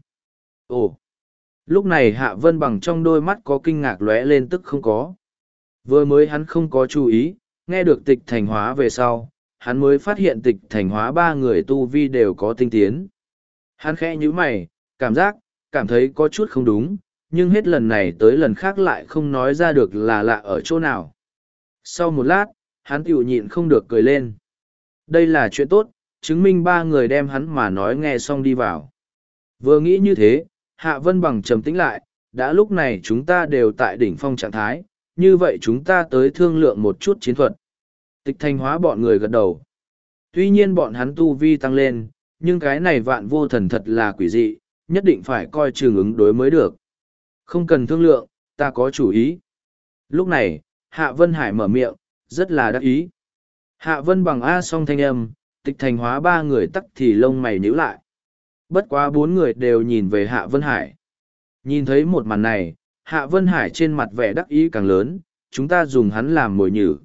Ồ! Lúc này Hạ Vân Bằng trong đôi mắt có kinh ngạc lóe lên tức không có. Vừa mới hắn không có chú ý, nghe được Tịch Thanh Hóa về sau, hắn mới phát hiện Tịch Thanh Hóa ba người tu vi đều có tinh tiến. Hắn khẽ nhíu mày, cảm thấy có chút không đúng, nhưng hết lần này tới lần khác lại không nói ra được là lạ ở chỗ nào. Sau một lát, hắn tiểu nhịn không được cười lên. Đây là chuyện tốt, chứng minh ba người đem hắn mà nói nghe xong đi vào. Vừa nghĩ như thế, Hạ Vân Bằng trầm tĩnh lại, đã lúc này chúng ta đều tại đỉnh phong trạng thái, như vậy chúng ta tới thương lượng một chút chiến thuật. Tịch Thanh Hóa bọn người gật đầu. Tuy nhiên bọn hắn tu vi tăng lên, nhưng cái này vạn vô thần thật là quỷ dị, nhất định phải coi chừng ứng đối mới được. Không cần thương lượng, ta có chủ ý. Lúc này, Hạ Vân Hải mở miệng, rất là đắc ý. Hạ Vân Bằng A song thanh âm, Tịch Thanh Hóa ba người tắc thì lông mày nhíu lại. Bất quá bốn người đều nhìn về Hạ Vân Hải. Nhìn thấy một màn này, Hạ Vân Hải trên mặt vẻ đắc ý càng lớn, chúng ta dùng hắn làm mồi nhử.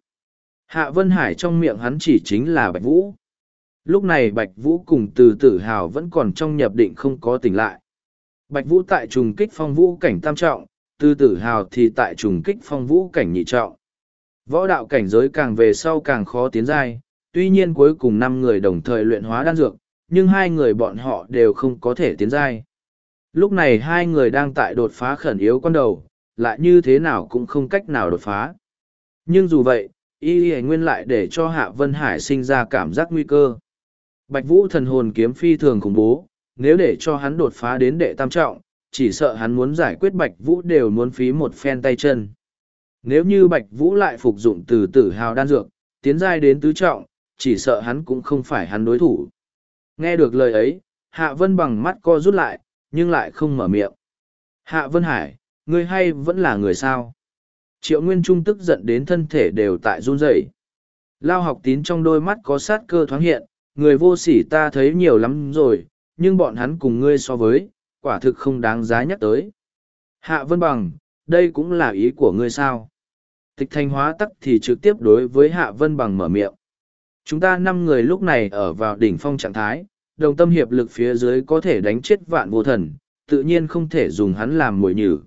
Hạ Vân Hải trong miệng hắn chỉ chính là Bạch Vũ. Lúc này Bạch Vũ cùng Từ Tử Hào vẫn còn trong nhập định không có tỉnh lại. Bạch Vũ tại trùng kích phong vũ cảnh tam trọng, Từ Tử Hào thì tại trùng kích phong vũ cảnh nhị trọng. Võ đạo cảnh giới càng về sau càng khó tiến giai, tuy nhiên cuối cùng 5 người đồng thời luyện hóa đan dược, nhưng 2 người bọn họ đều không có thể tiến giai. Lúc này 2 người đang tại đột phá khẩn yếu con đầu, lại như thế nào cũng không cách nào đột phá. Nhưng dù vậy, y nguyên lại để cho Hạ Vân Hải sinh ra cảm giác nguy cơ. Bạch Vũ thần hồn kiếm phi thường khủng bố, nếu để cho hắn đột phá đến đệ tam trọng, chỉ sợ hắn muốn giải quyết Bạch Vũ đều muốn phí một phen tay chân. Nếu như Bạch Vũ lại phục dụng từ tử hào đan dược, tiến giai đến tứ trọng, chỉ sợ hắn cũng không phải hắn đối thủ. Nghe được lời ấy, Hạ Vân bằng mắt co rút lại, nhưng lại không mở miệng. Hạ Vân Hải, ngươi hay vẫn là người sao? Triệu Nguyên Trung tức giận đến thân thể đều tại run rẩy. Lao Học Tín trong đôi mắt có sát cơ thoáng hiện, người vô sỉ ta thấy nhiều lắm rồi, nhưng bọn hắn cùng ngươi so với, quả thực không đáng giá nhắc tới. Hạ Vân Bằng, đây cũng là ý của ngươi sao? Tịch Thanh Hóa tắc thì trực tiếp đối với Hạ Vân Bằng mở miệng. Chúng ta 5 người lúc này ở vào đỉnh phong trạng thái, đồng tâm hiệp lực phía dưới có thể đánh chết Vạn Vô Thần, tự nhiên không thể dùng hắn làm mồi nhử.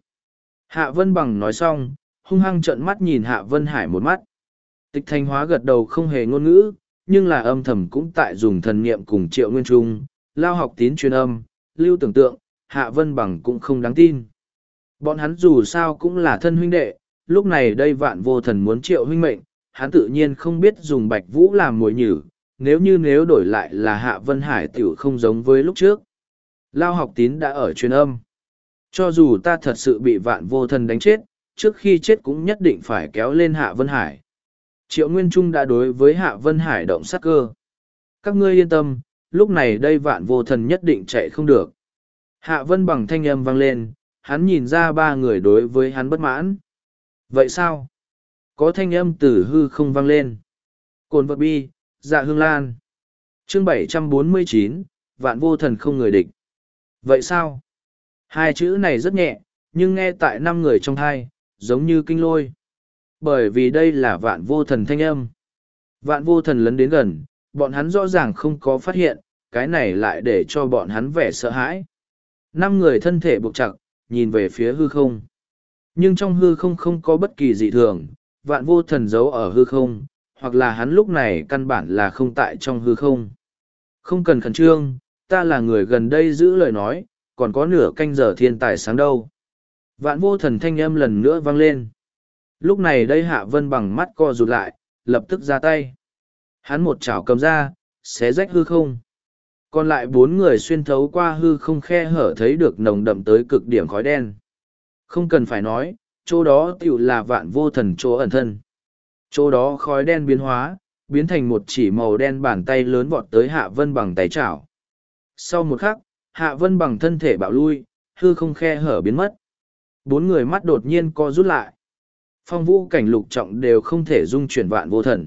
Hạ Vân Bằng nói xong, hung hăng trợn mắt nhìn Hạ Vân Hải một mắt. Tịch Thanh Hóa gật đầu không hề ngôn ngữ, nhưng là âm thầm cũng tại dùng thần niệm cùng Triệu Nguyên Trung, Lao Học Tín truyền âm, lưu tưởng tượng, Hạ Vân Bằng cũng không đáng tin. Bọn hắn dù sao cũng là thân huynh đệ, lúc này đây Vạn Vô Thần muốn Triệu huynh mệnh, hắn tự nhiên không biết dùng Bạch Vũ làm mồi nhử, nếu đổi lại là Hạ Vân Hải tiểu không giống với lúc trước. Lao Học Tín đã ở truyền âm. Cho dù ta thật sự bị Vạn Vô Thần đánh chết, trước khi chết cũng nhất định phải kéo lên Hạ Vân Hải. Triệu Nguyên Trung đã đối với Hạ Vân Hải động sát cơ. Các ngươi yên tâm, lúc này đây Vạn Vô Thần nhất định chạy không được. Hạ Vân Bằng thanh âm vang lên, hắn nhìn ra 3 người đối với hắn bất mãn. Vậy sao? Có thanh âm từ hư không vang lên. Cồn vật bi, Dạ Hương Lan. Chương 749, Vạn Vô Thần không người địch. Vậy sao? 2 chữ này rất nhẹ, nhưng nghe tại 5 người trong thai, giống như kinh lôi. Bởi vì đây là Vạn Vô Thần thanh âm. Vạn Vô Thần lấn đến gần, bọn hắn rõ ràng không có phát hiện, cái này lại để cho bọn hắn vẻ sợ hãi. 5 người thân thể buộc chặt, nhìn về phía hư không. Nhưng trong hư không không có bất kỳ dị thường, Vạn Vô Thần giấu ở hư không, hoặc là hắn lúc này căn bản là không tại trong hư không. Không cần khẩn trương, ta là người gần đây giữ lời nói, còn có nửa canh giờ thiên tài sáng đâu. Vạn Vô Thần thanh âm lần nữa vang lên. Lúc này đây Hạ Vân bằng mắt co rụt lại, lập tức ra tay. Hắn một chảo cầm ra, xé rách hư không. Còn lại 4 người xuyên thấu qua hư không khe hở thấy được nồng đậm tới cực điểm khói đen. Không cần phải nói, chỗ đó tiểu là Vạn Vô Thần chỗ ẩn thân. Chỗ đó khói đen biến hóa, biến thành một chỉ màu đen bàn tay lớn vọt tới Hạ Vân bằng tay chảo. Sau một khắc, Hạ Vân bằng thân thể bạo lui, hư không khe hở biến mất. 4 người mắt đột nhiên co rút lại. Phong vũ cảnh lục trọng đều không thể dung chuyển Vạn Vô Thần.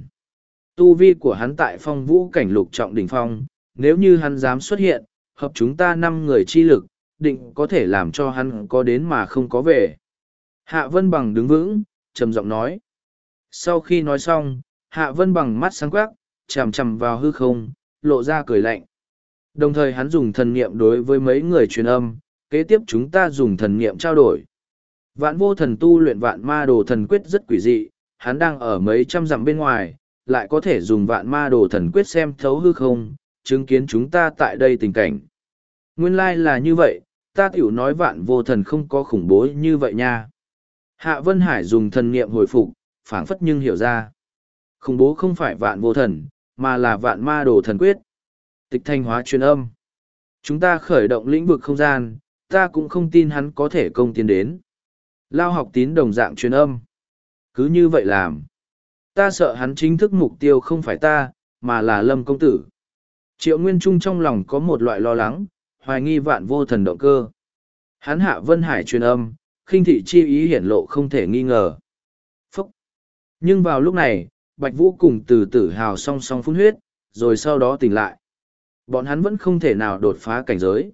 Tu vi của hắn tại phong vũ cảnh lục trọng đỉnh phong, nếu như hắn dám xuất hiện, hợp chúng ta 5 người chi lực, định có thể làm cho hắn có đến mà không có về. Hạ Vân Bằng đứng vững, trầm giọng nói. Sau khi nói xong, Hạ Vân Bằng mắt sáng quắc, chằm chằm vào hư không, lộ ra cười lạnh. Đồng thời hắn dùng thần niệm đối với mấy người truyền âm, kế tiếp chúng ta dùng thần niệm trao đổi. Vạn Vô Thần tu luyện Vạn Ma Đồ Thần Quyết rất quỷ dị, hắn đang ở mấy trăm dặm bên ngoài, lại có thể dùng Vạn Ma Đồ Thần Quyết xem thấu hư không, chứng kiến chúng ta tại đây tình cảnh. Nguyên lai là như vậy, ta tiểu nói Vạn Vô Thần không có khủng bố như vậy nha. Hạ Vân Hải dùng thần niệm hồi phục, phảng phất nhưng hiểu ra. Khủng bố không phải Vạn Vô Thần, mà là Vạn Ma Đồ Thần Quyết. Tịch Thanh Hóa truyền âm. Chúng ta khởi động lĩnh vực không gian, ta cũng không tin hắn có thể công tiến đến. Lao Học Tín đồng dạng truyền âm. Cứ như vậy làm. Ta sợ hắn chính thức mục tiêu không phải ta, mà là Lâm Công Tử. Triệu Nguyên Trung trong lòng có một loại lo lắng, hoài nghi Vạn Vô Thần động cơ. Hắn Hạ Vân Hải truyền âm, khinh thị chi ý hiển lộ không thể nghi ngờ. Phúc! Nhưng vào lúc này, Bạch Vũ cùng từ tử hào song song phun huyết, rồi sau đó tỉnh lại. Bọn hắn vẫn không thể nào đột phá cảnh giới.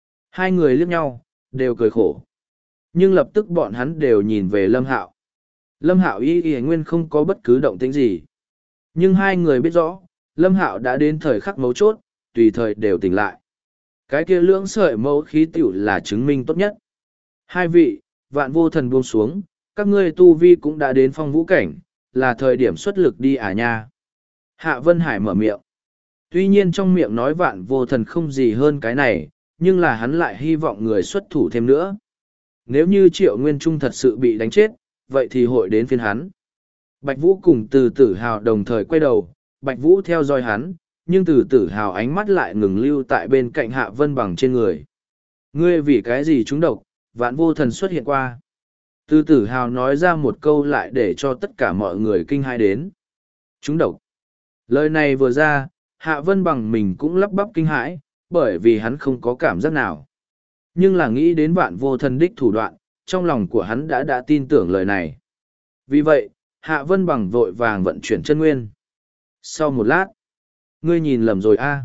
2 người liếc nhau, đều cười khổ. Nhưng lập tức bọn hắn đều nhìn về Lâm Hạo. Lâm Hạo y nguyên không có bất cứ động tĩnh gì. Nhưng 2 người biết rõ, Lâm Hạo đã đến thời khắc mấu chốt, tùy thời đều tỉnh lại. Cái kia lưỡng sợi mẫu khí tiểu là chứng minh tốt nhất. 2 vị, Vạn Vô Thần buông xuống, các ngươi tu vi cũng đã đến phong vũ cảnh, là thời điểm xuất lực đi à nha. Hạ Vân Hải mở miệng. Tuy nhiên trong miệng nói vạn vô thần không gì hơn cái này, nhưng là hắn lại hy vọng người xuất thủ thêm nữa. Nếu như Triệu Nguyên Trung thật sự bị đánh chết, vậy thì hội đến phiên hắn. Bạch Vũ cùng Từ Tử Hào đồng thời quay đầu, Bạch Vũ theo dõi hắn, nhưng Từ Tử Hào ánh mắt lại ngừng lưu tại bên cạnh Hạ Vân Bằng trên người. Ngươi vì cái gì trúng độc, vạn vô thần xuất hiện qua. Từ Tử Hào nói ra một câu lại để cho tất cả mọi người kinh hãi đến. Trúng độc. Lời này vừa ra, Hạ Vân Bằng mình cũng lắp bắp kinh hãi, bởi vì hắn không có cảm giác nào. Nhưng là nghĩ đến vạn vô thần đích thủ đoạn, trong lòng của hắn đã tin tưởng lời này. Vì vậy, Hạ Vân Bằng vội vàng vận chuyển chân nguyên. Sau một lát, ngươi nhìn lầm rồi a,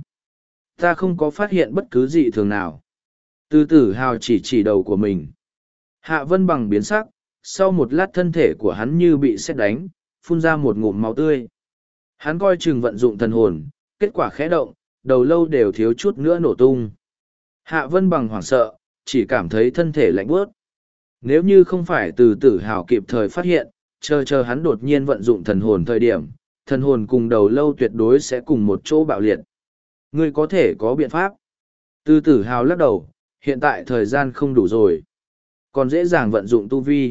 ta không có phát hiện bất cứ gì thường nào. Từ Tử Hào chỉ đầu của mình. Hạ Vân Bằng biến sắc, sau một lát thân thể của hắn như bị sét đánh, phun ra một ngụm máu tươi. Hắn coi chừng vận dụng thần hồn, kết quả khẽ động, đầu lâu đều thiếu chút nữa nổ tung. Hạ Vân Bằng hoảng sợ, chỉ cảm thấy thân thể lạnh buốt. Nếu như không phải Từ Tử Hào kịp thời phát hiện, chờ hắn đột nhiên vận dụng thần hồn thời điểm, thần hồn cùng đầu lâu tuyệt đối sẽ cùng một chỗ bạo liệt. Ngươi có thể có biện pháp. Từ Tử Hào lắc đầu, hiện tại thời gian không đủ rồi. Còn dễ dàng vận dụng tu vi.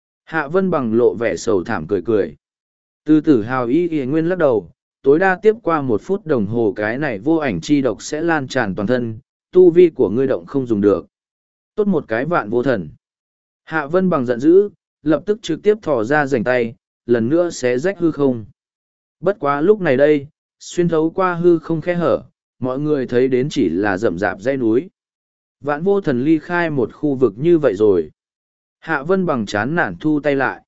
Hạ Vân Bằng lộ vẻ sầu thảm cười cười. Từ Tử Hào y nguyên lắc đầu, tối đa tiếp qua 1 phút đồng hồ cái này vô ảnh chi độc sẽ lan tràn toàn thân, tu vi của ngươi động không dùng được. Tốt một cái vạn vô thần. Hạ Vân Bằng giận dữ, lập tức trực tiếp thò ra rảnh tay, lần nữa xé rách hư không. Bất quá lúc này đây, xuyên thấu qua hư không khe hở, mọi người thấy đến chỉ là rậm rạp dãy núi. Vạn vô thần ly khai một khu vực như vậy rồi. Hạ Vân Bằng chán nản thu tay lại.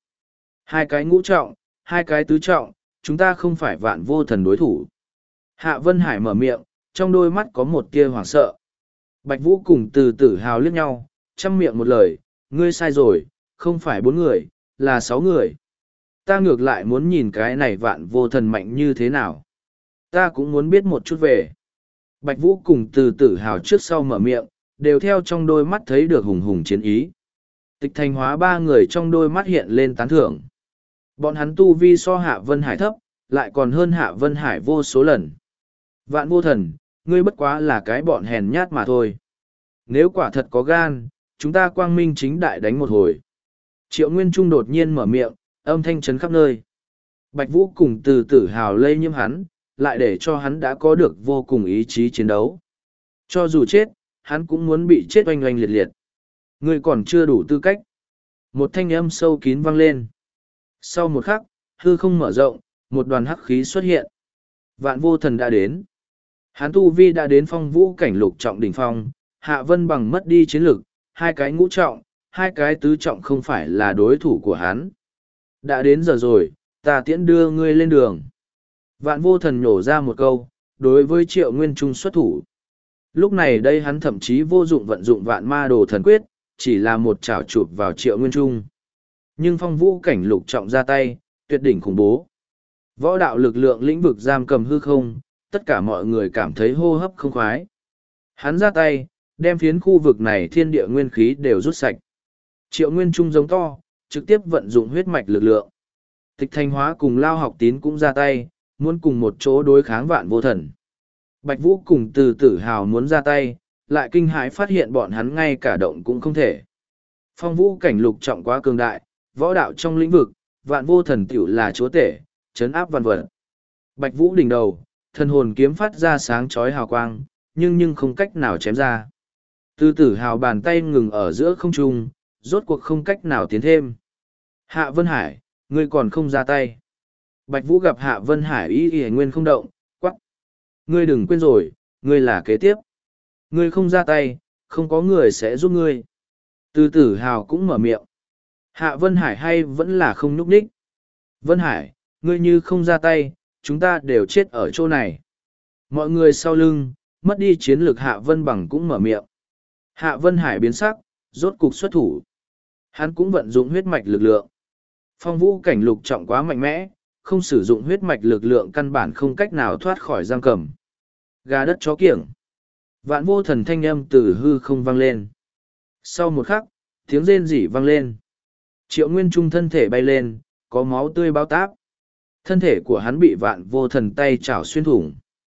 2 cái ngũ trọng, 2 cái tứ trọng, chúng ta không phải vạn vô thần đối thủ. Hạ Vân Hải mở miệng, trong đôi mắt có một tia hoảng sợ. Bạch Vũ cùng Từ Tử Hào liếc nhau, chăm miệng một lời, ngươi sai rồi, không phải 4 người, là 6 người. Ta ngược lại muốn nhìn cái này vạn vô thần mạnh như thế nào. Ta cũng muốn biết một chút về. Bạch Vũ cùng Từ Tử Hào trước sau mở miệng, đều theo trong đôi mắt thấy được hùng hùng chiến ý. Tịch Thành Hóa 3 người trong đôi mắt hiện lên tán thưởng. Bọn hắn tu vi so Hạ Vân Hải thấp, lại còn hơn Hạ Vân Hải vô số lần. Vạn vô thần, ngươi bất quá là cái bọn hèn nhát mà thôi. Nếu quả thật có gan, chúng ta quang minh chính đại đánh một hồi. Triệu Nguyên Trung đột nhiên mở miệng, âm thanh chấn khắp nơi. Bạch Vũ cùng Từ Tử Hào lây nhiễm hắn, lại để cho hắn đã có được vô cùng ý chí chiến đấu. Cho dù chết, hắn cũng muốn bị chết oanh oanh liệt liệt. Ngươi còn chưa đủ tư cách. Một thanh âm sâu kín vang lên. Sau một khắc, hư không mở rộng, một đoàn hắc khí xuất hiện. Vạn vô thần đã đến. Hắn tu vi đã đến phong vũ cảnh lục trọng đỉnh phong, Hạ Vân Bằng mất đi chiến lực, 2 cái ngũ trọng, 2 cái tứ trọng không phải là đối thủ của hắn. Đã đến giờ rồi, ta tiễn đưa ngươi lên đường. Vạn vô thần nhổ ra một câu, đối với Triệu Nguyên Trung xuất thủ. Lúc này đây hắn thậm chí vô dụng vận dụng vạn ma đồ thần quyết, chỉ là một chảo chụp vào Triệu Nguyên Trung. Nhưng phong vũ cảnh lục trọng ra tay, tuyệt đỉnh khủng bố. Võ đạo lực lượng lĩnh vực giam cầm hư không, tất cả mọi người cảm thấy hô hấp không khoái. Hắn ra tay, đem phiến khu vực này thiên địa nguyên khí đều rút sạch. Triệu Nguyên Trung giống to, trực tiếp vận dụng huyết mạch lực lượng. Tịch Thanh Hóa cùng Lao Học Tín cũng ra tay, muốn cùng một chỗ đối kháng vạn vô thần. Bạch Vũ cùng Từ Tử Hào muốn ra tay, lại kinh hãi phát hiện bọn hắn ngay cả động cũng không thể. Phong vũ cảnh lục trọng quá cường đại, võ đạo trong lĩnh vực, vạn vô thần tiểu là chúa tể, trấn áp văn vật. Bạch Vũ đỉnh đầu, thần hồn kiếm phát ra sáng chói hào quang, nhưng không cách nào chém ra. Từ Tử Hào bàn tay ngừng ở giữa không trung, rốt cuộc không cách nào tiến thêm. Hạ Vân Hải, ngươi còn không ra tay. Bạch Vũ gặp Hạ Vân Hải y nguyên không động, quắc. Ngươi đừng quên rồi, ngươi là kế tiếp. Ngươi không ra tay, không có người sẽ giúp ngươi. Từ Tử Hào cũng mở miệng. Hạ Vân Hải hay vẫn là không nhúc nhích. Vân Hải, ngươi như không ra tay, chúng ta đều chết ở chỗ này. Mọi người sau lưng, mất đi chiến lược Hạ Vân Bằng cũng mở miệng. Hạ Vân Hải biến sắc, rốt cục xuất thủ. Hắn cũng vận dụng huyết mạch lực lượng. Phong vũ cảnh lục trọng quá mạnh mẽ, không sử dụng huyết mạch lực lượng căn bản không cách nào thoát khỏi giam cầm. Gà đất chó kiểng. Vạn vô thần thanh âm từ hư không vang lên. Sau một khắc, tiếng rên rỉ vang lên. Triệu Nguyên Trung thân thể bay lên, có máu tươi bao táp. Thân thể của hắn bị vạn vô thần tay chảo xuyên thủng.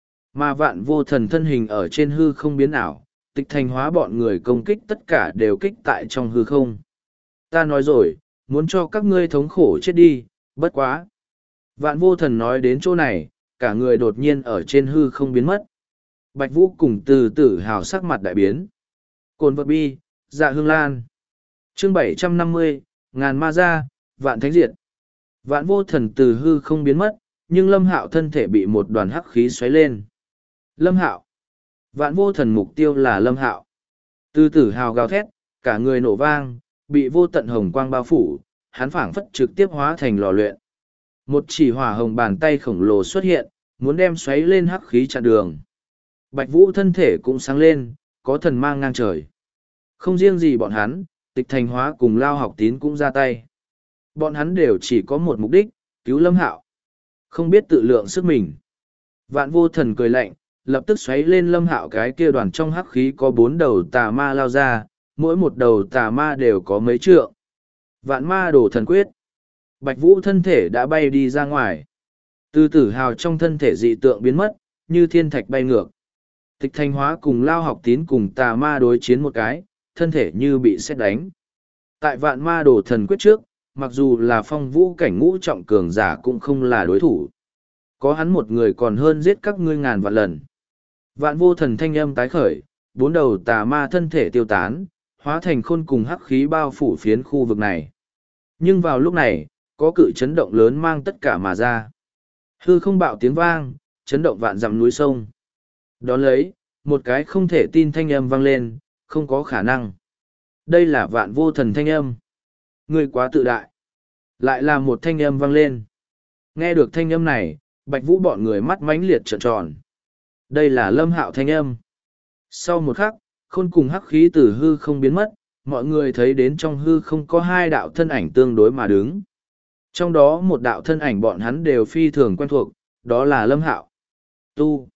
Mà vạn vô thần thân hình ở trên hư không biến ảo, tịch thành hóa bọn người công kích tất cả đều kích tại trong hư không. Ta nói rồi, muốn cho các ngươi thống khổ chết đi, bất quá. Vạn vô thần nói đến chỗ này, cả người đột nhiên ở trên hư không biến mất. Bạch Vũ cùng từ tử hào sắc mặt đại biến. Cồn vật bi, dạ hương lan. Chương 750, ngàn ma ra, vạn thánh diệt. Vạn vô thần từ hư không biến mất, nhưng Lâm Hạo thân thể bị một đoàn hắc khí xoáy lên. Lâm Hạo. Vạn vô thần mục tiêu là Lâm Hạo. Từ tử hào gào thét, cả người nổ vang, bị vô tận hồng quang bao phủ, hắn phảng phất trực tiếp hóa thành lò luyện. Một chỉ hỏa hồng bàn tay khổng lồ xuất hiện, muốn đem xoáy lên hắc khí chặn đường. Bạch Vũ thân thể cũng sáng lên, có thần mang ngang trời. Không riêng gì bọn hắn, tịch thành hóa cùng Lao Học Tín cũng ra tay. Bọn hắn đều chỉ có một mục đích, cứu Lâm Hạo. Không biết tự lượng sức mình. Vạn vô thần cười lạnh, lập tức xoáy lên Lâm Hạo cái kia đoàn trong hắc khí có 4 đầu tà ma lao ra, mỗi một đầu tà ma đều có mấy trượng. Vạn ma đổ thần quyết. Bạch Vũ thân thể đã bay đi ra ngoài. Từ tử hào trong thân thể dị tượng biến mất, như thiên thạch bay ngược. Tịch thanh hóa cùng Lao Học Tín cùng tà ma đối chiến một cái, thân thể như bị sét đánh. Tại vạn ma đổ thần quyết trước, mặc dù là phong vũ cảnh ngũ trọng cường giả cũng không là đối thủ. Có hắn một người còn hơn giết các ngươi ngàn vạn lần. Vạn vô thần thanh âm tái khởi, 4 đầu tà ma thân thể tiêu tán, hóa thành khôn cùng hắc khí bao phủ phiến khu vực này. Nhưng vào lúc này, có cự chấn động lớn mang tất cả mà ra. Hư không bạo tiếng vang, chấn động vạn dặm núi sông. Đón lấy, một cái không thể tin thanh âm vang lên, không có khả năng. Đây là vạn vô thần thanh âm. Ngươi quá tự đại. Lại là một thanh âm vang lên. Nghe được thanh âm này, Bạch Vũ bọn người mắt mãnh liệt trợn tròn. Đây là Lâm Hạo thanh âm. Sau một khắc, khôn cùng hắc khí từ hư không biến mất, mọi người thấy đến trong hư không có 2 đạo thân ảnh tương đối mà đứng. Trong đó một đạo thân ảnh bọn hắn đều phi thường quen thuộc, đó là Lâm Hạo. Tu.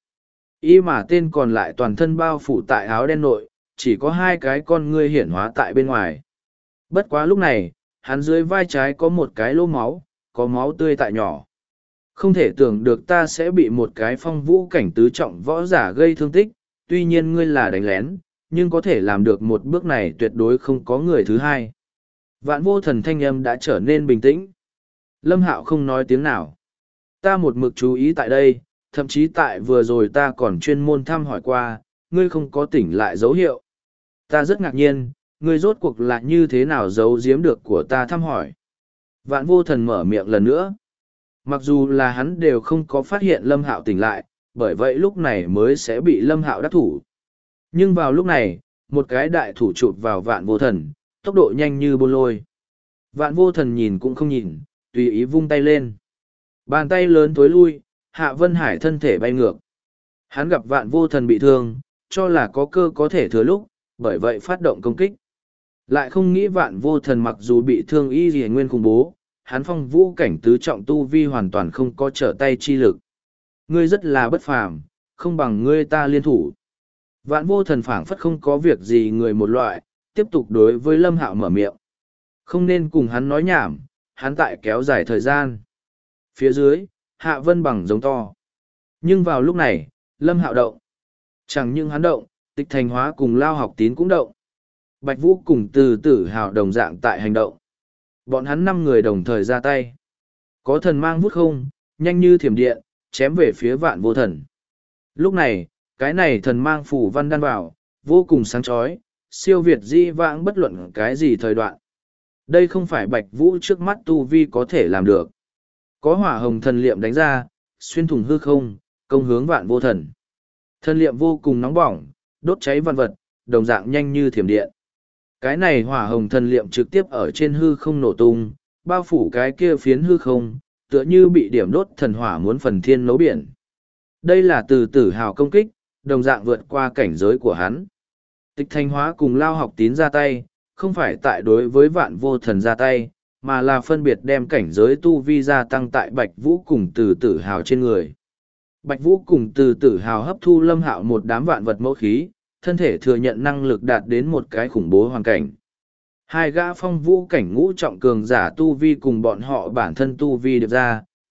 Y mà tên còn lại toàn thân bao phủ tại áo đen nội, chỉ có 2 cái con ngươi hiển hóa tại bên ngoài. Bất quá lúc này, hắn dưới vai trái có một cái lỗ máu, có máu tươi tại nhỏ. Không thể tưởng được ta sẽ bị một cái phong vũ cảnh tứ trọng võ giả gây thương tích, tuy nhiên ngươi là đánh lén, nhưng có thể làm được một bước này tuyệt đối không có người thứ hai. Vạn vô thần thanh âm đã trở nên bình tĩnh. Lâm Hạo không nói tiếng nào. Ta một mực chú ý tại đây, thậm chí tại vừa rồi ta còn chuyên môn thăm hỏi qua, ngươi không có tỉnh lại dấu hiệu. Ta rất ngạc nhiên, ngươi rốt cuộc là như thế nào giấu giếm được của ta thăm hỏi. Vạn vô thần mở miệng lần nữa. Mặc dù là hắn đều không có phát hiện Lâm Hạo tỉnh lại, bởi vậy lúc này mới sẽ bị Lâm Hạo đắc thủ. Nhưng vào lúc này, một cái đại thủ chụp vào vạn vô thần, tốc độ nhanh như bôn lôi. Vạn vô thần nhìn cũng không nhìn, tùy ý vung tay lên. Bàn tay lớn tối lui, Hạ Vân Hải thân thể bay ngược. Hắn gặp vạn vô thần bị thương, cho là có cơ có thể thừa lúc, bởi vậy phát động công kích. Lại không nghĩ vạn vô thần mặc dù bị thương y gì nguyên khủng bố, hắn phong vũ cảnh tứ trọng tu vi hoàn toàn không có trở tay chi lực. Ngươi rất là bất phàm, không bằng ngươi ta liên thủ. Vạn vô thần phảng phất không có việc gì người một loại, tiếp tục đối với Lâm Hạo mở miệng. Không nên cùng hắn nói nhảm, hắn tại kéo dài thời gian. Phía dưới, Hạ Vân bằng giống to. Nhưng vào lúc này, Lâm Hạo động. Chẳng những hắn động, Tịch Thành Hóa cùng Lao Học Tín cũng động. Bạch Vũ cùng từ tử hào đồng dạng tại hành động. Bọn hắn 5 người đồng thời ra tay. Có thần mang vút không, nhanh như thiểm điện, chém về phía vạn vô thần. Lúc này, cái này thần mang phủ văn đan vào, vô cùng sáng chói, siêu việt di vãng bất luận cái gì thời đoạn. Đây không phải Bạch Vũ trước mắt tu vi có thể làm được. Có hỏa hồng thần liệm đánh ra, xuyên thủng hư không, công hướng vạn vô thần. Thần liệm vô cùng nóng bỏng, đốt cháy vạn vật, đồng dạng nhanh như thiểm điện. Cái này hỏa hồng thần liệm trực tiếp ở trên hư không nổ tung, bao phủ cái kia phiến hư không, tựa như bị điểm đốt thần hỏa muốn phần thiên nấu biển. Đây là từ tử hào công kích, đồng dạng vượt qua cảnh giới của hắn. Tịch Thanh Hóa cùng Lao Học Tín ra tay, không phải tại đối với vạn vô thần ra tay, mà là phân biệt đem cảnh giới tu vi gia tăng tại Bạch Vũ cùng từ tử hào trên người. Bạch Vũ cùng từ tử hào hấp thu Lâm Hạo một đám vạn vật mẫu khí, thân thể thừa nhận năng lực đạt đến một cái khủng bố hoàn cảnh. 2 gã phong vũ cảnh ngũ trọng cường giả tu vi cùng bọn họ bản thân tu vi được ra,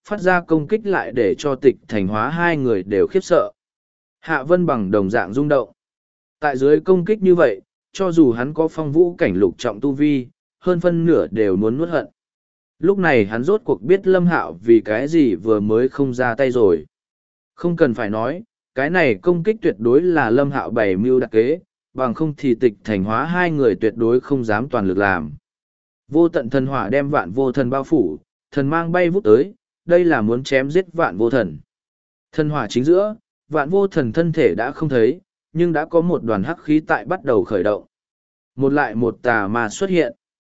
phát ra công kích lại để cho Tịch Thành Hóa hai người đều khiếp sợ. Hạ Vân Bằng đồng dạng rung động. Tại dưới công kích như vậy, cho dù hắn có phong vũ cảnh lục trọng tu vi, hơn phân nửa đều muốn nuốt hận. Lúc này hắn rốt cuộc biết Lâm Hạo vì cái gì vừa mới không ra tay rồi. Không cần phải nói, cái này công kích tuyệt đối là Lâm Hạo bày mưu đặc kế, bằng không thì Tịch Thành Hóa hai người tuyệt đối không dám toàn lực làm. Vô tận thần hỏa đem Vạn Vô Thần bao phủ, thần mang bay vút tới, đây là muốn chém giết Vạn Vô Thần. Thần hỏa chính giữa, Vạn Vô Thần thân thể đã không thấy, nhưng đã có một đoàn hắc khí tại bắt đầu khởi động. Một lại một tà ma xuất hiện.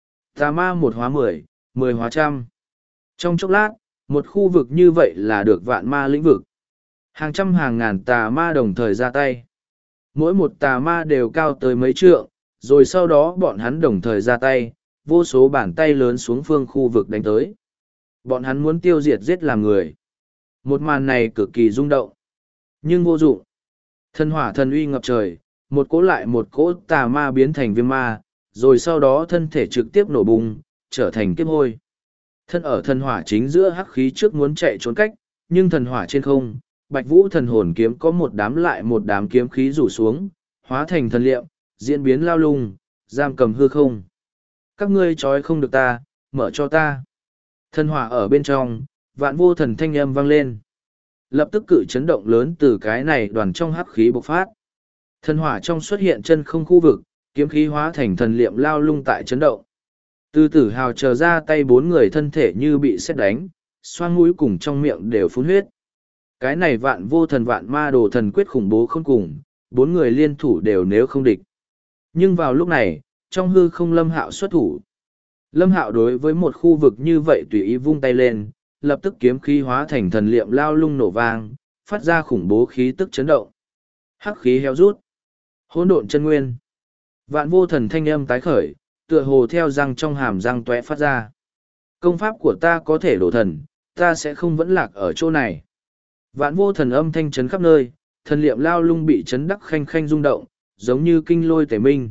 Tà ma một hóa 10, 10 hóa trăm. Trong chốc lát, một khu vực như vậy là được vạn ma lĩnh vực. Hàng trăm hàng ngàn tà ma đồng thời ra tay. Mỗi một tà ma đều cao tới mấy trượng, rồi sau đó bọn hắn đồng thời ra tay, vô số bàn tay lớn xuống phương khu vực đánh tới. Bọn hắn muốn tiêu diệt giết làm người. Một màn này cực kỳ rung động. Nhưng vô dụng. Thần hỏa thần uy ngập trời, một cỗ lại một cỗ tà ma biến thành viêm ma, rồi sau đó thân thể trực tiếp nổ bùng, trở thành kiếp hôi. Thân ở thần hỏa chính giữa hắc khí trước muốn chạy trốn cách, nhưng thần hỏa trên không, Bạch Vũ thần hồn kiếm có một đám lại một đám kiếm khí rủ xuống, hóa thành thần liệm, diễn biến lao lung, giam cầm hư không. Các ngươi trói không được ta, mở cho ta. Thần hỏa ở bên trong, Vạn Vô Thần thanh âm vang lên. Lập tức cự chấn động lớn từ cái này đoàn trong hắc khí bộc phát. Thần hỏa trong xuất hiện chân không khu vực, kiếm khí hóa thành thần liệm lao lung tại chấn động. Từ Tử Hào chờ ra tay bốn người thân thể như bị sét đánh, xoang mũi cùng trong miệng đều phun huyết. Cái này Vạn Vô Thần Vạn Ma Đồ Thần quyết khủng bố không cùng, bốn người liên thủ đều nếu không địch. Nhưng vào lúc này, trong hư không Lâm Hạo xuất thủ. Lâm Hạo đối với một khu vực như vậy tùy ý vung tay lên, lập tức kiếm khí hóa thành thần liệm lao lung nổ vang, phát ra khủng bố khí tức chấn động. Hắc khí héo rút. Hỗn độn chân nguyên. Vạn Vô Thần thanh âm tái khởi, tựa hồ theo răng trong hàm răng tóe phát ra. Công pháp của ta có thể đổ thần, ta sẽ không vẫn lạc ở chỗ này. Vạn Vô Thần âm thanh chấn khắp nơi, thần liệm lao lung bị chấn đắc khanh khanh rung động, giống như kinh lôi tể minh.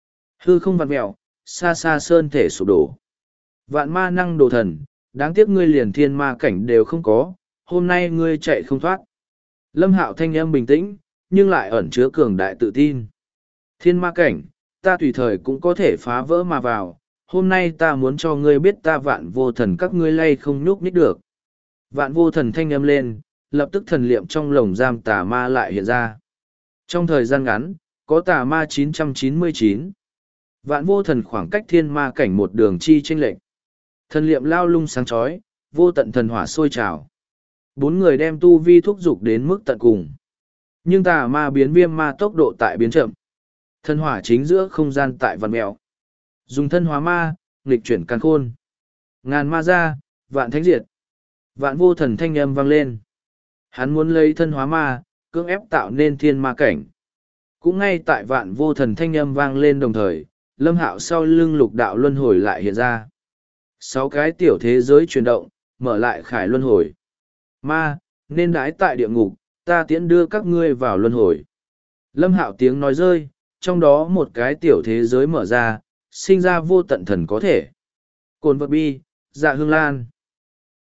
Hư không vặn mẹo, xa xa sơn thể sụp đổ. Vạn ma năng đồ thần, đáng tiếc ngươi liền thiên ma cảnh đều không có, hôm nay ngươi chạy không thoát. Lâm Hạo thanh âm bình tĩnh, nhưng lại ẩn chứa cường đại tự tin. Thiên ma cảnh, ta tùy thời cũng có thể phá vỡ mà vào, hôm nay ta muốn cho ngươi biết ta Vạn Vô Thần các ngươi lay không nhúc nhích được. Vạn Vô Thần thanh âm lên, lập tức thần liệm trong lồng giam tà ma lại hiện ra. Trong thời gian ngắn, có tà ma 999. Vạn Vô Thần khoảng cách thiên ma cảnh một đường chi chênh lệch. Thần liệm lao lung sáng chói, vô tận thần hỏa sôi trào. Bốn người đem tu vi thúc dục đến mức tận cùng. Nhưng tà ma biến viêm ma tốc độ tại biến chậm. Thần hỏa chính giữa không gian tại vằn mèo. Dùng thân hóa ma, nghịch chuyển càn khôn. Ngàn ma ra, vạn thánh diệt. Vạn Vô Thần thanh âm vang lên. Hắn muốn lấy thân hóa ma, cưỡng ép tạo nên thiên ma cảnh. Cũng ngay tại Vạn Vô Thần thanh âm vang lên đồng thời, Lâm Hạo sau lưng lục đạo luân hồi lại hiện ra. 6 cái tiểu thế giới chuyển động, mở lại khải luân hồi. Ma, nên đái tại địa ngục, ta tiễn đưa các ngươi vào luân hồi. Lâm Hạo tiếng nói rơi, trong đó một cái tiểu thế giới mở ra, sinh ra vô tận thần có thể. Cồn vật bi, dạ hương lan.